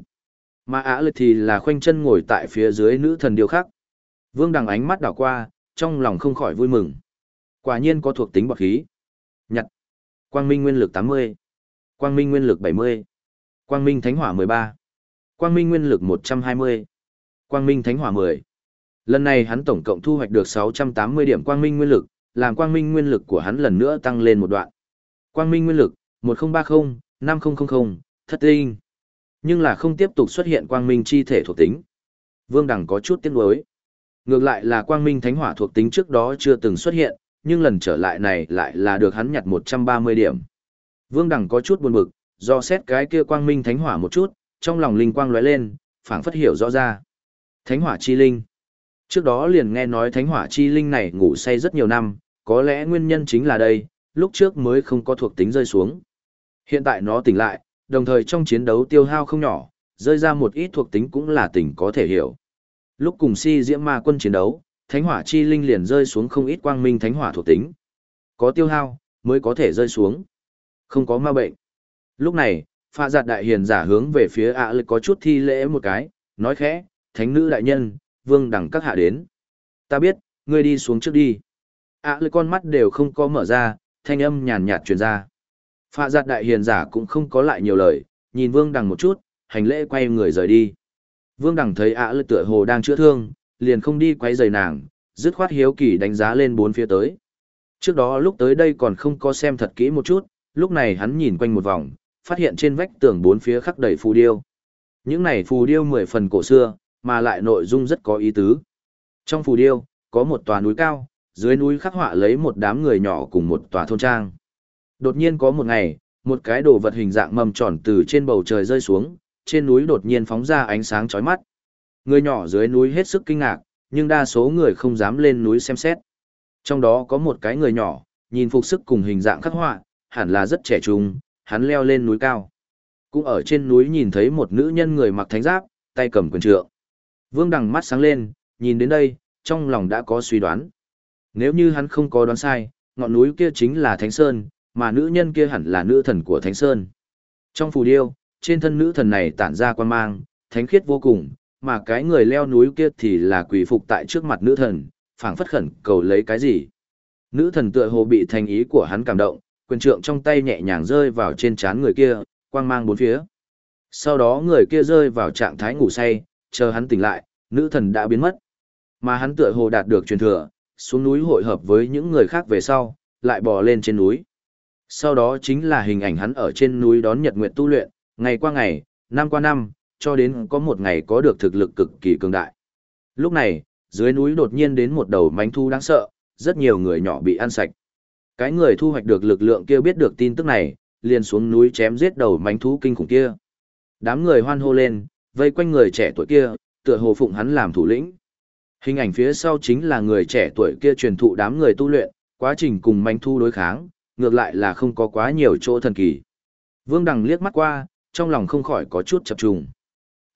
Mà lực thì là khoanh chân ngồi tại phía dưới nữ thần điêu khắc. Vương Đằng ánh mắt đảo qua, trong lòng không khỏi vui mừng. Quả nhiên có thuộc tính bọt khí. Nhặt. Quang minh nguyên lực 80. Quang minh nguyên lực 70. Quang minh thánh hỏa 13. Quang minh nguyên lực 120. Quang minh thánh hỏa 10. Lần này hắn tổng cộng thu hoạch được 680 điểm quang minh nguyên lực, làm quang minh nguyên lực của hắn lần nữa tăng lên một đoạn. Quang minh nguyên lực 1030, 5000, thất tinh. Nhưng là không tiếp tục xuất hiện quang minh chi thể thuộc tính. Vương Đằng có chút tiếc nuối. Ngược lại là quang minh thánh hỏa thuộc tính trước đó chưa từng xuất hiện, nhưng lần trở lại này lại là được hắn nhặt 130 điểm. Vương Đằng có chút buồn bực, do xét cái kia quang minh thánh hỏa một chút, trong lòng linh quang lóe lên, phảng phất hiểu rõ ra. Thánh hỏa chi linh. Trước đó liền nghe nói thánh hỏa chi linh này ngủ say rất nhiều năm, có lẽ nguyên nhân chính là đây, lúc trước mới không có thuộc tính rơi xuống. Hiện tại nó tỉnh lại, đồng thời trong chiến đấu tiêu hao không nhỏ, rơi ra một ít thuộc tính cũng là tỉnh có thể hiểu. Lúc cùng si diễm ma quân chiến đấu, thánh hỏa chi linh liền rơi xuống không ít quang minh thánh hỏa thuộc tính. Có tiêu hao, mới có thể rơi xuống. Không có ma bệnh. Lúc này, pha giặt đại hiền giả hướng về phía lực có chút thi lễ một cái, nói khẽ, thánh nữ đại nhân, Vương Đằng các hạ đến. Ta biết, ngươi đi xuống trước đi. Lực con mắt đều không có mở ra, thanh âm nhàn nhạt truyền ra. Pha giặt đại hiền giả cũng không có lại nhiều lời, nhìn Vương Đằng một chút, hành lễ quay người rời đi. Vương Đằng thấy lực tựa hồ đang chữa thương, liền không đi quấy rầy nàng, dứt khoát hiếu kỳ đánh giá lên bốn phía tới. Trước đó lúc tới đây còn không có xem thật kỹ một chút, lúc này hắn nhìn quanh một vòng, phát hiện trên vách tường bốn phía khắc đầy phù điêu. Những này phù điêu 10 phần cổ xưa, mà lại nội dung rất có ý tứ. Trong phù điêu, có một tòa núi cao, dưới núi khắc họa lấy một đám người nhỏ cùng một tòa thôn trang. Đột nhiên có một ngày, một cái đồ vật hình dạng mầm tròn từ trên bầu trời rơi xuống, trên núi đột nhiên phóng ra ánh sáng chói mắt. Người nhỏ dưới núi hết sức kinh ngạc, nhưng đa số người không dám lên núi xem xét. Trong đó có một cái người nhỏ, nhìn phục sức cùng hình dạng khắc họa, hẳn là rất trẻ trung, hắn leo lên núi cao. Cũng ở trên núi nhìn thấy một nữ nhân người mặc thánh giáp, tay cầm quyền trượng. Vương Đằng mắt sáng lên, nhìn đến đây, trong lòng đã có suy đoán. Nếu như hắn không có đoán sai, ngọn núi kia chính là Thánh Sơn, mà nữ nhân kia hẳn là nữ thần của Thánh Sơn. Trong phù điêu, trên thân nữ thần này tản ra quan mang, thánh khiết vô cùng, mà cái người leo núi kia thì là quỳ phục tại trước mặt nữ thần, phảng phất khẩn cầu lấy cái gì. Nữ thần tựa hồ bị thành ý của hắn cảm động, quyền trượng trong tay nhẹ nhàng rơi vào trên trán người kia, quang mang bốn phía. Sau đó người kia rơi vào trạng thái ngủ say, chờ hắn tỉnh lại, nữ thần đã biến mất. Mà hắn tựa hồ đạt được truyền thừa, xuống núi hội hợp với những người khác về sau, lại bò lên trên núi. Sau đó chính là hình ảnh hắn ở trên núi đón nhật nguyệt tu luyện, ngày qua ngày, năm qua năm, cho đến có một ngày có được thực lực cực kỳ cường đại. Lúc này, dưới núi đột nhiên đến một đầu mánh thu đáng sợ, rất nhiều người nhỏ bị ăn sạch. Cái người thu hoạch được lực lượng kia biết được tin tức này, liền xuống núi chém giết đầu mánh thú kinh khủng kia. Đám người hoan hô lên, vây quanh người trẻ tuổi kia, tựa hồ phụng hắn làm thủ lĩnh. Hình ảnh phía sau chính là người trẻ tuổi kia truyền thụ đám người tu luyện, quá trình cùng mánh thú đối kháng, ngược lại là không có quá nhiều chỗ thần kỳ. Vương Đằng liếc mắt qua, trong lòng không khỏi có chút chập trùng.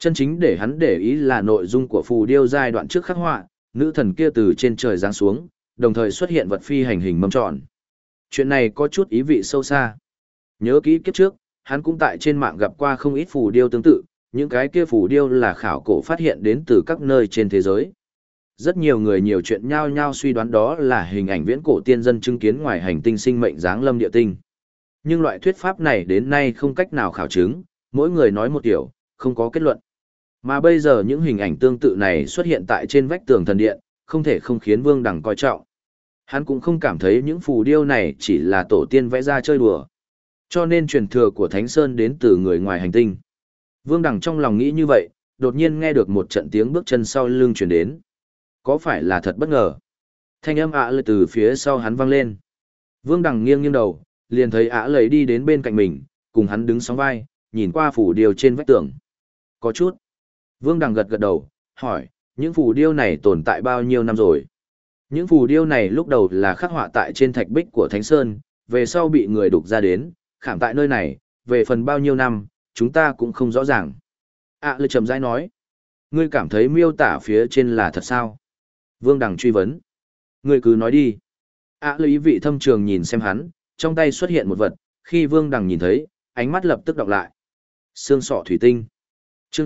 Chân chính để hắn để ý là nội dung của phù điêu giai đoạn trước khắc họa, nữ thần kia từ trên trời giáng xuống, đồng thời xuất hiện vật phi hành hình mâm tròn. Chuyện này có chút ý vị sâu xa. Nhớ kỹ kiếp trước, hắn cũng tại trên mạng gặp qua không ít phù điêu tương tự, những cái kia phù điêu là khảo cổ phát hiện đến từ các nơi trên thế giới. Rất nhiều người nhiều chuyện nhao nhao suy đoán đó là hình ảnh viễn cổ tiên dân chứng kiến ngoài hành tinh sinh mệnh giáng lâm địa tinh. Nhưng loại thuyết pháp này đến nay không cách nào khảo chứng, mỗi người nói một kiểu, không có kết luận. Mà bây giờ những hình ảnh tương tự này xuất hiện tại trên vách tường thần điện, không thể không khiến Vương Đằng coi trọng. Hắn cũng không cảm thấy những phù điêu này chỉ là tổ tiên vẽ ra chơi đùa. Cho nên truyền thừa của Thánh Sơn đến từ người ngoài hành tinh. Vương Đằng trong lòng nghĩ như vậy, đột nhiên nghe được một trận tiếng bước chân sau lưng truyền đến. Có phải là thật bất ngờ? Thanh âm ạ lầy từ phía sau hắn vang lên. Vương Đằng nghiêng nghiêng đầu, liền thấy ạ lầy đi đến bên cạnh mình, cùng hắn đứng sóng vai, nhìn qua phù điêu trên vách tường. Có chút. Vương Đằng gật gật đầu, hỏi, những phù điêu này tồn tại bao nhiêu năm rồi? Những phù điêu này lúc đầu là khắc họa tại trên thạch bích của Thánh Sơn, về sau bị người đục ra đến, khảm tại nơi này, về phần bao nhiêu năm, chúng ta cũng không rõ ràng. ạ lầy chậm rãi nói. Ngươi cảm thấy miêu tả phía trên là thật sao? Vương Đằng truy vấn. Ngươi cứ nói đi. ạ lầy ý vị thâm trường nhìn xem hắn, trong tay xuất hiện một vật, khi Vương Đằng nhìn thấy, ánh mắt lập tức đọc lại. Xương sọ thủy tinh. Chương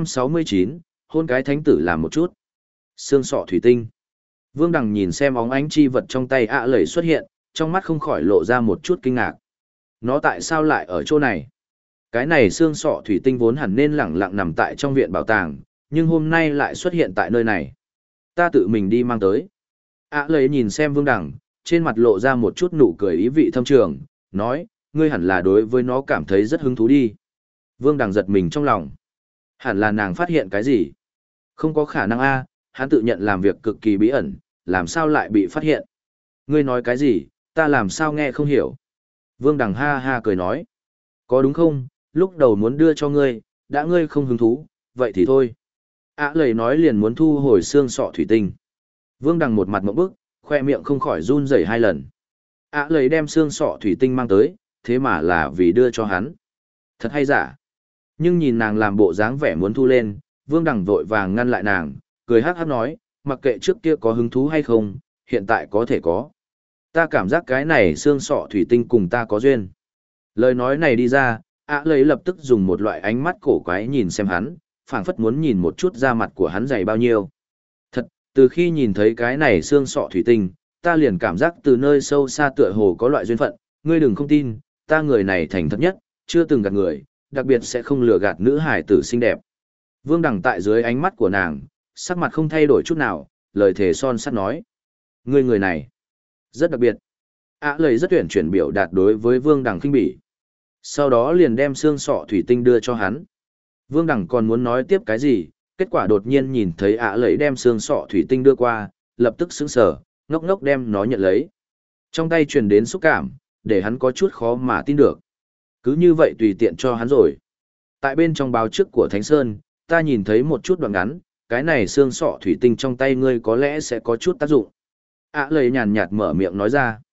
669, hôn cái thánh tử làm một chút. Xương sọ thủy tinh. Vương Đằng nhìn xem óng ánh chi vật trong tay ạ lầy xuất hiện, trong mắt không khỏi lộ ra một chút kinh ngạc. Nó tại sao lại ở chỗ này? Cái này xương sọ thủy tinh vốn hẳn nên lẳng lặng nằm tại trong viện bảo tàng, nhưng hôm nay lại xuất hiện tại nơi này. Ta tự mình đi mang tới. ạ lầy nhìn xem Vương Đằng, trên mặt lộ ra một chút nụ cười ý vị thâm trường, nói, ngươi hẳn là đối với nó cảm thấy rất hứng thú đi. Vương Đằng giật mình trong lòng. Hẳn là nàng phát hiện cái gì? Không có khả năng a, hắn tự nhận làm việc cực kỳ bí ẩn, làm sao lại bị phát hiện? Ngươi nói cái gì, ta làm sao nghe không hiểu? Vương Đằng ha ha cười nói. Có đúng không, lúc đầu muốn đưa cho ngươi, đã ngươi không hứng thú, vậy thì thôi. ạ lầy nói liền muốn thu hồi xương sọ thủy tinh. Vương Đằng một mặt mộng bức, khoe miệng không khỏi run rẩy hai lần. ạ lầy đem xương sọ thủy tinh mang tới, thế mà là vì đưa cho hắn. Thật hay giả? Nhưng nhìn nàng làm bộ dáng vẻ muốn thu lên, Vương Đằng vội vàng ngăn lại nàng, cười hắc hắc nói, mặc kệ trước kia có hứng thú hay không, hiện tại có thể có. Ta cảm giác cái này xương sọ thủy tinh cùng ta có duyên. Lời nói này đi ra, ạ lấy lập tức dùng một loại ánh mắt cổ quái nhìn xem hắn, phảng phất muốn nhìn một chút da mặt của hắn dày bao nhiêu. Thật, từ khi nhìn thấy cái này xương sọ thủy tinh, ta liền cảm giác từ nơi sâu xa tựa hồ có loại duyên phận, ngươi đừng không tin, ta người này thành thật nhất, chưa từng gạt người, đặc biệt sẽ không lừa gạt nữ hài tử xinh đẹp. Vương Đằng tại dưới ánh mắt của nàng, sắc mặt không thay đổi chút nào, lời thề son sắt nói. Ngươi người này, rất đặc biệt. Lời rất tuyển chuyển biểu đạt đối với Vương Đằng khinh bỉ. Sau đó liền đem xương sọ thủy tinh đưa cho hắn. Vương Đằng còn muốn nói tiếp cái gì, kết quả đột nhiên nhìn thấy lấy đem xương sọ thủy tinh đưa qua, lập tức sững sờ, ngốc ngốc đem nó nhận lấy. Trong tay truyền đến xúc cảm, để hắn có chút khó mà tin được. Cứ như vậy tùy tiện cho hắn rồi. Tại bên trong báo trước của Thánh Sơn, ta nhìn thấy một chút đoạn ngắn, cái này xương sọ thủy tinh trong tay ngươi có lẽ sẽ có chút tác dụng. Lầy nhàn nhạt mở miệng nói ra.